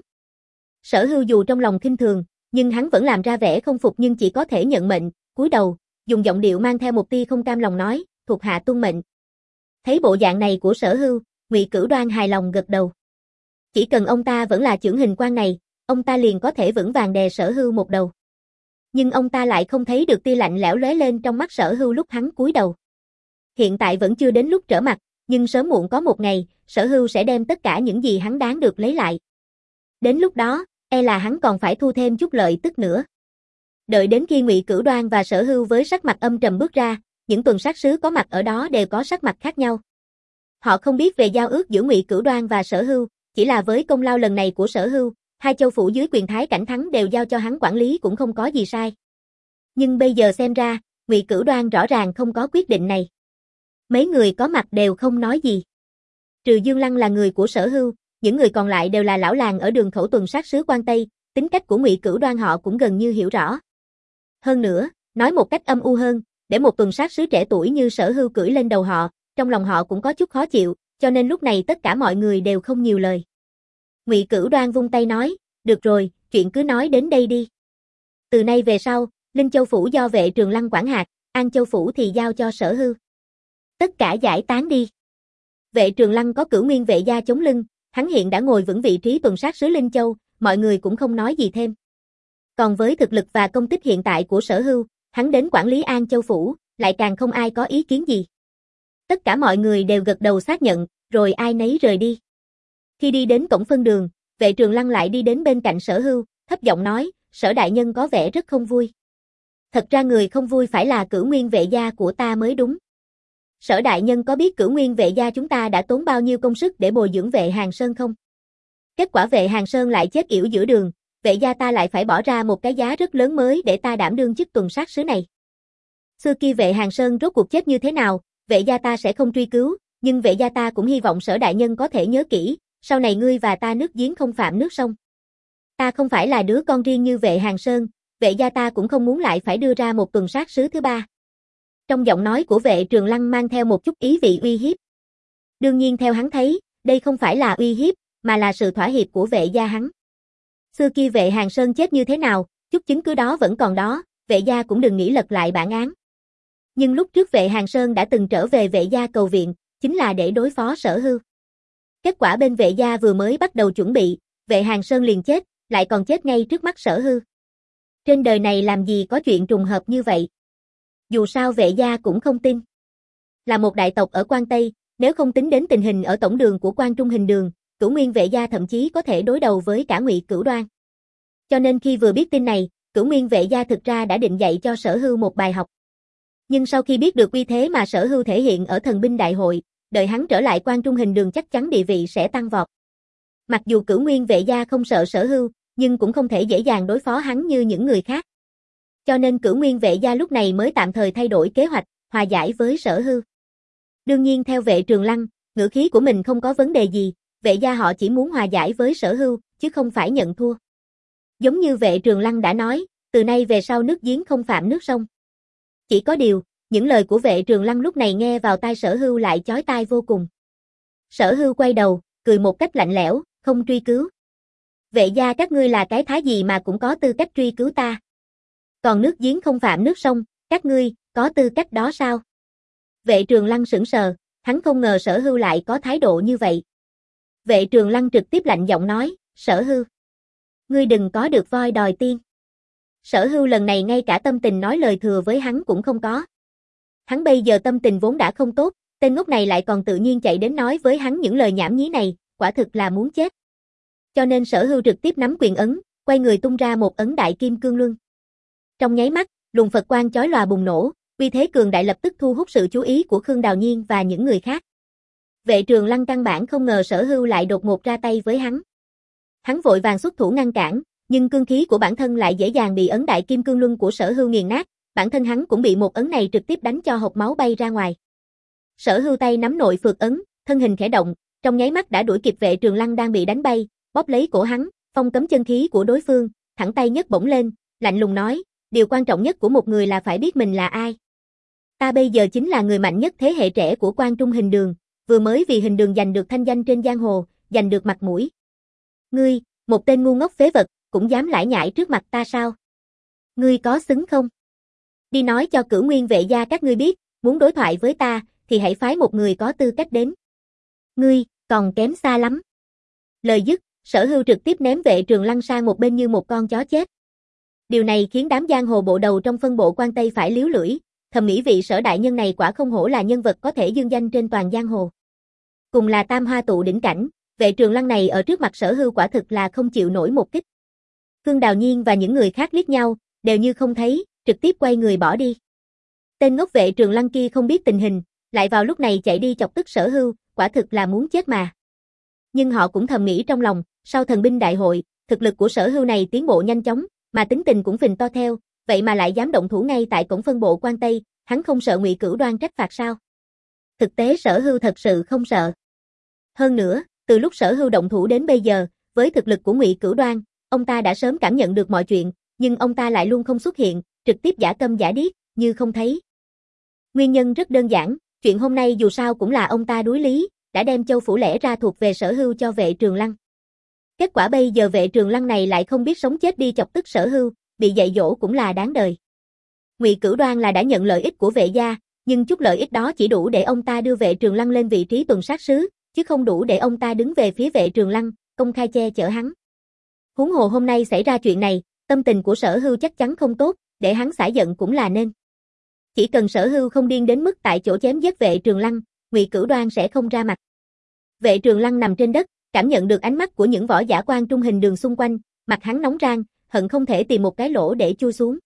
Sở Hưu dù trong lòng khinh thường, nhưng hắn vẫn làm ra vẻ không phục nhưng chỉ có thể nhận mệnh, cúi đầu, dùng giọng điệu mang theo một tia không cam lòng nói, thuộc hạ tuân mệnh. Thấy bộ dạng này của Sở Hưu, Ngụy Cửu Đoan hài lòng gật đầu. Chỉ cần ông ta vẫn là chưởng hình quan này, ông ta liền có thể vững vàng đè Sở Hưu một đầu. Nhưng ông ta lại không thấy được tia lạnh lẽo lóe lên trong mắt Sở Hưu lúc hắn cúi đầu. Hiện tại vẫn chưa đến lúc trở mặt, nhưng sớm muộn có một ngày, Sở Hưu sẽ đem tất cả những gì hắn đáng được lấy lại. Đến lúc đó, e là hắn còn phải thu thêm chút lợi tức nữa. Đợi đến khi Ngụy Cửu Đoan và Sở Hưu với sắc mặt âm trầm bước ra, những tuần sát sứ có mặt ở đó đều có sắc mặt khác nhau. Họ không biết về giao ước giữa Ngụy Cửu Đoan và Sở Hưu, chỉ là với công lao lần này của Sở Hưu, hai châu phủ dưới quyền Thái Cảnh Thắng đều giao cho hắn quản lý cũng không có gì sai. Nhưng bây giờ xem ra, Ngụy Cửu Đoan rõ ràng không có quyết định này. Mấy người có mặt đều không nói gì. Trừ Dương Lăng là người của Sở Hưu, những người còn lại đều là lão làng ở đường khẩu tuần sát sứ Quan Tây, tính cách của Ngụy Cửu Đoan họ cũng gần như hiểu rõ. Hơn nữa, nói một cách âm u hơn, để một tuần sát sứ trẻ tuổi như Sở Hưu cưỡi lên đầu họ, trong lòng họ cũng có chút khó chịu, Cho nên lúc này tất cả mọi người đều không nhiều lời. Ngụy Cửu Đoan vung tay nói, được rồi, chuyện cứ nói đến đây đi. Từ nay về sau, Linh Châu Phủ do Vệ Trường Lăng quản hạt, An Châu Phủ thì giao cho Sở Hưu. Tất cả giải tán đi. Vệ Trường Lăng có Cửu Nguyên vệ gia chống lưng, hắn hiện đã ngồi vững vị trí tuần sát sứ Linh Châu, mọi người cũng không nói gì thêm. Còn với thực lực và công tích hiện tại của Sở Hưu, hắn đến quản lý An Châu Phủ, lại càng không ai có ý kiến gì. Tất cả mọi người đều gật đầu xác nhận, rồi ai nấy rời đi. Khi đi đến cổng phân đường, Vệ Trường Lăng lại đi đến bên cạnh Sở Hưu, thấp giọng nói, Sở đại nhân có vẻ rất không vui. Thật ra người không vui phải là Cửu Nguyên vệ gia của ta mới đúng. Sở đại nhân có biết Cửu Nguyên vệ gia chúng ta đã tốn bao nhiêu công sức để bồi dưỡng Vệ Hàng Sơn không? Kết quả Vệ Hàng Sơn lại chết yểu giữa đường, vệ gia ta lại phải bỏ ra một cái giá rất lớn mới để ta đảm đương chức tuần sát sứ này. Xưa kia Vệ Hàng Sơn rốt cuộc chết như thế nào, vệ gia ta sẽ không truy cứu, nhưng vệ gia ta cũng hy vọng Sở đại nhân có thể nhớ kỹ, sau này ngươi và ta nước giếng không phạm nước sông. Ta không phải là đứa con riêng như Vệ Hàng Sơn, vệ gia ta cũng không muốn lại phải đưa ra một tuần sát sứ thứ ba. Trong giọng nói của Vệ Trường Lăng mang theo một chút ý vị uy hiếp. Đương nhiên theo hắn thấy, đây không phải là uy hiếp, mà là sự thỏa hiệp của vệ gia hắn. Xưa kia Vệ Hàng Sơn chết như thế nào, chút chứng cứ đó vẫn còn đó, vệ gia cũng đừng nghĩ lật lại bản án. Nhưng lúc trước Vệ Hàng Sơn đã từng trở về vệ gia cầu viện, chính là để đối phó Sở Hưu. Kết quả bên vệ gia vừa mới bắt đầu chuẩn bị, Vệ Hàng Sơn liền chết, lại còn chết ngay trước mắt Sở Hưu. Trên đời này làm gì có chuyện trùng hợp như vậy? Dù sao vệ gia cũng không tin. Là một đại tộc ở Quan Tây, nếu không tính đến tình hình ở tổng đường của Quan Trung Hình Đường, Cửu Nguyên vệ gia thậm chí có thể đối đầu với cả Ngụy Cửu Đoan. Cho nên khi vừa biết tin này, Cửu Nguyên vệ gia thực ra đã định dạy cho Sở Hưu một bài học. Nhưng sau khi biết được uy thế mà Sở Hưu thể hiện ở thần binh đại hội, đợi hắn trở lại Quan Trung Hình Đường chắc chắn địa vị sẽ tăng vọt. Mặc dù Cửu Nguyên vệ gia không sợ Sở Hưu, nhưng cũng không thể dễ dàng đối phó hắn như những người khác. Cho nên Cửu Nguyên vệ gia lúc này mới tạm thời thay đổi kế hoạch, hòa giải với Sở Hưu. Đương nhiên theo Vệ Trường Lăng, ngữ khí của mình không có vấn đề gì, vệ gia họ chỉ muốn hòa giải với Sở Hưu, chứ không phải nhận thua. Giống như Vệ Trường Lăng đã nói, từ nay về sau nước giếng không phạm nước sông. Chỉ có điều, những lời của Vệ Trường Lăng lúc này nghe vào tai Sở Hưu lại chói tai vô cùng. Sở Hưu quay đầu, cười một cách lạnh lẽo, không truy cứu. Vệ gia các ngươi là cái thá gì mà cũng có tư cách truy cứu ta. Còn nước giếng không phạm nước sông, các ngươi, có tư cách đó sao? Vệ Trường Lăng sững sờ, hắn không ngờ Sở Hưu lại có thái độ như vậy. Vệ Trường Lăng trực tiếp lạnh giọng nói, Sở Hưu, ngươi đừng có được voi đòi tiên. Sở Hưu lần này ngay cả tâm tình nói lời thừa với hắn cũng không có. Hắn bây giờ tâm tình vốn đã không tốt, tên ngốc này lại còn tự nhiên chạy đến nói với hắn những lời nhảm nhí này, quả thực là muốn chết. Cho nên Sở Hưu trực tiếp nắm quyền ấn, quay người tung ra một ấn đại kim cương luân. Trong nháy mắt, luồng Phật quang chói lòa bùng nổ, uy thế cường đại lập tức thu hút sự chú ý của Khương Đào Nhiên và những người khác. Vệ Trường Lăng căn bản không ngờ Sở Hưu lại đột ngột ra tay với hắn. Hắn vội vàng xuất thủ ngăn cản, nhưng cương khí của bản thân lại dễ dàng bị ấn đại kim cương luân của Sở Hưu nghiền nát, bản thân hắn cũng bị một ấn này trực tiếp đánh cho hộc máu bay ra ngoài. Sở Hưu tay nắm nội phược ấn, thân hình khẽ động, trong nháy mắt đã đuổi kịp Vệ Trường Lăng đang bị đánh bay, bóp lấy cổ hắn, phong cấm chân khí của đối phương, thẳng tay nhấc bổng lên, lạnh lùng nói, điều quan trọng nhất của một người là phải biết mình là ai. Ta bây giờ chính là người mạnh nhất thế hệ trẻ của Quan Trung Hình Đường, vừa mới vì Hình Đường giành được thanh danh trên giang hồ, giành được mặt mũi. Ngươi, một tên ngu ngốc phế vật, cũng dám lải nhải trước mặt ta sao? Ngươi có xứng không? Đi nói cho Cửu Nguyên vệ gia các ngươi biết, muốn đối thoại với ta, thì hãy phái một người có tư cách đến. Ngươi, còn kém xa lắm. Lời dứt, Sở Hưu trực tiếp ném Vệ Trường Lăng sang một bên như một con chó chết. Điều này khiến đám giang hồ bộ đầu trong phân bộ Quan Tây phải liếu lưỡi, thầm nghĩ vị Sở đại nhân này quả không hổ là nhân vật có thể dương danh trên toàn giang hồ. Cùng là tam hoa tụ đỉnh cảnh, Vệ Trường Lăng này ở trước mặt Sở Hưu quả thực là không chịu nổi một kích. Khương Đào Nhiên và những người khác liếc nhau, đều như không thấy, trực tiếp quay người bỏ đi. Tên ngốc Vệ Trường Lăng kia không biết tình hình, lại vào lúc này chạy đi chọc tức Sở Hưu, quả thực là muốn chết mà. Nhưng họ cũng thầm nghĩ trong lòng, sau thần binh đại hội, thực lực của Sở Hưu này tiến bộ nhanh chóng, mà tính tình cũng phình to theo, vậy mà lại dám động thủ ngay tại cổng phân bộ Quan Tây, hắn không sợ Ngụy Cửu Đoan trách phạt sao? Thực tế Sở Hưu thật sự không sợ. Hơn nữa, từ lúc Sở Hưu động thủ đến bây giờ, với thực lực của Ngụy Cửu Đoan, ông ta đã sớm cảm nhận được mọi chuyện, nhưng ông ta lại luôn không xuất hiện, trực tiếp giả câm giả điếc, như không thấy. Nguyên nhân rất đơn giản, chuyện hôm nay dù sao cũng là ông ta đuối lý, đã đem châu phủ lẽ ra thuộc về Sở Hưu cho Vệ Trường Lăng. Kết quả bây giờ Vệ Trường Lăng này lại không biết sống chết đi chọc tức Sở Hưu, bị dạy dỗ cũng là đáng đời. Ngụy Cửu Đoan là đã nhận lợi ích của Vệ gia, nhưng chút lợi ích đó chỉ đủ để ông ta đưa Vệ Trường Lăng lên vị trí tuần sát sứ, chứ không đủ để ông ta đứng về phía Vệ Trường Lăng, công khai che chở hắn. Huống hồ hôm nay xảy ra chuyện này, tâm tình của Sở Hưu chắc chắn không tốt, để hắn xả giận cũng là nên. Chỉ cần Sở Hưu không điên đến mức tại chỗ chém giết Vệ Trường Lăng, Ngụy Cửu Đoan sẽ không ra mặt. Vệ Trường Lăng nằm trên đất, cảm nhận được ánh mắt của những võ giả quan trung hình đường xung quanh, mặt hắn nóng rang, hận không thể tìm một cái lỗ để chui xuống.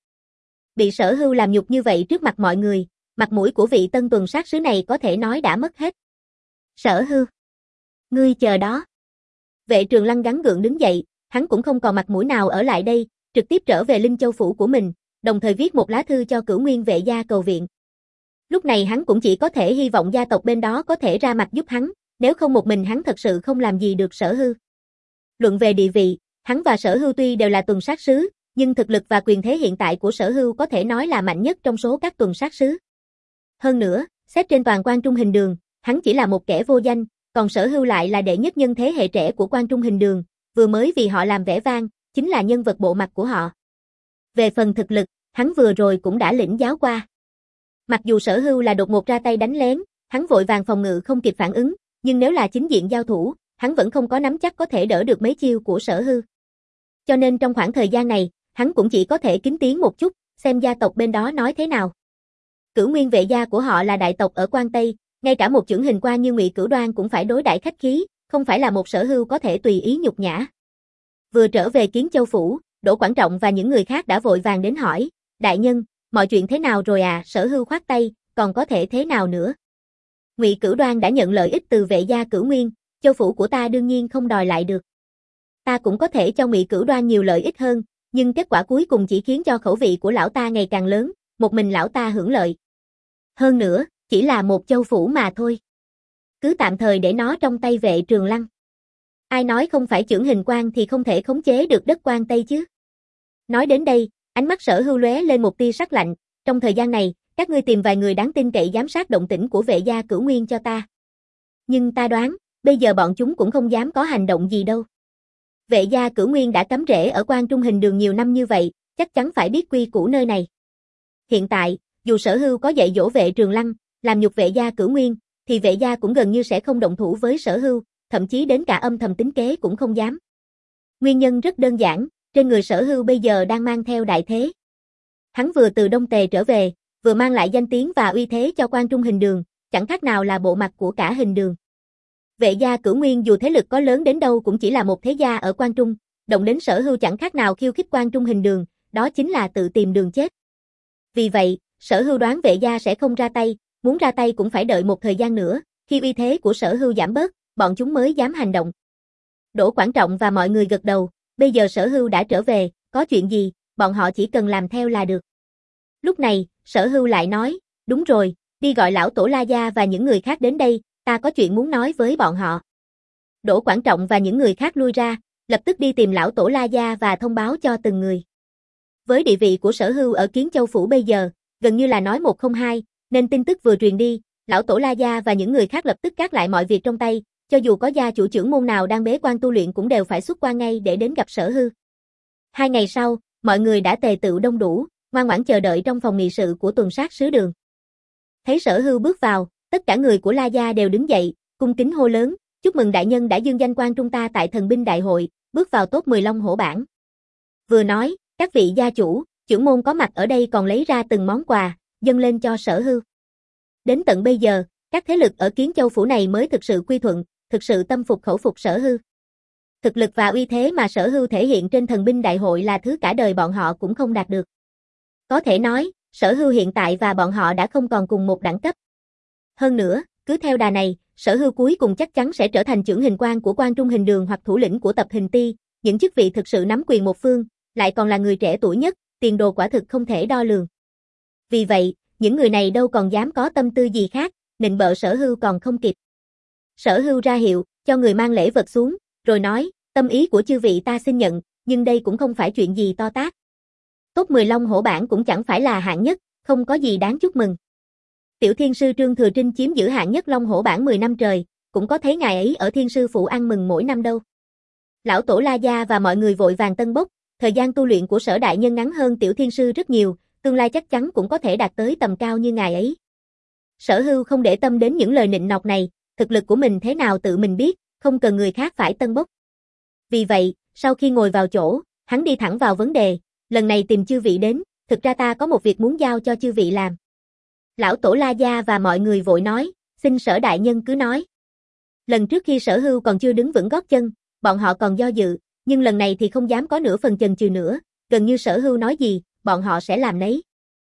Bị Sở Hưu làm nhục như vậy trước mặt mọi người, mặt mũi của vị tân tuần sát sứ này có thể nói đã mất hết. Sở Hưu, ngươi chờ đó. Vệ Trường Lăng gắng gượng đứng dậy, hắn cũng không còn mặt mũi nào ở lại đây, trực tiếp trở về Linh Châu phủ của mình, đồng thời viết một lá thư cho Cửu Nguyên Vệ gia cầu viện. Lúc này hắn cũng chỉ có thể hy vọng gia tộc bên đó có thể ra mặt giúp hắn, nếu không một mình hắn thật sự không làm gì được Sở Hưu. Luận về địa vị, hắn và Sở Hưu tuy đều là tuần sát sứ, nhưng thực lực và quyền thế hiện tại của Sở Hưu có thể nói là mạnh nhất trong số các tuần sát sứ. Hơn nữa, xét trên toàn Quan Trung hình đường, hắn chỉ là một kẻ vô danh, còn Sở Hưu lại là đệ nhất nhân thế hệ trẻ của Quan Trung hình đường, vừa mới vì họ làm vẻ vang, chính là nhân vật bộ mặt của họ. Về phần thực lực, hắn vừa rồi cũng đã lĩnh giáo qua. Mặc dù Sở Hưu là đột ngột ra tay đánh lén, hắn vội vàng phòng ngự không kịp phản ứng, nhưng nếu là chính diện giao thủ, hắn vẫn không có nắm chắc có thể đỡ được mấy chiêu của Sở Hưu. Cho nên trong khoảng thời gian này, hắn cũng chỉ có thể kính tiếng một chút, xem gia tộc bên đó nói thế nào. Cửu Nguyên Vệ gia của họ là đại tộc ở Quan Tây, ngay cả một chưởng hình quan như Ngụy Cửu Đoan cũng phải đối đãi khách khí, không phải là một Sở Hưu có thể tùy ý nhục nhã. Vừa trở về Kiến Châu phủ, Đỗ Quảng Trọng và những người khác đã vội vàng đến hỏi, đại nhân, mọi chuyện thế nào rồi à? Sở Hưu khoát tay, còn có thể thế nào nữa? Ngụy Cửu Đoan đã nhận lợi ích từ Vệ gia Cửu Nguyên, châu phủ của ta đương nhiên không đòi lại được. Ta cũng có thể cho Ngụy Cửu Đoan nhiều lợi ích hơn, nhưng kết quả cuối cùng chỉ khiến cho khẩu vị của lão ta ngày càng lớn, một mình lão ta hưởng lợi. Hơn nữa, chỉ là một châu phủ mà thôi. Cứ tạm thời để nó trong tay Vệ Trường Lăng. Ai nói không phải chưởng hình quan thì không thể khống chế được đất Quan Tây chứ? Nói đến đây, ánh mắt Sở Hưu lóe lên một tia sắc lạnh, trong thời gian này, các ngươi tìm vài người đáng tin cậy giám sát động tĩnh của Vệ gia Cửu Nguyên cho ta. Nhưng ta đoán, bây giờ bọn chúng cũng không dám có hành động gì đâu. Vệ gia Cửu Nguyên đã cắm rễ ở Quan Trung hình đường nhiều năm như vậy, chắc chắn phải biết quy củ nơi này. Hiện tại, dù Sở Hưu có dạy dỗ Vệ Trường Lăng, làm nhục Vệ gia Cửu Nguyên, thì Vệ gia cũng gần như sẽ không động thủ với Sở Hưu, thậm chí đến cả âm thầm tính kế cũng không dám. Nguyên nhân rất đơn giản, trên người Sở Hưu bây giờ đang mang theo đại thế. Hắn vừa từ Đông Tề trở về, vừa mang lại danh tiếng và uy thế cho Quan Trung hình đường, chẳng khác nào là bộ mặt của cả hình đường. Vệ gia Cửu Nguyên dù thế lực có lớn đến đâu cũng chỉ là một thế gia ở Quan Trung, động đến Sở Hưu chẳng khác nào khiêu khích Quan Trung hình đường, đó chính là tự tìm đường chết. Vì vậy, Sở Hưu đoán Vệ gia sẽ không ra tay, muốn ra tay cũng phải đợi một thời gian nữa, khi uy thế của Sở Hưu giảm bớt, bọn chúng mới dám hành động. Đỗ Quảng Trọng và mọi người gật đầu, bây giờ Sở Hưu đã trở về, có chuyện gì, bọn họ chỉ cần làm theo là được. Lúc này, Sở Hưu lại nói, đúng rồi, đi gọi lão tổ La Gia và những người khác đến đây, ta có chuyện muốn nói với bọn họ. Đỗ Quảng Trọng và những người khác lui ra, lập tức đi tìm lão tổ La Gia và thông báo cho từng người. Với địa vị của Sở Hưu ở Kiến Châu phủ bây giờ, gần như là nói một không hai, nên tin tức vừa truyền đi, lão tổ La Gia và những người khác lập tức gác lại mọi việc trong tay, cho dù có gia chủ trưởng môn nào đang bế quan tu luyện cũng đều phải xuất quan ngay để đến gặp Sở Hưu. Hai ngày sau, mọi người đã tề tựu đông đủ, ngoan ngoãn chờ đợi trong phòng nghị sự của tuần sát sứ đường. Thấy Sở Hưu bước vào, tất cả người của La Gia đều đứng dậy, cung kính hô lớn, chúc mừng đại nhân đã dương danh Quan Trung ta tại thần binh đại hội, bước vào top mười Long Hổ bảng. Vừa nói, các vị gia chủ, trưởng môn có mặt ở đây còn lấy ra từng món quà, dâng lên cho Sở Hưu. Đến tận bây giờ, các thế lực ở Kiến Châu phủ này mới thực sự quy thuận, thực sự tâm phục khẩu phục Sở Hưu. Thực lực và uy thế mà Sở Hưu thể hiện trên thần binh đại hội là thứ cả đời bọn họ cũng không đạt được. Có thể nói, Sở Hưu hiện tại và bọn họ đã không còn cùng một đẳng cấp. Hơn nữa, cứ theo đà này, Sở Hưu cuối cùng chắc chắn sẽ trở thành chưởng hình quan của Quan Trung hình đường hoặc thủ lĩnh của tập hình ti, những chức vị thực sự nắm quyền một phương, lại còn là người trẻ tuổi nhất, tiền đồ quả thực không thể đo lường. Vì vậy, những người này đâu còn dám có tâm tư gì khác, nịnh bợ Sở Hưu còn không kịp. Sở Hưu ra hiệu, cho người mang lễ vật xuống, rồi nói, tâm ý của chư vị ta xin nhận, nhưng đây cũng không phải chuyện gì to tát. Top mười Long Hổ bảng cũng chẳng phải là hạng nhất, không có gì đáng chúc mừng. Tiểu Thiên sư Trương Thừa Trinh chiếm giữ hạng nhất Long Hổ bảng mười năm trời, cũng có thấy ngài ấy ở Thiên Sư Phủ ăn mừng mỗi năm đâu. Lão Tổ La Gia và mọi người vội vàng tân bốc, thời gian tu luyện của Sở đại nhân ngắn hơn Tiểu Thiên Sư rất nhiều, tương lai chắc chắn cũng có thể đạt tới tầm cao như ngài ấy. Sở Hưu không để tâm đến những lời nịnh nọt này, thực lực của mình thế nào tự mình biết, không cần người khác phải tân bốc. Vì vậy, sau khi ngồi vào chỗ, hắn đi thẳng vào vấn đề, lần này tìm chư vị đến, thực ra ta có một việc muốn giao cho chư vị làm. Lão Tổ La Gia và mọi người vội nói, xin Sở đại nhân cứ nói. Lần trước khi Sở Hưu còn chưa đứng vững gót chân, bọn họ còn do dự, nhưng lần này thì không dám có nửa phần chần chừ nữa, gần như Sở Hưu nói gì, bọn họ sẽ làm nấy.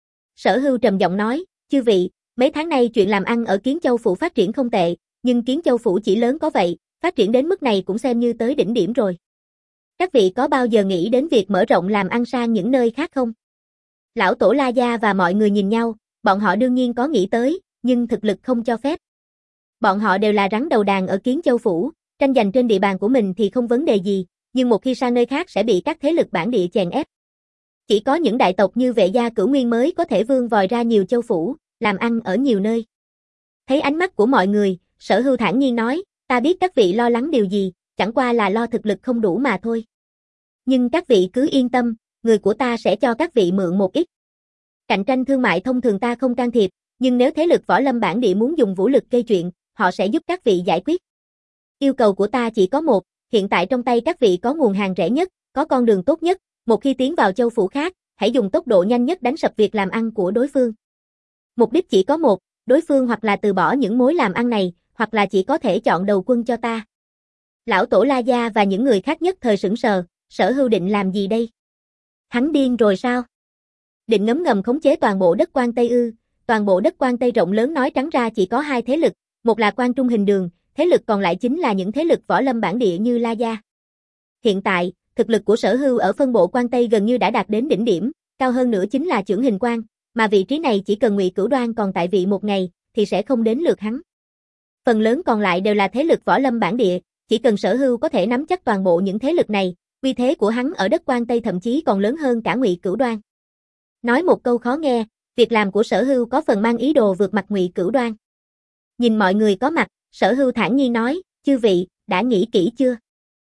Sở Hưu trầm giọng nói, chư vị, mấy tháng nay chuyện làm ăn ở Kiến Châu Phủ phát triển không tệ, nhưng Kiến Châu Phủ chỉ lớn có vậy, phát triển đến mức này cũng xem như tới đỉnh điểm rồi. Các vị có bao giờ nghĩ đến việc mở rộng làm ăn sang những nơi khác không? Lão Tổ La Gia và mọi người nhìn nhau, bọn họ đương nhiên có nghĩ tới, nhưng thực lực không cho phép. Bọn họ đều là rắn đầu đàn ở Kiến Châu Phủ, tranh giành trên địa bàn của mình thì không vấn đề gì, nhưng một khi sang nơi khác sẽ bị các thế lực bản địa chèn ép. Chỉ có những đại tộc như Vệ gia Cửu Nguyên mới có thể vươn vòi ra nhiều châu phủ, làm ăn ở nhiều nơi. Thấy ánh mắt của mọi người, Sở Hưu thản nhiên nói, ta biết các vị lo lắng điều gì, chẳng qua là lo thực lực không đủ mà thôi. Nhưng các vị cứ yên tâm, người của ta sẽ cho các vị mượn một ít. Cạnh tranh thương mại thông thường ta không can thiệp, nhưng nếu thế lực võ lâm bản địa muốn dùng vũ lực gây chuyện, họ sẽ giúp các vị giải quyết. Yêu cầu của ta chỉ có một, hiện tại trong tay các vị có nguồn hàng rẻ nhất, có con đường tốt nhất, một khi tiến vào châu phủ khác, hãy dùng tốc độ nhanh nhất đánh sập việc làm ăn của đối phương. Mục đích chỉ có một, đối phương hoặc là từ bỏ những mối làm ăn này, hoặc là chỉ có thể chọn đầu quân cho ta. Lão Tổ La Gia và những người khác nhất thời sững sờ, Sở Hưu định làm gì đây? Hắn điên rồi sao? Định ngấm ngầm khống chế toàn bộ đất Quan Tây ư? Toàn bộ đất Quan Tây rộng lớn nói trắng ra chỉ có hai thế lực, một là Quan Trung Hình Đường, thế lực còn lại chính là những thế lực võ lâm bản địa như La Gia. Hiện tại, thực lực của Sở Hưu ở phân bộ Quan Tây gần như đã đạt đến đỉnh điểm, cao hơn nữa chính là chưởng hình quan, mà vị trí này chỉ cần Ngụy Cửu Đoan còn tại vị một ngày, thì sẽ không đến lượt hắn. Phần lớn còn lại đều là thế lực võ lâm bản địa, chỉ cần Sở Hưu có thể nắm chắc toàn bộ những thế lực này, uy thế của hắn ở đất Quan Tây thậm chí còn lớn hơn cả Ngụy Cửu Đoan. Nói một câu khó nghe, việc làm của Sở Hưu có phần mang ý đồ vượt mặt Ngụy Cửu Đoan. Nhìn mọi người có mặt, Sở Hưu thản nhiên nói, chư vị, đã nghĩ kỹ chưa?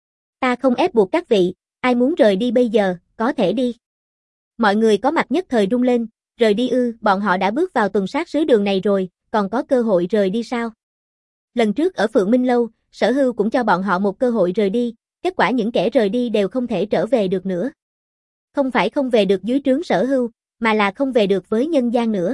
Ta không ép buộc các vị, ai muốn rời đi bây giờ, có thể đi. Mọi người có mặt nhất thời rung lên, rời đi ư, bọn họ đã bước vào tuần sát sứ đường này rồi, còn có cơ hội rời đi sao? Lần trước ở Phượng Minh Lâu, Sở Hưu cũng cho bọn họ một cơ hội rời đi, kết quả những kẻ rời đi đều không thể trở về được nữa. Không phải không về được dưới trướng Sở Hưu, mà là không về được với nhân gian nữa.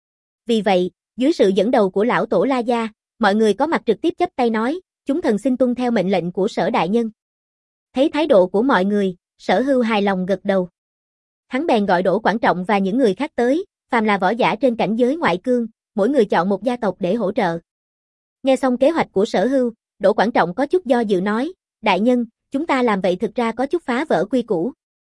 Vì vậy, dưới sự dẫn đầu của lão Tổ La Gia, mọi người có mặt trực tiếp chắp tay nói, chúng thần xin tuân theo mệnh lệnh của Sở đại nhân. Thấy thái độ của mọi người, Sở Hưu hài lòng gật đầu. Hắn bèn gọi Đỗ Quảng Trọng và những người khác tới, phàm là võ giả trên cảnh giới ngoại cương, mỗi người chọn một gia tộc để hỗ trợ. Nghe xong kế hoạch của Sở Hưu, Đỗ Quảng Trọng có chút do dự nói, đại nhân, chúng ta làm vậy thực ra có chút phá vỡ quy củ.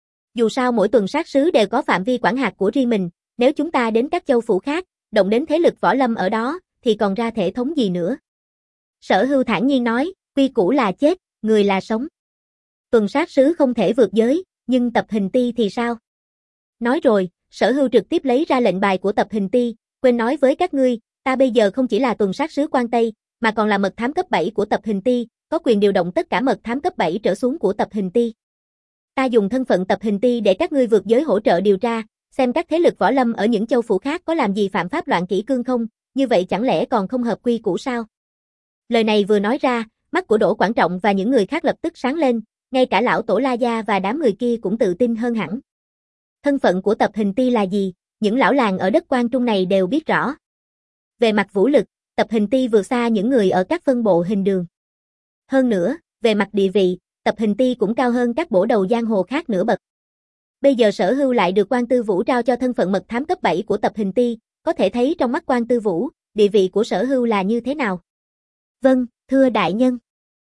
Dù sao mỗi tuần sát sứ đều có phạm vi quản hạt của riêng mình, nếu chúng ta đến các châu phủ khác, động đến thế lực võ lâm ở đó, thì còn ra thể thống gì nữa. Sở Hưu thản nhiên nói, quy củ là chết, người là sống. Tuần sát sứ không thể vượt giới, nhưng tập hình ti thì sao? Nói rồi, Sở Hưu trực tiếp lấy ra lệnh bài của tập hình ti, quên nói với các ngươi, ta bây giờ không chỉ là tuần sát sứ Quan Tây, mà còn là mật thám cấp bảy của tập hình ti, có quyền điều động tất cả mật thám cấp bảy trở xuống của tập hình ti. Ta dùng thân phận tập hình ti để các ngươi vượt giới hỗ trợ điều tra, xem các thế lực võ lâm ở những châu phủ khác có làm gì phạm pháp loạn kỷ cương không, như vậy chẳng lẽ còn không hợp quy củ sao? Lời này vừa nói ra, mắt của Đỗ Quảng Trọng và những người khác lập tức sáng lên, ngay cả lão Tổ La Gia và đám người kia cũng tự tin hơn hẳn. Thân phận của tập hình ti là gì, những lão làng ở đất Quan Trung này đều biết rõ. Về mặt vũ lực, tập hình ti vượt xa những người ở các phân bộ hình đường. Hơn nữa, về mặt địa vị, tập hình ti cũng cao hơn các bổ đầu giang hồ khác nửa bậc. Bây giờ Sở Hưu lại được Quan Tư Vũ trao cho thân phận mật thám cấp bảy của tập hình ti, có thể thấy trong mắt Quan Tư Vũ, địa vị của Sở Hưu là như thế nào. Vâng, thưa đại nhân.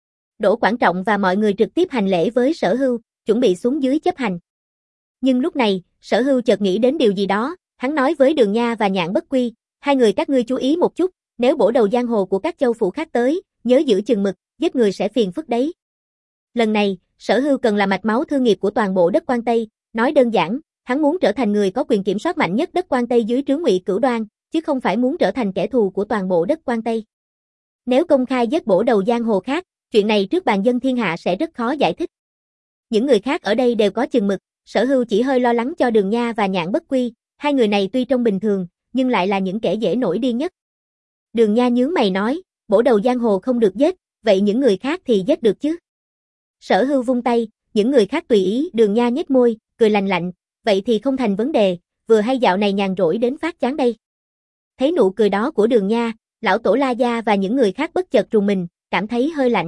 Đỗ Quảng Trọng và mọi người trực tiếp hành lễ với Sở Hưu, chuẩn bị xuống dưới chấp hành. Nhưng lúc này, Sở Hưu chợt nghĩ đến điều gì đó, hắn nói với Đường Nha và Nhạn Bất Quy, hai người các ngươi chú ý một chút, nếu bổ đầu giang hồ của các châu phủ khác tới, nhớ giữ chừng mực, giết người sẽ phiền phức đấy. Lần này, Sở Hưu cần là mạch máu thương nghiệp của toàn bộ đất Quan Tây, nói đơn giản, hắn muốn trở thành người có quyền kiểm soát mạnh nhất đất Quan Tây dưới trướng Ngụy Cửu Đoan, chứ không phải muốn trở thành kẻ thù của toàn bộ đất Quan Tây. Nếu công khai giết bổ đầu giang hồ khác, chuyện này trước bàn dân thiên hạ sẽ rất khó giải thích. Những người khác ở đây đều có chừng mực, Sở Hưu chỉ hơi lo lắng cho Đường Nha và Nhạn Bất Quy, hai người này tuy trông bình thường, nhưng lại là những kẻ dễ nổi điên nhất. Đường Nha nhướng mày nói, bổ đầu giang hồ không được giết, vậy những người khác thì giết được chứ? Sở Hưu vung tay, những người khác tùy ý. Đường Nha nhếch môi, cười lành lạnh, vậy thì không thành vấn đề, vừa hay dạo này nhàn rỗi đến phát chán đây. Thấy nụ cười đó của Đường Nha, lão tổ La Gia và những người khác bất chợt rùng mình, cảm thấy hơi lạnh.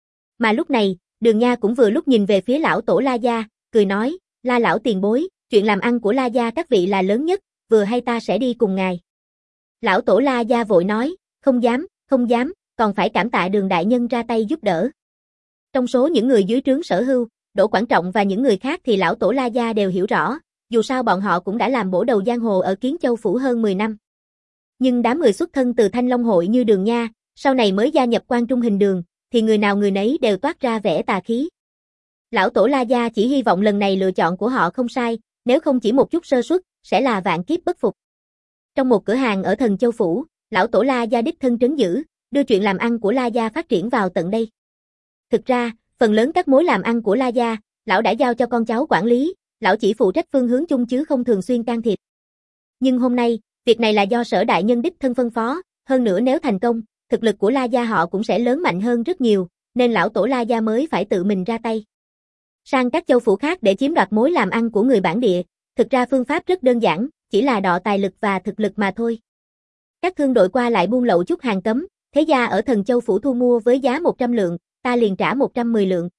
Mà lúc này, Đường Nha cũng vừa lúc nhìn về phía lão tổ La Gia, cười nói, La lão tiền bối, chuyện làm ăn của La Gia các vị là lớn nhất, vừa hay ta sẽ đi cùng ngài. Lão tổ La Gia vội nói, không dám, không dám, còn phải cảm tạ Đường đại nhân ra tay giúp đỡ. Trong số những người dưới trướng Sở Hưu, Đỗ Quảng Trọng và những người khác thì lão tổ La Gia đều hiểu rõ, dù sao bọn họ cũng đã làm bổ đầu giang hồ ở Kiến Châu phủ hơn mười năm. Nhưng đám người xuất thân từ Thanh Long hội như Đường Nha, sau này mới gia nhập Quan Trung Hình Đường, thì người nào người nấy đều toát ra vẻ tà khí. Lão tổ La Gia chỉ hy vọng lần này lựa chọn của họ không sai, nếu không chỉ một chút sơ suất, sẽ là vạn kiếp bất phục. Trong một cửa hàng ở Thần Châu phủ, lão tổ La Gia đích thân trấn giữ, đưa chuyện làm ăn của La Gia phát triển vào tận đây. Thực ra, phần lớn các mối làm ăn của La Gia, lão đã giao cho con cháu quản lý, lão chỉ phụ trách phương hướng chung chứ không thường xuyên can thiệp. Nhưng hôm nay, việc này là do Sở đại nhân đích thân phân phó, hơn nữa nếu thành công, thực lực của La Gia họ cũng sẽ lớn mạnh hơn rất nhiều, nên lão tổ La Gia mới phải tự mình ra tay. Sang các châu phủ khác để chiếm đoạt mối làm ăn của người bản địa, thực ra phương pháp rất đơn giản, chỉ là đọ tài lực và thực lực mà thôi. Các thương đội qua lại buôn lậu chút hàng cấm, thế gia ở Thần Châu phủ thu mua với giá một trăm lượng, ta liền trả một trăm mười lượng.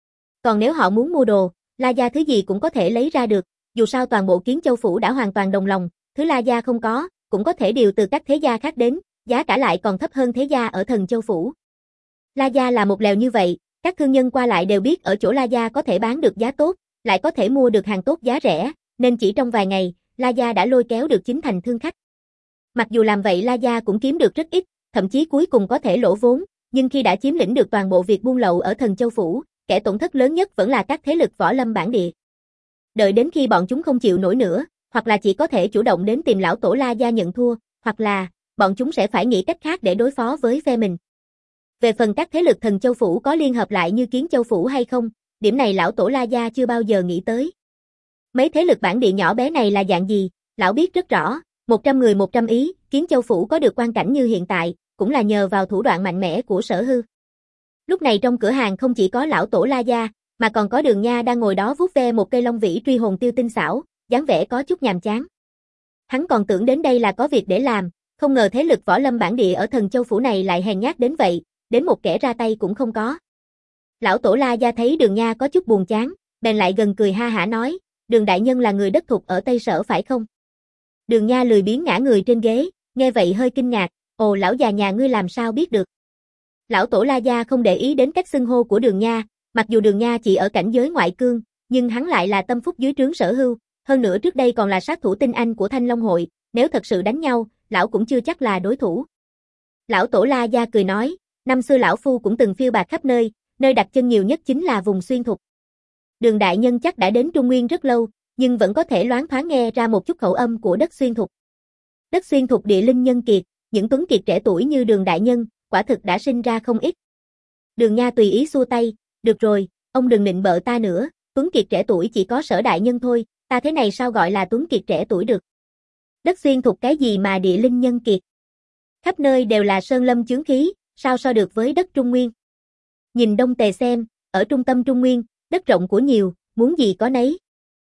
Còn nếu họ muốn mua đồ, La Gia thứ gì cũng có thể lấy ra được, dù sao toàn bộ Kiến Châu phủ đã hoàn toàn đồng lòng, thứ La Gia không có, cũng có thể điều từ các thế gia khác đến, giá cả lại còn thấp hơn thế gia ở Thần Châu phủ. La Gia là một lèo như vậy, các thương nhân qua lại đều biết ở chỗ La Gia có thể bán được giá tốt, lại có thể mua được hàng tốt giá rẻ, nên chỉ trong vài ngày, La Gia đã lôi kéo được chính thành thương khách. Mặc dù làm vậy La Gia cũng kiếm được rất ít, thậm chí cuối cùng có thể lỗ vốn, nhưng khi đã chiếm lĩnh được toàn bộ việc buôn lậu ở Thần Châu phủ, kẻ tổn thất lớn nhất vẫn là các thế lực võ lâm bản địa. Đợi đến khi bọn chúng không chịu nổi nữa, hoặc là chỉ có thể chủ động đến tìm lão tổ La Gia nhận thua, hoặc là bọn chúng sẽ phải nghĩ cách khác để đối phó với phe mình. Về phần các thế lực Thần Châu phủ có liên hợp lại như Kiến Châu phủ hay không, điểm này lão tổ La Gia chưa bao giờ nghĩ tới. Mấy thế lực bản địa nhỏ bé này là dạng gì, lão biết rất rõ, một trăm người một trăm ý, Kiến Châu phủ có được quan cảnh như hiện tại, cũng là nhờ vào thủ đoạn mạnh mẽ của Sở Hưu. Lúc này trong cửa hàng không chỉ có lão tổ La Gia, mà còn có Đường Nha đang ngồi đó vuốt ve một cây long vĩ truy hồn tiêu tinh xảo, dáng vẻ có chút nhàm chán. Hắn còn tưởng đến đây là có việc để làm, không ngờ thế lực võ lâm bản địa ở Thần Châu phủ này lại hèn nhát đến vậy, đến một kẻ ra tay cũng không có. Lão tổ La Gia thấy Đường Nha có chút buồn chán, bèn lại gần cười ha hả nói, Đường đại nhân là người đất thục ở Tây Sở phải không? Đường Nha lười biếng ngã người trên ghế, nghe vậy hơi kinh ngạc, ồ lão già nhà ngươi làm sao biết được? Lão tổ La Gia không để ý đến cách xưng hô của Đường Nha, mặc dù Đường Nha chỉ ở cảnh giới ngoại cương, nhưng hắn lại là tâm phúc dưới trướng Sở Hưu, hơn nữa trước đây còn là sát thủ tinh anh của Thanh Long hội, nếu thật sự đánh nhau, lão cũng chưa chắc là đối thủ. Lão tổ La Gia cười nói, năm xưa lão phu cũng từng phiêu bạt khắp nơi, nơi đặt chân nhiều nhất chính là vùng xuyên thục. Đường đại nhân chắc đã đến Trung Nguyên rất lâu, nhưng vẫn có thể loáng thoáng nghe ra một chút khẩu âm của đất xuyên thục. Đất xuyên thục địa linh nhân kiệt, những tuấn kiệt trẻ tuổi như Đường đại nhân, quả thực đã sinh ra không ít. Đường Nha tùy ý xua tay, được rồi, ông đừng nịnh bợ ta nữa, tuấn kiệt trẻ tuổi chỉ có Sở đại nhân thôi, ta thế này sao gọi là tuấn kiệt trẻ tuổi được. Đất xuyên thục cái gì mà địa linh nhân kiệt? Khắp nơi đều là sơn lâm chướng khí, sao so được với đất Trung Nguyên. Nhìn Đông Tề xem, ở trung tâm Trung Nguyên, đất rộng của nhiều, muốn gì có nấy.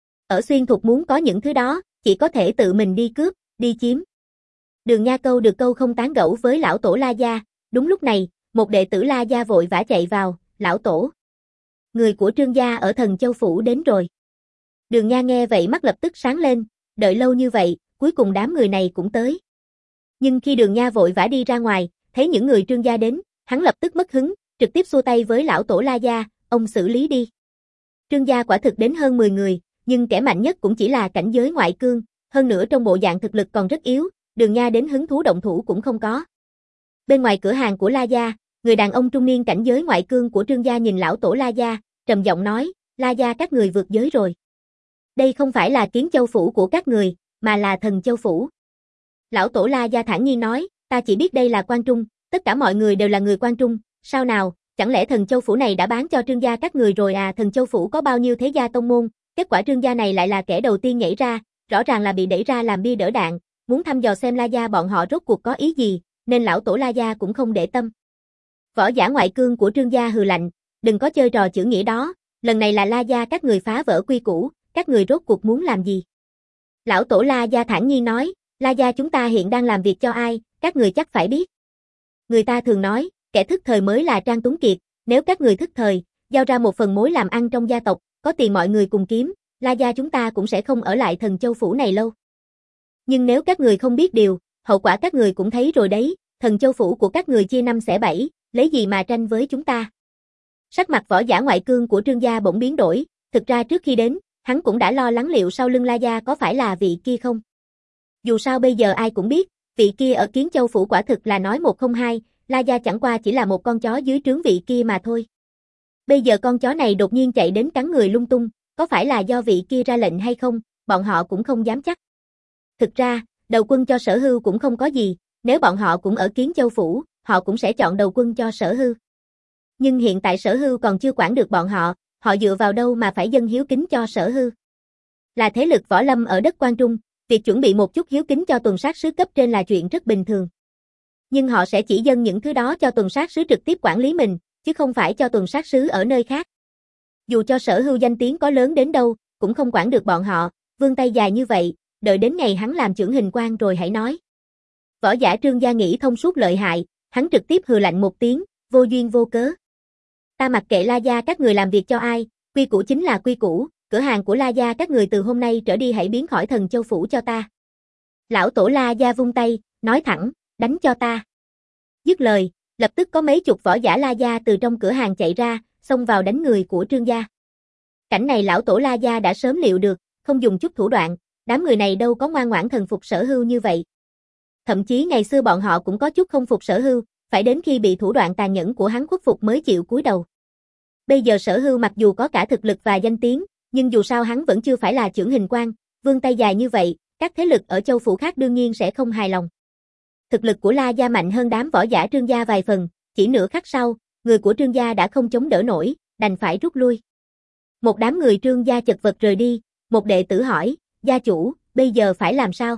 Ở xuyên thục muốn có những thứ đó, chỉ có thể tự mình đi cướp, đi chiếm. Đường Nha câu được câu không tán gẫu với lão tổ La Gia, đúng lúc này, một đệ tử La Gia vội vã chạy vào, lão tổ. Người của Trương gia ở Thần Châu phủ đến rồi. Đường Nha nghe vậy mắt lập tức sáng lên, đợi lâu như vậy, cuối cùng đám người này cũng tới. Nhưng khi Đường Nha vội vã đi ra ngoài, thấy những người Trương gia đến, hắn lập tức mất hứng, trực tiếp xua tay với lão tổ La Gia, ông xử lý đi. Trương gia quả thực đến hơn mười người, nhưng kẻ mạnh nhất cũng chỉ là cảnh giới ngoại cương, hơn nữa trong bộ dạng thực lực còn rất yếu, Đường Nha đến hứng thú động thủ cũng không có. Bên ngoài cửa hàng của La Gia, người đàn ông trung niên cảnh giới ngoại cương của Trương gia nhìn lão tổ La Gia, trầm giọng nói, La Gia các người vượt giới rồi. Đây không phải là Kiến Châu phủ của các người, mà là Thần Châu phủ. Lão tổ La Gia thản nhiên nói, ta chỉ biết đây là Quan Trung, Tất cả mọi người đều là người Quan Trung, sao nào, chẳng lẽ Thần Châu Phủ này đã bán cho Trương gia các người rồi à? Thần Châu Phủ có bao nhiêu thế gia tông môn, kết quả Trương gia này lại là kẻ đầu tiên nhảy ra, rõ ràng là bị đẩy ra làm bia đỡ đạn, muốn thăm dò xem La gia bọn họ rốt cuộc có ý gì, nên lão tổ La gia cũng không để tâm. Võ giả ngoại cương của Trương gia hừ lạnh, đừng có chơi trò chữ nghĩa đó, lần này là La gia các người phá vỡ quy củ, các người rốt cuộc muốn làm gì? Lão tổ La gia thản nhiên nói, La gia chúng ta hiện đang làm việc cho ai, các người chắc phải biết. Người ta thường nói, kẻ thức thời mới là Trang Tuấn Kiệt, nếu các người thức thời, giao ra một phần mối làm ăn trong gia tộc, có tiền mọi người cùng kiếm, La gia chúng ta cũng sẽ không ở lại Thần Châu Phủ này lâu. Nhưng nếu các người không biết điều, hậu quả các người cũng thấy rồi đấy, Thần Châu Phủ của các người chia năm xẻ bảy, lấy gì mà tranh với chúng ta? Sắc mặt võ giả ngoại cương của Trương gia bỗng biến đổi, thực ra trước khi đến, hắn cũng đã lo lắng liệu sau lưng La gia có phải là vị kia không. Dù sao bây giờ ai cũng biết, vị kia ở Kiến Châu Phủ quả thực là nói một không hai, La gia chẳng qua chỉ là một con chó dưới trướng vị kia mà thôi. Bây giờ con chó này đột nhiên chạy đến cắn người lung tung, có phải là do vị kia ra lệnh hay không, bọn họ cũng không dám chắc. Thực ra, đầu quân cho Sở Hưu cũng không có gì, nếu bọn họ cũng ở Kiến Châu Phủ, họ cũng sẽ chọn đầu quân cho Sở Hưu. Nhưng hiện tại Sở Hưu còn chưa quản được bọn họ, họ dựa vào đâu mà phải dâng hiếu kính cho Sở Hưu. Là thế lực võ lâm ở đất Quan Trung, việc chuẩn bị một chút hiếu kính cho tuần sát sứ cấp trên là chuyện rất bình thường. Nhưng họ sẽ chỉ dâng những thứ đó cho tuần sát sứ trực tiếp quản lý mình, chứ không phải cho tuần sát sứ ở nơi khác. Dù cho Sở Hưu danh tiếng có lớn đến đâu, cũng không quản được bọn họ, vươn tay dài như vậy, đợi đến ngày hắn làm chưởng hình quan rồi hãy nói. Võ giả Trương gia nghĩ thông suốt lợi hại, hắn trực tiếp hừ lạnh một tiếng, vô duyên vô cớ. Ta mặc kệ La gia các người làm việc cho ai, quy củ chính là quy củ, cửa hàng của La gia các người từ hôm nay trở đi hãy biến khỏi Thần Châu Phủ cho ta. Lão tổ La gia vung tay, nói thẳng, đánh cho ta. Dứt lời, lập tức có mấy chục võ giả La gia từ trong cửa hàng chạy ra, xông vào đánh người của Trương gia. Cảnh này lão tổ La gia đã sớm liệu được, không dùng chút thủ đoạn, đám người này đâu có ngoan ngoãn thần phục Sở Hưu như vậy. Thậm chí ngày xưa bọn họ cũng có chút không phục Sở Hưu, phải đến khi bị thủ đoạn tàn nhẫn của hắn khuất phục mới chịu cúi đầu. Bây giờ Sở Hưu mặc dù có cả thực lực và danh tiếng, nhưng dù sao hắn vẫn chưa phải là chưởng hình quan, vươn tay dài như vậy, các thế lực ở châu phủ khác đương nhiên sẽ không hài lòng. Thực lực của La gia mạnh hơn đám võ giả Trương gia vài phần, chỉ nửa khắc sau, người của Trương gia đã không chống đỡ nổi, đành phải rút lui. Một đám người Trương gia chật vật rời đi, một đệ tử hỏi, gia chủ, bây giờ phải làm sao?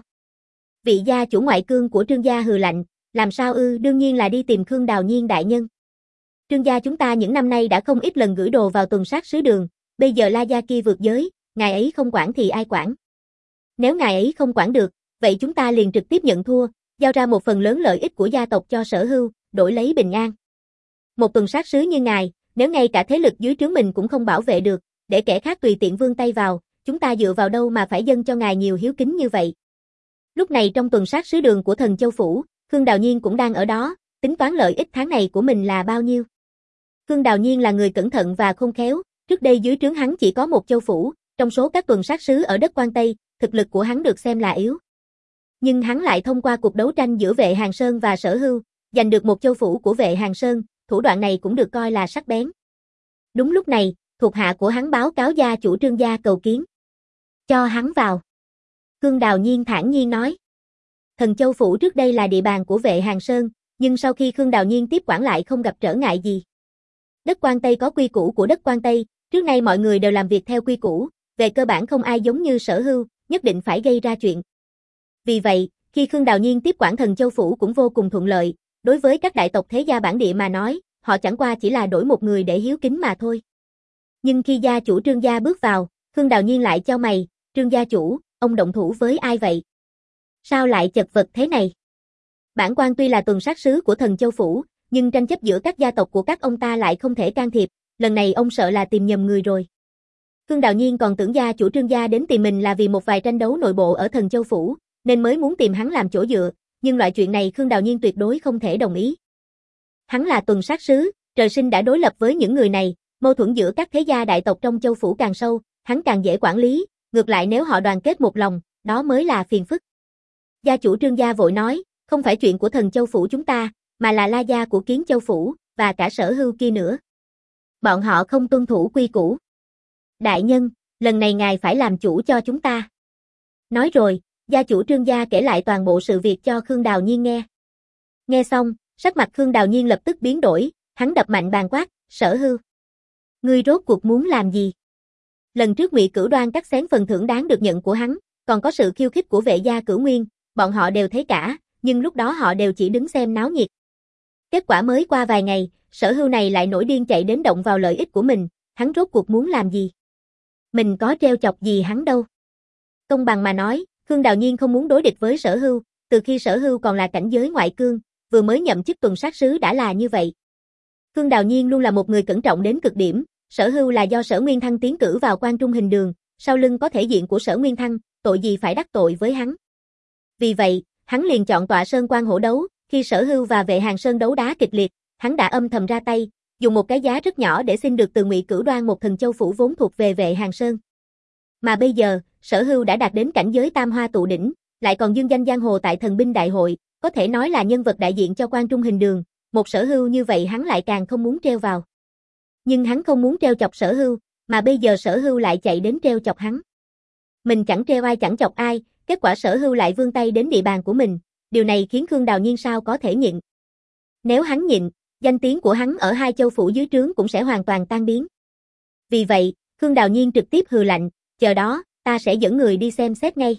Vị gia chủ ngoại cương của Trương gia hừ lạnh, làm sao ư, đương nhiên là đi tìm Khương Đào Nhiên đại nhân. Trương gia chúng ta những năm nay đã không ít lần gửi đồ vào tuần sát sứ đường, bây giờ La gia kia vượt giới, ngài ấy không quản thì ai quản? Nếu ngài ấy không quản được, vậy chúng ta liền trực tiếp nhận thua, giao ra một phần lớn lợi ích của gia tộc cho Sở Hưu, đổi lấy bình an. Một tuần sát sứ như ngài, nếu ngay cả thế lực dưới trướng mình cũng không bảo vệ được, để kẻ khác tùy tiện vươn tay vào, chúng ta dựa vào đâu mà phải dâng cho ngài nhiều hiếu kính như vậy? Lúc này trong tuần sát sứ đường của Thần Châu Phủ, Khương Đào Nhiên cũng đang ở đó, tính toán lợi ích tháng này của mình là bao nhiêu. Khương Đào Nhiên là người cẩn thận và khôn khéo, trước đây dưới trướng hắn chỉ có một châu phủ, trong số các tuần sát sứ ở đất Quan Tây, thực lực của hắn được xem là yếu. Nhưng hắn lại thông qua cuộc đấu tranh giữa Vệ Hàng Sơn và Sở Hưu, giành được một châu phủ của Vệ Hàng Sơn, thủ đoạn này cũng được coi là sắc bén. Đúng lúc này, thuộc hạ của hắn báo cáo gia chủ Trương gia cầu kiến. Cho hắn vào. Khương Đào Nhiên thản nhiên nói. Thần Châu Phủ trước đây là địa bàn của Vệ Hàng Sơn, nhưng sau khi Khương Đào Nhiên tiếp quản lại không gặp trở ngại gì. Đất Quan Tây có quy củ của đất Quan Tây, trước nay mọi người đều làm việc theo quy củ, về cơ bản không ai giống như Sở Hưu, nhất định phải gây ra chuyện. Vì vậy, khi Khương Đào Nhiên tiếp quản Thần Châu Phủ cũng vô cùng thuận lợi, đối với các đại tộc thế gia bản địa mà nói, họ chẳng qua chỉ là đổi một người để hiếu kính mà thôi. Nhưng khi gia chủ Trương gia bước vào, Khương Đào Nhiên lại chau mày, Trương gia chủ, ông động thủ với ai vậy? Sao lại chật vật thế này? Bản quan tuy là tuần sát sứ của Thần Châu Phủ, nhưng tranh chấp giữa các gia tộc của các ông ta lại không thể can thiệp, lần này ông sợ là tìm nhầm người rồi. Khương Đào Nhiên còn tưởng gia chủ Trương gia đến tìm mình là vì một vài tranh đấu nội bộ ở Thần Châu Phủ, nên mới muốn tìm hắn làm chỗ dựa, nhưng loại chuyện này Khương Đào Nhiên tuyệt đối không thể đồng ý. Hắn là tuần sát sứ, trời sinh đã đối lập với những người này, mâu thuẫn giữa các thế gia đại tộc trong châu phủ càng sâu, hắn càng dễ quản lý, ngược lại nếu họ đoàn kết một lòng, đó mới là phiền phức. Gia chủ Trương gia vội nói, không phải chuyện của Thần Châu Phủ chúng ta, mà là La gia của Kiến Châu Phủ, và cả Sở Hưu kia nữa. Bọn họ không tuân thủ quy củ. Đại nhân, lần này ngài phải làm chủ cho chúng ta. Nói rồi, gia chủ Trương gia kể lại toàn bộ sự việc cho Khương Đào Nhiên nghe. Nghe xong, Sắc mặt Khương Đào Nhiên lập tức biến đổi, hắn đập mạnh bàn quát, Sở Hưu. Ngươi rốt cuộc muốn làm gì? Lần trước Ngụy Cửu Đoan cắt xén phần thưởng đáng được nhận của hắn, còn có sự khiêu khích của Vệ gia Cửu Nguyên, bọn họ đều thấy cả, nhưng lúc đó họ đều chỉ đứng xem náo nhiệt. Kết quả mới qua vài ngày, Sở Hưu này lại nổi điên chạy đến động vào lợi ích của mình, hắn rốt cuộc muốn làm gì? Mình có treo chọc gì hắn đâu. Công bằng mà nói, Khương Đào Nhiên không muốn đối địch với Sở Hưu, từ khi Sở Hưu còn là cảnh giới ngoại cương, vừa mới nhậm chức tuần sát sứ đã là như vậy. Khương Đào Nhiên luôn là một người cẩn trọng đến cực điểm, Sở Hưu là do Sở Nguyên Thăng tiến cử vào Quan Trung Hình Đường, sau lưng có thể diện của Sở Nguyên Thăng, tội gì phải đắc tội với hắn. Vì vậy, hắn liền chọn tọa sơn quan hổ đấu, khi Sở Hưu và Vệ Hàng Sơn đấu đá kịch liệt, hắn đã âm thầm ra tay, dùng một cái giá rất nhỏ để xin được từ Ngụy Cửu Đoan một thần châu phủ vốn thuộc về Vệ Hàng Sơn. Mà bây giờ, Sở Hưu đã đạt đến cảnh giới tam hoa tụ đỉnh, lại còn dương danh giang hồ tại thần binh đại hội, có thể nói là nhân vật đại diện cho Quan Trung Hình Đường, một Sở Hưu như vậy hắn lại càng không muốn treo vào. Nhưng hắn không muốn treo chọc Sở Hưu, mà bây giờ Sở Hưu lại chạy đến treo chọc hắn. Mình chẳng treo ai chẳng chọc ai, kết quả Sở Hưu lại vươn tay đến địa bàn của mình, điều này khiến Khương Đào Nhiên sao có thể nhịn. Nếu hắn nhịn, danh tiếng của hắn ở hai châu phủ dưới trướng cũng sẽ hoàn toàn tan biến. Vì vậy, Khương Đào Nhiên trực tiếp hừ lạnh, chờ đó, ta sẽ dẫn người đi xem xét ngay.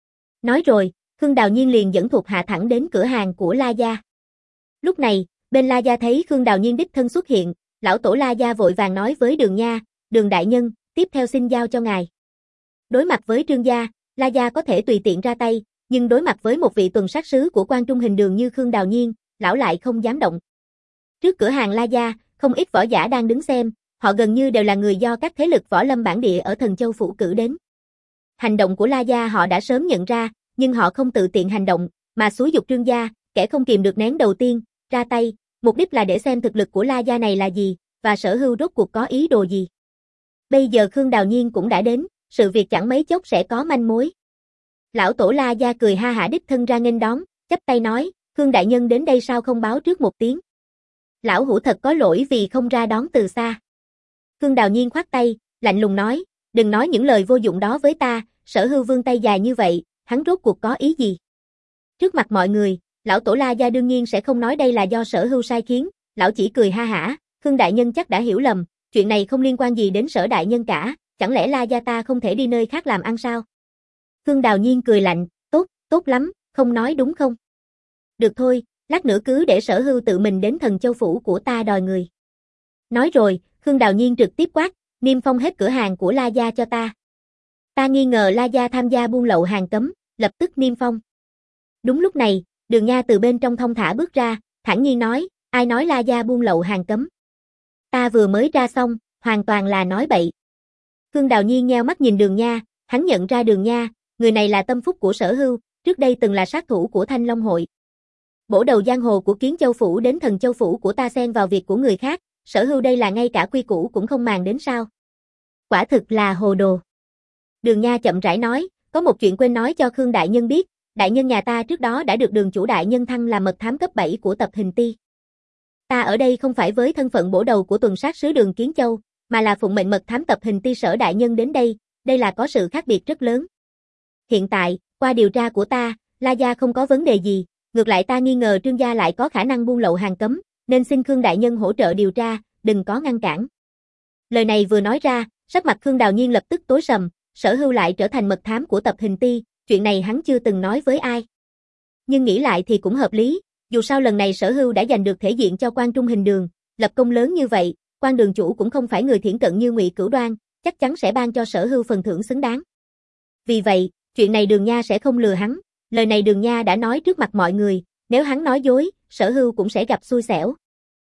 Nói rồi, Khương Đào Nhiên liền dẫn thuộc hạ thẳng đến cửa hàng của La Gia. Lúc này, bên La Gia thấy Khương Đào Nhiên đích thân xuất hiện, lão tổ La Gia vội vàng nói với Đường Nha, Đường đại nhân, tiếp theo xin giao cho ngài. Đối mặt với Trương gia, La Gia có thể tùy tiện ra tay, nhưng đối mặt với một vị tuần sát sứ của Quan Trung Hình Đường như Khương Đào Nhiên, lão lại không dám động. Trước cửa hàng La Gia, không ít võ giả đang đứng xem, họ gần như đều là người do các thế lực võ lâm bản địa ở Thần Châu phủ cử đến. Hành động của La Gia họ đã sớm nhận ra, nhưng họ không tự tiện hành động, mà xúi giục Trương gia, kẻ không kìm được nén đầu tiên, ra tay, mục đích là để xem thực lực của La Gia này là gì, và Sở Hưu rốt cuộc có ý đồ gì. Bây giờ Khương Đào Nhiên cũng đã đến, sự việc chẳng mấy chốc sẽ có manh mối. Lão tổ La Gia cười ha hả đích thân ra nghênh đón, chắp tay nói, Khương đại nhân đến đây sao không báo trước một tiếng. Lão hủ thật có lỗi vì không ra đón từ xa. Khương Đào Nhiên khoát tay, lạnh lùng nói, đừng nói những lời vô dụng đó với ta, Sở Hưu vươn tay dài như vậy, hắn rốt cuộc có ý gì? Trước mặt mọi người, lão tổ La Gia đương nhiên sẽ không nói đây là do Sở Hưu sai khiến, lão chỉ cười ha hả, Khương đại nhân chắc đã hiểu lầm, chuyện này không liên quan gì đến Sở đại nhân cả, chẳng lẽ La Gia ta không thể đi nơi khác làm ăn sao? Khương Đào Nhiên cười lạnh, tốt, tốt lắm, không nói đúng không? Được thôi, lát nữa cứ để Sở Hưu tự mình đến Thần Châu phủ của ta đòi người. Nói rồi, Khương Đào Nhiên trực tiếp quát, niêm phong hết cửa hàng của La Gia cho ta. Ta nghi ngờ La Gia tham gia buôn lậu hàng cấm, lập tức niêm phong. Đúng lúc này, Đường Nha từ bên trong thong thả bước ra, thản nhiên nói, ai nói La Gia buôn lậu hàng cấm? Ta vừa mới ra xong, hoàn toàn là nói bậy. Khương Đào Nhiên nheo mắt nhìn Đường Nha, hắn nhận ra Đường Nha, người này là tâm phúc của Sở Hưu, trước đây từng là sát thủ của Thanh Long hội. Bổ đầu giang hồ của Kiến Châu phủ đến Thần Châu phủ của ta xen vào việc của người khác, Sở Hưu đây là ngay cả quy củ cũng không màng đến sao? Quả thực là hồ đồ. Đường Nha chậm rãi nói, có một chuyện quên nói cho Khương đại nhân biết, đại nhân nhà ta trước đó đã được Đường chủ đại nhân thăng làm mật thám cấp bảy của tập hình ti. Ta ở đây không phải với thân phận bổ đầu của tuần sát sứ Đường Kiến Châu, mà là phụng mệnh mật thám tập hình ti Sở đại nhân đến đây, đây là có sự khác biệt rất lớn. Hiện tại, qua điều tra của ta, La Gia không có vấn đề gì, ngược lại ta nghi ngờ Trương gia lại có khả năng buôn lậu hàng cấm, nên xin Khương đại nhân hỗ trợ điều tra, đừng có ngăn cản. Lời này vừa nói ra, sắc mặt Khương Đào Nhiên lập tức tối sầm, Sở Hưu lại trở thành mật thám của tập hình ti, chuyện này hắn chưa từng nói với ai. Nhưng nghĩ lại thì cũng hợp lý, dù sao lần này Sở Hưu đã giành được thể diện cho Quan Trung Hình Đường, lập công lớn như vậy, Quan đường chủ cũng không phải người thiển cận như Ngụy Cửu Đoan, chắc chắn sẽ ban cho Sở Hưu phần thưởng xứng đáng. Vì vậy, chuyện này Đường Nha sẽ không lừa hắn, lời này Đường Nha đã nói trước mặt mọi người, nếu hắn nói dối, Sở Hưu cũng sẽ gặp xui xẻo.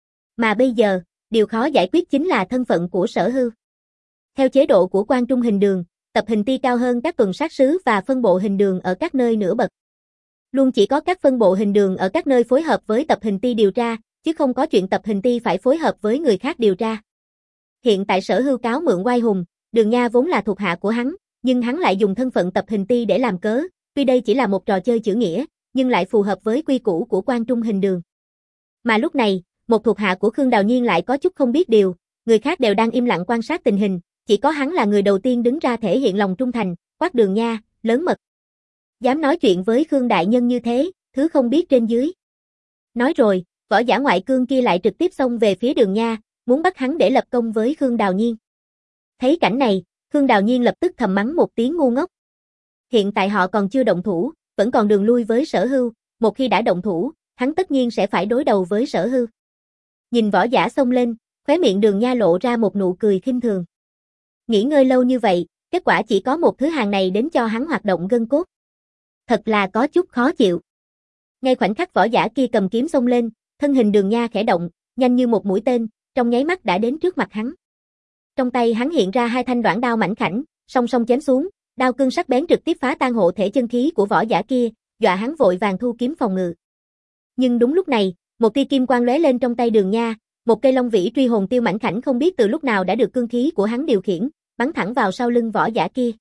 Mà bây giờ, điều khó giải quyết chính là thân phận của Sở Hưu. Theo chế độ của Quan Trung Hình Đường, tập hình ti cao hơn các tuần sát sứ và phân bộ hình đường ở các nơi nửa bậc. Luôn chỉ có các phân bộ hình đường ở các nơi phối hợp với tập hình ti điều tra, chứ không có chuyện tập hình ti phải phối hợp với người khác điều tra. Hiện tại Sở Hưu cáo mượn oai hùng, Đường Nha vốn là thuộc hạ của hắn, nhưng hắn lại dùng thân phận tập hình ti để làm cớ, tuy đây chỉ là một trò chơi chữ nghĩa, nhưng lại phù hợp với quy củ của Quan Trung Hình Đường. Mà lúc này, một thuộc hạ của Khương Đào Nhiên lại có chút không biết điều, người khác đều đang im lặng quan sát tình hình, chỉ có hắn là người đầu tiên đứng ra thể hiện lòng trung thành, quát Đường Nha, lớn mật. Dám nói chuyện với Khương đại nhân như thế, thứ không biết trên dưới. Nói rồi, võ giả ngoại cương kia lại trực tiếp xông về phía Đường Nha, muốn bắt hắn để lập công với Khương Đào Nhiên. Thấy cảnh này, Khương Đào Nhiên lập tức thầm mắng một tiếng ngu ngốc. Hiện tại họ còn chưa động thủ, vẫn còn đường lui với Sở Hưu, một khi đã động thủ, hắn tất nhiên sẽ phải đối đầu với Sở Hưu. Nhìn võ giả xông lên, khóe miệng Đường Nha lộ ra một nụ cười khinh thường. Nghỉ ngơi lâu như vậy, kết quả chỉ có một thứ hàng này đến cho hắn hoạt động gân cốt. Thật là có chút khó chịu. Ngay khoảnh khắc võ giả kia cầm kiếm xông lên, thân hình Đường Nha khẽ động, nhanh như một mũi tên, trong nháy mắt đã đến trước mặt hắn. Trong tay hắn hiện ra hai thanh đoạn đao mảnh khảnh, song song chém xuống, đao cương sắc bén trực tiếp phá tan hộ thể chân khí của võ giả kia, dọa hắn vội vàng thu kiếm phòng ngự. Nhưng đúng lúc này, một tia kim quang lóe lên trong tay Đường Nha, một cây long vĩ truy hồn tiêu mảnh khảnh không biết từ lúc nào đã được cương khí của hắn điều khiển, bắn thẳng vào sau lưng võ giả kia.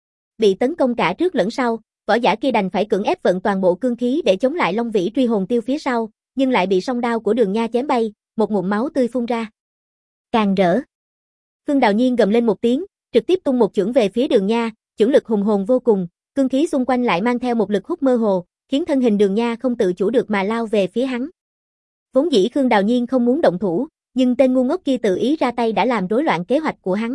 Bị tấn công cả trước lẫn sau, võ giả kia đành phải cưỡng ép vận toàn bộ cương khí để chống lại long vĩ truy hồn tiêu phía sau, nhưng lại bị song đao của Đường Nha chém bay, một ngụm máu tươi phun ra. Càng rỡ. Khương Đào Nhiên gầm lên một tiếng, trực tiếp tung một chưởng về phía Đường Nha, chưởng lực hùng hồn vô cùng, cương khí xung quanh lại mang theo một lực hút mơ hồ, khiến thân hình Đường Nha không tự chủ được mà lao về phía hắn. Vốn dĩ Khương Đào Nhiên không muốn động thủ, nhưng tên ngu ngốc kia tự ý ra tay đã làm rối loạn kế hoạch của hắn.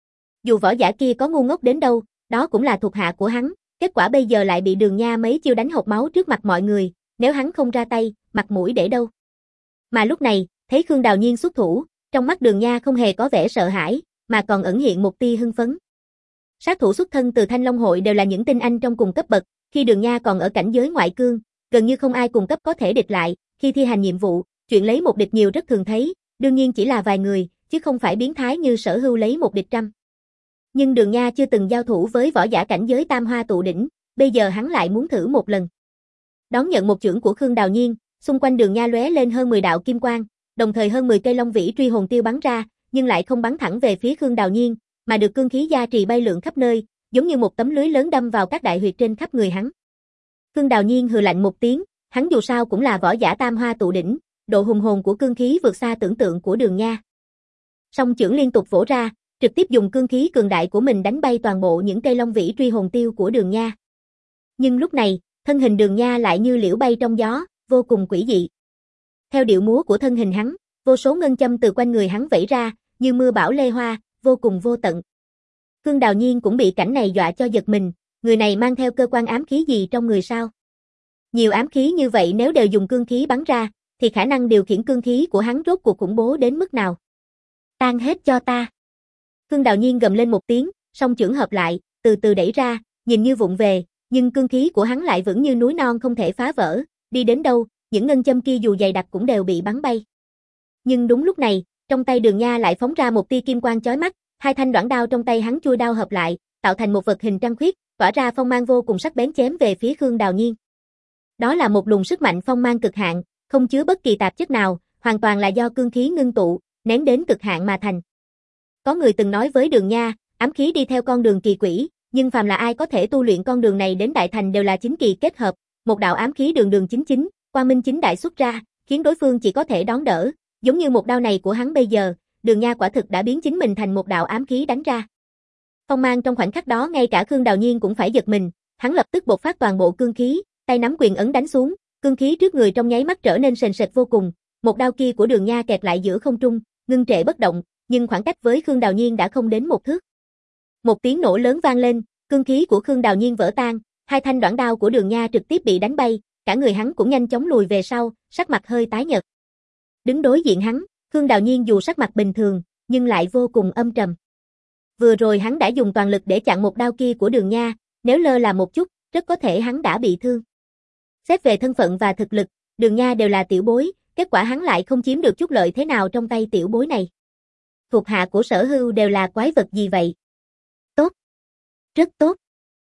Dù võ giả kia có ngu ngốc đến đâu, đó cũng là thuộc hạ của hắn, kết quả bây giờ lại bị Đường Nha mấy chiêu đánh hộc máu trước mặt mọi người, nếu hắn không ra tay, mặt mũi để đâu. Mà lúc này, thấy Khương Đào Nhiên xuất thủ, trong mắt Đường Nha không hề có vẻ sợ hãi, mà còn ẩn hiện một tia hưng phấn. Sát thủ xuất thân từ Thanh Long hội đều là những tinh anh trong cùng cấp bậc, khi Đường Nha còn ở cảnh giới ngoại cương, gần như không ai cùng cấp có thể địch lại, khi thi hành nhiệm vụ, chuyện lấy một địch nhiều rất thường thấy, đương nhiên chỉ là vài người, chứ không phải biến thái như Sở Hưu lấy một địch trăm. Nhưng Đường Nha chưa từng giao thủ với võ giả cảnh giới tam hoa tụ đỉnh, bây giờ hắn lại muốn thử một lần. Đón nhận một chưởng của Khương Đào Nhiên, xung quanh Đường Nha lóe lên hơn mười đạo kim quang, đồng thời hơn mười cây long vĩ truy hồn tiêu bắn ra, nhưng lại không bắn thẳng về phía Khương Đào Nhiên, mà được cương khí gia trì bay lượn khắp nơi, giống như một tấm lưới lớn đâm vào các đại huyệt trên khắp người hắn. Khương Đào Nhiên hừ lạnh một tiếng, hắn dù sao cũng là võ giả tam hoa tụ đỉnh, độ hùng hồn của cương khí vượt xa tưởng tượng của Đường Nha. Song chưởng liên tục vỗ ra, trực tiếp dùng cương khí cường đại của mình đánh bay toàn bộ những cây long vĩ truy hồn tiêu của Đường Nha. Nhưng lúc này, thân hình Đường Nha lại như liễu bay trong gió, vô cùng quỷ dị. Theo điệu múa của thân hình hắn, vô số ngân châm từ quanh người hắn vẩy ra, như mưa bão lê hoa, vô cùng vô tận. Khương Đào Nhiên cũng bị cảnh này dọa cho giật mình, người này mang theo cơ quan ám khí gì trong người sao? Nhiều ám khí như vậy nếu đều dùng cương khí bắn ra, thì khả năng điều khiển cương khí của hắn rốt cuộc khủng bố đến mức nào? Tan hết cho ta. Khương Đào Nhiên gầm lên một tiếng, song chưởng hợp lại, từ từ đẩy ra, nhìn như vụng về, nhưng cương khí của hắn lại vững như núi non không thể phá vỡ, đi đến đâu, những ngân châm kia dù dày đặc cũng đều bị bắn bay. Nhưng đúng lúc này, trong tay Đường Nha lại phóng ra một tia kim quang chói mắt, hai thanh đoạn đao trong tay hắn chui đao hợp lại, tạo thành một vật hình trăng khuyết, tỏa ra phong mang vô cùng sắc bén chém về phía Khương Đào Nhiên. Đó là một luồng sức mạnh phong mang cực hạn, không chứa bất kỳ tạp chất nào, hoàn toàn là do cương khí ngưng tụ, nén đến cực hạn mà thành. Có người từng nói với Đường Nha, ám khí đi theo con đường kỳ quỷ, nhưng phàm là ai có thể tu luyện con đường này đến đại thành đều là chính kỳ kết hợp, một đạo ám khí đường đường chính chính, quang minh chính đại xuất ra, khiến đối phương chỉ có thể đón đỡ, giống như một đao này của hắn bây giờ, Đường Nha quả thực đã biến chính mình thành một đạo ám khí đánh ra. Phong mang trong khoảnh khắc đó ngay cả Khương Đào Nhiên cũng phải giật mình, hắn lập tức bộc phát toàn bộ cương khí, tay nắm quyền ấn đánh xuống, cương khí trước người trong nháy mắt trở nên sền sệt vô cùng, một đao kia của Đường Nha kẹt lại giữa không trung, ngưng trệ bất động, nhưng khoảng cách với Khương Đào Nhiên đã không đến một thước. Một tiếng nổ lớn vang lên, cương khí của Khương Đào Nhiên vỡ tan, hai thanh đoạn đao của Đường Nha trực tiếp bị đánh bay, cả người hắn cũng nhanh chóng lùi về sau, sắc mặt hơi tái nhợt. Đứng đối diện hắn, Khương Đào Nhiên dù sắc mặt bình thường, nhưng lại vô cùng âm trầm. Vừa rồi hắn đã dùng toàn lực để chặn một đao kia của Đường Nha, nếu lơ là một chút, rất có thể hắn đã bị thương. Xét về thân phận và thực lực, Đường Nha đều là tiểu bối, kết quả hắn lại không chiếm được chút lợi thế nào trong tay tiểu bối này. Thuộc hạ của Sở Hưu đều là quái vật gì vậy? Tốt. Rất tốt.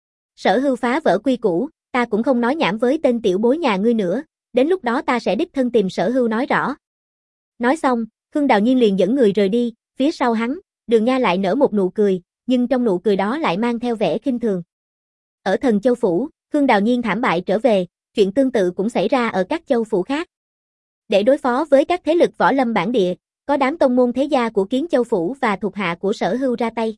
Sở Hưu phá vỡ quy củ, ta cũng không nói nhảm với tên tiểu bối nhà ngươi nữa, đến lúc đó ta sẽ đích thân tìm Sở Hưu nói rõ. Nói xong, Khương Đào Nhiên liền dẫn người rời đi, phía sau hắn, Đường Nha lại nở một nụ cười, nhưng trong nụ cười đó lại mang theo vẻ khinh thường. Ở Thần Châu Phủ, Khương Đào Nhiên thảm bại trở về, chuyện tương tự cũng xảy ra ở các châu phủ khác. Để đối phó với các thế lực võ lâm bản địa, có đám tông môn thế gia của Kiến Châu Phủ và thuộc hạ của Sở Hưu ra tay.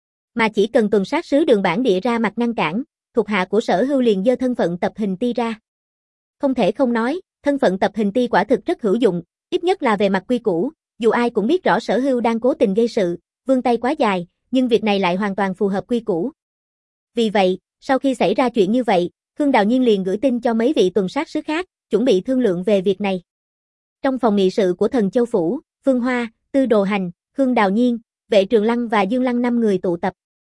Mà chỉ cần tuần sát sứ Đường bản địa ra mặt ngăn cản, thuộc hạ của Sở Hưu liền giơ thân phận tập hình ti ra. Không thể không nói, thân Thân phận tập hình ti quả thực rất hữu dụng, ít nhất là về mặt quy củ, dù ai cũng biết rõ Sở Hưu đang cố tình gây sự, vươn tay quá dài, nhưng việc này lại hoàn toàn phù hợp quy củ. Vì vậy, sau khi xảy ra chuyện như vậy, Khương Đào Nhiên liền gửi tin cho mấy vị tuần sát sứ khác, chuẩn bị thương lượng về việc này. Trong phòng nghị sự của Thần Châu Phủ, Phương Hoa, Tư Đồ Hành, Khương Đào Nhiên, Vệ Trường Lăng và Dương Lăng năm người tụ tập.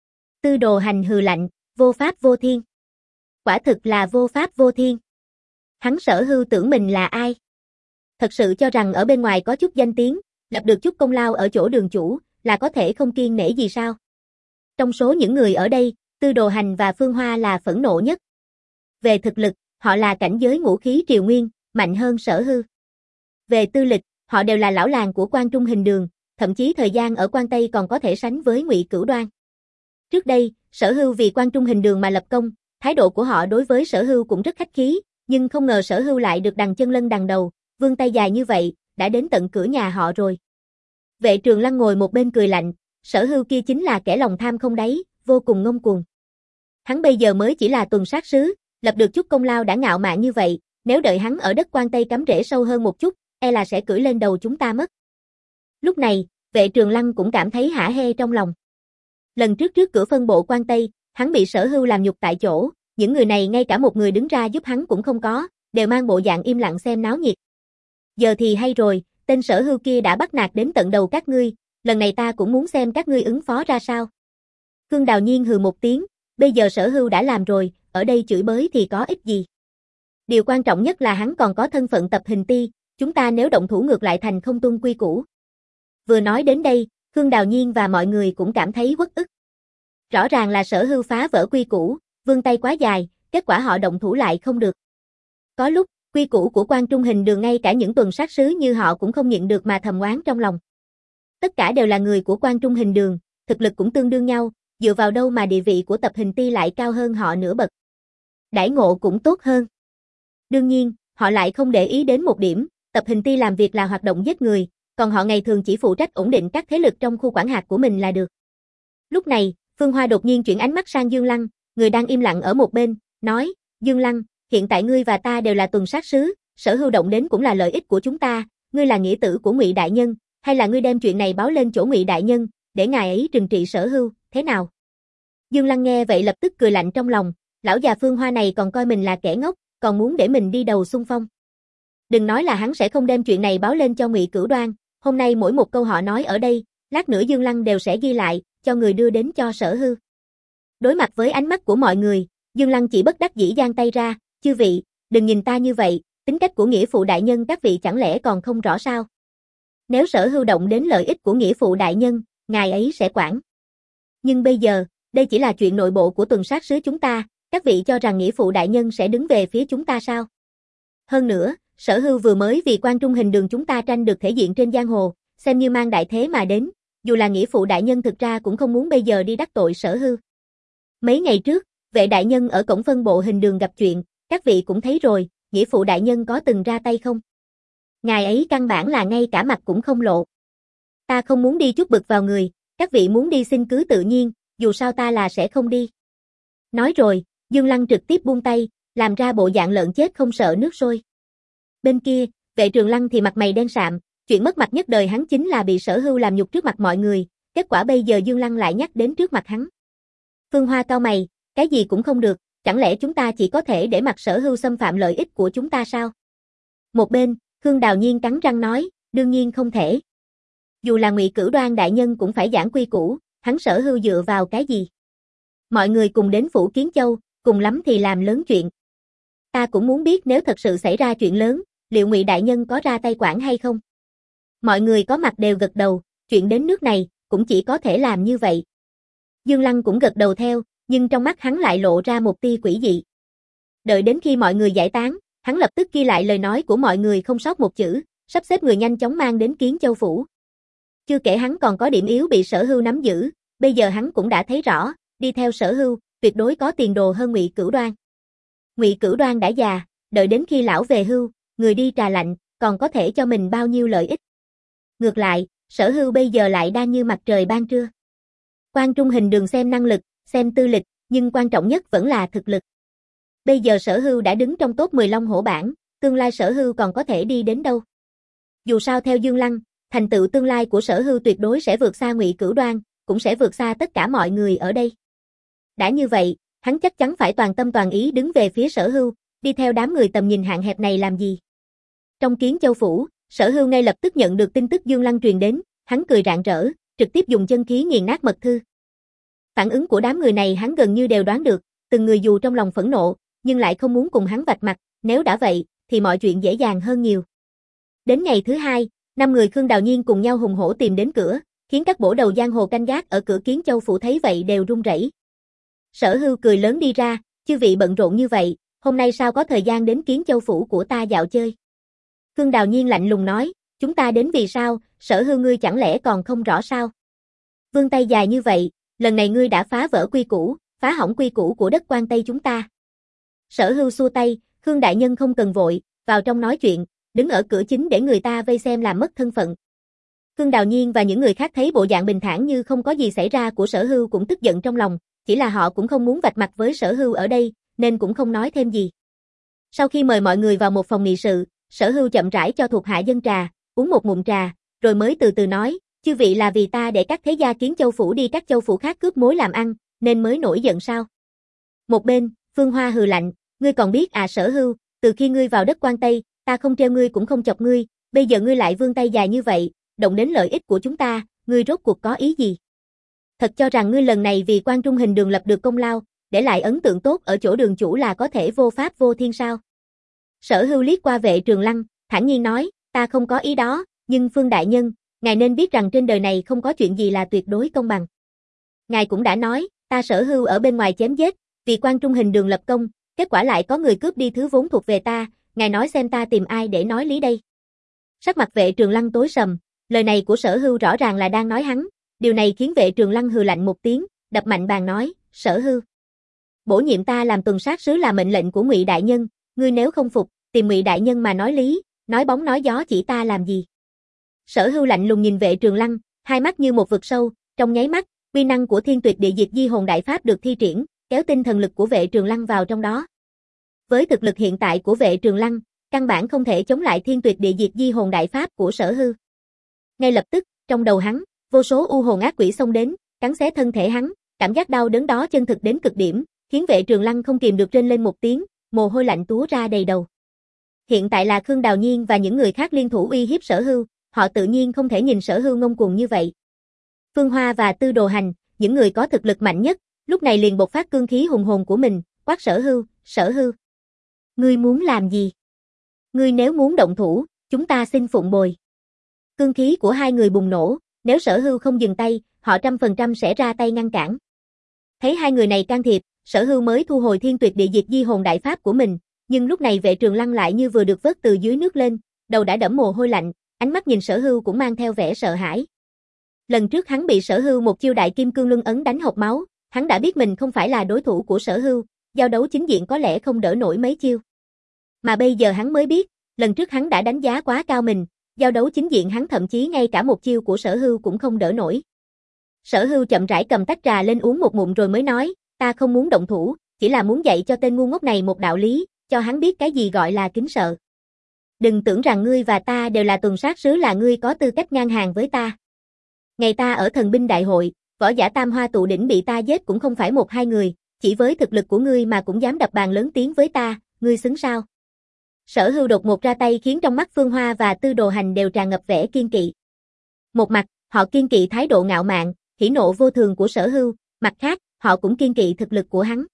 Tư Đồ Hành hừ lạnh, vô pháp vô thiên. Quả thực là vô pháp vô thiên. Hắn Sở Hưu tưởng mình là ai? Thật sự cho rằng ở bên ngoài có chút danh tiếng, lập được chút công lao ở chỗ đường chủ, là có thể không kiêng nể gì sao? Trong số những người ở đây, Tư Đồ Hành và Phương Hoa là phẫn nộ nhất. Về thực lực, họ là cảnh giới ngũ khí triều nguyên, mạnh hơn Sở Hưu. Về tư lịch, họ đều là lão làng của Quan Trung Hình Đường, thậm chí thời gian ở Quan Tây còn có thể sánh với Ngụy Cửu Đoan. Trước đây, Sở Hưu vì Quan Trung Hình Đường mà lập công, thái độ của họ đối với Sở Hưu cũng rất khách khí, nhưng không ngờ Sở Hưu lại được đằng chân lân đằng đầu, vươn tay dài như vậy, đã đến tận cửa nhà họ rồi. Vệ Trường Lăng ngồi một bên cười lạnh, Sở Hưu kia chính là kẻ lòng tham không đáy, vô cùng ngông cuồng. Hắn bây giờ mới chỉ là tuần sát sứ, lập được chút công lao đã ngạo mạn như vậy, nếu đợi hắn ở đất Quan Tây cắm rễ sâu hơn một chút, e là sẽ cưỡi lên đầu chúng ta mất. Lúc này, Vệ Trường Lăng cũng cảm thấy hả hê trong lòng. Lần trước trước cửa phân bộ Quan Tây, hắn bị Sở Hưu làm nhục tại chỗ, những người này ngay cả một người đứng ra giúp hắn cũng không có, đều mang bộ dạng im lặng xem náo nhiệt. Giờ thì hay rồi, tên Sở Hưu kia đã bắt nạt đến tận đầu các ngươi, lần này ta cũng muốn xem các ngươi ứng phó ra sao. Khương Đào Nhiên hừ một tiếng, bây giờ Sở Hưu đã làm rồi, ở đây chửi bới thì có ích gì. Điều quan trọng nhất là hắn còn có thân phận tập hình ti, chúng ta nếu động thủ ngược lại thành không tuân quy củ. Vừa nói đến đây, Khương Đào Nhiên và mọi người cũng cảm thấy uất ức. Rõ ràng là Sở Hưu phá vỡ quy củ, vươn tay quá dài, kết quả họ động thủ lại không được. Có lúc, quy củ của Quan Trung Hình Đường ngay cả những tuần sát sứ như họ cũng không nhịn được mà thầm oán trong lòng. Tất cả đều là người của Quan Trung Hình Đường, thực lực cũng tương đương nhau, dựa vào đâu mà địa vị của tập hình ti lại cao hơn họ nửa bậc. Đãi ngộ cũng tốt hơn. Đương nhiên, họ lại không để ý đến một điểm, tập hình ti làm việc là hoạt động giết người, còn họ ngày thường chỉ phụ trách ổn định các thế lực trong khu quản hạt của mình là được. Lúc này, Phương Hoa đột nhiên chuyển ánh mắt sang Dương Lăng, người đang im lặng ở một bên, nói, Dương Lăng, hiện tại ngươi và ta đều là tuần sát sứ, Sở Hưu động đến cũng là lợi ích của chúng ta, ngươi là nghĩa tử của Ngụy đại nhân, hay là ngươi đem chuyện này báo lên chỗ Ngụy đại nhân, để ngài ấy trừng trị Sở Hưu, thế nào? Dương Lăng nghe vậy lập tức cười lạnh trong lòng, lão già Phương Hoa này còn coi mình là kẻ ngốc, còn muốn để mình đi đầu xung phong. Đừng nói là hắn sẽ không đem chuyện này báo lên cho Ngụy Cửu Đoan, hôm nay mỗi một câu họ nói ở đây, lát nữa Dương Lăng đều sẽ ghi lại, cho người đưa đến cho Sở Hưu. Đối mặt với ánh mắt của mọi người, Dương Lăng chỉ bất đắc dĩ giang tay ra, chư vị, đừng nhìn ta như vậy, tính cách của nghĩa phụ đại nhân các vị chẳng lẽ còn không rõ sao? Nếu Sở Hưu động đến lợi ích của nghĩa phụ đại nhân, ngài ấy sẽ quản. Nhưng bây giờ, đây chỉ là chuyện nội bộ của tuần sát sứ chúng ta, các vị cho rằng nghĩa phụ đại nhân sẽ đứng về phía chúng ta sao? Hơn nữa, Sở Hưu vừa mới vì Quan Trung Hình Đường chúng ta tranh được thể diện trên giang hồ, xem như mang đại thế mà đến, dù là nghĩa phụ đại nhân thực ra cũng không muốn bây giờ đi đắc tội Sở Hưu. Mấy ngày trước, Vệ đại nhân ở cổng phân bộ Hình Đường gặp chuyện, các vị cũng thấy rồi, nghĩa phụ đại nhân có từng ra tay không? Ngài ấy căn bản là ngay cả mặt cũng không lộ. Ta không muốn đi chút bực vào người, các vị muốn đi xin cứ tự nhiên, dù sao ta là sẽ không đi. Nói rồi, Dương Lăng trực tiếp buông tay, làm ra bộ dạng lợn chết không sợ nước sôi. Bên kia, Vệ Trường Lăng thì mặt mày đen sạm, chuyện mất mặt nhất đời hắn chính là bị Sở Hưu làm nhục trước mặt mọi người, kết quả bây giờ Dương Lăng lại nhắc đến trước mặt hắn. Phương Hoa cau mày, cái gì cũng không được, chẳng lẽ chúng ta chỉ có thể để mặc Sở Hưu xâm phạm lợi ích của chúng ta sao? Một bên, Khương Đào Nhiên cắn răng nói, đương nhiên không thể. Dù là Ngụy Cửu Đoan đại nhân cũng phải giảng quy củ, hắn Sở Hưu dựa vào cái gì? Mọi người cùng đến phủ Kiến Châu, cùng lắm thì làm lớn chuyện. Ta cũng muốn biết nếu thật sự xảy ra chuyện lớn, liệu Ngụy đại nhân có ra tay quản hay không? Mọi người có mặt đều gật đầu, chuyện đến nước này, cũng chỉ có thể làm như vậy. Dương Lăng cũng gật đầu theo, nhưng trong mắt hắn lại lộ ra một tia quỷ dị. Đợi đến khi mọi người giải tán, hắn lập tức ghi lại lời nói của mọi người không sót một chữ, sắp xếp người nhanh chóng mang đến Kiến Châu phủ. Chưa kể hắn còn có điểm yếu bị Sở Hưu nắm giữ, bây giờ hắn cũng đã thấy rõ, đi theo Sở Hưu, tuyệt đối có tiền đồ hơn Ngụy Cửu Đoan. Ngụy Cửu Đoan đã già, đợi đến khi lão về hưu, người đi trà lạnh, còn có thể cho mình bao nhiêu lợi ích. Ngược lại, Sở Hưu bây giờ lại đang như mặt trời ban trưa. Quan Trung Hình Đường xem năng lực, xem tư lịch, nhưng quan trọng nhất vẫn là thực lực. Bây giờ Sở Hưu đã đứng trong top mười Long Hổ bảng, tương lai Sở Hưu còn có thể đi đến đâu. Dù sao theo Dương Lăng, thành tựu tương lai của Sở Hưu tuyệt đối sẽ vượt xa Ngụy Cửu Đoan, cũng sẽ vượt xa tất cả mọi người ở đây. Đã như vậy, hắn chắc chắn phải toàn tâm toàn ý đứng về phía Sở Hưu, đi theo đám người tầm nhìn hạn hẹp này làm gì. Trong Kiến Châu phủ, Sở Hưu ngay lập tức nhận được tin tức Dương Lăng truyền đến, hắn cười rạng rỡ, trực tiếp dùng chân khí nghiền nát mật thư. Phản ứng của đám người này hắn gần như đều đoán được, từng người dù trong lòng phẫn nộ, nhưng lại không muốn cùng hắn vạch mặt, nếu đã vậy, thì mọi chuyện dễ dàng hơn nhiều. Đến ngày thứ hai, năm người Khương Đào Nhiên cùng nhau hùng hổ tìm đến cửa, khiến các bổ đầu giang hồ canh gác ở cửa Kiến Châu phủ thấy vậy đều run rẩy. Sở Hưu cười lớn đi ra, chư vị bận rộn như vậy, hôm nay sao có thời gian đến Kiến Châu phủ của ta dạo chơi. Khương Đào Nhiên lạnh lùng nói, chúng ta đến vì sao, Sở Hưu ngươi chẳng lẽ còn không rõ sao. Vương tay dài như vậy, lần này ngươi đã phá vỡ quy củ, phá hỏng quy củ của đất Quan Tây chúng ta. Sở Hưu xua tay, Khương đại nhân không cần vội, vào trong nói chuyện, đứng ở cửa chính để người ta vây xem làm mất thân phận. Khương Đào Nhiên và những người khác thấy bộ dạng bình thản như không có gì xảy ra của Sở Hưu cũng tức giận trong lòng, chỉ là họ cũng không muốn vạch mặt với Sở Hưu ở đây, nên cũng không nói thêm gì. Sau khi mời mọi người vào một phòng nghị sự, Sở Hưu chậm rãi cho thuộc hạ dâng trà, uống một ngụm trà, rồi mới từ từ nói, chư vị là vì ta để các thế gia Kiến Châu phủ đi các châu phủ khác cướp mối làm ăn, nên mới nổi giận sao? Một bên, Phương Hoa hừ lạnh, ngươi còn biết à Sở Hưu, từ khi ngươi vào đất Quan Tây, ta không treo ngươi cũng không chọc ngươi, bây giờ ngươi lại vươn tay dài như vậy, động đến lợi ích của chúng ta, ngươi rốt cuộc có ý gì? Thật cho rằng ngươi lần này vì Quan Trung Hình Đường lập được công lao, để lại ấn tượng tốt ở chỗ đường chủ là có thể vô pháp vô thiên sao? Sở Hưu liếc qua Vệ Trường Lăng, thản nhiên nói, ta không có ý đó, nhưng Phương đại nhân, ngài nên biết rằng trên đời này không có chuyện gì là tuyệt đối công bằng. Ngài cũng đã nói, ta Sở Hưu ở bên ngoài chém giết, vì Quan Trung Hình Đường lập công, kết quả lại có người cướp đi thứ vốn thuộc về ta, ngài nói xem ta tìm ai để nói lý đây. Sắc mặt Vệ Trường Lăng tối sầm, lời này của Sở Hưu rõ ràng là đang nói hắn, điều này khiến Vệ Trường Lăng hừ lạnh một tiếng, đập mạnh bàn nói, Sở Hưu, bổ nhiệm ta làm tuần sát sứ là mệnh lệnh của Ngụy đại nhân, ngươi nếu không phục, tìm Ngụy đại nhân mà nói lý, nói bóng nói gió chỉ ta làm gì. Sở Hưu lạnh lùng nhìn Vệ Trường Lăng, hai mắt như một vực sâu, trong nháy mắt, uy năng của Thiên Tuyệt Địa Diệt Di Hồn Đại Pháp được thi triển, kéo tinh thần lực của Vệ Trường Lăng vào trong đó. Với thực lực hiện tại của Vệ Trường Lăng, căn bản không thể chống lại Thiên Tuyệt Địa Diệt Di Hồn Đại Pháp của Sở Hưu. Ngay lập tức, trong đầu hắn, vô số u hồn ác quỷ xông đến, cắn xé thân thể hắn, cảm giác đau đớn đó chân thực đến cực điểm, khiến Vệ Trường Lăng không kìm được rên lên một tiếng, mồ hôi lạnh túa ra đầy đầu. Hiện tại là Khương Đào Nhiên và những người khác liên thủ uy hiếp Sở Hưu, họ tự nhiên không thể nhìn Sở Hưu ngông cuồng như vậy. Phương Hoa và Tư Đồ Hành, những người có thực lực mạnh nhất, lúc này liền bộc phát cương khí hùng hồn của mình, quát Sở Hưu, Sở Hưu, ngươi muốn làm gì? Ngươi nếu muốn động thủ, chúng ta xin phụng bồi. Cương khí của hai người bùng nổ, nếu Sở Hưu không dừng tay, họ trăm phần trăm sẽ ra tay ngăn cản. Thấy hai người này can thiệp, Sở Hưu mới thu hồi Thiên Tuyệt Địa Diệt Di Hồn Đại Pháp của mình, nhưng lúc này Vệ Trường Lăng lại như vừa được vớt từ dưới nước lên, đầu đã đẫm mồ hôi lạnh, ánh mắt nhìn Sở Hưu cũng mang theo vẻ sợ hãi. Lần trước hắn bị Sở Hưu một chiêu Đại Kim Cương Luân ấn đánh hộc máu, hắn đã biết mình không phải là đối thủ của Sở Hưu, giao đấu chính diện có lẽ không đỡ nổi mấy chiêu. Mà bây giờ hắn mới biết, lần trước hắn đã đánh giá quá cao mình, giao đấu chính diện hắn thậm chí ngay cả một chiêu của Sở Hưu cũng không đỡ nổi. Sở Hưu chậm rãi cầm tách trà lên uống một ngụm rồi mới nói, ta không muốn động thủ, chỉ là muốn dạy cho tên ngu ngốc này một đạo lý, cho hắn biết cái gì gọi là kính sợ. Đừng tưởng rằng ngươi và ta đều là tuần sát sứ là ngươi có tư cách ngang hàng với ta. Ngày ta ở thần binh đại hội, võ giả tam hoa tụ đỉnh bị ta giết cũng không phải một hai người, chỉ với thực lực của ngươi mà cũng dám đập bàn lớn tiếng với ta, ngươi xứng sao? Sở Hưu đột ngột ra tay khiến trong mắt Phương Hoa và Tư Đồ Hành đều tràn ngập vẻ kiên kỵ. Một mặt, họ kiên kỵ thái độ ngạo mạn, hỉ nộ vô thường của Sở Hưu, mặt khác, họ cũng kiên kỵ thực lực của hắn.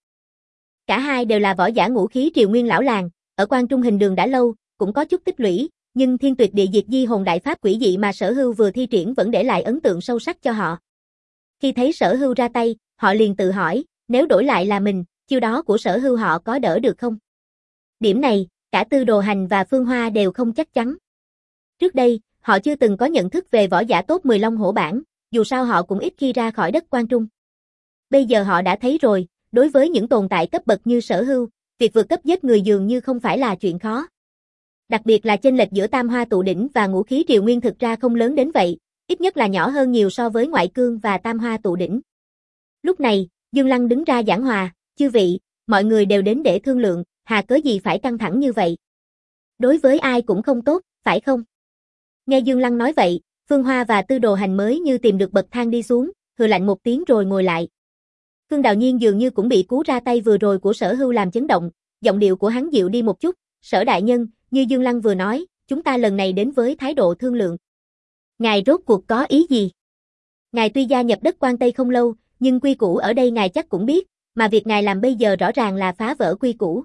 Cả hai đều là võ giả ngũ khí triều nguyên lão làng, ở Quan Trung Hình Đường đã lâu, cũng có chút tích lũy, nhưng Thiên Tuyệt Địa Diệt Di Hồn Đại Pháp quỷ dị mà Sở Hưu vừa thi triển vẫn để lại ấn tượng sâu sắc cho họ. Khi thấy Sở Hưu ra tay, họ liền tự hỏi, nếu đổi lại là mình, chiêu đó của Sở Hưu họ có đỡ được không? Điểm này, cả Tư Đồ Hành và Phương Hoa đều không chắc chắn. Trước đây, họ chưa từng có nhận thức về võ giả top mười Long Hổ bảng, dù sao họ cũng ít khi ra khỏi đất Quan Trung. Bây giờ họ đã thấy rồi, đối với những tồn tại cấp bậc như Sở Hưu, việc vượt cấp giết người dường như không phải là chuyện khó. Đặc biệt là chênh lệch giữa Tam Hoa Tụ Đỉnh và Ngũ Khí Triều Nguyên thực ra không lớn đến vậy, ít nhất là nhỏ hơn nhiều so với Ngoại Cương và Tam Hoa Tụ Đỉnh. Lúc này, Dương Lăng đứng ra giảng hòa, chư vị, mọi người đều đến để thương lượng, hà cớ gì phải căng thẳng như vậy. Đối với ai cũng không tốt, phải không? Nghe Dương Lăng nói vậy, Phương Hoa và Tư Đồ Hành mới như tìm được bậc thang đi xuống, hừ lạnh một tiếng rồi ngồi lại. Khương Đào Nhiên dường như cũng bị cú ra tay vừa rồi của Sở Hưu làm chấn động, giọng điệu của hắn dịu đi một chút, Sở đại nhân, như Dương Lăng vừa nói, chúng ta lần này đến với thái độ thương lượng. Ngài rốt cuộc có ý gì? Ngài tuy gia nhập đất Quan Tây không lâu, nhưng quy củ ở đây ngài chắc cũng biết, mà việc ngài làm bây giờ rõ ràng là phá vỡ quy củ.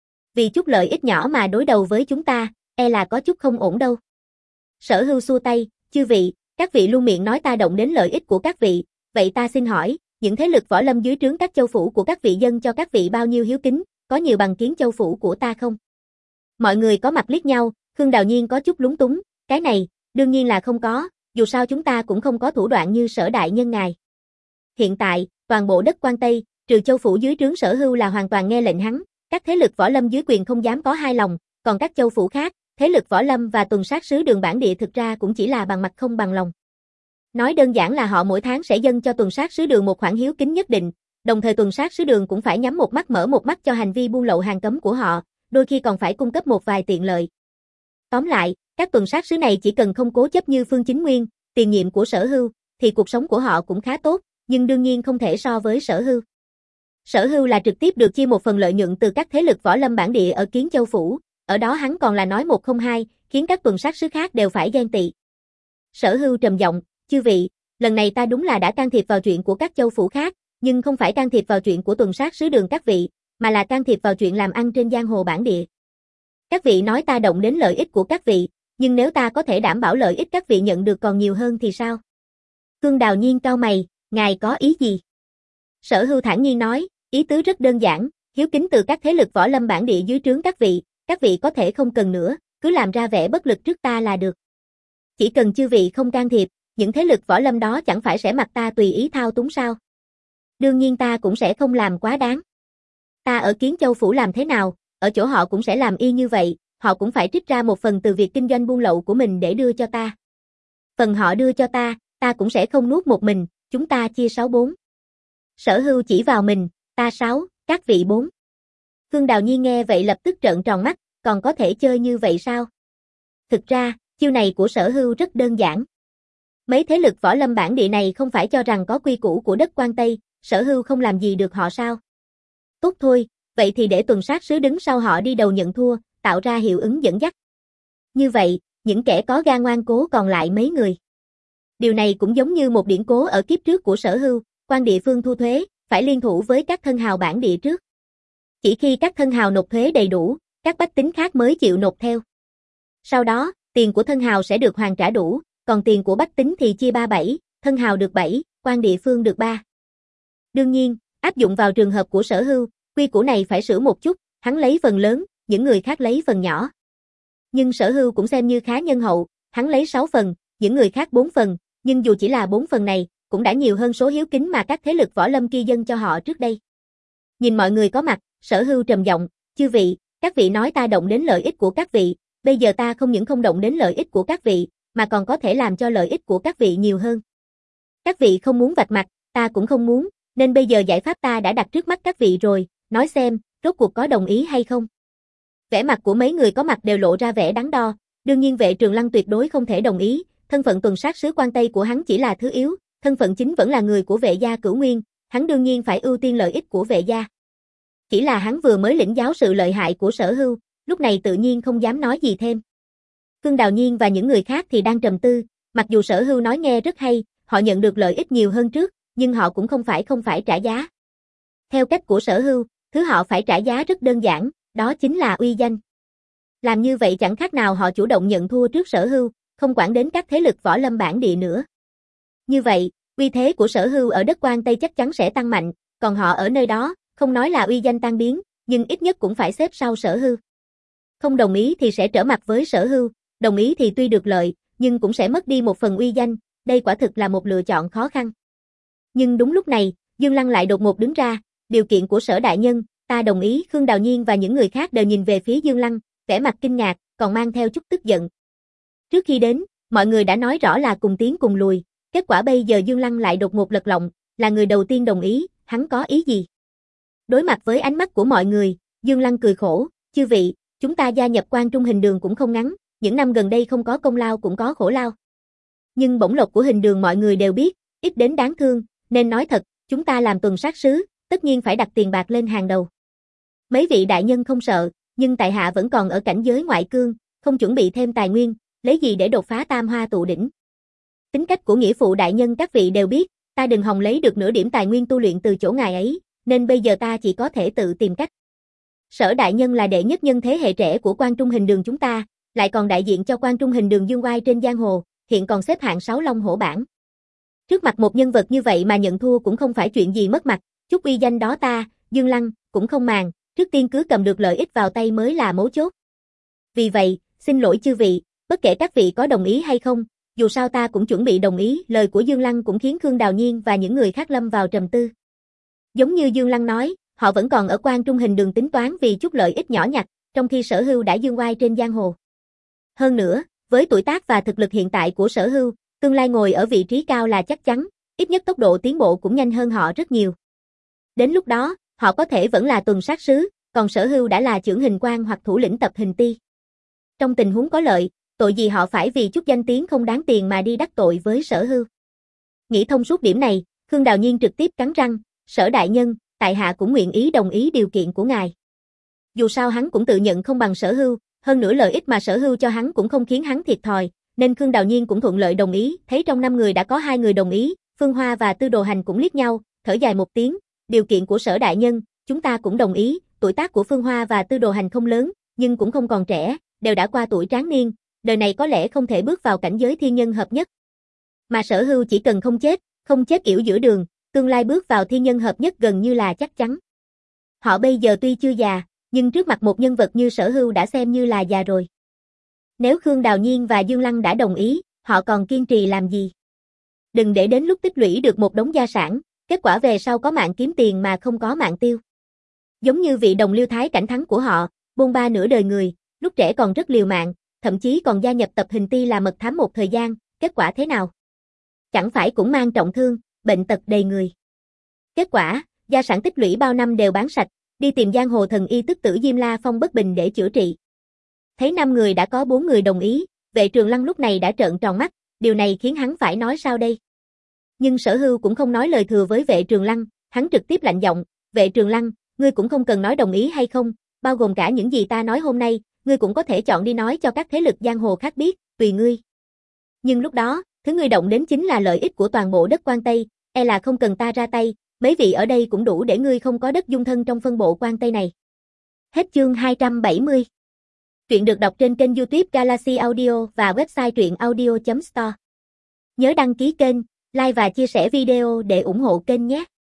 Vì chút lợi ích nhỏ mà đối đầu với chúng ta, e là có chút không ổn đâu. Sở Hưu xua tay, chư vị, các vị luôn miệng nói ta động đến lợi ích của các vị, vậy ta xin hỏi, những thế lực võ lâm dưới trướng các châu phủ của các vị dân cho các vị bao nhiêu hiếu kính, có nhiều bằng kiến châu phủ của ta không? Mọi người có mặt liếc nhau, Khương Đào Nhiên có chút lúng túng, cái này, đương nhiên là không có, dù sao chúng ta cũng không có thủ đoạn như Sở đại nhân ngài. Hiện tại, toàn bộ đất Quan Tây, trừ châu phủ dưới trướng Sở Hưu là hoàn toàn nghe lệnh hắn, các thế lực võ lâm dưới quyền không dám có hai lòng, còn các châu phủ khác, thế lực võ lâm và tuần sát sứ đường bản địa thực ra cũng chỉ là bằng mặt không bằng lòng. Nói đơn giản là họ mỗi tháng sẽ dâng cho tuần sát sứ đường một khoản hiếu kính nhất định, đồng thời tuần sát sứ đường cũng phải nhắm một mắt mở một mắt cho hành vi buôn lậu hàng cấm của họ, đôi khi còn phải cung cấp một vài tiện lợi. Tóm lại, các tuần sát sứ này chỉ cần không cố chấp như Phương Chính Nguyên, tiền nhiệm của Sở Hưu, thì cuộc sống của họ cũng khá tốt, nhưng đương nhiên không thể so với Sở Hưu. Sở Hưu là trực tiếp được chia một phần lợi nhuận từ các thế lực võ lâm bản địa ở Kiến Châu phủ, ở đó hắn còn là nói một không hai, khiến các tuần sát sứ khác đều phải ghen tị. Sở Hưu trầm giọng, chư vị, lần này ta đúng là đã can thiệp vào chuyện của các châu phủ khác, nhưng không phải can thiệp vào chuyện của tuần sát sứ đường các vị, mà là can thiệp vào chuyện làm ăn trên giang hồ bản địa. Các vị nói ta động đến lợi ích của các vị, nhưng nếu ta có thể đảm bảo lợi ích các vị nhận được còn nhiều hơn thì sao? Khương Đào Nhiên cau mày, ngài có ý gì? Sở Hưu thản nhiên nói, ý tứ rất đơn giản, hiếu kính từ các thế lực võ lâm bản địa dưới trướng các vị, các vị có thể không cần nữa, cứ làm ra vẻ bất lực trước ta là được. Chỉ cần chư vị không can thiệp, những thế lực võ lâm đó chẳng phải sẽ mặc ta tùy ý thao túng sao? Đương nhiên ta cũng sẽ không làm quá đáng. Ta ở Kiến Châu phủ làm thế nào, ở chỗ họ cũng sẽ làm y như vậy, họ cũng phải trích ra một phần từ việc kinh doanh buôn lậu của mình để đưa cho ta. Phần họ đưa cho ta, ta cũng sẽ không nuốt một mình, chúng ta chia sáu bốn. Sở Hưu chỉ vào mình, ta sáu, các vị bốn. Khương Đào Nhiên nghe vậy lập tức trợn tròn mắt, còn có thể chơi như vậy sao? Thực ra, chiêu này của Sở Hưu rất đơn giản. Mấy thế lực võ lâm bản địa này không phải cho rằng có quy củ của đất Quan Tây, Sở Hưu không làm gì được họ sao? Tốt thôi, vậy thì để tuần sát sứ đứng sau họ đi đầu nhận thua, tạo ra hiệu ứng dẫn dắt. Như vậy, những kẻ có gan ngoan cố còn lại mấy người. Điều này cũng giống như một điển cố ở kiếp trước của Sở Hưu, quan địa phương thu thuế, phải liên thủ với các thân hào bản địa trước. Chỉ khi các thân hào nộp thuế đầy đủ, các bách tính khác mới chịu nộp theo. Sau đó, tiền của thân hào sẽ được hoàn trả đủ, còn tiền của bách tính thì chia ba bảy, thân hào được bảy, quan địa phương được ba. Đương nhiên, áp dụng vào trường hợp của Sở Hưu, quy củ này phải sửa một chút, hắn lấy phần lớn, những người khác lấy phần nhỏ. Nhưng Sở Hưu cũng xem như khá nhân hậu, hắn lấy sáu phần, những người khác bốn phần, nhưng dù chỉ là bốn phần này, cũng đã nhiều hơn số hiếu kính mà các thế lực võ lâm kia dâng cho họ trước đây. Nhìn mọi người có mặt, Sở Hưu trầm giọng, chư vị, các vị nói ta động đến lợi ích của các vị, bây giờ ta không những không động đến lợi ích của các vị, mà còn có thể làm cho lợi ích của các vị nhiều hơn. Các vị không muốn vạch mặt, ta cũng không muốn, nên bây giờ giải pháp ta đã đặt trước mắt các vị rồi, nói xem, rốt cuộc có đồng ý hay không? Vẻ mặt của mấy người có mặt đều lộ ra vẻ đắn đo, đương nhiên Vệ Trường Lăng tuyệt đối không thể đồng ý, thân phận tuần sát sứ Quan Tây của hắn chỉ là thứ yếu, thân phận chính vẫn là người của Vệ gia Cửu Nguyên, hắn đương nhiên phải ưu tiên lợi ích của Vệ gia. Chỉ là hắn vừa mới lĩnh giáo sự lợi hại của Sở Hưu, lúc này tự nhiên không dám nói gì thêm. Khương Đào Nhiên và những người khác thì đang trầm tư, mặc dù Sở Hưu nói nghe rất hay, họ nhận được lợi ích nhiều hơn trước, nhưng họ cũng không phải không phải trả giá. Theo cách của Sở Hưu, thứ họ phải trả giá rất đơn giản, đó chính là uy danh. Làm như vậy chẳng khác nào họ chủ động nhận thua trước Sở Hưu, không quản đến các thế lực võ lâm bản địa nữa. Như vậy, uy thế của Sở Hưu ở đất Quan Tây chắc chắn sẽ tăng mạnh, còn họ ở nơi đó, không nói là uy danh tan biến, nhưng ít nhất cũng phải xếp sau Sở Hưu. Không đồng ý thì sẽ trở mặt với Sở Hưu, đồng ý thì tuy được lợi, nhưng cũng sẽ mất đi một phần uy danh, đây quả thực là một lựa chọn khó khăn. Nhưng đúng lúc này, Dương Lăng lại đột ngột đứng ra, điều kiện của Sở đại nhân, ta đồng ý. Khương Đào Nhiên và những người khác đều nhìn về phía Dương Lăng, vẻ mặt kinh ngạc, còn mang theo chút tức giận. Trước khi đến, mọi người đã nói rõ là cùng tiến cùng lùi, kết quả bây giờ Dương Lăng lại đột ngột lật lọng, là người đầu tiên đồng ý, hắn có ý gì? Đối mặt với ánh mắt của mọi người, Dương Lăng cười khổ, chư vị, Chúng ta gia nhập Quan Trung Hình Đường cũng không ngắn, những năm gần đây không có công lao cũng có khổ lao. Nhưng bổng lộc của Hình Đường mọi người đều biết, ít đến đáng thương, nên nói thật, chúng ta làm tuần sát sứ, tất nhiên phải đặt tiền bạc lên hàng đầu. Mấy vị đại nhân không sợ, nhưng tại hạ vẫn còn ở cảnh giới ngoại cương, không chuẩn bị thêm tài nguyên, lấy gì để đột phá tam hoa tụ đỉnh. Tính cách của nghĩa phụ đại nhân các vị đều biết, ta đừng hòng lấy được nửa điểm tài nguyên tu luyện từ chỗ ngài ấy, nên bây giờ ta chỉ có thể tự tìm cách. Sở đại nhân là đệ nhất nhân thế hệ trẻ của Quan Trung Hình Đường chúng ta, lại còn đại diện cho Quan Trung Hình Đường dương oai trên giang hồ, hiện còn xếp hạng sáu long hổ bảng. Trước mặt một nhân vật như vậy mà nhận thua cũng không phải chuyện gì mất mặt, chút uy danh đó ta, Dương Lăng, cũng không màng, trước tiên cứ cầm được lợi ích vào tay mới là mấu chốt. Vì vậy, xin lỗi chư vị, bất kể các vị có đồng ý hay không, dù sao ta cũng chuẩn bị đồng ý, lời của Dương Lăng cũng khiến Khương Đào Nhiên và những người khác lâm vào trầm tư. Giống như Dương Lăng nói, họ vẫn còn ở Quan Trung Hình Đường tính toán vì chút lợi ích nhỏ nhặt, trong khi Sở Hưu đã dương oai trên giang hồ. Hơn nữa, với tuổi tác và thực lực hiện tại của Sở Hưu, tương lai ngồi ở vị trí cao là chắc chắn, ít nhất tốc độ tiến bộ cũng nhanh hơn họ rất nhiều. Đến lúc đó, họ có thể vẫn là tuần sát sứ, còn Sở Hưu đã là chưởng hình quan hoặc thủ lĩnh tập hình ti. Trong tình huống có lợi, tội gì họ phải vì chút danh tiếng không đáng tiền mà đi đắc tội với Sở Hưu. Nghĩ thông suốt điểm này, Khương Đào Nhiên trực tiếp cắn răng, Sở đại nhân, tại hạ cũng nguyện ý đồng ý điều kiện của ngài. Dù sao hắn cũng tự nhận không bằng Sở Hưu, hơn nữa lợi ích mà Sở Hưu cho hắn cũng không khiến hắn thiệt thòi, nên Khương Đào Nhiên cũng thuận lợi đồng ý, thấy trong năm người đã có hai người đồng ý, Phương Hoa và Tư Đồ Hành cũng liếc nhau, thở dài một tiếng, điều kiện của Sở đại nhân, chúng ta cũng đồng ý, tuổi tác của Phương Hoa và Tư Đồ Hành không lớn, nhưng cũng không còn trẻ, đều đã qua tuổi tráng niên, đời này có lẽ không thể bước vào cảnh giới thiên nhân hợp nhất. Mà Sở Hưu chỉ cần không chết, không chết yểu giữa đường, tương lai bước vào thiên nhân hợp nhất gần như là chắc chắn. Họ bây giờ tuy chưa già, nhưng trước mặt một nhân vật như Sở Hưu đã xem như là già rồi. Nếu Khương Đào Nhiên và Dương Lăng đã đồng ý, họ còn kiên trì làm gì? Đừng để đến lúc tích lũy được một đống gia sản, kết quả về sau có mạng kiếm tiền mà không có mạng tiêu. Giống như vị đồng liêu thái cảnh thắng của họ, bôn ba nửa đời người, lúc trẻ còn rất liều mạng, thậm chí còn gia nhập tập hình ti là mật thám một thời gian, kết quả thế nào? Chẳng phải cũng mang trọng thương, bệnh tật đầy người. Kết quả, gia sản tích lũy bao năm đều bán sạch, đi tìm giang hồ thần y tức tử Diêm La Phong bất bình để chữa trị. Thấy năm người đã có bốn người đồng ý, Vệ Trường Lăng lúc này đã trợn tròn mắt, điều này khiến hắn phải nói sao đây? Nhưng Sở Hưu cũng không nói lời thừa với Vệ Trường Lăng, hắn trực tiếp lạnh giọng, Vệ Trường Lăng, ngươi cũng không cần nói đồng ý hay không, bao gồm cả những gì ta nói hôm nay, ngươi cũng có thể chọn đi nói cho các thế lực giang hồ khác biết, tùy ngươi. Nhưng lúc đó, thứ ngươi động đến chính là lợi ích của toàn bộ đất Quan Tây, e là không cần ta ra tay, mấy vị ở đây cũng đủ để ngươi không có đất dung thân trong phân bộ Quan Tây này. Hết chương hai trăm bảy mươi. Truyện được đọc trên kênh YouTube Galaxy Audio và website truyện audio chấm store. Nhớ đăng ký kênh, like và chia sẻ video để ủng hộ kênh nhé.